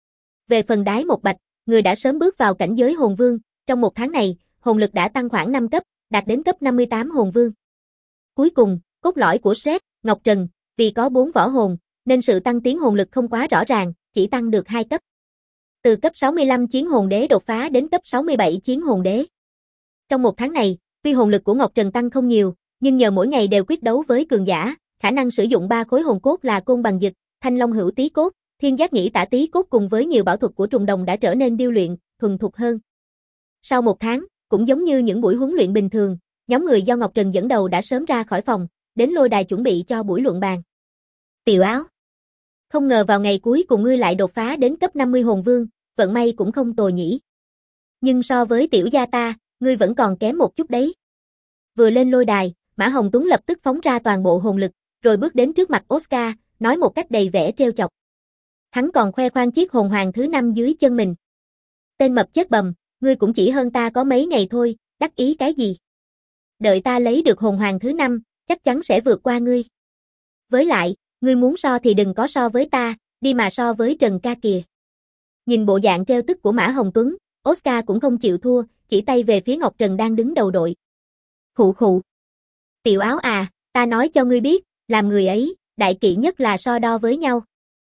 Về phần Đái Một Bạch, người đã sớm bước vào cảnh giới hồn vương, trong một tháng này, hồn lực đã tăng khoảng 5 cấp, đạt đến cấp 58 hồn vương. Cuối cùng, cốt lõi của Sret, Ngọc Trần, vì có 4 võ hồn, nên sự tăng tiến hồn lực không quá rõ ràng, chỉ tăng được 2 cấp. Từ cấp 65 chiến hồn đế đột phá đến cấp 67 chiến hồn đế. Trong một tháng này, tuy hồn lực của Ngọc Trần tăng không nhiều, nhưng nhờ mỗi ngày đều quyết đấu với cường giả, khả năng sử dụng 3 khối hồn cốt là Côn Bằng Dực, Thanh Long Hữu Tý Cốt, Thiên Giác Nhĩ Tả Tý Cốt cùng với nhiều bảo thuật của trùng đồng đã trở nên điêu luyện, thuần thục hơn. Sau một tháng, cũng giống như những buổi huấn luyện bình thường, nhóm người do Ngọc Trần dẫn đầu đã sớm ra khỏi phòng, đến lôi đài chuẩn bị cho buổi luận bàn. Tiểu Áo, không ngờ vào ngày cuối cùng ngươi lại đột phá đến cấp 50 hồn vương, vận may cũng không tồi nhỉ. Nhưng so với tiểu gia ta, ngươi vẫn còn kém một chút đấy. Vừa lên lôi đài, Mã Hồng Tuấn lập tức phóng ra toàn bộ hồn lực, rồi bước đến trước mặt Oscar, nói một cách đầy vẻ trêu chọc. Hắn còn khoe khoang chiếc hồn hoàng thứ 5 dưới chân mình. Tên mập chết bầm, ngươi cũng chỉ hơn ta có mấy ngày thôi, đắc ý cái gì? Đợi ta lấy được hồn hoàng thứ 5, chắc chắn sẽ vượt qua ngươi. Với lại, ngươi muốn so thì đừng có so với ta, đi mà so với Trần ca kìa. Nhìn bộ dạng trêu tức của Mã Hồng Tuấn, Oscar cũng không chịu thua, chỉ tay về phía Ngọc Trần đang đứng đầu đội. Khụ khụ. Tiểu Áo à, ta nói cho ngươi biết, làm người ấy, đại kỵ nhất là so đo với nhau.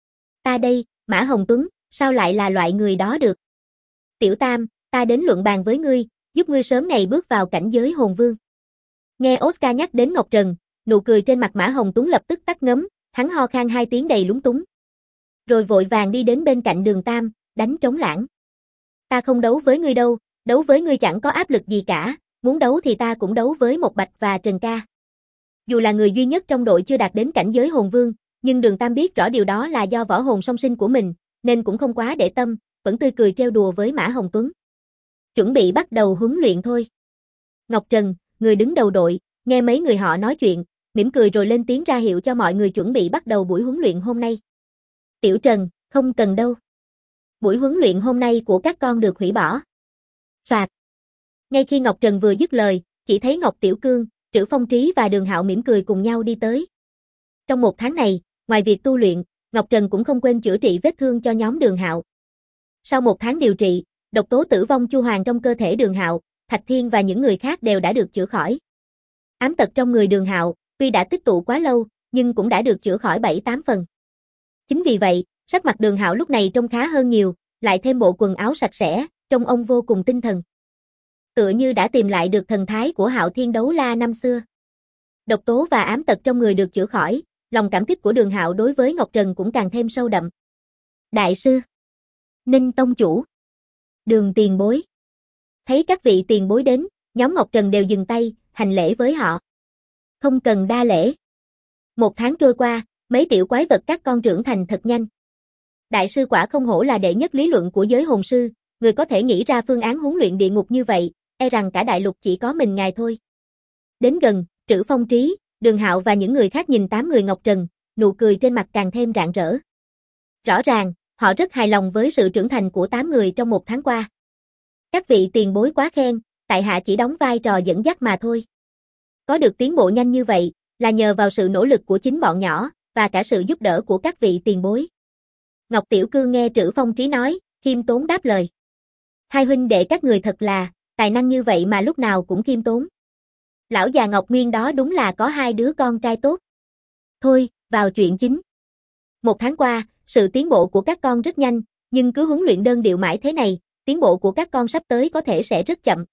Ta đây, Mã Hồng Tuấn, sao lại là loại người đó được? Tiểu Tam, ta đến luận bàn với ngươi, giúp ngươi sớm ngày bước vào cảnh giới hồn vương. Nghe Oscar nhắc đến Ngọc Trần, nụ cười trên mặt Mã Hồng Tuấn lập tức tắt ngấm, hắn ho khan 2 tiếng đầy lúng túng. Rồi vội vàng đi đến bên cạnh Đường Tam, đánh trống lãng. Ta không đấu với ngươi đâu, đấu với ngươi chẳng có áp lực gì cả, muốn đấu thì ta cũng đấu với Một Bạch và Trần Ca. Dù là người duy nhất trong đội chưa đạt đến cảnh giới hồn vương, nhưng Đường Tam biết rõ điều đó là do võ hồn song sinh của mình, nên cũng không quá để tâm, vẫn tươi cười trêu đùa với Mã Hồng Tuấn. Chuẩn bị bắt đầu huấn luyện thôi. Ngọc Trần, người đứng đầu đội, nghe mấy người họ nói chuyện, mỉm cười rồi lên tiếng ra hiệu cho mọi người chuẩn bị bắt đầu buổi huấn luyện hôm nay. Tiểu Trần, không cần đâu. Buổi huấn luyện hôm nay của các con được hủy bỏ. Soạt. Ngay khi Ngọc Trần vừa dứt lời, chỉ thấy Ngọc Tiểu Cương, Trữ Phong Trí và Đường Hạo mỉm cười cùng nhau đi tới. Trong một tháng này, ngoài việc tu luyện, Ngọc Trần cũng không quên chữa trị vết thương cho nhóm Đường Hạo. Sau một tháng điều trị, độc tố tử vong chu hoàng trong cơ thể Đường Hạo, Thạch Thiên và những người khác đều đã được chữa khỏi. Ám tật trong người Đường Hạo, tuy đã tích tụ quá lâu, nhưng cũng đã được chữa khỏi 7-8 phần. Chính vì vậy, sắc mặt Đường Hạo lúc này trông khá hơn nhiều, lại thêm bộ quần áo sạch sẽ, trông ông vô cùng tinh thần. Tựa như đã tìm lại được thần thái của Hạo Thiên đấu la năm xưa. Độc tố và ám tật trong người được chữa khỏi, lòng cảm kích của Đường Hạo đối với Ngọc Trần cũng càng thêm sâu đậm. Đại sư, Ninh tông chủ, Đường tiền bối. Thấy các vị tiền bối đến, nhóm Ngọc Trần đều dừng tay, hành lễ với họ. Không cần đa lễ. Một tháng trôi qua, mấy tiểu quái vật các con trưởng thành thật nhanh. Đại sư quả không hổ là đệ nhất lý luận của giới hồn sư, người có thể nghĩ ra phương án huấn luyện địa ngục như vậy, e rằng cả đại lục chỉ có mình ngài thôi. Đến gần, Trữ Phong Trí, Đường Hạo và những người khác nhìn 8 người Ngọc Trần, nụ cười trên mặt càng thêm rạng rỡ. Rõ ràng, họ rất hài lòng với sự trưởng thành của 8 người trong một tháng qua. Các vị tiền bối quá khen, tại hạ chỉ đóng vai trò dẫn dắt mà thôi. Có được tiến bộ nhanh như vậy, là nhờ vào sự nỗ lực của chính bọn nhỏ, và cả sự giúp đỡ của các vị tiền bối. Ngọc Tiểu Cương nghe Trữ Phong Trí nói, khiêm tốn đáp lời. Hai huynh đệ các người thật là, tài năng như vậy mà lúc nào cũng khiêm tốn. Lão già Ngọc Nguyên đó đúng là có hai đứa con trai tốt. Thôi, vào chuyện chính. Một tháng qua, sự tiến bộ của các con rất nhanh, nhưng cứ huấn luyện đơn điệu mãi thế này, tiến bộ của các con sắp tới có thể sẽ rất chậm.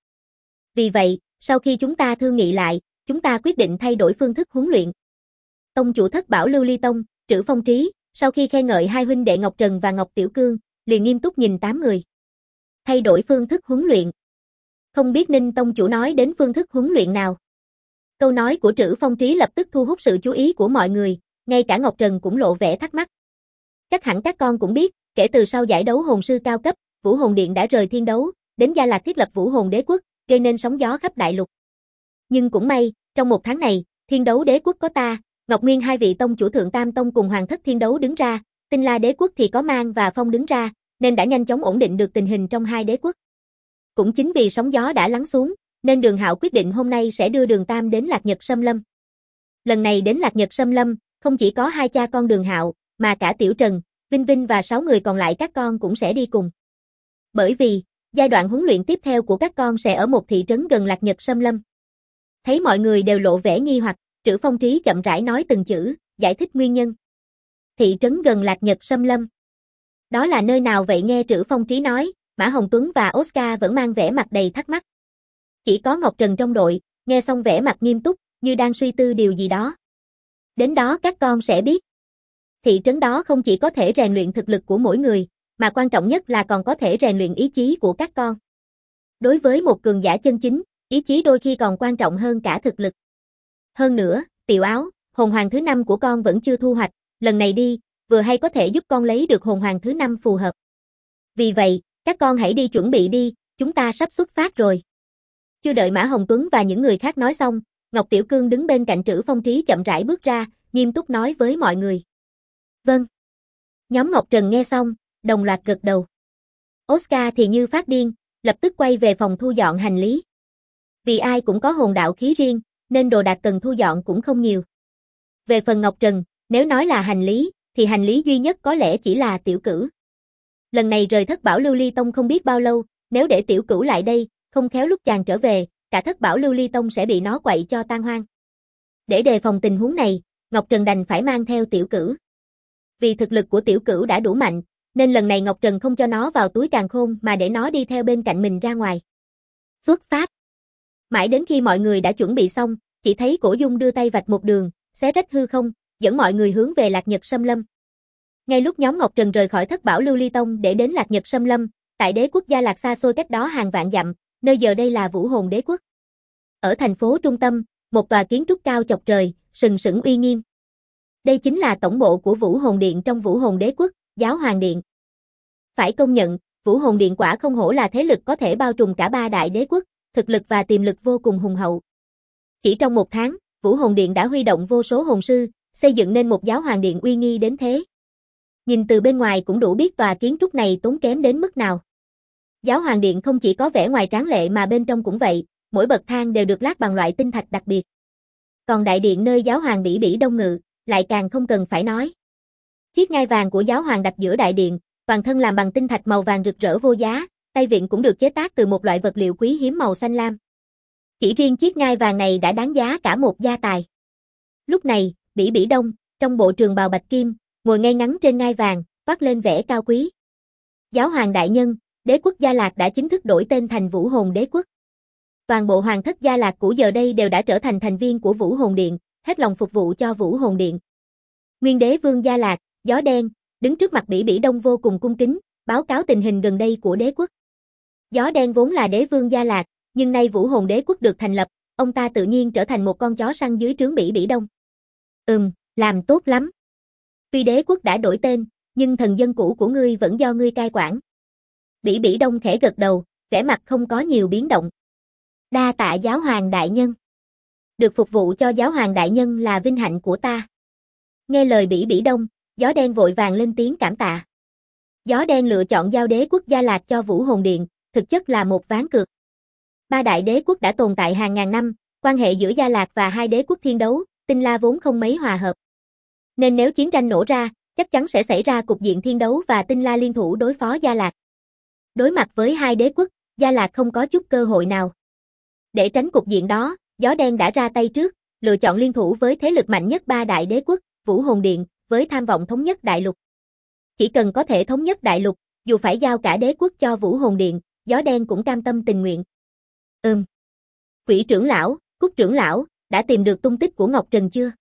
Vì vậy, sau khi chúng ta thương nghị lại, chúng ta quyết định thay đổi phương thức huấn luyện. Tông chủ Thất Bảo Lưu Ly Tông, Trữ Phong Trí, sau khi khen ngợi hai huynh đệ Ngọc Trần và Ngọc Tiểu Cương, liền nghiêm túc nhìn 8 người. Thay đổi phương thức huấn luyện. Không biết Ninh tông chủ nói đến phương thức huấn luyện nào. Câu nói của Trữ Phong Trí lập tức thu hút sự chú ý của mọi người, ngay cả Ngọc Trần cũng lộ vẻ thắc mắc. Chắc hẳn các con cũng biết, kể từ sau giải đấu hồn sư cao cấp, Vũ Hồn Điện đã rời thiên đấu, đến Gia Lạc thiết lập Vũ Hồn Đế Quốc, gây nên sóng gió khắp đại lục. Nhưng cũng may, trong một tháng này, thiên đấu đế quốc có ta, Ngọc Nguyên hai vị tông chủ Thượng Tam Tông cùng Hoàng thất thiên đấu đứng ra, Tinh La đế quốc thì có Mang và Phong đứng ra, nên đã nhanh chóng ổn định được tình hình trong hai đế quốc. Cũng chính vì sóng gió đã lắng xuống, nên Đường Hạo quyết định hôm nay sẽ đưa Đường Tam đến Lạc Nhật Sâm Lâm. Lần này đến Lạc Nhật Sâm Lâm, không chỉ có hai cha con Đường Hạo, mà cả Tiểu Trần, Vinh Vinh và 6 người còn lại các con cũng sẽ đi cùng. Bởi vì, giai đoạn huấn luyện tiếp theo của các con sẽ ở một thị trấn gần Lạc Nhật Sâm Lâm. Thấy mọi người đều lộ vẻ nghi hoặc, Trữ Phong Trí chậm rãi nói từng chữ, giải thích nguyên nhân. Thị trấn gần Lạc Nhật Sâm Lâm. Đó là nơi nào vậy? Nghe Trữ Phong Trí nói, Mã Hồng Tuấn và Oscar vẫn mang vẻ mặt đầy thắc mắc. Chỉ có Ngọc Trần trong đội, nghe xong vẻ mặt nghiêm túc, như đang suy tư điều gì đó. Đến đó các con sẽ biết. Thị trấn đó không chỉ có thể rèn luyện thực lực của mỗi người, mà quan trọng nhất là còn có thể rèn luyện ý chí của các con. Đối với một cường giả chân chính, ý chí đôi khi còn quan trọng hơn cả thực lực. Hơn nữa, Tiểu Áo, hồn hoàng thứ 5 của con vẫn chưa thu hoạch, lần này đi, vừa hay có thể giúp con lấy được hồn hoàng thứ 5 phù hợp. Vì vậy, các con hãy đi chuẩn bị đi, chúng ta sắp xuất phát rồi. Chưa đợi Mã Hồng Tuấn và những người khác nói xong, Ngọc Tiểu Cương đứng bên cạnh Trữ Phong Trí chậm rãi bước ra, nghiêm túc nói với mọi người. Vâng. Nhóm Ngọc Trần nghe xong, đồng loạt gật đầu. Oscar thì như phát điên, lập tức quay về phòng thu dọn hành lý. Vì ai cũng có hồn đạo khí riêng, nên đồ đạc cần thu dọn cũng không nhiều. Về phần Ngọc Trần, nếu nói là hành lý, thì hành lý duy nhất có lẽ chỉ là Tiểu Cửu. Lần này rời Thất Bảo Lưu Ly Tông không biết bao lâu, nếu để Tiểu Cửu lại đây, không khéo lúc chàng trở về, cả Thất Bảo Lưu Ly Tông sẽ bị nó quậy cho tan hoang. Để đề phòng tình huống này, Ngọc Trần đành phải mang theo Tiểu Cửu. Vì thực lực của Tiểu Cửu đã đủ mạnh, nên lần này Ngọc Trần không cho nó vào túi càn khôn mà để nó đi theo bên cạnh mình ra ngoài. Xuất phát. Mãi đến khi mọi người đã chuẩn bị xong, chỉ thấy Cổ Dung đưa tay vạch một đường, xé rách hư không, dẫn mọi người hướng về Lạc Nhật Sâm Lâm. Ngay lúc nhóm Ngọc Trần rời khỏi Thất Bảo Lưu Ly Tông để đến Lạc Nhật Sâm Lâm, tại đế quốc Gia Lạc xa xôi cách đó hàng vạn dặm, nơi giờ đây là Vũ Hồn Đế quốc. Ở thành phố trung tâm, một tòa kiến trúc cao chọc trời, sừng sững uy nghiêm. Đây chính là tổng bộ của Vũ Hồn Điện trong Vũ Hồn Đế Quốc, Giáo Hoàng Điện. Phải công nhận, Vũ Hồn Điện quả không hổ là thế lực có thể bao trùm cả ba đại đế quốc, thực lực và tiềm lực vô cùng hùng hậu. Chỉ trong một tháng, Vũ Hồn Điện đã huy động vô số hồn sư, xây dựng nên một Giáo Hoàng Điện uy nghi đến thế. Nhìn từ bên ngoài cũng đủ biết tòa kiến trúc này tốn kém đến mức nào. Giáo Hoàng Điện không chỉ có vẻ ngoài tráng lệ mà bên trong cũng vậy, mỗi bậc thang đều được lát bằng loại tinh thạch đặc biệt. Còn đại điện nơi Giáo Hoàng Bỉ Bỉ đông ngự, lại càng không cần phải nói. Chiếc ngai vàng của Giáo Hoàng đặt giữa đại điện, toàn thân làm bằng tinh thạch màu vàng rực rỡ vô giá, tay vịn cũng được chế tác từ một loại vật liệu quý hiếm màu xanh lam. Chỉ riêng chiếc ngai vàng này đã đáng giá cả một gia tài. Lúc này, Bỉ Bỉ Đông, trong bộ trường bào bạch kim, ngồi ngay ngắn trên ngai vàng, toát lên vẻ cao quý. Giáo Hoàng đại nhân, đế quốc Gia Lạc đã chính thức đổi tên thành Vũ Hồn Đế quốc. Toàn bộ hoàng thất Gia Lạc cũ giờ đây đều đã trở thành thành viên của Vũ Hồn Điện, hết lòng phục vụ cho Vũ Hồn Điện. Nguyên đế vương Gia Lạc, Gió Đen, đứng trước mặt Bỉ Bỉ Đông vô cùng cung kính, báo cáo tình hình gần đây của đế quốc. Gió Đen vốn là đế vương Gia Lạc, nhưng nay Vũ Hồn Đế quốc được thành lập, ông ta tự nhiên trở thành một con chó săn dưới trướng Bỉ Bỉ Đông. Làm tốt lắm. Tuy đế quốc đã đổi tên, nhưng thần dân cũ của ngươi vẫn do ngươi cai quản. Bỉ Bỉ Đông khẽ gật đầu, vẻ mặt không có nhiều biến động. Đa tạ Giáo Hoàng đại nhân. Được phục vụ cho Giáo Hoàng đại nhân là vinh hạnh của ta. Nghe lời Bỉ Bỉ Đông, Gió Đen vội vàng lên tiếng cảm tạ. Gió Đen lựa chọn giao đế quốc Gia Lạc cho Vũ Hồn Điện, thực chất là một ván cược. Ba đại đế quốc đã tồn tại hàng ngàn năm, quan hệ giữa Gia Lạc và hai đế quốc thiên đấu, Tinh La vốn không mấy hòa hợp. Nên nếu chiến tranh nổ ra, chắc chắn sẽ xảy ra cục diện thiên đấu và Tinh La liên thủ đối phó Gia Lạc. Đối mặt với hai đế quốc, Gia Lạc không có chút cơ hội nào. Để tránh cục diện đó, Gió Đen đã ra tay trước, lựa chọn liên thủ với thế lực mạnh nhất ba đại đế quốc, Vũ Hồn Điện, với tham vọng thống nhất đại lục. Chỉ cần có thể thống nhất đại lục, dù phải giao cả đế quốc cho Vũ Hồn Điện, Gió Đen cũng cam tâm tình nguyện. Quỷ trưởng lão, Cúc trưởng lão, đã tìm được tung tích của Ngọc Trần chưa?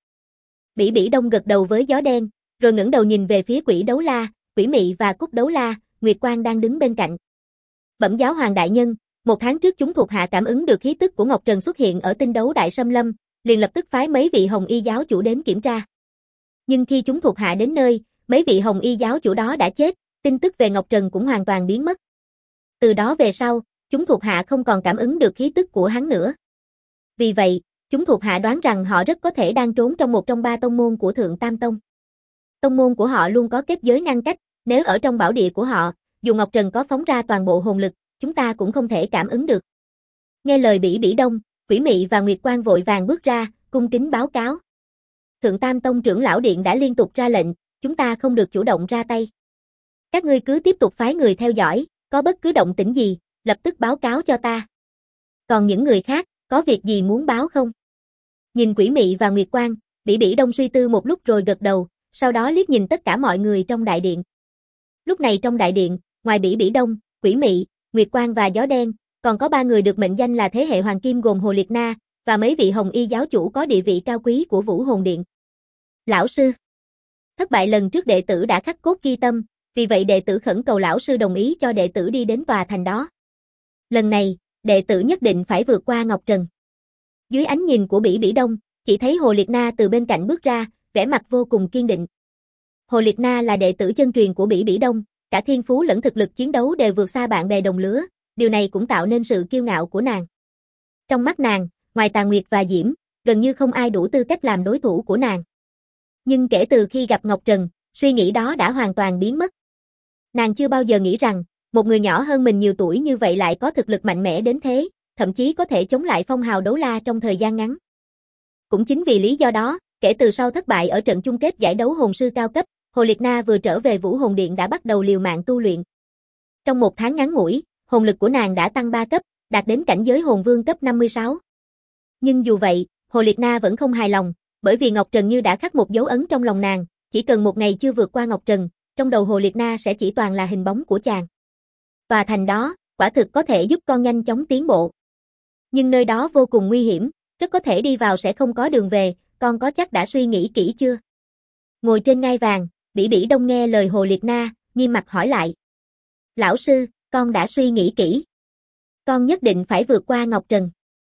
Bỉ Bỉ Đông gật đầu với Gió Đen, rồi ngẩng đầu nhìn về phía Quỷ Đấu La, Quỷ Mị và Cúc Đấu La, Nguyệt Quang đang đứng bên cạnh. Bẩm Giáo Hoàng đại nhân, một tháng trước chúng thuộc hạ cảm ứng được khí tức của Ngọc Trần xuất hiện ở tinh đấu Đại Sâm Lâm, liền lập tức phái mấy vị Hồng Y giáo chủ đến kiểm tra. Nhưng khi chúng thuộc hạ đến nơi, mấy vị Hồng Y giáo chủ đó đã chết, tin tức về Ngọc Trần cũng hoàn toàn biến mất. Từ đó về sau, chúng thuộc hạ không còn cảm ứng được khí tức của hắn nữa. Vì vậy, chúng thuộc hạ đoán rằng họ rất có thể đang trốn trong một trong ba tông môn của Thượng Tam Tông. Tông môn của họ luôn có kết giới ngăn cách, nếu ở trong bảo địa của họ, dù Ngọc Trần có phóng ra toàn bộ hồn lực, chúng ta cũng không thể cảm ứng được. Nghe lời Bỉ Bỉ Đông, Quỷ Mị và Nguyệt Quang vội vàng bước ra, cung kính báo cáo. Thượng Tam Tông trưởng lão điện đã liên tục ra lệnh, chúng ta không được chủ động ra tay. Các ngươi cứ tiếp tục phái người theo dõi, có bất cứ động tĩnh gì, lập tức báo cáo cho ta. Còn những người khác, có việc gì muốn báo không? Nhìn Quỷ Mị và Nguyệt Quang, Bỉ Bỉ Đông suy tư một lúc rồi gật đầu, sau đó liếc nhìn tất cả mọi người trong đại điện. Lúc này trong đại điện, ngoài Bỉ Bỉ Đông, Quỷ Mị, Nguyệt Quang và Gió Đen, còn có ba người được mệnh danh là thế hệ hoàng kim gồm Hồ Liệt Na, và mấy vị Hồng Y giáo chủ có địa vị cao quý của Vũ Hồn Điện. Lão sư, thất bại lần trước đệ tử đã khắc cốt ghi tâm, vì vậy đệ tử khẩn cầu lão sư đồng ý cho đệ tử đi đến tòa thành đó. Lần này, đệ tử nhất định phải vượt qua Ngọc Trần. Dưới ánh nhìn của Bỉ Bỉ Đông, chỉ thấy Hồ Liệt Na từ bên cạnh bước ra, vẻ mặt vô cùng kiên định. Hồ Liệt Na là đệ tử chân truyền của Bỉ Bỉ Đông, cả thiên phú lẫn thực lực chiến đấu đều vượt xa bạn bè đồng lứa, điều này cũng tạo nên sự kiêu ngạo của nàng. Trong mắt nàng, ngoài Tà Nguyệt và Diễm, gần như không ai đủ tư cách làm đối thủ của nàng. Nhưng kể từ khi gặp Ngọc Trần, suy nghĩ đó đã hoàn toàn biến mất. Nàng chưa bao giờ nghĩ rằng, một người nhỏ hơn mình nhiều tuổi như vậy lại có thực lực mạnh mẽ đến thế, thậm chí có thể chống lại phong hào đấu la trong thời gian ngắn. Cũng chính vì lý do đó, kể từ sau thất bại ở trận chung kết giải đấu hồn sư cao cấp, Hồ Liệt Na vừa trở về Vũ Hồn Điện đã bắt đầu liều mạng tu luyện. Trong một tháng ngắn ngủi, hồn lực của nàng đã tăng 3 cấp, đạt đến cảnh giới hồn vương cấp 56. Nhưng dù vậy, Hồ Liệt Na vẫn không hài lòng, bởi vì Ngọc Trần như đã khắc một dấu ấn trong lòng nàng, chỉ cần một ngày chưa vượt qua Ngọc Trần, trong đầu Hồ Liệt Na sẽ chỉ toàn là hình bóng của chàng. Tòa thành đó, quả thực có thể giúp con nhanh chóng tiến bộ. Nhưng nơi đó vô cùng nguy hiểm, rất có thể đi vào sẽ không có đường về, con có chắc đã suy nghĩ kỹ chưa? Ngồi trên ngai vàng, Bỉ Bỉ Đông nghe lời Hồ Liệt Na, nghiêm mặt hỏi lại. Lão sư, con đã suy nghĩ kỹ. Con nhất định phải vượt qua Ngọc Trần.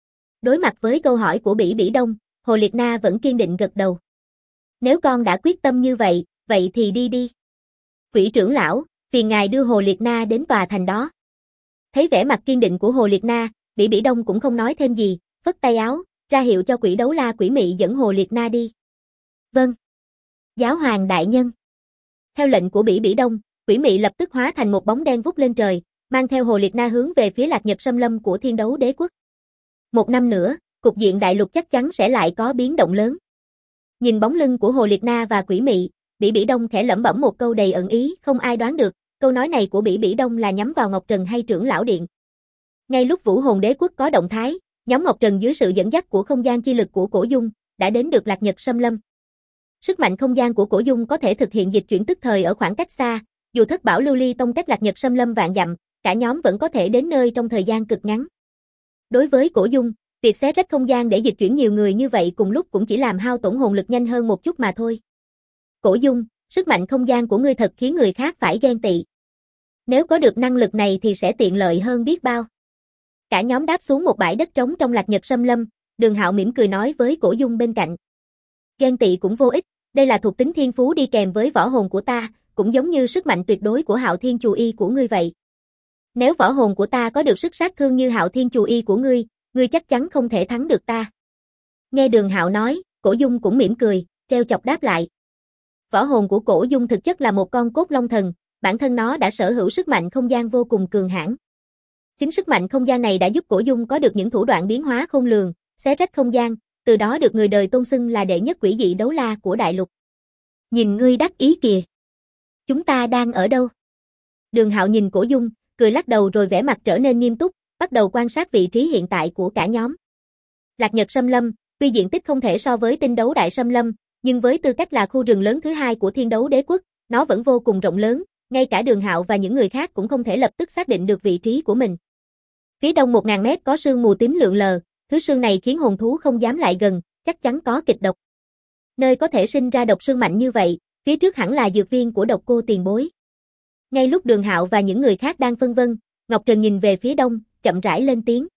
Đối mặt với câu hỏi của Bỉ Bỉ Đông, Hồ Liệt Na vẫn kiên định gật đầu. Nếu con đã quyết tâm như vậy, vậy thì đi đi. Quỷ trưởng lão, phiền ngài đưa Hồ Liệt Na đến tòa thành đó. Thấy vẻ mặt kiên định của Hồ Liệt Na, Bỉ Bỉ Đông cũng không nói thêm gì, phất tay áo, ra hiệu cho Quỷ Đấu La Quỷ Mị dẫn Hồ Liệt Na đi. Vâng. Giáo hoàng đại nhân. Theo lệnh của Bỉ Bỉ Đông, Quỷ Mị lập tức hóa thành một bóng đen vút lên trời, mang theo Hồ Liệt Na hướng về phía Lạc Nhật Xâm Lâm của Thiên Đấu Đế Quốc. Một năm nữa, cục diện đại lục chắc chắn sẽ lại có biến động lớn. Nhìn bóng lưng của Hồ Liệt Na và Quỷ Mị, Bỉ Bỉ Đông khẽ lẩm bẩm một câu đầy ẩn ý, không ai đoán được, câu nói này của Bỉ Bỉ Đông là nhắm vào Ngọc Trần hay trưởng lão điện. Ngay lúc Vũ Hồn Đế Quốc có động thái, nhóm Ngọc Trần dưới sự dẫn dắt của không gian chi lực của Cổ Dung, đã đến được Lạc Nhật Xâm Lâm. Sức mạnh không gian của Cổ Dung có thể thực hiện dịch chuyển tức thời ở khoảng cách xa, dù Thất Bảo Lưu Ly Tông cách Lạc Nhật Xâm Lâm vạn dặm, cả nhóm vẫn có thể đến nơi trong thời gian cực ngắn. Đối với Cổ Dung, việc xé rách không gian để dịch chuyển nhiều người như vậy cùng lúc cũng chỉ làm hao tổn hồn lực nhanh hơn một chút mà thôi. Cổ Dung, sức mạnh không gian của ngươi thật khiến người khác phải ghen tị. Nếu có được năng lực này thì sẽ tiện lợi hơn biết bao. Cả nhóm đáp xuống một bãi đất trống trong Lạc Nhật Xâm Lâm, Đường Hạo mỉm cười nói với Cổ Dung bên cạnh. Ghen tị cũng vô ích, đây là thuộc tính thiên phú đi kèm với võ hồn của ta, cũng giống như sức mạnh tuyệt đối của Hạo Thiên Chù Y của ngươi vậy. Nếu võ hồn của ta có được sức sát thương như Hạo Thiên Chù Y của ngươi chắc chắn không thể thắng được ta. Nghe Đường Hạo nói, Cổ Dung cũng mỉm cười, trêu chọc đáp lại. Võ hồn của Cổ Dung thực chất là một con cốt long thần, bản thân nó đã sở hữu sức mạnh không gian vô cùng cường hãn. Chính sức mạnh không gian này đã giúp Cổ Dung có được những thủ đoạn biến hóa khôn lường, xé rách không gian, từ đó được người đời tôn xưng là đệ nhất quỷ dị đấu la của đại lục. Nhìn ngươi đắc ý kìa. Chúng ta đang ở đâu? Đường Hạo nhìn Cổ Dung, cười lắc đầu rồi vẻ mặt trở nên nghiêm túc, bắt đầu quan sát vị trí hiện tại của cả nhóm. Lạc Nhật Xâm Lâm, tuy diện tích không thể so với Tinh Đấu Đại Xâm Lâm, nhưng với tư cách là khu rừng lớn thứ hai của Thiên Đấu Đế Quốc, nó vẫn vô cùng rộng lớn, ngay cả Đường Hạo và những người khác cũng không thể lập tức xác định được vị trí của mình. Phía đông 1000 mét có sương mù tím lượn lờ, thứ sương này khiến hồn thú không dám lại gần, chắc chắn có kịch độc. Nơi có thể sinh ra độc sương mạnh như vậy, phía trước hẳn là dược viên của Độc Cô tiền bối. Ngay lúc Đường Hạo và những người khác đang phân vân, Ngọc Trần nhìn về phía đông, chậm rãi lên tiếng.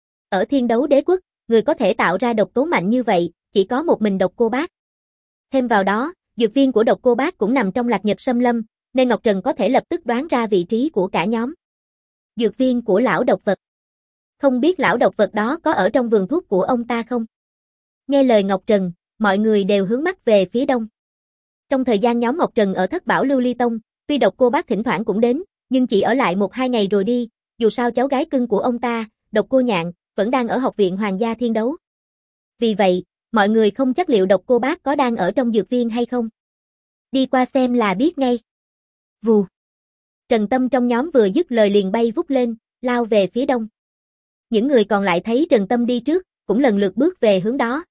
Ở Thiên Đấu Đế Quốc, người có thể tạo ra độc tố mạnh như vậy, chỉ có một mình Độc Cô Bác. Thêm vào đó, dược viên của Độc Cô Bác cũng nằm trong Lạc Nhật Xâm Lâm, nên Ngọc Trần có thể lập tức đoán ra vị trí của cả nhóm. Dược viên của lão độc vật. Không biết lão độc vật đó có ở trong vườn thuốc của ông ta không? Nghe lời Ngọc Trần, mọi người đều hướng mắt về phía đông. Trong thời gian nhóm Ngọc Trần ở Thất Bảo Lưu Ly Tông, tuy Độc Cô Bác thỉnh thoảng cũng đến, nhưng chỉ ở lại 1-2 ngày rồi đi, dù sao cháu gái cưng của ông ta, Độc Cô Nhạn, vẫn đang ở Học viện Hoàng gia Thiên Đấu. Vì vậy, mọi người không chắc liệu Độc Cô Bác có đang ở trong dược viên hay không. Đi qua xem là biết ngay. Vù. Trần Tâm trong nhóm vừa dứt lời liền bay vút lên, lao về phía đông. Những người còn lại thấy Trần Tâm đi trước, cũng lần lượt bước về hướng đó.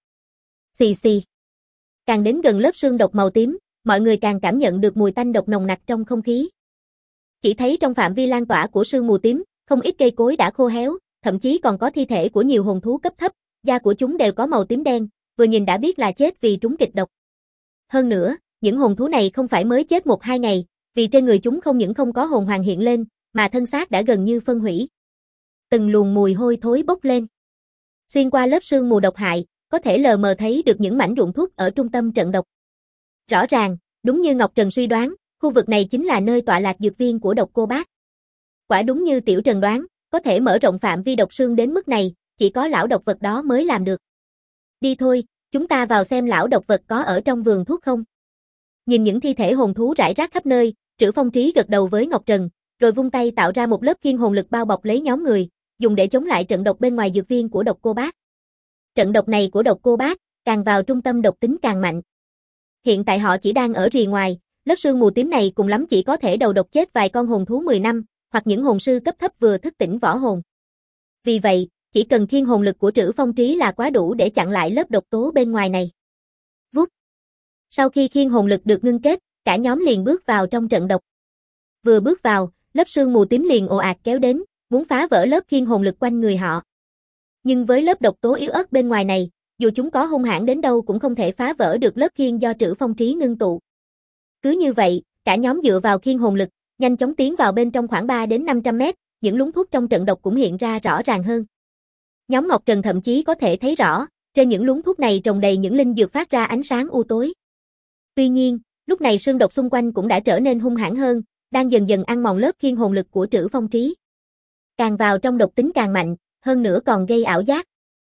Xì xì. Càng đến gần lớp sương độc màu tím, mọi người càng cảm nhận được mùi tanh độc nồng nặc trong không khí. Chỉ thấy trong phạm vi lan tỏa của sương mù tím, không ít cây cối đã khô héo, thậm chí còn có thi thể của nhiều hồn thú cấp thấp, da của chúng đều có màu tím đen, vừa nhìn đã biết là chết vì trúng kịch độc. Hơn nữa, những hồn thú này không phải mới chết 1-2 ngày, vì trên người chúng không những không có hồn hoàng hiện lên, mà thân xác đã gần như phân hủy. Từng luồng mùi hôi thối bốc lên. Xuyên qua lớp sương mù độc hại, có thể lờ mờ thấy được những mảnh ruộng thuốc ở trung tâm trận độc. Rõ ràng, đúng như Ngọc Trần suy đoán, khu vực này chính là nơi tọa lạc dược viên của Độc Cô Bác. Quả đúng như Tiểu Trần đoán, có thể mở rộng phạm vi độc sương đến mức này, chỉ có lão độc vật đó mới làm được. Đi thôi, chúng ta vào xem lão độc vật có ở trong vườn thuốc không. Nhìn những thi thể hồn thú rải rác khắp nơi, Trữ Phong Trí gật đầu với Ngọc Trần, rồi vung tay tạo ra một lớp kiên hồn lực bao bọc lấy nhóm người, dùng để chống lại trận độc bên ngoài dược viên của Độc Cô Bác. Trận độc này của Độc Cô Bác, càng vào trung tâm độc tính càng mạnh. Hiện tại họ chỉ đang ở rìa ngoài, lớp sương mù tím này cùng lắm chỉ có thể đầu độc chết vài con hồn thú 10 năm, hoặc những hồn sư cấp thấp vừa thức tỉnh võ hồn. Vì vậy, chỉ cần kiên hồn lực của Trữ Phong Trí là quá đủ để chặn lại lớp độc tố bên ngoài này. Vút. Sau khi khiên hồn lực được ngưng kết, cả nhóm liền bước vào trong trận độc. Vừa bước vào, lớp sương mù tím liền ồ ạt kéo đến, muốn phá vỡ lớp khiên hồn lực quanh người họ. Nhưng với lớp độc tố yếu ớt bên ngoài này, dù chúng có hung hãn đến đâu cũng không thể phá vỡ được lớp khiên do Trữ Phong Trí ngưng tụ. Cứ như vậy, cả nhóm dựa vào khiên hồn lực, nhanh chóng tiến vào bên trong khoảng 3 đến 500 mét, những lúng thuốc trong trận độc cũng hiện ra rõ ràng hơn. Nhóm Ngọc Trần thậm chí có thể thấy rõ, trên những luống thuốc này trồng đầy những linh dược phát ra ánh sáng u tối. Tuy nhiên, lúc này sương độc xung quanh cũng đã trở nên hung hãn hơn, đang dần dần ăn mòn lớp khiên hồn lực của Trữ Phong Trí. Càng vào trong độc tính càng mạnh, hơn nữa còn gây ảo giác.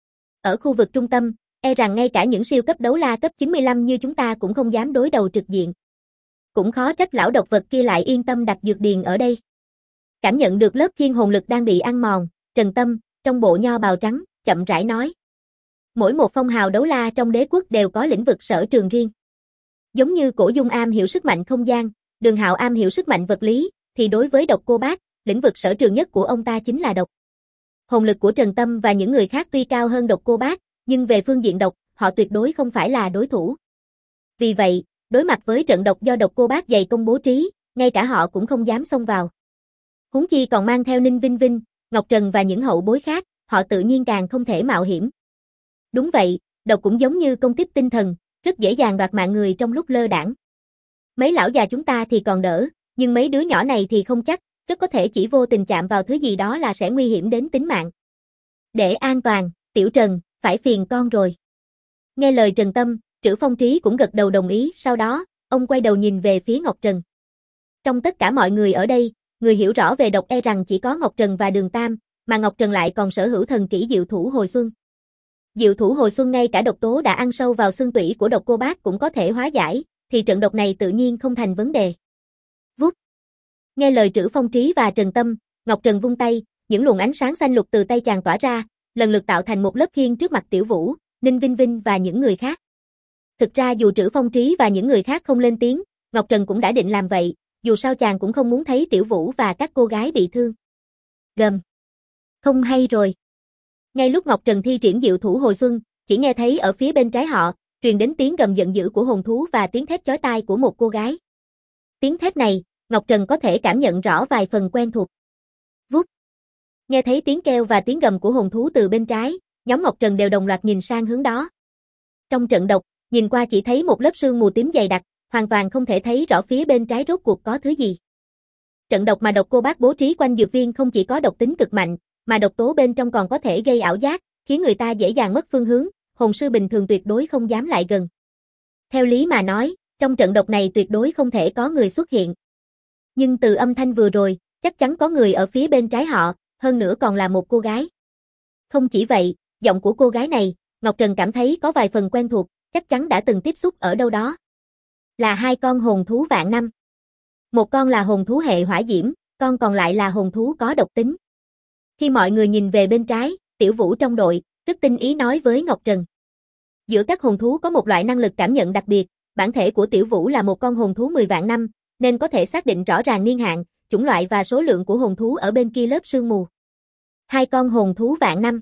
Ở khu vực trung tâm, e rằng ngay cả những siêu cấp đấu la cấp 95 như chúng ta cũng không dám đối đầu trực diện. Cũng khó trách lão độc vật kia lại yên tâm đặt dược điền ở đây. Cảm nhận được lớp khiên hồn lực đang bị ăn mòn, Trần Tâm, trong bộ nho bào trắng, chậm rãi nói. Mỗi một phong hào đấu la trong đế quốc đều có lĩnh vực sở trường riêng. Giống như Cổ Dung am hiểu sức mạnh không gian, Đường Hạo am hiểu sức mạnh vật lý, thì đối với Độc Cô Bác, lĩnh vực sở trường nhất của ông ta chính là độc. Hồn lực của Trần Tâm và những người khác tuy cao hơn Độc Cô Bác, nhưng về phương diện độc, họ tuyệt đối không phải là đối thủ. Vì vậy, đối mặt với trận độc do Độc Cô Bác dày công bố trí, ngay cả họ cũng không dám xông vào. Huống chi còn mang theo Ninh Vinh Vinh, Ngọc Trần và những hậu bối khác, họ tự nhiên càng không thể mạo hiểm. Đúng vậy, độc cũng giống như công kích tinh thần, rất dễ dàng đoạt mạng người trong lúc lơ đãng. Mấy lão già chúng ta thì còn đỡ, nhưng mấy đứa nhỏ này thì không chắc, rất có thể chỉ vô tình chạm vào thứ gì đó là sẽ nguy hiểm đến tính mạng. Để an toàn, Tiểu Trần, phải phiền con rồi. Nghe lời Trần Tâm, Trữ Phong Trí cũng gật đầu đồng ý, sau đó, ông quay đầu nhìn về phía Ngọc Trần. Trong tất cả mọi người ở đây, người hiểu rõ về độc e rằng chỉ có Ngọc Trần và Đường Tam, mà Ngọc Trần lại còn sở hữu thần kỹ Diệu Thủ Hồi Xuân. Diệu Thủ Hồi Xuân ngay cả độc tố đã ăn sâu vào xương tủy của Độc Cô Bác cũng có thể hóa giải, thì trận độc này tự nhiên không thành vấn đề. Vút. Nghe lời Trữ Phong Trí và Trần Tâm, Ngọc Trần vung tay, những luồng ánh sáng xanh lục từ tay chàng tỏa ra, lần lượt tạo thành một lớp khiên trước mặt Tiểu Vũ, Ninh Vinh Vinh và những người khác. Thực ra dù Trữ Phong Trí và những người khác không lên tiếng, Ngọc Trần cũng đã định làm vậy, dù sao chàng cũng không muốn thấy Tiểu Vũ và các cô gái bị thương. Gầm. Không hay rồi. Ngay lúc Ngọc Trần thi triển Diệu Thủ Hồi Xuân, chỉ nghe thấy ở phía bên trái họ, truyền đến tiếng gầm giận dữ của hồn thú và tiếng thét chói tai của một cô gái. Tiếng thét này, Ngọc Trần có thể cảm nhận rõ vài phần quen thuộc. Vút. Nghe thấy tiếng kêu và tiếng gầm của hồn thú từ bên trái, nhóm Ngọc Trần đều đồng loạt nhìn sang hướng đó. Trong trận độc, nhìn qua chỉ thấy một lớp sương mù tím dày đặc, hoàn toàn không thể thấy rõ phía bên trái rốt cuộc có thứ gì. Trận độc mà Độc Cô Bác bố trí quanh dược viên không chỉ có độc tính cực mạnh, mà độc tố bên trong còn có thể gây ảo giác, khiến người ta dễ dàng mất phương hướng, hồn sư bình thường tuyệt đối không dám lại gần. Theo lý mà nói, trong trận độc này tuyệt đối không thể có người xuất hiện. Nhưng từ âm thanh vừa rồi, chắc chắn có người ở phía bên trái họ, hơn nữa còn là một cô gái. Không chỉ vậy, giọng của cô gái này, Ngọc Trần cảm thấy có vài phần quen thuộc, chắc chắn đã từng tiếp xúc ở đâu đó. Là hai con hồn thú vạn năm. Một con là hồn thú hệ hỏa diễm, con còn lại là hồn thú có độc tính. Khi mọi người nhìn về bên trái, Tiểu Vũ trong đội, rất tinh ý nói với Ngọc Trần. Giữa các hồn thú có một loại năng lực cảm nhận đặc biệt, bản thể của Tiểu Vũ là một con hồn thú 10 vạn năm, nên có thể xác định rõ ràng niên hạn, chủng loại và số lượng của hồn thú ở bên kia lớp sương mù. Hai con hồn thú vạn năm.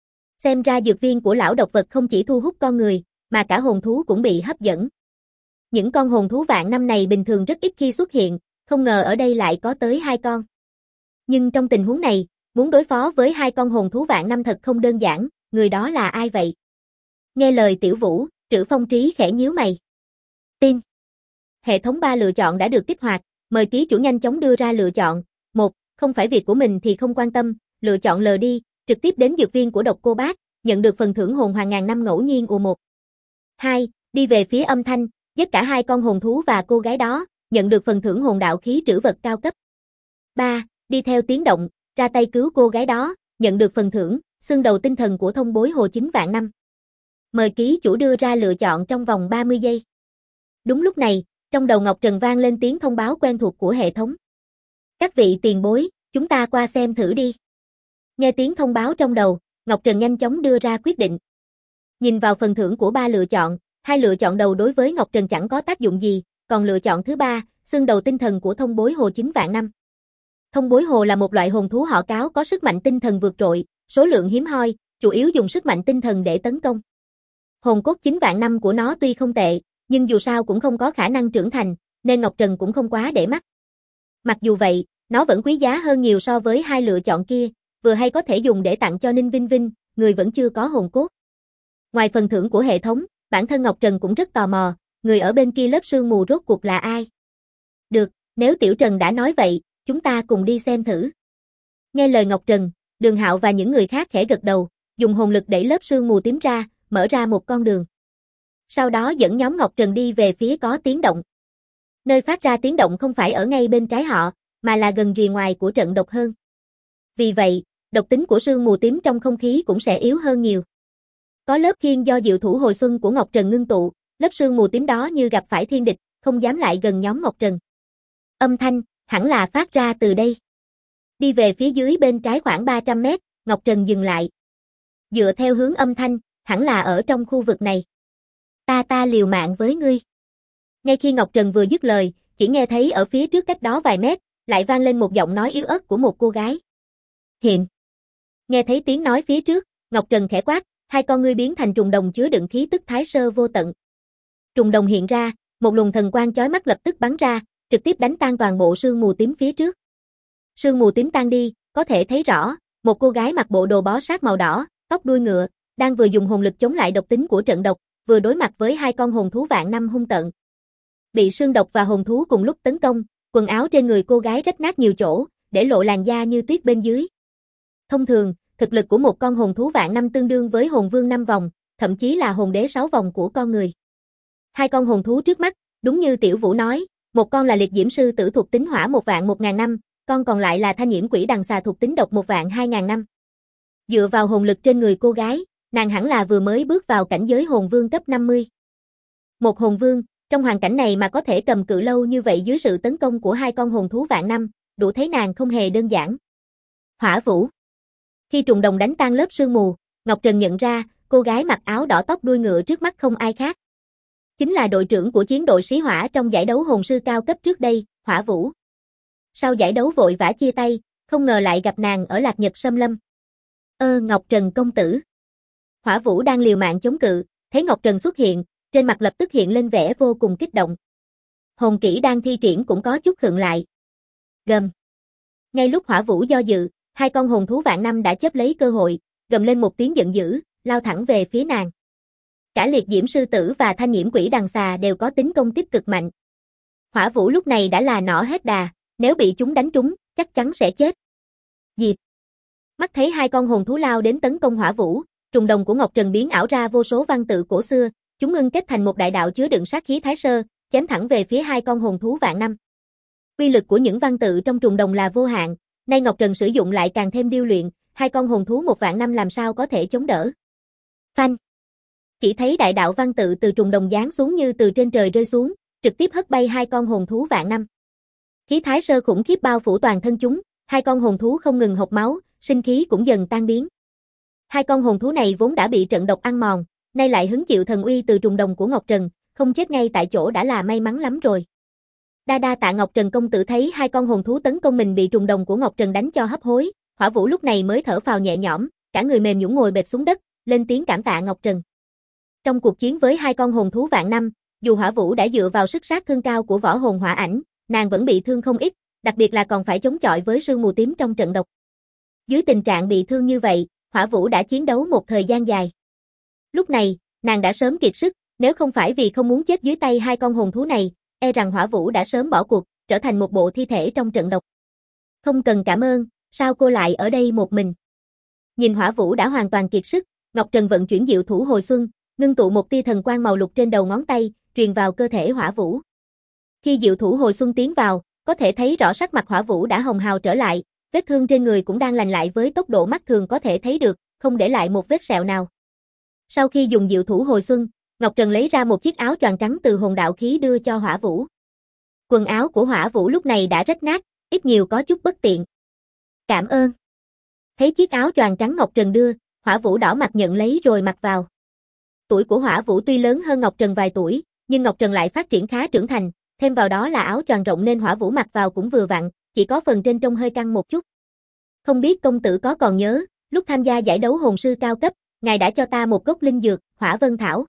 Xem ra dược viên của lão độc vật không chỉ thu hút con người, mà cả hồn thú cũng bị hấp dẫn. Những con hồn thú vạn năm này bình thường rất ít khi xuất hiện, không ngờ ở đây lại có tới hai con. Nhưng trong tình huống này, muốn đối phó với hai con hồn thú vạn năm thật không đơn giản, người đó là ai vậy? Nghe lời Tiểu Vũ, Trữ Phong Trí khẽ nhíu mày. Tin. Hệ thống 3 lựa chọn đã được kích hoạt, mời ký chủ nhanh chóng đưa ra lựa chọn. 1. Không phải việc của mình thì không quan tâm, lựa chọn L đi, trực tiếp đến dược viên của Độc Cô Bác, nhận được phần thưởng hồn hoàng ngàn năm ngẫu nhiên U1. 2. Đi về phía âm thanh, giết cả hai con hồn thú và cô gái đó, nhận được phần thưởng hồn đạo khí trữ vật cao cấp. 3. Đi theo tiếng động, ra tay cứu cô gái đó, nhận được phần thưởng, xương đầu tinh thần của thông bối Hồ 9 vạn năm. Mời ký chủ đưa ra lựa chọn trong vòng 30 giây. Đúng lúc này, trong đầu Ngọc Trần vang lên tiếng thông báo quen thuộc của hệ thống. Các vị tiền bối, chúng ta qua xem thử đi. Nghe tiếng thông báo trong đầu, Ngọc Trần nhanh chóng đưa ra quyết định. Nhìn vào phần thưởng của 3 lựa chọn, 2 lựa chọn đầu đối với Ngọc Trần chẳng có tác dụng gì, còn lựa chọn thứ 3, xương đầu tinh thần của thông bối Hồ 9 vạn năm. Thông bối Hồ là một loại hồn thú họ cáo có sức mạnh tinh thần vượt trội, số lượng hiếm hoi, chủ yếu dùng sức mạnh tinh thần để tấn công. Hồn cốt 9 vạn năm của nó tuy không tệ, nhưng dù sao cũng không có khả năng trưởng thành, nên Ngọc Trần cũng không quá để mắt. Mặc dù vậy, nó vẫn quý giá hơn nhiều so với 2 lựa chọn kia, vừa hay có thể dùng để tặng cho Ninh Vinh Vinh, người vẫn chưa có hồn cốt. Ngoài phần thưởng của hệ thống, bản thân Ngọc Trần cũng rất tò mò, người ở bên kia lớp sương mù rốt cuộc là ai? Được, nếu Tiểu Trần đã nói vậy, chúng ta cùng đi xem thử. Nghe lời Ngọc Trần, Đường Hạo và những người khác khẽ gật đầu, dùng hồn lực đẩy lớp sương mù tím ra, mở ra một con đường. Sau đó dẫn nhóm Ngọc Trần đi về phía có tiếng động. Nơi phát ra tiếng động không phải ở ngay bên trái họ, mà là gần rìa ngoài của trận độc hơn. Vì vậy, độc tính của sương mù tím trong không khí cũng sẽ yếu hơn nhiều. Có lớp khiên do diệu thủ hồi xuân của Ngọc Trần ngưng tụ, lớp sương mù tím đó như gặp phải thiên địch, không dám lại gần nhóm Ngọc Trần. Âm thanh, hẳn là phát ra từ đây. Đi về phía dưới bên trái khoảng 300 mét, Ngọc Trần dừng lại. Dựa theo hướng âm thanh, hẳn là ở trong khu vực này. Ta liều mạng với ngươi. Ngay khi Ngọc Trần vừa dứt lời, chỉ nghe thấy ở phía trước cách đó vài mét, lại vang lên một giọng nói yếu ớt của một cô gái. Hiện. Nghe thấy tiếng nói phía trước, Ngọc Trần khẽ quát, hai con ngươi biến thành trùng đồng chứa đựng khí tức thái sơ vô tận. Trùng đồng hiện ra, một luồng thần quang chói mắt lập tức bắn ra, trực tiếp đánh tan toàn bộ sương mù tím phía trước. Sương mù tím tan đi, có thể thấy rõ, một cô gái mặc bộ đồ bó sát màu đỏ, tóc đuôi ngựa, đang vừa dùng hồn lực chống lại độc tính của trận độc, vừa đối mặt với hai con hồn thú vạn năm hung tợn. Bị sương độc và hồn thú cùng lúc tấn công, quần áo trên người cô gái rách nát nhiều chỗ, để lộ làn da như tuyết bên dưới. Thông thường, thực lực của một con hồn thú vạn năm tương đương với hồn vương 5 vòng, thậm chí là hồn đế 6 vòng của con người. Hai con hồn thú trước mắt, đúng như Tiểu Vũ nói, một con là liệt diễm sư tử thuộc tính hỏa 1.000 năm, con còn lại là thanh nhiễm quỷ đằng xà thuộc tính độc 1.200 năm. Dựa vào hồn lực trên người cô gái, nàng hẳn là vừa mới bước vào cảnh giới hồn vương cấp 50. Một hồn vương, trong hoàn cảnh này mà có thể cầm cự lâu như vậy dưới sự tấn công của hai con hồn thú vạn năm, đủ thấy nàng không hề đơn giản. Hỏa Vũ. Khi trùng đồng đánh tan lớp sương mù, Ngọc Trần nhận ra, cô gái mặc áo đỏ tóc đuôi ngựa trước mắt không ai khác. Chính là đội trưởng của chiến đội Sĩ Hỏa trong giải đấu hồn sư cao cấp trước đây, Hỏa Vũ. Sau giải đấu vội vã chia tay, không ngờ lại gặp nàng ở Lạc Nhật Sâm Lâm. Ngọc Trần công tử. Hỏa Vũ đang liều mạng chống cự, thấy Ngọc Trần xuất hiện, trên mặt lập tức hiện lên vẻ vô cùng kích động. Hồn kỹ đang thi triển cũng có chút khựng lại. Gầm. Ngay lúc Hỏa Vũ do dự, hai con hồn thú vạn năm đã chớp lấy cơ hội, gầm lên một tiếng giận dữ, lao thẳng về phía nàng. Cả liệt diễm sư tử và thanh nhiễm quỷ đằng xà đều có tính công kích cực mạnh. Hỏa Vũ lúc này đã là nỏ hết đà, nếu bị chúng đánh trúng, chắc chắn sẽ chết. Diệt. Mắt thấy hai con hồn thú lao đến tấn công Hỏa Vũ, trùng đồng của Ngọc Trần biến ảo ra vô số văn tự cổ xưa, chúng ngưng kết thành một đại đạo chứa đựng sát khí thái sơ, chém thẳng về phía hai con hồn thú vạn năm. Uy lực của những văn tự trong trùng đồng là vô hạn, nay Ngọc Trần sử dụng lại càng thêm điêu luyện, hai con hồn thú 1.000 năm làm sao có thể chống đỡ. Phanh. Chỉ thấy đại đạo văn tự từ trùng đồng giáng xuống như từ trên trời rơi xuống, trực tiếp hất bay hai con hồn thú vạn năm. Khí thái sơ khủng khiếp bao phủ toàn thân chúng, hai con hồn thú không ngừng hộc máu, sinh khí cũng dần tan biến. Hai con hồn thú này vốn đã bị trận độc ăn mòn, nay lại hứng chịu thần uy từ trùng đồng của Ngọc Trần, không chết ngay tại chỗ đã là may mắn lắm rồi. Đa tạ Ngọc Trần công tử. Thấy hai con hồn thú tấn công mình bị trùng đồng của Ngọc Trần đánh cho hấp hối, Hỏa Vũ lúc này mới thở phào nhẹ nhõm, cả người mềm nhũn ngồi bệt xuống đất, lên tiếng cảm tạ Ngọc Trần. Trong cuộc chiến với hai con hồn thú vạn năm, dù Hỏa Vũ đã dựa vào sức sát thương cao của võ hồn hỏa ảnh, nàng vẫn bị thương không ít, đặc biệt là còn phải chống chọi với sương mù tím trong trận độc. Dưới tình trạng bị thương như vậy, Hỏa Vũ đã chiến đấu một thời gian dài. Lúc này, nàng đã sớm kiệt sức, nếu không phải vì không muốn chết dưới tay hai con hồn thú này, e rằng Hỏa Vũ đã sớm bỏ cuộc, trở thành một bộ thi thể trong trận độc. Không cần cảm ơn, sao cô lại ở đây một mình? Nhìn Hỏa Vũ đã hoàn toàn kiệt sức, Ngọc Trần vận chuyển diệu thủ hồi xuân, ngưng tụ một tia thần quang màu lục trên đầu ngón tay, truyền vào cơ thể Hỏa Vũ. Khi diệu thủ hồi xuân tiến vào, có thể thấy rõ sắc mặt Hỏa Vũ đã hồng hào trở lại, vết thương trên người cũng đang lành lại với tốc độ mắt thường có thể thấy được, không để lại một vết sẹo nào. Sau khi dùng diệu thủ hồi xuân, Ngọc Trần lấy ra một chiếc áo choàng trắng từ hồn đạo khí đưa cho Hỏa Vũ. Quần áo của Hỏa Vũ lúc này đã rách nát, ít nhiều có chút bất tiện. Cảm ơn. Thấy chiếc áo choàng trắng Ngọc Trần đưa, Hỏa Vũ đỏ mặt nhận lấy rồi mặc vào. Tuổi của Hỏa Vũ tuy lớn hơn Ngọc Trần vài tuổi, nhưng Ngọc Trần lại phát triển khá trưởng thành, thêm vào đó là áo choàng rộng nên Hỏa Vũ mặc vào cũng vừa vặn, chỉ có phần trên trông hơi căng một chút. Không biết công tử có còn nhớ, lúc tham gia giải đấu hồn sư cao cấp, ngài đã cho ta một gốc linh dược, Hỏa Vân Thảo.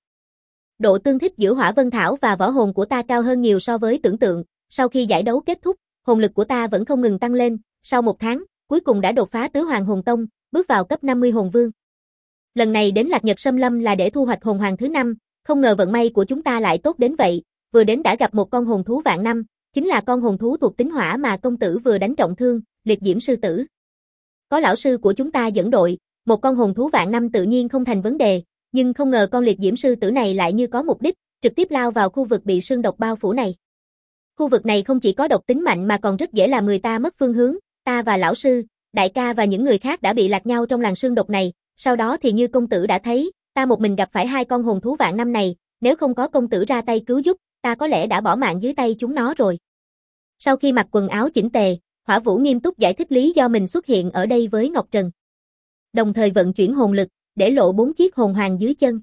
Độ tương thích giữa Hỏa Vân Thảo và võ hồn của ta cao hơn nhiều so với tưởng tượng, sau khi giải đấu kết thúc, hồn lực của ta vẫn không ngừng tăng lên, sau 1 tháng, cuối cùng đã đột phá tứ hoàng hồn tông, bước vào cấp 50 hồn vương. Lần này đến Lạc Nhật Sâm Lâm là để thu hoạch hồn hoàng thứ 5, không ngờ vận may của chúng ta lại tốt đến vậy, vừa đến đã gặp một con hồn thú vạn năm, chính là con hồn thú thuộc tính hỏa mà công tử vừa đánh trọng thương, liệt diễm sư tử. Có lão sư của chúng ta dẫn đội, một con hồn thú vạn năm tự nhiên không thành vấn đề, nhưng không ngờ con liệt diễm sư tử này lại như có mục đích, trực tiếp lao vào khu vực bị sương độc bao phủ này. Khu vực này không chỉ có độc tính mạnh mà còn rất dễ làm người ta mất phương hướng, ta và lão sư, đại ca và những người khác đã bị lạc nhau trong làn sương độc này, sau đó thì như công tử đã thấy, ta một mình gặp phải hai con hồn thú vạn năm này, nếu không có công tử ra tay cứu giúp, ta có lẽ đã bỏ mạng dưới tay chúng nó rồi. Sau khi mặc quần áo chỉnh tề, Hỏa Vũ nghiêm túc giải thích lý do mình xuất hiện ở đây với Ngọc Trần. Đồng thời vận chuyển hồn lực, để lộ 4 chiếc hồn hoàng dưới chân.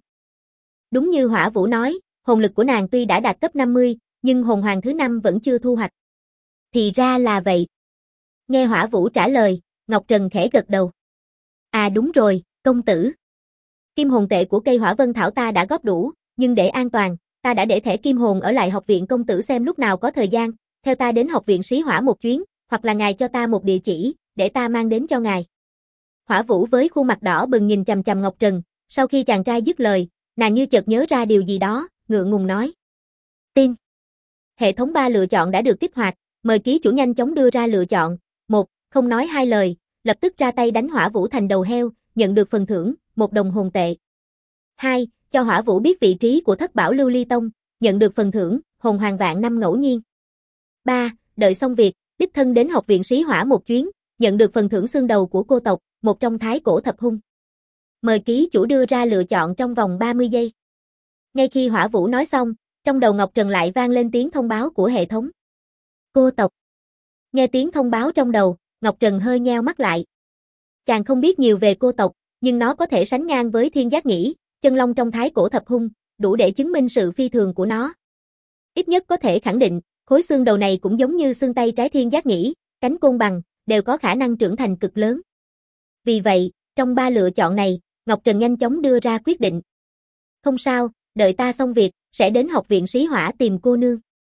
Đúng như Hỏa Vũ nói, hồn lực của nàng tuy đã đạt cấp 50, nhưng hồn hoàng thứ 5 vẫn chưa thu hoạch. Thì ra là vậy. Nghe Hỏa Vũ trả lời, Ngọc Trần khẽ gật đầu. À đúng rồi, công tử. Kim hồn tệ của cây Hỏa Vân Thảo ta đã góp đủ, nhưng để an toàn, ta đã để thẻ kim hồn ở lại học viện công tử xem lúc nào có thời gian, theo ta đến học viện Sĩ Hỏa một chuyến, hoặc là ngài cho ta một địa chỉ, để ta mang đến cho ngài. Hỏa Vũ với khuôn mặt đỏ bừng nhìn chằm chằm Ngọc Trần, sau khi chàng trai dứt lời, nàng như chợt nhớ ra điều gì đó, ngượng ngùng nói. Tiên. Hệ thống 3 lựa chọn đã được kích hoạt, mời ký chủ nhanh chóng đưa ra lựa chọn. 1. Không nói hai lời, lập tức ra tay đánh Hỏa Vũ thành đầu heo, nhận được phần thưởng, 1 đồng hồn tệ. 2. Cho Hỏa Vũ biết vị trí của Thất Bảo Lưu Ly Tông, nhận được phần thưởng, hồn hoàng vạn năm ngẫu nhiên. 3. Đợi xong việc, đích thân đến học viện Sĩ Hỏa một chuyến, nhận được phần thưởng xương đầu của cô tộc, một trong thái cổ thập hung. Mời ký chủ đưa ra lựa chọn trong vòng 30 giây. Ngay khi Hỏa Vũ nói xong, trong đầu Ngọc Trần lại vang lên tiếng thông báo của hệ thống. Cô tộc. Nghe tiếng thông báo trong đầu, Ngọc Trần hơi nheo mắt lại. Chàng không biết nhiều về cô tộc, nhưng nó có thể sánh ngang với Thiên Giác Nghĩ, chân long trong thái cổ thập hung, đủ để chứng minh sự phi thường của nó. Ít nhất có thể khẳng định, khối xương đầu này cũng giống như xương tay trái Thiên Giác Nghĩ, cánh côn bằng, đều có khả năng trưởng thành cực lớn. Vì vậy, trong 3 lựa chọn này, Ngọc Trần nhanh chóng đưa ra quyết định. Không sao, đợi ta xong việc, sẽ đến học viện Sĩ Hỏa tìm cô nương.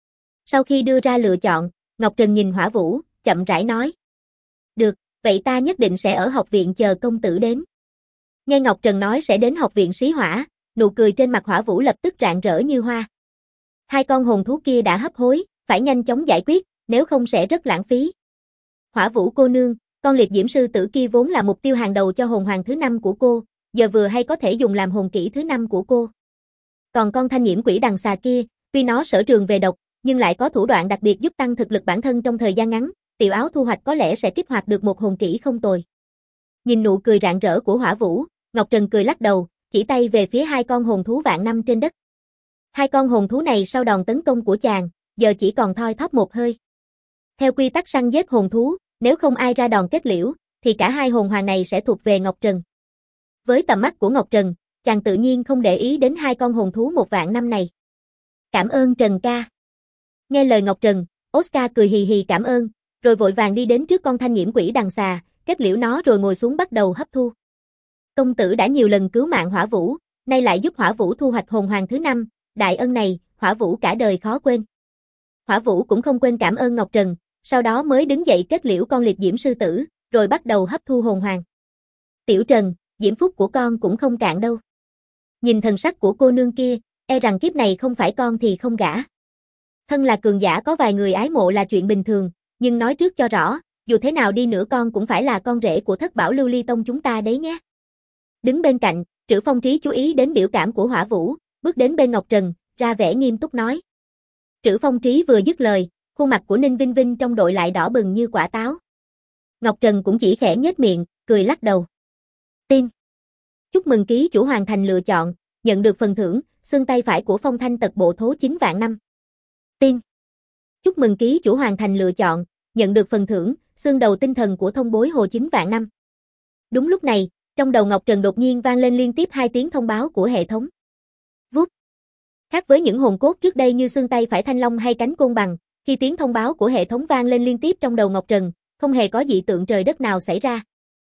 Sau khi đưa ra lựa chọn, Ngọc Trần nhìn Hỏa Vũ, chậm rãi nói. Được, vậy ta nhất định sẽ ở học viện chờ công tử đến. Nghe Ngọc Trần nói sẽ đến học viện Sĩ Hỏa, nụ cười trên mặt Hỏa Vũ lập tức rạng rỡ như hoa. Hai con hồn thú kia đã hấp hối, phải nhanh chóng giải quyết, nếu không sẽ rất lãng phí. Hỏa Vũ cô nương, con liệt diễm sư tử kia vốn là mục tiêu hàng đầu cho hồn hoàng thứ 5 của cô, giờ vừa hay có thể dùng làm hồn kỹ thứ 5 của cô. Còn con thanh nhiễm quỷ đằng xà kia, tuy nó sở trường về độc, nhưng lại có thủ đoạn đặc biệt giúp tăng thực lực bản thân trong thời gian ngắn, tiểu áo thu hoạch có lẽ sẽ kích hoạt được một hồn kỹ không tồi. Nhìn nụ cười rạng rỡ của Hỏa Vũ, Ngọc Trần cười lắc đầu, chỉ tay về phía hai con hồn thú vạn năm trên đất. Hai con hồn thú này sau đòn tấn công của chàng, giờ chỉ còn thoi thóp một hơi. Theo quy tắc săn giết hồn thú, nếu không ai ra đòn kết liễu, thì cả hai hồn hoàng này sẽ thuộc về Ngọc Trần. Với tầm mắt của Ngọc Trần, chàng tự nhiên không để ý đến hai con hồn thú 1 vạn năm này. Cảm ơn Trần ca. Nghe lời Ngọc Trần, Oscar cười hì hì cảm ơn, rồi vội vàng đi đến trước con thanh nhiễm quỷ đằng xà, kết liễu nó rồi ngồi xuống bắt đầu hấp thu. Công tử đã nhiều lần cứu mạng Hỏa Vũ, nay lại giúp Hỏa Vũ thu hoạch hồn hoàng thứ 5, đại ân này, Hỏa Vũ cả đời khó quên. Hỏa Vũ cũng không quên cảm ơn Ngọc Trần, sau đó mới đứng dậy kết liễu con liệt diễm sư tử, rồi bắt đầu hấp thu hồn hoàng. Tiểu Trần, diễm phúc của con cũng không cạn đâu. Nhìn thần sắc của cô nương kia, e rằng kiếp này không phải con thì không gả. Thân là cường giả có vài người ái mộ là chuyện bình thường, nhưng nói trước cho rõ, dù thế nào đi nữa con cũng phải là con rể của Thất Bảo Lưu Ly Tông chúng ta đấy nhé. Đứng bên cạnh, Trữ Phong Trí chú ý đến biểu cảm của Hỏa Vũ, bước đến bên Ngọc Trần, ra vẻ nghiêm túc nói. Trữ Phong Trí vừa dứt lời, khuôn mặt của Ninh Vinh Vinh trong đội lại đỏ bừng như quả táo. Ngọc Trần cũng chỉ khẽ nhếch miệng, cười lắc đầu. Tiên. Chúc mừng ký chủ hoàn thành lựa chọn, nhận được phần thưởng, xương tay phải của Phong Thanh tật bộ thố 9 vạn năm. Tiên. Chúc mừng ký chủ hoàn thành lựa chọn, nhận được phần thưởng, xương đầu tinh thần của Thông Bối Hồ 9 vạn năm. Đúng lúc này, trong đầu Ngọc Trần đột nhiên vang lên liên tiếp 2 tiếng thông báo của hệ thống. Vút. Khác với những hồn cốt trước đây như xương tay phải thanh long hay cánh côn bằng, khi tiếng thông báo của hệ thống vang lên liên tiếp trong đầu Ngọc Trần, không hề có dị tượng trời đất nào xảy ra.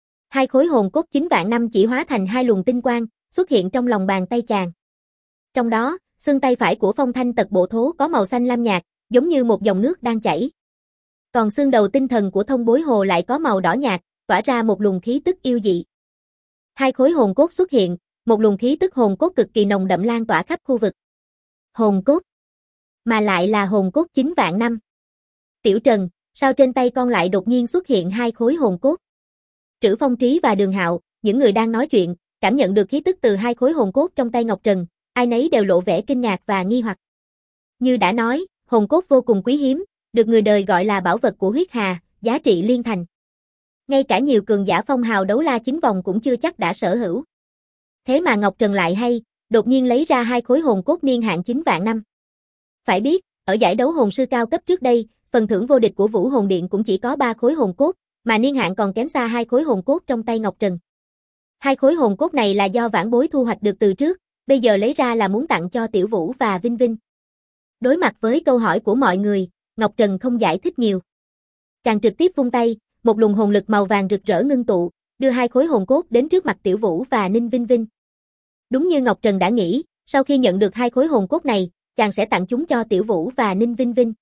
2 khối hồn cốt 9 vạn năm chỉ hóa thành 2 luồng tinh quang, xuất hiện trong lòng bàn tay chàng. Trong đó, xương tay phải của Phong Thanh tật bộ thố có màu xanh lam nhạt, giống như một dòng nước đang chảy. Còn xương đầu tinh thần của Thông Bối Hồ lại có màu đỏ nhạt, tỏa ra một luồng khí tức yêu dị. 2 khối hồn cốt xuất hiện, một luồng khí tức hồn cốt cực kỳ nồng đậm lan tỏa khắp khu vực. Hồn cốt, mà lại là hồn cốt 9 vạn năm. Tiểu Trần, sao trên tay con lại đột nhiên xuất hiện 2 khối hồn cốt? Trữ Phong Trí và Đường Hạo, những người đang nói chuyện, cảm nhận được khí tức từ hai khối hồn cốt trong tay Ngọc Trần, ai nấy đều lộ vẻ kinh ngạc và nghi hoặc. Như đã nói, hồn cốt vô cùng quý hiếm, được người đời gọi là bảo vật của huyết hà, giá trị liên thành. Ngay cả nhiều cường giả phong hào đấu la chính vòng cũng chưa chắc đã sở hữu. Thế mà Ngọc Trần lại hay, đột nhiên lấy ra hai khối hồn cốt niên hạn 9 vạn năm. Phải biết, ở giải đấu hồn sư cao cấp trước đây, phần thưởng vô địch của Vũ Hồn Điện cũng chỉ có 3 khối hồn cốt, mà niên hạn còn kém xa hai khối hồn cốt trong tay Ngọc Trần. Hai khối hồn cốt này là do vãn bối thu hoạch được từ trước, bây giờ lấy ra là muốn tặng cho Tiểu Vũ và Vinh Vinh. Đối mặt với câu hỏi của mọi người, Ngọc Trần không giải thích nhiều. Chàng trực tiếp vung tay, một luồng hồn lực màu vàng rực rỡ ngưng tụ, đưa hai khối hồn cốt đến trước mặt Tiểu Vũ và Ninh Vinh Vinh. Đúng như Ngọc Trần đã nghĩ, sau khi nhận được hai khối hồn cốt này, chàng sẽ tặng chúng cho Tiểu Vũ và Ninh Vinh Vinh.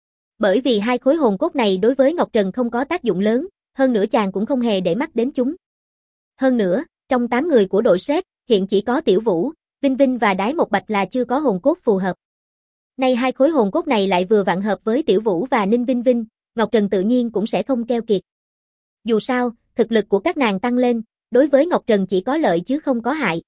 Bởi vì hai khối hồn cốt này đối với Ngọc Trần không có tác dụng lớn, hơn nữa chàng cũng không hề để mắt đến chúng. Hơn nữa, trong 8 người của đội Sret, hiện chỉ có Tiểu Vũ, Vinh Vinh và Đái Một Bạch là chưa có hồn cốt phù hợp. Nay hai khối hồn cốt này lại vừa vặn hợp với Tiểu Vũ và Ninh Vinh Vinh, Ngọc Trần tự nhiên cũng sẽ không keo kiệt. Dù sao, thực lực của các nàng tăng lên, đối với Ngọc Trần chỉ có lợi chứ không có hại.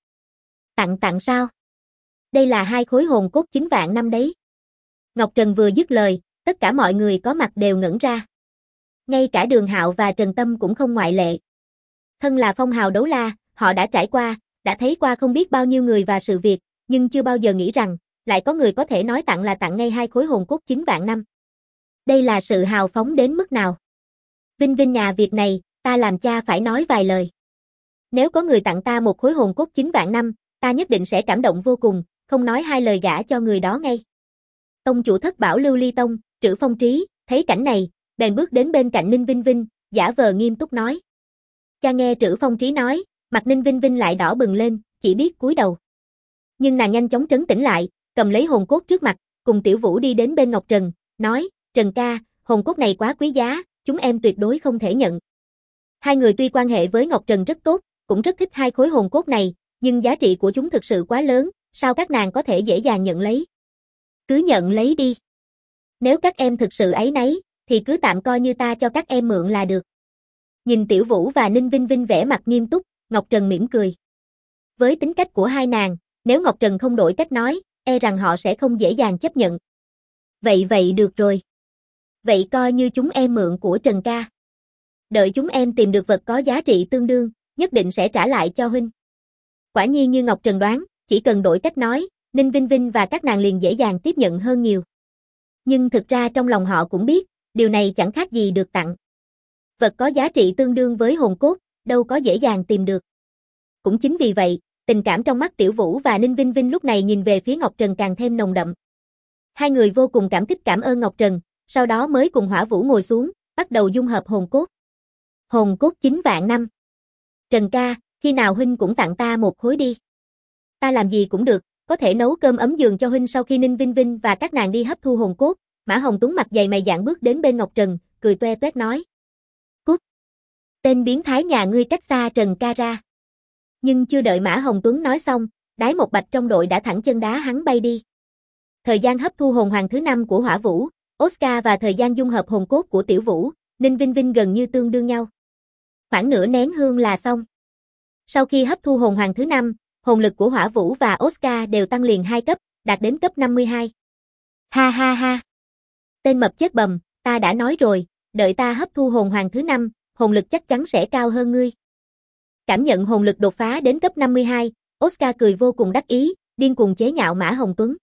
Tặng sao? Đây là hai khối hồn cốt 9 vạn năm đấy. Ngọc Trần vừa dứt lời, tất cả mọi người có mặt đều ngẩn ra. Ngay cả Đường Hạo và Trần Tâm cũng không ngoại lệ. Thân là phong hào đấu la, họ đã trải qua, đã thấy qua không biết bao nhiêu người và sự việc, nhưng chưa bao giờ nghĩ rằng, lại có người có thể nói tặng là tặng ngay hai khối hồn cốt 9 vạn năm. Đây là sự hào phóng đến mức nào? Vinh Vinh nhà, việc này, ta làm cha phải nói vài lời. Nếu có người tặng ta một khối hồn cốt 9 vạn năm, ta nhất định sẽ cảm động vô cùng, không nói hai lời gả cho người đó ngay. Tông chủ Thất Bảo Lưu Ly Tông, Trữ Phong Trí, thấy cảnh này, bèn bước đến bên cạnh Ninh Vinh Vinh, giả vờ nghiêm túc nói. Cha nghe Trữ Phong Trí nói, mặt Ninh Vinh Vinh lại đỏ bừng lên, chỉ biết cúi đầu. Nhưng nàng nhanh chóng trấn tĩnh lại, cầm lấy hồn cốt trước mặt, cùng Tiểu Vũ đi đến bên Ngọc Trần, nói, Trần ca, hồn cốt này quá quý giá, chúng em tuyệt đối không thể nhận. Hai người tuy quan hệ với Ngọc Trần rất tốt, cũng rất thích hai khối hồn cốt này, nhưng giá trị của chúng thực sự quá lớn, sao các nàng có thể dễ dàng nhận lấy? Cứ nhận lấy đi. Nếu các em thực sự áy náy, thì cứ tạm coi như ta cho các em mượn là được. Nhìn Tiểu Vũ và Ninh Vinh Vinh vẻ mặt nghiêm túc, Ngọc Trần mỉm cười. Với tính cách của hai nàng, nếu Ngọc Trần không đổi cách nói, e rằng họ sẽ không dễ dàng chấp nhận. Vậy được rồi. Vậy coi như chúng em mượn của Trần ca. Đợi chúng em tìm được vật có giá trị tương đương, nhất định sẽ trả lại cho huynh. Quả nhiên như Ngọc Trần đoán, chỉ cần đổi cách nói, Ninh Vinh Vinh và các nàng liền dễ dàng tiếp nhận hơn nhiều. Nhưng thực ra trong lòng họ cũng biết, điều này chẳng khác gì được tặng. Vật có giá trị tương đương với hồn cốt, đâu có dễ dàng tìm được. Cũng chính vì vậy, tình cảm trong mắt Tiểu Vũ và Ninh Vinh Vinh lúc này nhìn về phía Ngọc Trần càng thêm nồng đậm. Hai người vô cùng cảm kích cảm ơn Ngọc Trần, sau đó mới cùng Hỏa Vũ ngồi xuống, bắt đầu dung hợp hồn cốt. Hồn cốt 9 vạn năm. Trần ca, khi nào huynh cũng tặng ta một khối đi. Ta làm gì cũng được, có thể nấu cơm ấm giường cho huynh. Sau khi Ninh Vinh Vinh và các nàng đi hấp thu hồn cốt, Mã Hồng Tuấn mặt dày mày dạn bước đến bên Ngọc Trần, cười toe toét nói. Cút. Tên biến thái nhà ngươi cách xa Trần ca ra. Nhưng chưa đợi Mã Hồng Tuấn nói xong, Đái Một Bạch trong đội đã thẳng chân đá hắn bay đi. Thời gian hấp thu hồn hoàng thứ 5 của Hỏa Vũ, Oscar và thời gian dung hợp hồn cốt của Tiểu Vũ, Ninh Vinh Vinh gần như tương đương nhau. Khoảng nửa nén hương là xong. Sau khi hấp thu hồn hoàng thứ 5, hồn lực của Hỏa Vũ và Oscar đều tăng liền 2 cấp, đạt đến cấp 52. Ha ha ha. Tên mập chết bầm, ta đã nói rồi, đợi ta hấp thu hồn hoàng thứ 5, hồn lực chắc chắn sẽ cao hơn ngươi. Cảm nhận hồn lực đột phá đến cấp 52, Oscar cười vô cùng đắc ý, điên cuồng chế nhạo Mã Hồng Tuấn.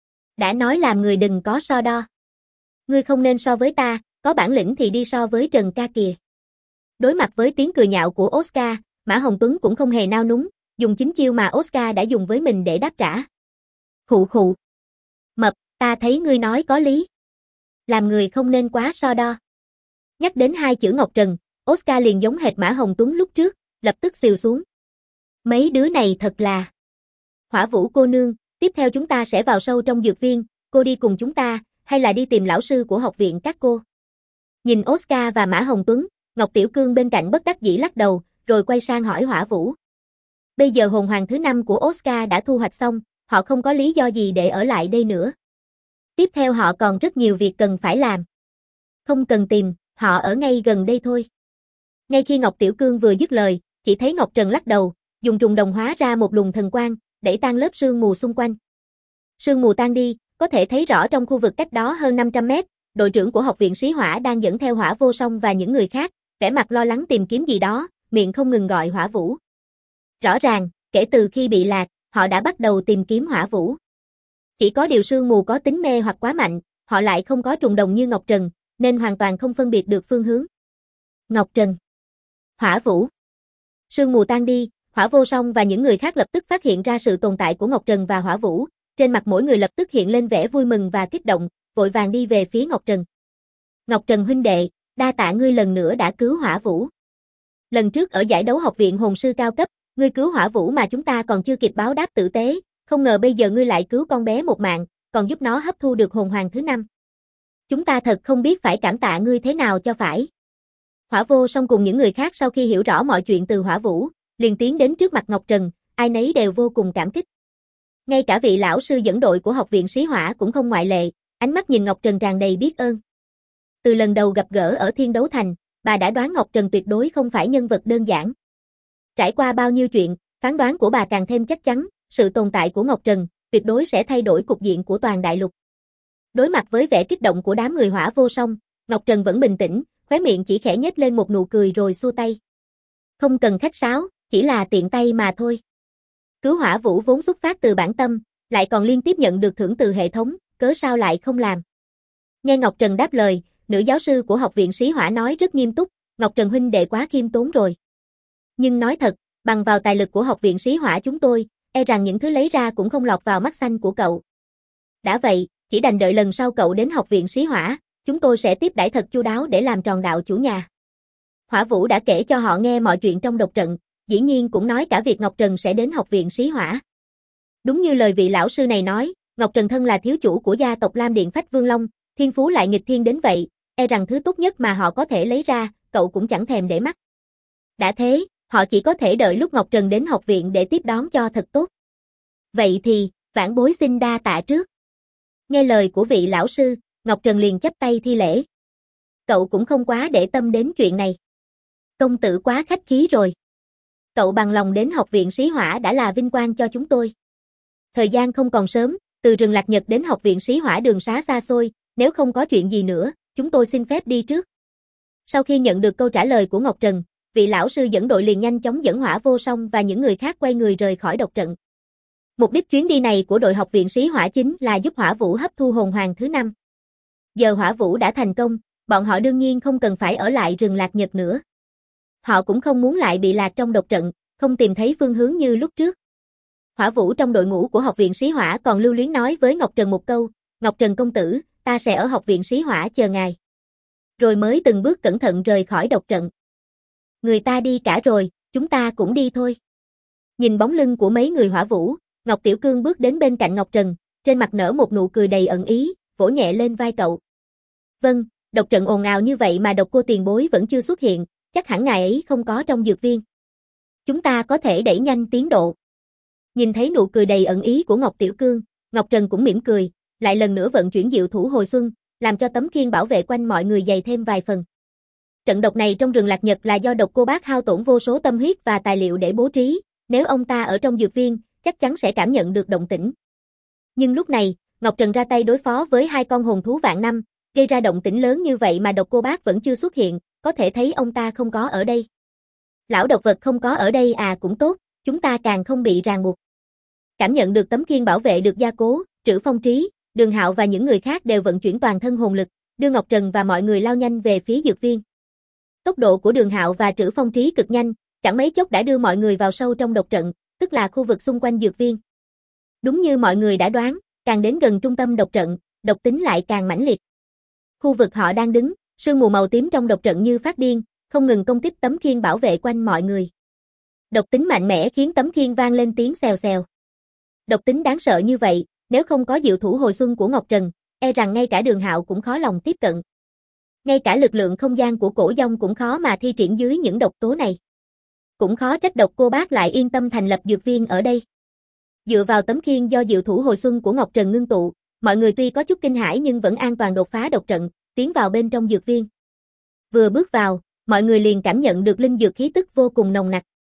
Đã nói làm người đừng có so đo. Ngươi không nên so với ta, có bản lĩnh thì đi so với Trần ca kìa. Đối mặt với tiếng cười nhạo của Oscar, Mã Hồng Tuấn cũng không hề nao núng, dùng chính chiêu mà Oscar đã dùng với mình để đáp trả. Khụ khụ. Mập, ta thấy ngươi nói có lý. Làm người không nên quá so đo. Nhắc đến hai chữ Ngọc Trần, Oscar liền giống hệt Mã Hồng Tuấn lúc trước, lập tức xìu xuống. Mấy đứa này thật là. Hỏa Vũ cô nương, tiếp theo chúng ta sẽ vào sâu trong dược viên, cô đi cùng chúng ta, hay là đi tìm lão sư của học viện các cô? Nhìn Oscar và Mã Hồng Tuấn, Ngọc Tiểu Cương bên cạnh bất đắc dĩ lắc đầu, rồi quay sang hỏi Hỏa Vũ. Bây giờ hồn hoàng thứ 5 của Oscar đã thu hoạch xong, họ không có lý do gì để ở lại đây nữa. Tiếp theo họ còn rất nhiều việc cần phải làm. Không cần tìm, họ ở ngay gần đây thôi. Ngay khi Ngọc Tiểu Cương vừa dứt lời, Chỉ thấy Ngọc Trần lắc đầu, dùng trùng đồng hóa ra một luồng thần quang, đẩy tan lớp sương mù xung quanh. Sương mù tan đi, có thể thấy rõ trong khu vực cách đó hơn 500 mét, đội trưởng của học viện Sĩ Hỏa đang dẫn theo Hỏa Vô Song và những người khác, vẻ mặt lo lắng tìm kiếm gì đó, miệng không ngừng gọi Hỏa Vũ. Rõ ràng, kể từ khi bị lạc, họ đã bắt đầu tìm kiếm Hỏa Vũ. Chỉ có điều sương mù có tính mê hoặc quá mạnh, họ lại không có trùng đồng như Ngọc Trần, nên hoàn toàn không phân biệt được phương hướng. Ngọc Trần, Hỏa Vũ. Sương mù tan đi, Hỏa Vô Song và những người khác lập tức phát hiện ra sự tồn tại của Ngọc Trần và Hỏa Vũ, trên mặt mỗi người lập tức hiện lên vẻ vui mừng và kích động, vội vàng đi về phía Ngọc Trần. Ngọc Trần huynh đệ, đa tạ ngươi lần nữa đã cứu Hỏa Vũ. Lần trước ở giải đấu học viện hồn sư cao cấp, ngươi cứu Hỏa Vũ mà chúng ta còn chưa kịp báo đáp tử tế, không ngờ bây giờ ngươi lại cứu con bé một mạng, còn giúp nó hấp thu được hồn hoàng thứ 5. Chúng ta thật không biết phải cảm tạ ngươi thế nào cho phải. Hỏa Vô Song cùng những người khác sau khi hiểu rõ mọi chuyện từ Hỏa Vũ, liền tiến đến trước mặt Ngọc Trần, ai nấy đều vô cùng cảm kích. Ngay cả vị lão sư dẫn đội của học viện Sĩ Hỏa cũng không ngoại lệ, ánh mắt nhìn Ngọc Trần tràn đầy biết ơn. Từ lần đầu gặp gỡ ở Thiên Đấu Thành, bà đã đoán Ngọc Trần tuyệt đối không phải nhân vật đơn giản. Trải qua bao nhiêu chuyện, phán đoán của bà càng thêm chắc chắn, sự tồn tại của Ngọc Trần tuyệt đối sẽ thay đổi cục diện của toàn đại lục. Đối mặt với vẻ kích động của đám người Hỏa Vô Song, Ngọc Trần vẫn bình tĩnh, khóe miệng chỉ khẽ nhếch lên một nụ cười rồi xua tay. Không cần khách sáo, chỉ là tiện tay mà thôi. Cứu Hỏa Vũ vốn xuất phát từ bản tâm, lại còn liên tiếp nhận được thưởng từ hệ thống, cớ sao lại không làm. Nghe Ngọc Trần đáp lời, nữ giáo sư của học viện Sĩ Hỏa nói rất nghiêm túc, Ngọc Trần huynh đệ quá khiêm tốn rồi. Nhưng nói thật, bằng vào tài lực của học viện Sĩ Hỏa chúng tôi, e rằng những thứ lấy ra cũng không lọt vào mắt xanh của cậu. Đã vậy, chỉ đành đợi lần sau cậu đến học viện Sĩ Hỏa, chúng tôi sẽ tiếp đãi thật chu đáo để làm tròn đạo chủ nhà. Hỏa Vũ đã kể cho họ nghe mọi chuyện trong độc trận, dĩ nhiên cũng nói cả việc Ngọc Trần sẽ đến học viện Sĩ Hỏa. Đúng như lời vị lão sư này nói, Ngọc Trần thân là thiếu chủ của gia tộc Lam Điện Phách Vương Long, thiên phú lại nghịch thiên đến vậy, e rằng thứ tốt nhất mà họ có thể lấy ra, cậu cũng chẳng thèm để mắt. Đã thế, họ chỉ có thể đợi lúc Ngọc Trần đến học viện để tiếp đón cho thật tốt. Vậy thì, vãn bối xin đa tạ trước. Nghe lời của vị lão sư, Ngọc Trần liền chắp tay thi lễ. Cậu cũng không quá để tâm đến chuyện này. Công tử quá khách khí rồi. Cậu bằng lòng đến học viện Sĩ Hỏa đã là vinh quang cho chúng tôi. Thời gian không còn sớm, từ rừng Lạc Nhật đến học viện Sĩ Hỏa đường xá xa xôi, nếu không có chuyện gì nữa, chúng tôi xin phép đi trước. Sau khi nhận được câu trả lời của Ngọc Trần, vị lão sư dẫn đội liền nhanh chóng dẫn Hỏa Vô Song và những người khác quay người rời khỏi độc trận. Mục đích chuyến đi này của đội học viện Sĩ Hỏa chính là giúp Hỏa Vũ hấp thu hồn hoàng thứ 5. Giờ Hỏa Vũ đã thành công, bọn họ đương nhiên không cần phải ở lại rừng Lạc Nhật nữa. Họ cũng không muốn lại bị lạc trong độc trận, không tìm thấy phương hướng như lúc trước. Hỏa Vũ trong đội ngũ của học viện Sĩ Hỏa còn lưu luyến nói với Ngọc Trần một câu, Ngọc Trần công tử, ta sẽ ở học viện Sĩ Hỏa chờ ngài. Rồi mới từng bước cẩn thận rời khỏi độc trận. Người ta đi cả rồi, chúng ta cũng đi thôi. Nhìn bóng lưng của mấy người Hỏa Vũ, Ngọc Tiểu Cương bước đến bên cạnh Ngọc Trần, trên mặt nở một nụ cười đầy ẩn ý, vỗ nhẹ lên vai cậu. Vâng, độc trận ồn ào như vậy mà Độc Cô tiền bối vẫn chưa xuất hiện, chắc hẳn ngài ấy không có trong dược viên. Chúng ta có thể đẩy nhanh tiến độ. Nhìn thấy nụ cười đầy ẩn ý của Ngọc Tiểu Cương, Ngọc Trần cũng mỉm cười, lại lần nữa vận chuyển diệu thủ hồi xuân, làm cho tấm khiên bảo vệ quanh mọi người dày thêm vài phần. Trận độc này trong rừng Lạc Nhật là do Độc Cô Bác hao tổn vô số tâm huyết và tài liệu để bố trí, nếu ông ta ở trong dược viên, chắc chắn sẽ cảm nhận được động tĩnh. Nhưng lúc này, Ngọc Trần ra tay đối phó với 2 con hồn thú vạn năm, gây ra động tĩnh lớn như vậy mà Độc Cô Bác vẫn chưa xuất hiện, có thể thấy ông ta không có ở đây. Lão độc vật không có ở đây à cũng tốt, chúng ta càng không bị ràng buộc. Cảm nhận được tấm khiên bảo vệ được gia cố, Trữ Phong Trí, Đường Hạo và những người khác đều vận chuyển toàn thân hồn lực, đưa Ngọc Trần và mọi người lao nhanh về phía dược viên. Tốc độ của Đường Hạo và Trữ Phong Trí cực nhanh, chẳng mấy chốc đã đưa mọi người vào sâu trong độc trận, tức là khu vực xung quanh dược viên. Đúng như mọi người đã đoán, càng đến gần trung tâm độc trận, độc tính lại càng mãnh liệt. Khu vực họ đang đứng, sương mù màu tím trong độc trận như phát điên, không ngừng công kích tấm khiên bảo vệ quanh mọi người. Độc tính mạnh mẽ khiến tấm khiên vang lên tiếng xèo xèo. Độc tính đáng sợ như vậy, nếu không có diệu thủ hồi xuân của Ngọc Trần, e rằng ngay cả Đường Hạo cũng khó lòng tiếp cận. Ngay cả lực lượng không gian của Cổ Dông cũng khó mà thi triển dưới những độc tố này. Cũng khó trách Độc Cô Bác lại yên tâm thành lập dược viên ở đây. Dựa vào tấm khiên do diệu thủ hồi xuân của Ngọc Trần ngưng tụ, mọi người tuy có chút kinh hãi nhưng vẫn an toàn đột phá độc trận, tiến vào bên trong dược viên. Vừa bước vào, mọi người liền cảm nhận được linh dược khí tức vô cùng nồng nặc.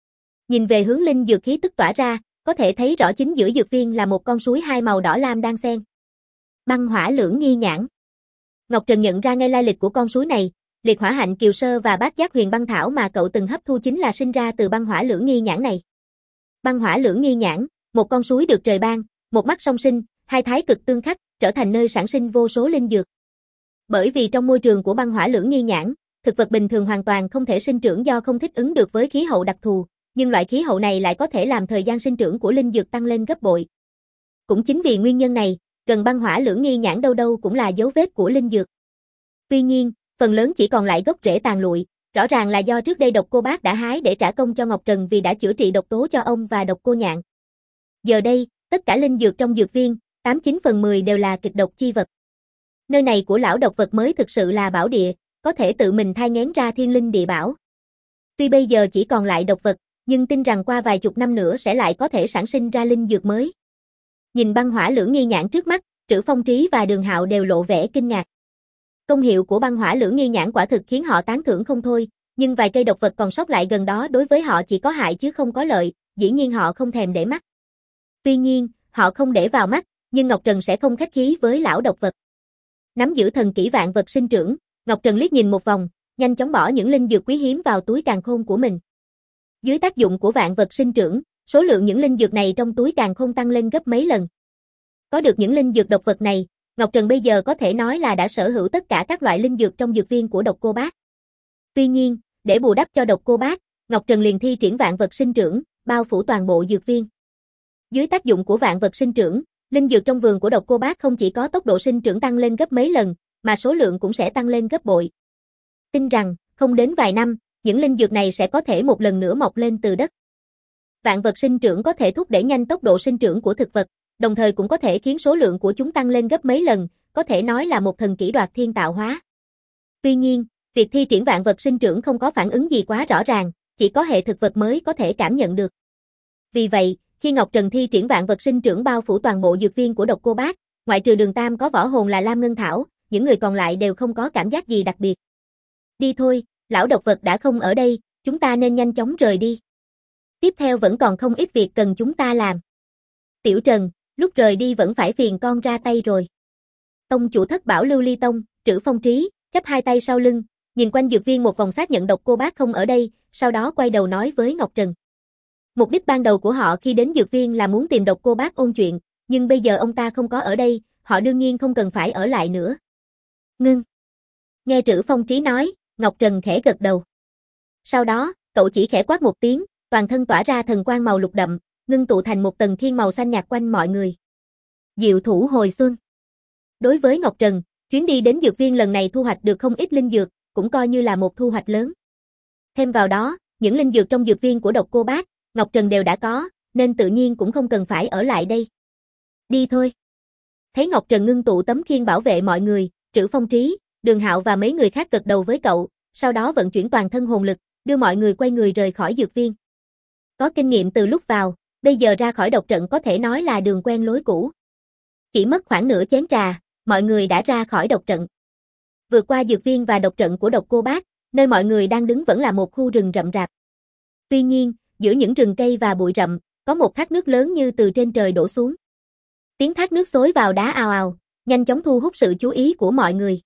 Nhìn về hướng linh dược khí tức tỏa ra, có thể thấy rõ chính giữa dược viên là một con suối hai màu đỏ lam đang xen. Băng hỏa lưỡng nghi nhãn. Ngọc Trần nhận ra ngay lai lịch của con suối này, liệt hỏa hạnh kiều sơ và bát giác huyền băng thảo mà cậu từng hấp thu chính là sinh ra từ băng hỏa lưỡng nghi nhãn này. Băng hỏa lưỡng nghi nhãn, một con suối được trời ban, một mắt song sinh, hai thái cực tương khắc, trở thành nơi sản sinh vô số linh dược. Bởi vì trong môi trường của băng hỏa lưỡng nghi nhãn, thực vật bình thường hoàn toàn không thể sinh trưởng do không thích ứng được với khí hậu đặc thù, nhưng loại khí hậu này lại có thể làm thời gian sinh trưởng của linh dược tăng lên gấp bội. Cũng chính vì nguyên nhân này, gần băng hỏa lưỡng nghi nhãn đâu đâu cũng là dấu vết của linh dược. Tuy nhiên, phần lớn chỉ còn lại gốc rễ tàn lụi, rõ ràng là do trước đây Độc Cô Bác đã hái để trả công cho Ngọc Trần vì đã chữa trị độc tố cho ông và Độc Cô Nhạn. Giờ đây, tất cả linh dược trong dược viên, 89 phần 10 đều là kịch độc chi vật. Nơi này của lão độc vật mới thực sự là bảo địa, có thể tự mình thai nghén ra thiên linh địa bảo. Tuy bây giờ chỉ còn lại độc vật, nhưng tin rằng qua vài chục năm nữa sẽ lại có thể sản sinh ra linh dược mới. Nhìn băng hỏa lưỡng nghi nhãn trước mắt, Trữ Phong Trí và Đường Hạo đều lộ vẻ kinh ngạc. Công hiệu của băng hỏa lưỡng nghi nhãn quả thực khiến họ tán thưởng không thôi, nhưng vài cây độc vật còn sót lại gần đó đối với họ chỉ có hại chứ không có lợi, dĩ nhiên họ không thèm để mắt. Tuy nhiên, họ không để vào mắt, nhưng Ngọc Trần sẽ không khách khí với lão độc vật. Nắm giữ thần kỹ vạn vật sinh trưởng, Ngọc Trần liếc nhìn một vòng, nhanh chóng bỏ những linh dược quý hiếm vào túi càn khôn của mình. Dưới tác dụng của vạn vật sinh trưởng, số lượng những linh dược này trong túi càn khôn tăng lên gấp mấy lần. Có được những linh dược độc vật này, Ngọc Trần bây giờ có thể nói là đã sở hữu tất cả các loại linh dược trong dược viên của Độc Cô Bác. Tuy nhiên, để bù đắp cho Độc Cô Bác, Ngọc Trần liền thi triển vạn vật sinh trưởng, bao phủ toàn bộ dược viên. Dưới tác dụng của vạn vật sinh trưởng, linh dược trong vườn của Độc Cô Bác không chỉ có tốc độ sinh trưởng tăng lên gấp mấy lần, mà số lượng cũng sẽ tăng lên gấp bội. Tin rằng, không đến vài năm, những linh dược này sẽ có thể một lần nữa mọc lên từ đất. Vạn vật sinh trưởng có thể thúc đẩy nhanh tốc độ sinh trưởng của thực vật, đồng thời cũng có thể khiến số lượng của chúng tăng lên gấp mấy lần, có thể nói là một thần kỹ đoạt thiên tạo hóa. Tuy nhiên, việc thi triển vạn vật sinh trưởng không có phản ứng gì quá rõ ràng, chỉ có hệ thực vật mới có thể cảm nhận được. Vì vậy, khi Ngọc Trần thi triển vạn vật sinh trưởng bao phủ toàn bộ dược viên của Độc Cô Bác, ngoại trừ Đường Tam có võ hồn là Lam Ngân Thảo, những người còn lại đều không có cảm giác gì đặc biệt. Đi thôi, lão độc vật đã không ở đây, chúng ta nên nhanh chóng rời đi. Tiếp theo vẫn còn không ít việc cần chúng ta làm. Tiểu Trần, lúc rời đi vẫn phải phiền con ra tay rồi. Tông chủ thất bảo Lưu Ly Tông, Trữ Phong Trí, chắp hai tay sau lưng, nhìn quanh dược viên một vòng xác nhận Độc Cô Bác không ở đây, sau đó quay đầu nói với Ngọc Trần. Mục đích ban đầu của họ khi đến dược viên là muốn tìm Độc Cô Bác ôn chuyện, nhưng bây giờ ông ta không có ở đây, họ đương nhiên không cần phải ở lại nữa. Ngưng. Nghe Trữ Phong Trí nói, Ngọc Trần khẽ gật đầu. Sau đó, cậu chỉ khẽ quát một tiếng, toàn thân tỏa ra thần quang màu lục đậm, ngưng tụ thành một tầng thiên màu xanh nhạt quanh mọi người. Diệu thủ hồi xuân. Đối với Ngọc Trần, chuyến đi đến dược viên lần này thu hoạch được không ít linh dược, cũng coi như là một thu hoạch lớn. Thêm vào đó, những linh dược trong dược viên của Độc Cô Bác, Ngọc Trần đều đã có, nên tự nhiên cũng không cần phải ở lại đây. Đi thôi. Thấy Ngọc Trần ngưng tụ tấm khiên bảo vệ mọi người, Trữ Phong Trí, Đường Hạo và mấy người khác gật đầu với cậu, sau đó vận chuyển toàn thân hồn lực, đưa mọi người quay người rời khỏi dược viên. Có kinh nghiệm từ lúc vào, bây giờ ra khỏi độc trận có thể nói là đường quen lối cũ. Chỉ mất khoảng nửa chén trà, mọi người đã ra khỏi độc trận. Vượt qua dược viên và độc trận của Độc Cô Bác, nơi mọi người đang đứng vẫn là một khu rừng rậm rạp. Tuy nhiên, giữa những rừng cây và bụi rậm, có một thác nước lớn như từ trên trời đổ xuống. Tiếng thác nước xối vào đá ào ào, nhanh chóng thu hút sự chú ý của mọi người.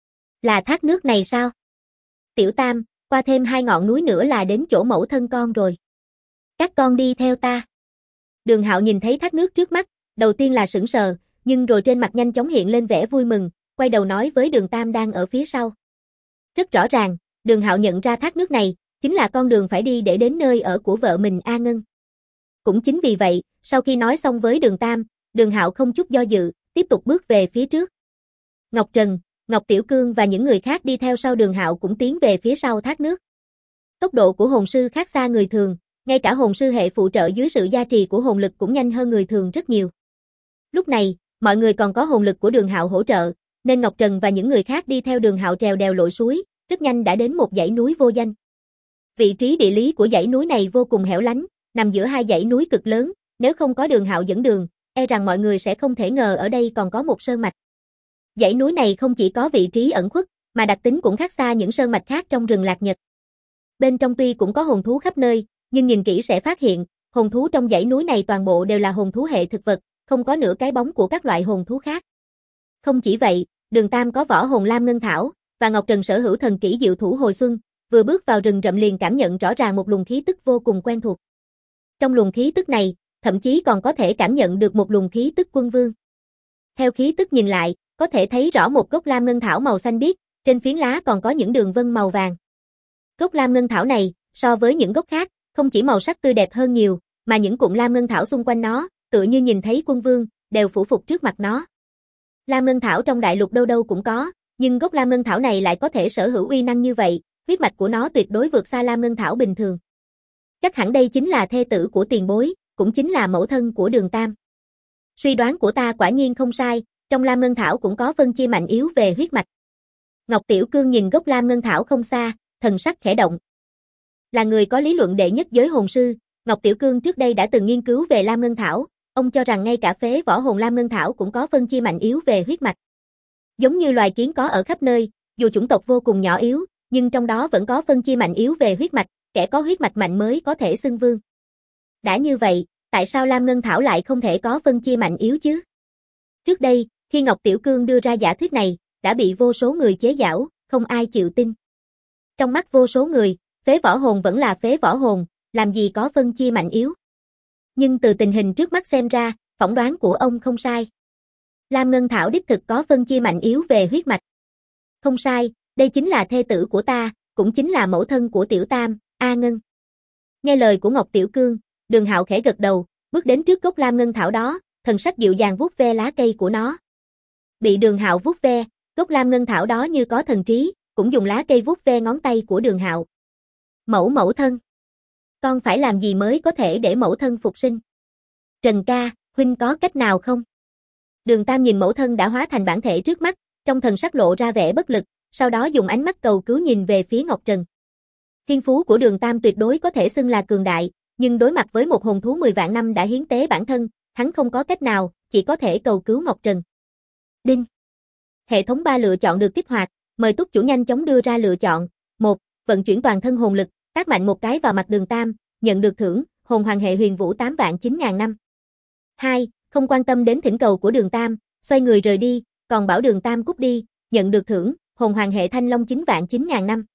Là thác nước này sao? Tiểu Tam, qua thêm 2 ngọn núi nữa là đến chỗ mẫu thân con rồi. Các con đi theo ta. Đường Hạo nhìn thấy thác nước trước mắt, đầu tiên là sững sờ, nhưng rồi trên mặt nhanh chóng hiện lên vẻ vui mừng, quay đầu nói với Đường Tam đang ở phía sau. Rất rõ ràng, Đường Hạo nhận ra thác nước này, chính là con đường phải đi để đến nơi ở của vợ mình A Ngân. Cũng chính vì vậy, sau khi nói xong với Đường Tam, Đường Hạo không chút do dự, tiếp tục bước về phía trước. Ngọc Trần, Ngọc Tiểu Cương và những người khác đi theo sau Đường Hạo cũng tiến về phía sau thác nước. Tốc độ của hồn sư khác xa người thường, ngay cả hồn sư hệ phụ trợ dưới sự gia trì của hồn lực cũng nhanh hơn người thường rất nhiều. Lúc này, mọi người còn có hồn lực của Đường Hạo hỗ trợ, nên Ngọc Trần và những người khác đi theo Đường Hạo trèo đèo lội suối, rất nhanh đã đến một dãy núi vô danh. Vị trí địa lý của dãy núi này vô cùng hẻo lánh, nằm giữa 2 dãy núi cực lớn, nếu không có Đường Hạo dẫn đường, e rằng mọi người sẽ không thể ngờ ở đây còn có một sơn mạch. Dãy núi này không chỉ có vị trí ẩn khuất, mà đặc tính cũng khác xa những sơn mạch khác trong rừng Lạc Nhật. Bên trong tuy cũng có hồn thú khắp nơi, Nhưng nhìn kỹ sẽ phát hiện, hồn thú trong dãy núi này toàn bộ đều là hồn thú hệ thực vật, không có nửa cái bóng của các loại hồn thú khác. Không chỉ vậy, Đường Tam có võ hồn lam ngân thảo, và Ngọc Trần sở hữu thần kỹ diệu thủ hồi xuân, vừa bước vào rừng rậm liền cảm nhận rõ ràng một luồng khí tức vô cùng quen thuộc. Trong luồng khí tức này, thậm chí còn có thể cảm nhận được một luồng khí tức quân vương. Theo khí tức nhìn lại, có thể thấy rõ một gốc lam ngân thảo màu xanh biếc, trên phiến lá còn có những đường vân màu vàng. Gốc lam ngân thảo này, so với những gốc khác, không chỉ màu sắc tươi đẹp hơn nhiều, mà những cụm lam ngân thảo xung quanh nó, tựa như nhìn thấy quân vương, đều phủ phục trước mặt nó. Lam ngân thảo trong đại lục đâu đâu cũng có, nhưng gốc lam ngân thảo này lại có thể sở hữu uy năng như vậy, huyết mạch của nó tuyệt đối vượt xa lam ngân thảo bình thường. Chắc hẳn đây chính là thê tử của tiền bối, cũng chính là mẫu thân của Đường Tam. Suy đoán của ta quả nhiên không sai, trong lam ngân thảo cũng có phân chia mạnh yếu về huyết mạch. Ngọc Tiểu Cương nhìn gốc lam ngân thảo không xa, thần sắc khẽ động. Là người có lý luận đệ nhất giới hồn sư, Ngọc Tiểu Cương trước đây đã từng nghiên cứu về lam ngân thảo, ông cho rằng ngay cả phế võ hồn lam ngân thảo cũng có phân chia mạnh yếu về huyết mạch. Giống như loài kiến có ở khắp nơi, dù chủng tộc vô cùng nhỏ yếu, nhưng trong đó vẫn có phân chia mạnh yếu về huyết mạch, kẻ có huyết mạch mạnh mới có thể xưng vương. Đã như vậy, tại sao lam ngân thảo lại không thể có phân chia mạnh yếu chứ? Trước đây, khi Ngọc Tiểu Cương đưa ra giả thuyết này, đã bị vô số người chế giễu, không ai chịu tin. Trong mắt vô số người, phế võ hồn vẫn là phế võ hồn, làm gì có phân chia mạnh yếu. Nhưng từ tình hình trước mắt xem ra, phỏng đoán của ông không sai. Lam ngân thảo đích thực có phân chia mạnh yếu về huyết mạch. Không sai, đây chính là thê tử của ta, cũng chính là mẫu thân của Tiểu Tam, A Ngân. Nghe lời của Ngọc Tiểu Cương, Đường Hạo khẽ gật đầu, bước đến trước gốc lam ngân thảo đó, thần sắc dịu dàng vuốt ve lá cây của nó. Bị Đường Hạo vuốt ve, gốc lam ngân thảo đó như có thần trí, cũng dùng lá cây vuốt ve ngón tay của Đường Hạo. Mẫu thân, con phải làm gì mới có thể để mẫu thân phục sinh? Trần ca, huynh có cách nào không? Đường Tam nhìn mẫu thân đã hóa thành bản thể trước mắt, trong thần sắc lộ ra vẻ bất lực, sau đó dùng ánh mắt cầu cứu nhìn về phía Ngọc Trần. Thiên phú của Đường Tam tuyệt đối có thể xưng là cường đại, nhưng đối mặt với một hồn thú 10 vạn năm đã hiến tế bản thân, hắn không có cách nào, chỉ có thể cầu cứu Ngọc Trần. Đinh. Hệ thống 3 lựa chọn được kích hoạt, mời túc chủ nhanh chóng đưa ra lựa chọn. 1. Vận chuyển toàn thân hồn lực, tác mạnh một cái vào mặt Đường Tam, nhận được thưởng, hồn hoàng hệ huyền vũ 8.900 năm. 2. Không quan tâm đến thỉnh cầu của Đường Tam, xoay người rời đi, còn bảo Đường Tam cút đi, nhận được thưởng, hồn hoàng hệ thanh long 9.900 năm.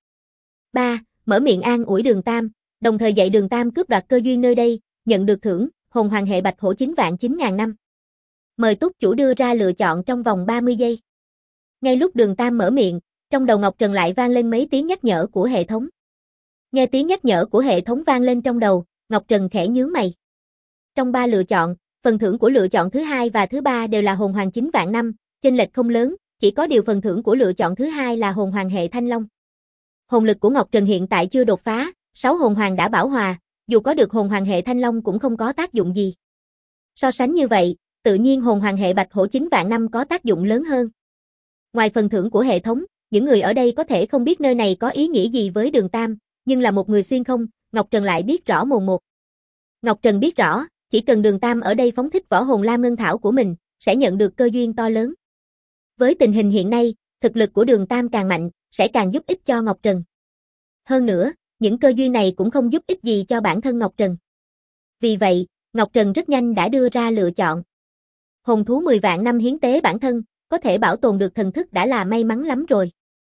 3. Mở miệng an ủi Đường Tam, đồng thời dạy Đường Tam cướp đoạt cơ duyên nơi đây, nhận được thưởng, hồn hoàng hệ bạch hổ 9.900 năm. Mời túc chủ đưa ra lựa chọn trong vòng 30 giây. Ngay lúc Đường Tam mở miệng, trong đầu Ngọc Trần lại vang lên mấy tiếng nhắc nhở của hệ thống. Nghe tiếng nhắc nhở của hệ thống vang lên trong đầu, Ngọc Trần khẽ nhướng mày. Trong 3 lựa chọn, phần thưởng của lựa chọn thứ 2 và thứ 3 đều là hồn hoàng 9 vạn năm, chênh lệch không lớn, chỉ có điều phần thưởng của lựa chọn thứ 2 là hồn hoàng hệ thanh long. Hồn lực của Ngọc Trần hiện tại chưa đột phá, 6 hồn hoàng đã bảo hòa, dù có được hồn hoàng hệ thanh long cũng không có tác dụng gì. So sánh như vậy, tự nhiên hồn hoàng hệ bạch hổ 9 vạn năm có tác dụng lớn hơn. Ngoài phần thưởng của hệ thống, những người ở đây có thể không biết nơi này có ý nghĩa gì với Đường Tam, nhưng là một người xuyên không, Ngọc Trần lại biết rõ mồn một. Ngọc Trần biết rõ, chỉ cần Đường Tam ở đây phóng thích võ hồn lam ngân thảo của mình, sẽ nhận được cơ duyên to lớn. Với tình hình hiện nay, thực lực của Đường Tam càng mạnh, sẽ càng giúp ích cho Ngọc Trần. Hơn nữa, những cơ duyên này cũng không giúp ích gì cho bản thân Ngọc Trần. Vì vậy, Ngọc Trần rất nhanh đã đưa ra lựa chọn. Hồn thú 10 vạn năm hiến tế bản thân, có thể bảo tồn được thần thức đã là may mắn lắm rồi.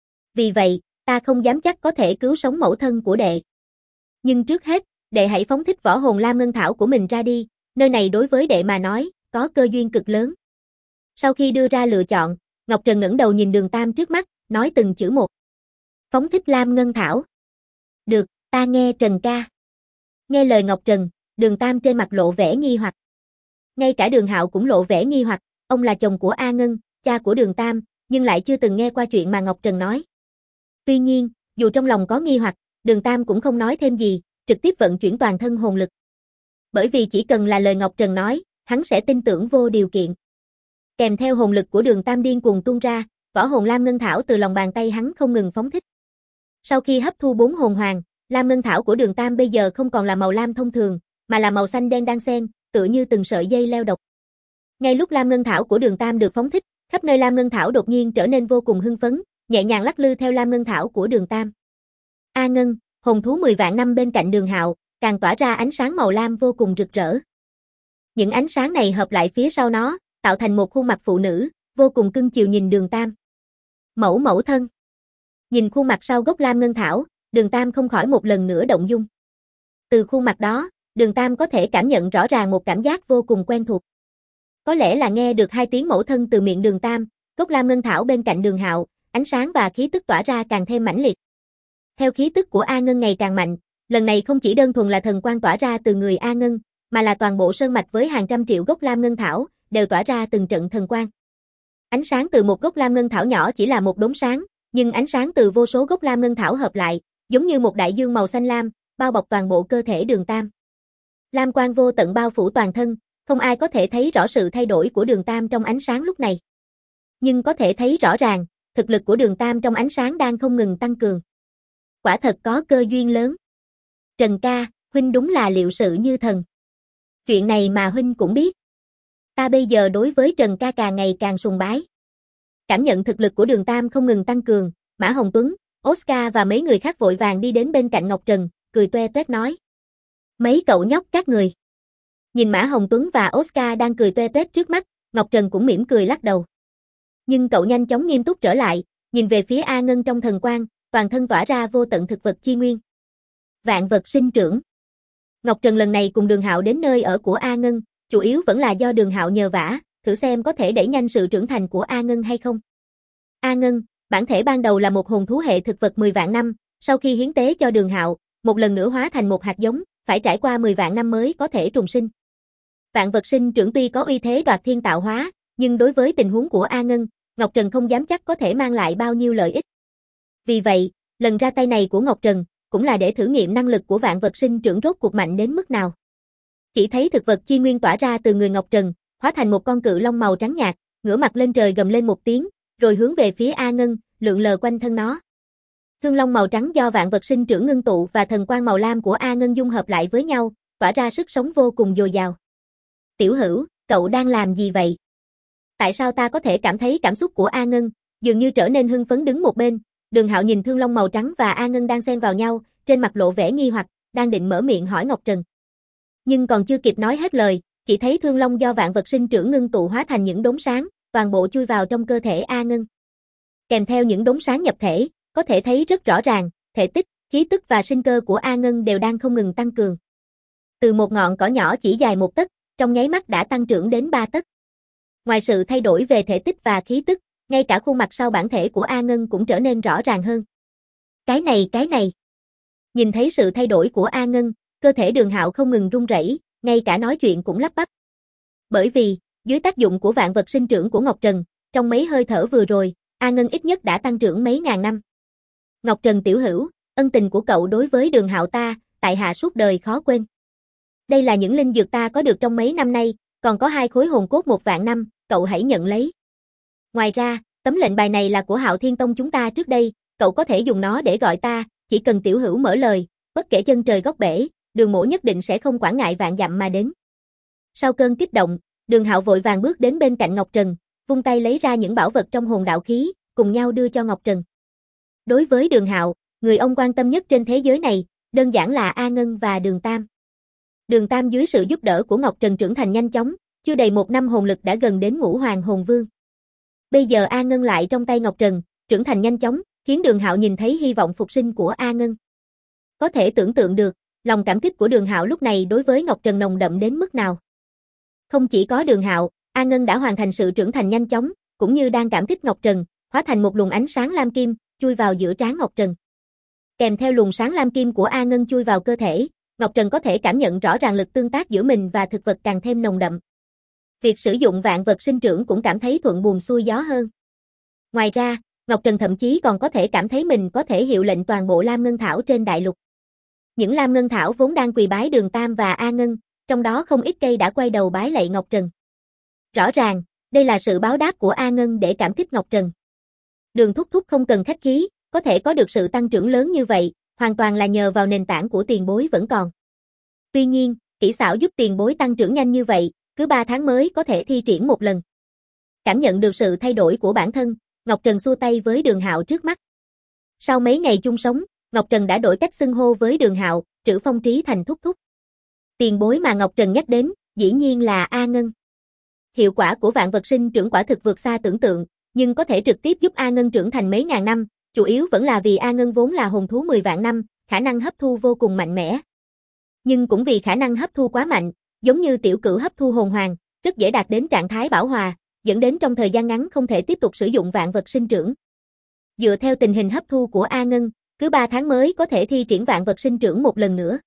Vì vậy, ta không dám chắc có thể cứu sống mẫu thân của đệ. Nhưng trước hết, đệ hãy phóng thích võ hồn lam ngân thảo của mình ra đi, nơi này đối với đệ mà nói, có cơ duyên cực lớn. Sau khi đưa ra lựa chọn, Ngọc Trần ngẩng đầu nhìn Đường Tam trước mắt, nói từng chữ một. Phóng thích lam ngân thảo. Được, ta nghe Trần ca. Nghe lời Ngọc Trần, Đường Tam trên mặt lộ vẻ nghi hoặc. Ngay cả Đường Hạo cũng lộ vẻ nghi hoặc, ông là chồng của A Ngân, cha của Đường Tam, nhưng lại chưa từng nghe qua chuyện mà Ngọc Trần nói. Tuy nhiên, dù trong lòng có nghi hoặc, Đường Tam cũng không nói thêm gì, trực tiếp vận chuyển toàn thân hồn lực. Bởi vì chỉ cần là lời Ngọc Trần nói, hắn sẽ tin tưởng vô điều kiện. Kèm theo hồn lực của Đường Tam điên cuồng tuôn ra, võ hồn lam ngân thảo từ lòng bàn tay hắn không ngừng phóng thích. Sau khi hấp thu 4 hồn hoàng, lam ngân thảo của Đường Tam bây giờ không còn là màu lam thông thường, mà là màu xanh đen đan xen, tựa như từng sợi dây leo độc. Ngay lúc lam ngân thảo của Đường Tam được phóng thích, khắp nơi lam ngân thảo đột nhiên trở nên vô cùng hưng phấn, nhẹ nhàng lắc lư theo lam ngân thảo của Đường Tam. A Ngân, hồn thú 10 vạn năm bên cạnh Đường Hạo, càng tỏa ra ánh sáng màu lam vô cùng rực rỡ. Những ánh sáng này hợp lại phía sau nó, tạo thành một khuôn mặt phụ nữ, vô cùng cưng chiều nhìn Đường Tam. Mẫu thân. Nhìn khuôn mặt sau gốc lam ngân thảo, Đường Tam không khỏi một lần nữa động dung. Từ khuôn mặt đó, Đường Tam có thể cảm nhận rõ ràng một cảm giác vô cùng quen thuộc. Có lẽ là nghe được hai tiếng mẫu thân từ miệng Đường Tam, gốc lam ngân thảo bên cạnh Đường Hạo, ánh sáng và khí tức tỏa ra càng thêm mãnh liệt. Theo khí tức của A Ngân ngày càng mạnh, lần này không chỉ đơn thuần là thần quang tỏa ra từ người A Ngân, mà là toàn bộ sơn mạch với hàng trăm triệu gốc lam ngân thảo, đều tỏa ra từng trận thần quang. Ánh sáng từ một gốc lam ngân thảo nhỏ chỉ là một đốm sáng, nhưng ánh sáng từ vô số gốc lam ngân thảo hợp lại, giống như một đại dương màu xanh lam, bao bọc toàn bộ cơ thể Đường Tam. Lam quang vô tận bao phủ toàn thân, không ai có thể thấy rõ sự thay đổi của Đường Tam trong ánh sáng lúc này. Nhưng có thể thấy rõ ràng, thực lực của Đường Tam trong ánh sáng đang không ngừng tăng cường. Quả thật có cơ duyên lớn. Trần ca, huynh đúng là liệu sự như thần. Chuyện này mà huynh cũng biết. Ta bây giờ đối với Trần ca càng ngày càng sùng bái. Cảm nhận thực lực của Đường Tam không ngừng tăng cường, Mã Hồng Tuấn, Oscar và mấy người khác vội vàng đi đến bên cạnh Ngọc Trần, cười toe toét nói. Mấy cậu nhóc các người. Nhìn Mã Hồng Tuấn và Oscar đang cười toe toét trước mắt, Ngọc Trần cũng mỉm cười lắc đầu. Nhưng cậu nhanh chóng nghiêm túc trở lại, nhìn về phía A Ngân trong thần quang, toàn thân tỏa ra vô tận thực vật chi nguyên. Vạn vật sinh trưởng. Ngọc Trần lần này cùng Đường Hạo đến nơi ở của A Ngân, chủ yếu vẫn là do Đường Hạo nhờ vả, thử xem có thể đẩy nhanh sự trưởng thành của A Ngân hay không. A Ngân, bản thể ban đầu là một hồn thú hệ thực vật 10 vạn năm, sau khi hiến tế cho Đường Hạo, một lần nữa hóa thành một hạt giống, phải trải qua 10 vạn năm mới có thể trùng sinh. Vạn vật sinh trưởng tuy có uy thế đoạt thiên tạo hóa, nhưng đối với tình huống của A Ngân, Ngọc Trần không dám chắc có thể mang lại bao nhiêu lợi ích. Vì vậy, lần ra tay này của Ngọc Trần, cũng là để thử nghiệm năng lực của vạn vật sinh trưởng rốt cuộc mạnh đến mức nào. Chỉ thấy thực vật chi nguyên tỏa ra từ người Ngọc Trần, hóa thành một con cự long màu trắng nhạt, ngửa mặt lên trời gầm lên một tiếng, rồi hướng về phía A Ngân, lượn lờ quanh thân nó. Thương long màu trắng do vạn vật sinh trưởng ngưng tụ và thần quang màu lam của A Ngân dung hợp lại với nhau, tỏa ra sức sống vô cùng dồi dào. Tiểu Hữu, cậu đang làm gì vậy? Tại sao ta có thể cảm thấy cảm xúc của A Ngân dường như trở nên hưng phấn đứng một bên? Đường Hạo nhìn thương long màu trắng và A Ngân đang xen vào nhau, trên mặt lộ vẻ nghi hoặc, đang định mở miệng hỏi Ngọc Trần. Nhưng còn chưa kịp nói hết lời, chỉ thấy thương long do vạn vật sinh trưởng ngưng tụ hóa thành những đốm sáng, toàn bộ chui vào trong cơ thể A Ngân. Kèm theo những đốm sáng nhập thể, có thể thấy rất rõ ràng, thể tích, khí tức và sinh cơ của A Ngân đều đang không ngừng tăng cường. Từ một ngọn cỏ nhỏ chỉ dài 1 tấc, trong nháy mắt đã tăng trưởng đến 3 tấc. Ngoài sự thay đổi về thể tích và khí tức, ngay cả khuôn mặt sau bản thể của A Ngân cũng trở nên rõ ràng hơn. Cái này. Nhìn thấy sự thay đổi của A Ngân, cơ thể Đường Hạo không ngừng run rẩy, ngay cả nói chuyện cũng lắp bắp. Bởi vì, dưới tác dụng của vạn vật sinh trưởng của Ngọc Trần, trong mấy hơi thở vừa rồi, A Ngân ít nhất đã tăng trưởng mấy ngàn năm. Ngọc Trần tiểu hữu, ân tình của cậu đối với Đường Hạo ta, tại hạ suốt đời khó quên. Đây là những linh dược ta có được trong mấy năm nay, còn có 2 khối hồn cốt 1 vạn năm, cậu hãy nhận lấy. Ngoài ra, tấm lệnh bài này là của Hạo Thiên Tông chúng ta trước đây, cậu có thể dùng nó để gọi ta, chỉ cần tiểu hữu mở lời, bất kể chân trời góc bể, Đường mỗ nhất định sẽ không quản ngại vạn dặm mà đến. Sau cơn kích động, Đường Hạo vội vàng bước đến bên cạnh Ngọc Trần, vung tay lấy ra những bảo vật trong hồn đạo khí, cùng nhau đưa cho Ngọc Trần. Đối với Đường Hạo, người ông quan tâm nhất trên thế giới này, đơn giản là A Ngân và Đường Tam. Đường Tam dưới sự giúp đỡ của Ngọc Trần trưởng thành nhanh chóng, chưa đầy 1 năm hồn lực đã gần đến ngũ hoàng hồn vương. Bây giờ A Ngân lại trong tay Ngọc Trần, trưởng thành nhanh chóng, khiến Đường Hạo nhìn thấy hy vọng phục sinh của A Ngân. Có thể tưởng tượng được, lòng cảm kích của Đường Hạo lúc này đối với Ngọc Trần nồng đậm đến mức nào. Không chỉ có Đường Hạo, A Ngân đã hoàn thành sự trưởng thành nhanh chóng, cũng như đang cảm kích Ngọc Trần, hóa thành một luồng ánh sáng lam kim, chui vào giữa trán Ngọc Trần. Kèm theo luồng sáng lam kim của A Ngân chui vào cơ thể, Ngọc Trần có thể cảm nhận rõ ràng lực tương tác giữa mình và thực vật càng thêm nồng đậm. Việc sử dụng vạn vật sinh trưởng cũng cảm thấy thuận buồm xuôi gió hơn. Ngoài ra, Ngọc Trần thậm chí còn có thể cảm thấy mình có thể hiệu lệnh toàn bộ Lam Ngân Thảo trên đại lục. Những Lam Ngân Thảo vốn đang quỳ bái Đường Tam và A Ngân, trong đó không ít cây đã quay đầu bái lạy Ngọc Trần. Rõ ràng, đây là sự báo đáp của A Ngân để cảm kích Ngọc Trần. Đường thúc thúc không cần khách khí, có thể có được sự tăng trưởng lớn như vậy, hoàn toàn là nhờ vào nền tảng của tiền bối vẫn còn. Tuy nhiên, kỹ xảo giúp tiền bối tăng trưởng nhanh như vậy, cứ 3 tháng mới có thể thi triển một lần. Cảm nhận được sự thay đổi của bản thân, Ngọc Trần xua tay với Đường Hạo trước mắt. Sau mấy ngày chung sống, Ngọc Trần đã đổi cách xưng hô với Đường Hạo, Trữ Phong Trí Thành thúc thúc. Tiền bối mà Ngọc Trần nhắc đến, dĩ nhiên là A Ngân. Hiệu quả của vạn vật sinh trưởng quả thực vượt xa tưởng tượng, nhưng có thể trực tiếp giúp A Ngân trưởng thành mấy ngàn năm, chủ yếu vẫn là vì A Ngân vốn là hồn thú 10 vạn năm, khả năng hấp thu vô cùng mạnh mẽ. Nhưng cũng vì khả năng hấp thu quá mạnh, giống như tiểu cửu hấp thu hồn hoàng, rất dễ đạt đến trạng thái bảo hòa, dẫn đến trong thời gian ngắn không thể tiếp tục sử dụng vạn vật sinh trưởng. Dựa theo tình hình hấp thu của A Ngân, cứ 3 tháng mới có thể thi triển vạn vật sinh trưởng một lần nữa.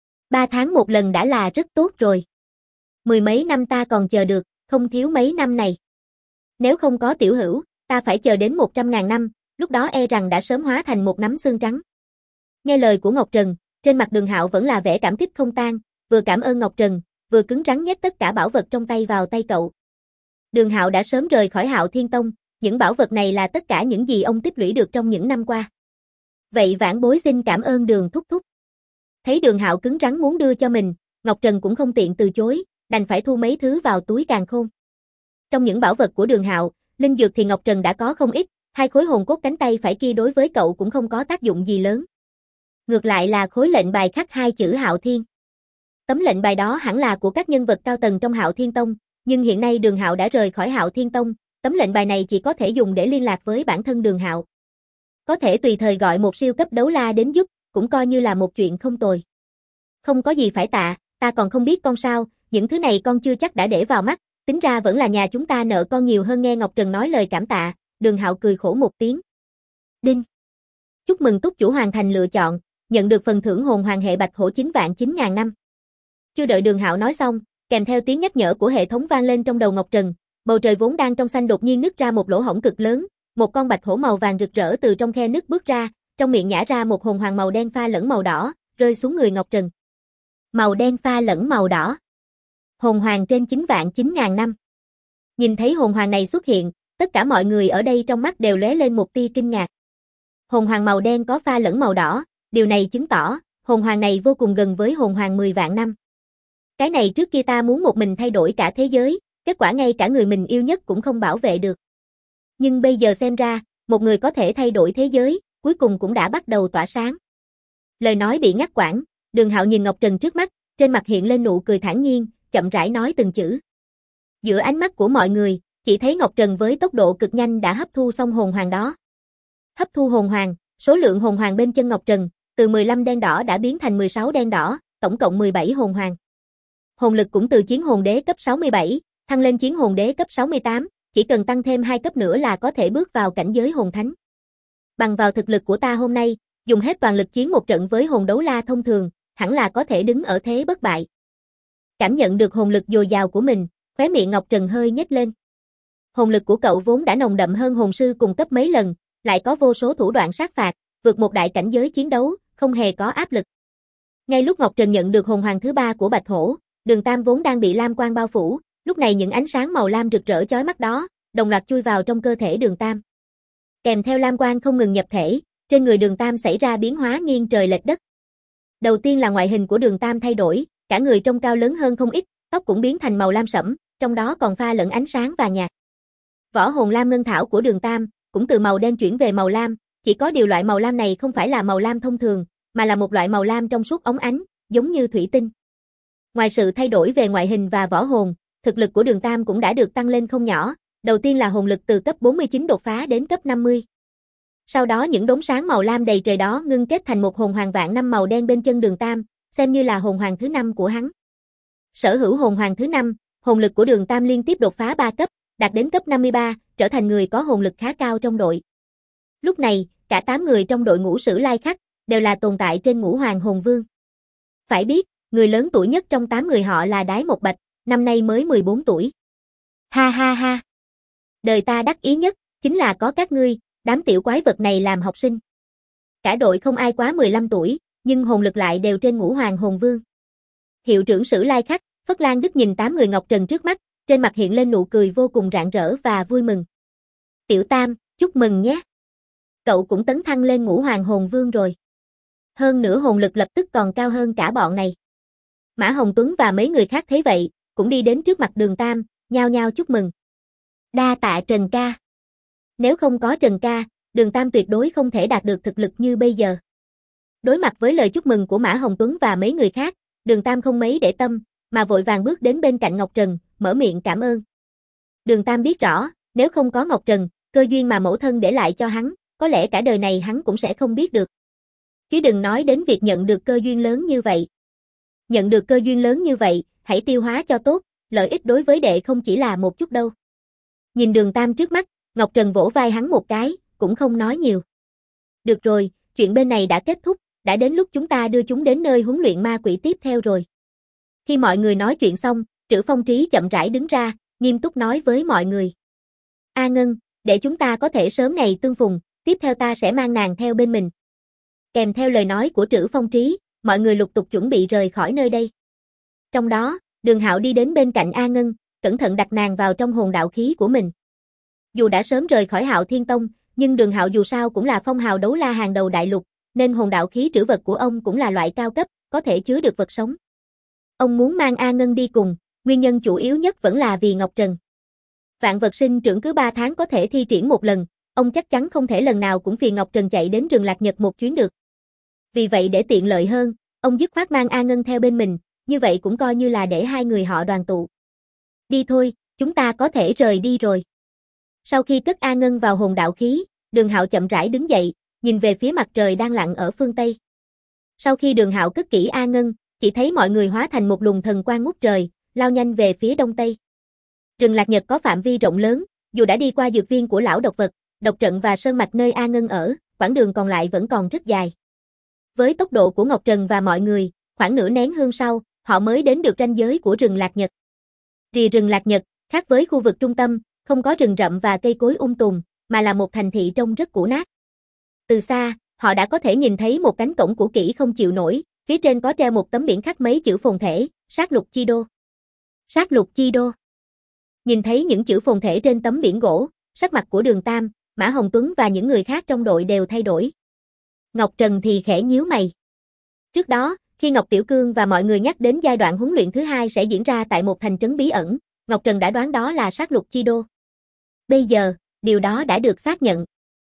3 tháng một lần đã là rất tốt rồi. Mười mấy năm ta còn chờ được, không thiếu mấy năm này. Nếu không có tiểu hữu, ta phải chờ đến 100.000 năm, lúc đó e rằng đã sớm hóa thành một nắm xương trắng. Nghe lời của Ngọc Trần, trên mặt Đường Hạo vẫn là vẻ cảm kích không tan, vừa cảm ơn Ngọc Trần, vừa cứng rắn nhét tất cả bảo vật trong tay vào tay cậu. Đường Hạo đã sớm rời khỏi Hạo Thiên Tông, những bảo vật này là tất cả những gì ông tích lũy được trong những năm qua. Vậy vãn bối xin cảm ơn Đường thúc thúc. Thấy Đường Hạo cứng rắn muốn đưa cho mình, Ngọc Trần cũng không tiện từ chối, đành phải thu mấy thứ vào túi càn khôn. Trong những bảo vật của Đường Hạo, linh dược thì Ngọc Trần đã có không ít, 2 khối hồn cốt cánh tay phải kia đối với cậu cũng không có tác dụng gì lớn. Ngược lại là khối lệnh bài khắc 2 chữ Hạo Thiên. Tấm lệnh bài đó hẳn là của các nhân vật cao tầng trong Hạo Thiên Tông, nhưng hiện nay Đường Hạo đã rời khỏi Hạo Thiên Tông, tấm lệnh bài này chỉ có thể dùng để liên lạc với bản thân Đường Hạo. Có thể tùy thời gọi một siêu cấp đấu la đến giúp, cũng coi như là một chuyện không tồi. Không có gì phải tạ, ta còn không biết con sao, những thứ này con chưa chắc đã để vào mắt, tính ra vẫn là nhà chúng ta nợ con nhiều hơn. Nghe Ngọc Trần nói lời cảm tạ, Đường Hạo cười khổ một tiếng. Đinh. Chúc mừng túc chủ hoàn thành lựa chọn, nhận được phần thưởng hồn hoàng hệ bạch hổ 9.000 năm. Chưa đợi Đường Hạo nói xong, kèm theo tiếng nhắc nhở của hệ thống vang lên trong đầu Ngọc Trần, bầu trời vốn đang trong xanh đột nhiên nứt ra một lỗ hổng cực lớn, một con bạch hổ màu vàng rực rỡ từ trong khe nứt bước ra, trong miệng nhả ra một hồn hoàng màu đen pha lẫn màu đỏ, rơi xuống người Ngọc Trần. Màu đen pha lẫn màu đỏ. Hồn hoàng trên 9.000 năm. Nhìn thấy hồn hoàng này xuất hiện, tất cả mọi người ở đây trong mắt đều lóe lên một tia kinh ngạc. Hồn hoàng màu đen có pha lẫn màu đỏ, điều này chứng tỏ, hồn hoàng này vô cùng gần với hồn hoàng 10 vạn năm. Cái này trước kia ta muốn một mình thay đổi cả thế giới, kết quả ngay cả người mình yêu nhất cũng không bảo vệ được. Nhưng bây giờ xem ra, một người có thể thay đổi thế giới, cuối cùng cũng đã bắt đầu tỏa sáng. Lời nói bị ngắt quãng, Đường Hạo nhìn Ngọc Trần trước mắt, trên mặt hiện lên nụ cười thản nhiên, chậm rãi nói từng chữ. Giữa ánh mắt của mọi người, chỉ thấy Ngọc Trần với tốc độ cực nhanh đã hấp thu xong hồn hoàng đó. Hấp thu hồn hoàng, số lượng hồn hoàng bên chân Ngọc Trần, từ 15 đen đỏ đã biến thành 16 đen đỏ, tổng cộng 17 hồn hoàng. Hồn lực cũng từ chiến hồn đế cấp 67, thăng lên chiến hồn đế cấp 68, chỉ cần tăng thêm 2 cấp nữa là có thể bước vào cảnh giới hồn thánh. Bằng vào thực lực của ta hôm nay, dùng hết toàn lực chiến một trận với hồn đấu la thông thường, hẳn là có thể đứng ở thế bất bại. Cảm nhận được hồn lực dồi dào của mình, khóe miệng Ngọc Trần hơi nhếch lên. Hồn lực của cậu vốn đã nồng đậm hơn hồn sư cùng cấp mấy lần, lại có vô số thủ đoạn sát phạt, vượt một đại cảnh giới chiến đấu, không hề có áp lực. Ngay lúc Ngọc Trần nhận được hồn hoàng thứ 3 của Bạch Hổ, Đường Tam vốn đang bị lam quang bao phủ, lúc này những ánh sáng màu lam rực rỡ chói mắt đó, đồng loạt chui vào trong cơ thể Đường Tam. Kèm theo lam quang không ngừng nhập thể, trên người Đường Tam xảy ra biến hóa nghiêng trời lệch đất. Đầu tiên là ngoại hình của Đường Tam thay đổi, cả người trông cao lớn hơn không ít, tóc cũng biến thành màu lam sẫm, trong đó còn pha lẫn ánh sáng vàng nhạt. Võ hồn lam ngân thảo của Đường Tam cũng từ màu đen chuyển về màu lam, chỉ có điều loại màu lam này không phải là màu lam thông thường, mà là một loại màu lam trong suốt óng ánh, giống như thủy tinh. Ngoài sự thay đổi về ngoại hình và võ hồn, thực lực của Đường Tam cũng đã được tăng lên không nhỏ, đầu tiên là hồn lực từ cấp 49 đột phá đến cấp 50. Sau đó những đốm sáng màu lam đầy trời đó ngưng kết thành một hồn hoàng vạn năm màu đen bên chân Đường Tam, xem như là hồn hoàng thứ 5 của hắn. Sở hữu hồn hoàng thứ 5, hồn lực của Đường Tam liên tiếp đột phá 3 cấp, đạt đến cấp 53, trở thành người có hồn lực khá cao trong đội. Lúc này, cả 8 người trong đội ngũ Sử Lai Khắc đều là tồn tại trên ngũ hoàng hồn vương. Phải biết, người lớn tuổi nhất trong 8 người họ là Đái Một Bạch, năm nay mới 14 tuổi. Ha ha ha. Đời ta đắc ý nhất, chính là có các ngươi, đám tiểu quái vật này làm học sinh. Cả đội không ai quá 15 tuổi, nhưng hồn lực lại đều trên ngũ hoàng hồn vương. Hiệu trưởng Sử Lai Khắc, Phất Lan Đức nhìn 8 người Ngọc Trần trước mắt, trên mặt hiện lên nụ cười vô cùng rạng rỡ và vui mừng. Tiểu Tam, chúc mừng nhé. Cậu cũng tấn thăng lên ngũ hoàng hồn vương rồi. Hơn nữa hồn lực lập tức còn cao hơn cả bọn này. Mã Hồng Tuấn và mấy người khác thấy vậy, cũng đi đến trước mặt Đường Tam, nhao nhao chúc mừng. Đa tạ Trần ca. Nếu không có Trần ca, Đường Tam tuyệt đối không thể đạt được thực lực như bây giờ. Đối mặt với lời chúc mừng của Mã Hồng Tuấn và mấy người khác, Đường Tam không mấy để tâm, mà vội vàng bước đến bên cạnh Ngọc Trần, mở miệng cảm ơn. Đường Tam biết rõ, nếu không có Ngọc Trần, cơ duyên mà mẫu thân để lại cho hắn, có lẽ cả đời này hắn cũng sẽ không biết được. Chứ đừng nói đến việc nhận được cơ duyên lớn như vậy. Nhận được cơ duyên lớn như vậy, hãy tiêu hóa cho tốt, lợi ích đối với đệ không chỉ là một chút đâu. Nhìn Đường Tam trước mắt, Ngọc Trần vỗ vai hắn một cái, cũng không nói nhiều. Được rồi, chuyện bên này đã kết thúc, đã đến lúc chúng ta đưa chúng đến nơi huấn luyện ma quỷ tiếp theo rồi. Khi mọi người nói chuyện xong, Trữ Phong Trí chậm rãi đứng ra, nghiêm túc nói với mọi người. A Ngân, để chúng ta có thể sớm ngày tương phùng, tiếp theo ta sẽ mang nàng theo bên mình. Kèm theo lời nói của Trữ Phong Trí, mọi người lục tục chuẩn bị rời khỏi nơi đây. Trong đó, Đường Hạo đi đến bên cạnh A Ngân, cẩn thận đặt nàng vào trong hồn đạo khí của mình. Dù đã sớm rời khỏi Hạo Thiên Tông, nhưng Đường Hạo dù sao cũng là phong hào đấu la hàng đầu đại lục, nên hồn đạo khí trữ vật của ông cũng là loại cao cấp, có thể chứa được vật sống. Ông muốn mang A Ngân đi cùng, nguyên nhân chủ yếu nhất vẫn là vì Ngọc Trần. Vạn vật sinh trưởng cứ 3 tháng có thể thi triển một lần, ông chắc chắn không thể lần nào cũng phiền Ngọc Trần chạy đến rừng Lạc Nhật một chuyến được. Vì vậy để tiện lợi hơn, ông dứt khoát mang A Ngân theo bên mình, như vậy cũng coi như là để hai người họ đoàn tụ. Đi thôi, chúng ta có thể rời đi rồi. Sau khi cất A Ngân vào hồn đạo khí, Đường Hạo chậm rãi đứng dậy, nhìn về phía mặt trời đang lặn ở phương Tây. Sau khi Đường Hạo cất kỹ A Ngân, chỉ thấy mọi người hóa thành một luồng thần quang ngút trời, lao nhanh về phía đông tây. Rừng Lạc Nhật có phạm vi rộng lớn, dù đã đi qua dược viên của lão độc vật, độc trận và sơn mạch nơi A Ngân ở, quãng đường còn lại vẫn còn rất dài. Với tốc độ của Ngọc Trần và mọi người, khoảng nửa nén hương sau, họ mới đến được ranh giới của rừng Lạc Nhật. Rìa rừng Lạc Nhật, khác với khu vực trung tâm, không có rừng rậm và cây cối tùm, mà là một thành thị trông rất cũ nát. Từ xa, họ đã có thể nhìn thấy một cánh cổng cũ kỹ không chịu nổi, phía trên có treo một tấm biển khắc mấy chữ phồn thể, Sát Lục Chi Đô. Sát Lục Chi Đô. Nhìn thấy những chữ phồn thể trên tấm biển gỗ, sắc mặt của Đường Tam, Mã Hồng Tuấn và những người khác trong đội đều thay đổi. Ngọc Trần thì khẽ nhíu mày. Trước đó, khi Ngọc Tiểu Cương và mọi người nhắc đến giai đoạn huấn luyện thứ hai sẽ diễn ra tại một thành trấn bí ẩn, Ngọc Trần đã đoán đó là Sát Lục Chi Đô. Bây giờ, điều đó đã được xác nhận.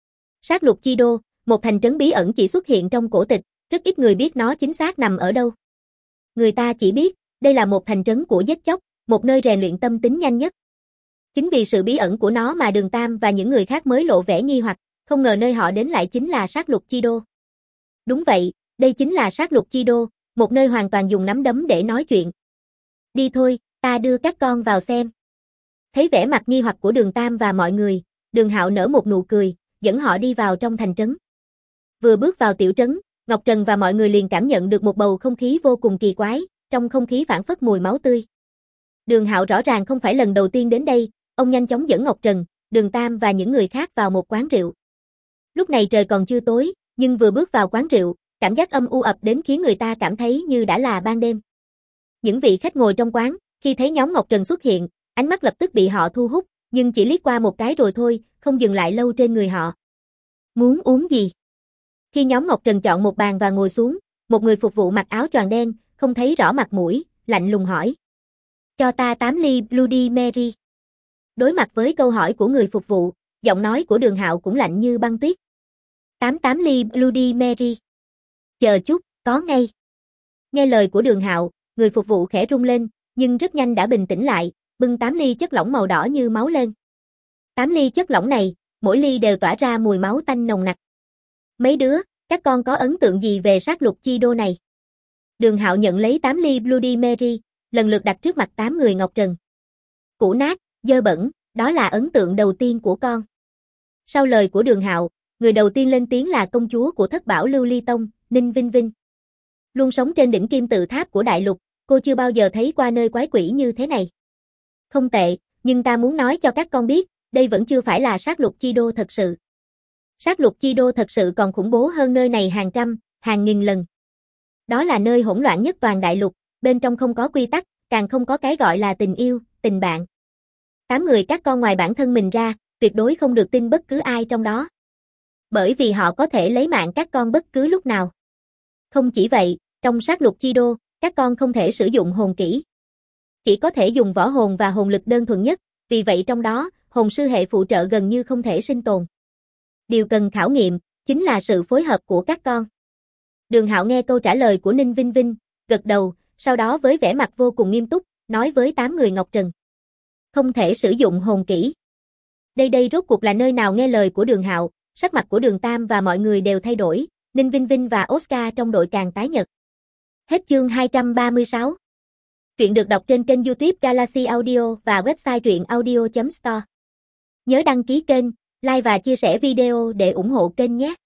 Sát Lục Chi Đô, một thành trấn bí ẩn chỉ xuất hiện trong cổ tịch, rất ít người biết nó chính xác nằm ở đâu. Người ta chỉ biết, đây là một thành trấn của giết chóc, một nơi rèn luyện tâm tính nhanh nhất. Chính vì sự bí ẩn của nó mà Đường Tam và những người khác mới lộ vẻ nghi hoặc, không ngờ nơi họ đến lại chính là Sát Lục Chi Đô. Đúng vậy, đây chính là Sát Lục Chi Đô, một nơi hoàn toàn dùng nắm đấm để nói chuyện. Đi thôi, ta đưa các con vào xem. Thấy vẻ mặt nghi hoặc của Đường Tam và mọi người, Đường Hạo nở một nụ cười, dẫn họ đi vào trong thành trấn. Vừa bước vào tiểu trấn, Ngọc Trần và mọi người liền cảm nhận được một bầu không khí vô cùng kỳ quái, trong không khí phảng phất mùi máu tươi. Đường Hạo rõ ràng không phải lần đầu tiên đến đây, ông nhanh chóng dẫn Ngọc Trần, Đường Tam và những người khác vào một quán rượu. Lúc này trời còn chưa tối, nhưng vừa bước vào quán rượu, cảm giác âm u ập đến khiến người ta cảm thấy như đã là ban đêm. Những vị khách ngồi trong quán, khi thấy nhóm Ngọc Trần xuất hiện, ánh mắt lập tức bị họ thu hút, nhưng chỉ liếc qua một cái rồi thôi, không dừng lại lâu trên người họ. Muốn uống gì? Khi nhóm Ngọc Trần chọn một bàn và ngồi xuống, một người phục vụ mặc áo choàng đen, không thấy rõ mặt mũi, lạnh lùng hỏi. Cho ta 8 ly Bloody Mary. Đối mặt với câu hỏi của người phục vụ, giọng nói của Đường Hạo cũng lạnh như băng tuyết. 8 ly Bloody Mary. Chờ chút, có ngay. Nghe lời của Đường Hạo, người phục vụ khẽ rung lên, nhưng rất nhanh đã bình tĩnh lại, bưng 8 ly chất lỏng màu đỏ như máu lên. 8 ly chất lỏng này, mỗi ly đều tỏa ra mùi máu tanh nồng nặc. Mấy đứa, các con có ấn tượng gì về Sát Lục Chi Đô này? Đường Hạo nhận lấy 8 ly Bloody Mary, lần lượt đặt trước mặt 8 người Ngọc Trần. Cũ nát, dơ bẩn, đó là ấn tượng đầu tiên của con. Sau lời của Đường Hạo, người đầu tiên lên tiếng là công chúa của Thất Bảo Lưu Ly Tông, Ninh Vinh Vinh. Luôn sống trên đỉnh kim tự tháp của đại lục, cô chưa bao giờ thấy qua nơi quái quỷ như thế này. Không tệ, nhưng ta muốn nói cho các con biết, đây vẫn chưa phải là Sát Lục Chi Đô thật sự. Sát Lục Chi Đô thật sự còn khủng bố hơn nơi này hàng trăm, hàng nghìn lần. Đó là nơi hỗn loạn nhất toàn đại lục, bên trong không có quy tắc, càng không có cái gọi là tình yêu, tình bạn. 8 người các con ngoài bản thân mình ra, tuyệt đối không được tin bất cứ ai trong đó. Bởi vì họ có thể lấy mạng các con bất cứ lúc nào. Không chỉ vậy, trong Sát Lục Chi Đô, các con không thể sử dụng hồn kỹ. Chỉ có thể dùng võ hồn và hồn lực đơn thuần nhất, vì vậy trong đó, hồn sư hệ phụ trợ gần như không thể sinh tồn. Điều cần khảo nghiệm, chính là sự phối hợp của các con. Đường Hạo nghe câu trả lời của Ninh Vinh Vinh, gật đầu, sau đó với vẻ mặt vô cùng nghiêm túc, nói với 8 người Ngọc Trần. Không thể sử dụng hồn kỹ. Đây rốt cuộc là nơi nào nghe lời của Đường Hạo, sắc mặt của Đường Tam và mọi người đều thay đổi, Ninh Vinh Vinh và Oscar trong đội càng tái nhợt. Hết chương 236. Truyện được đọc trên kênh YouTube Galaxy Audio và website truyệnaudio.store. Nhớ đăng ký kênh, like và chia sẻ video để ủng hộ kênh nhé.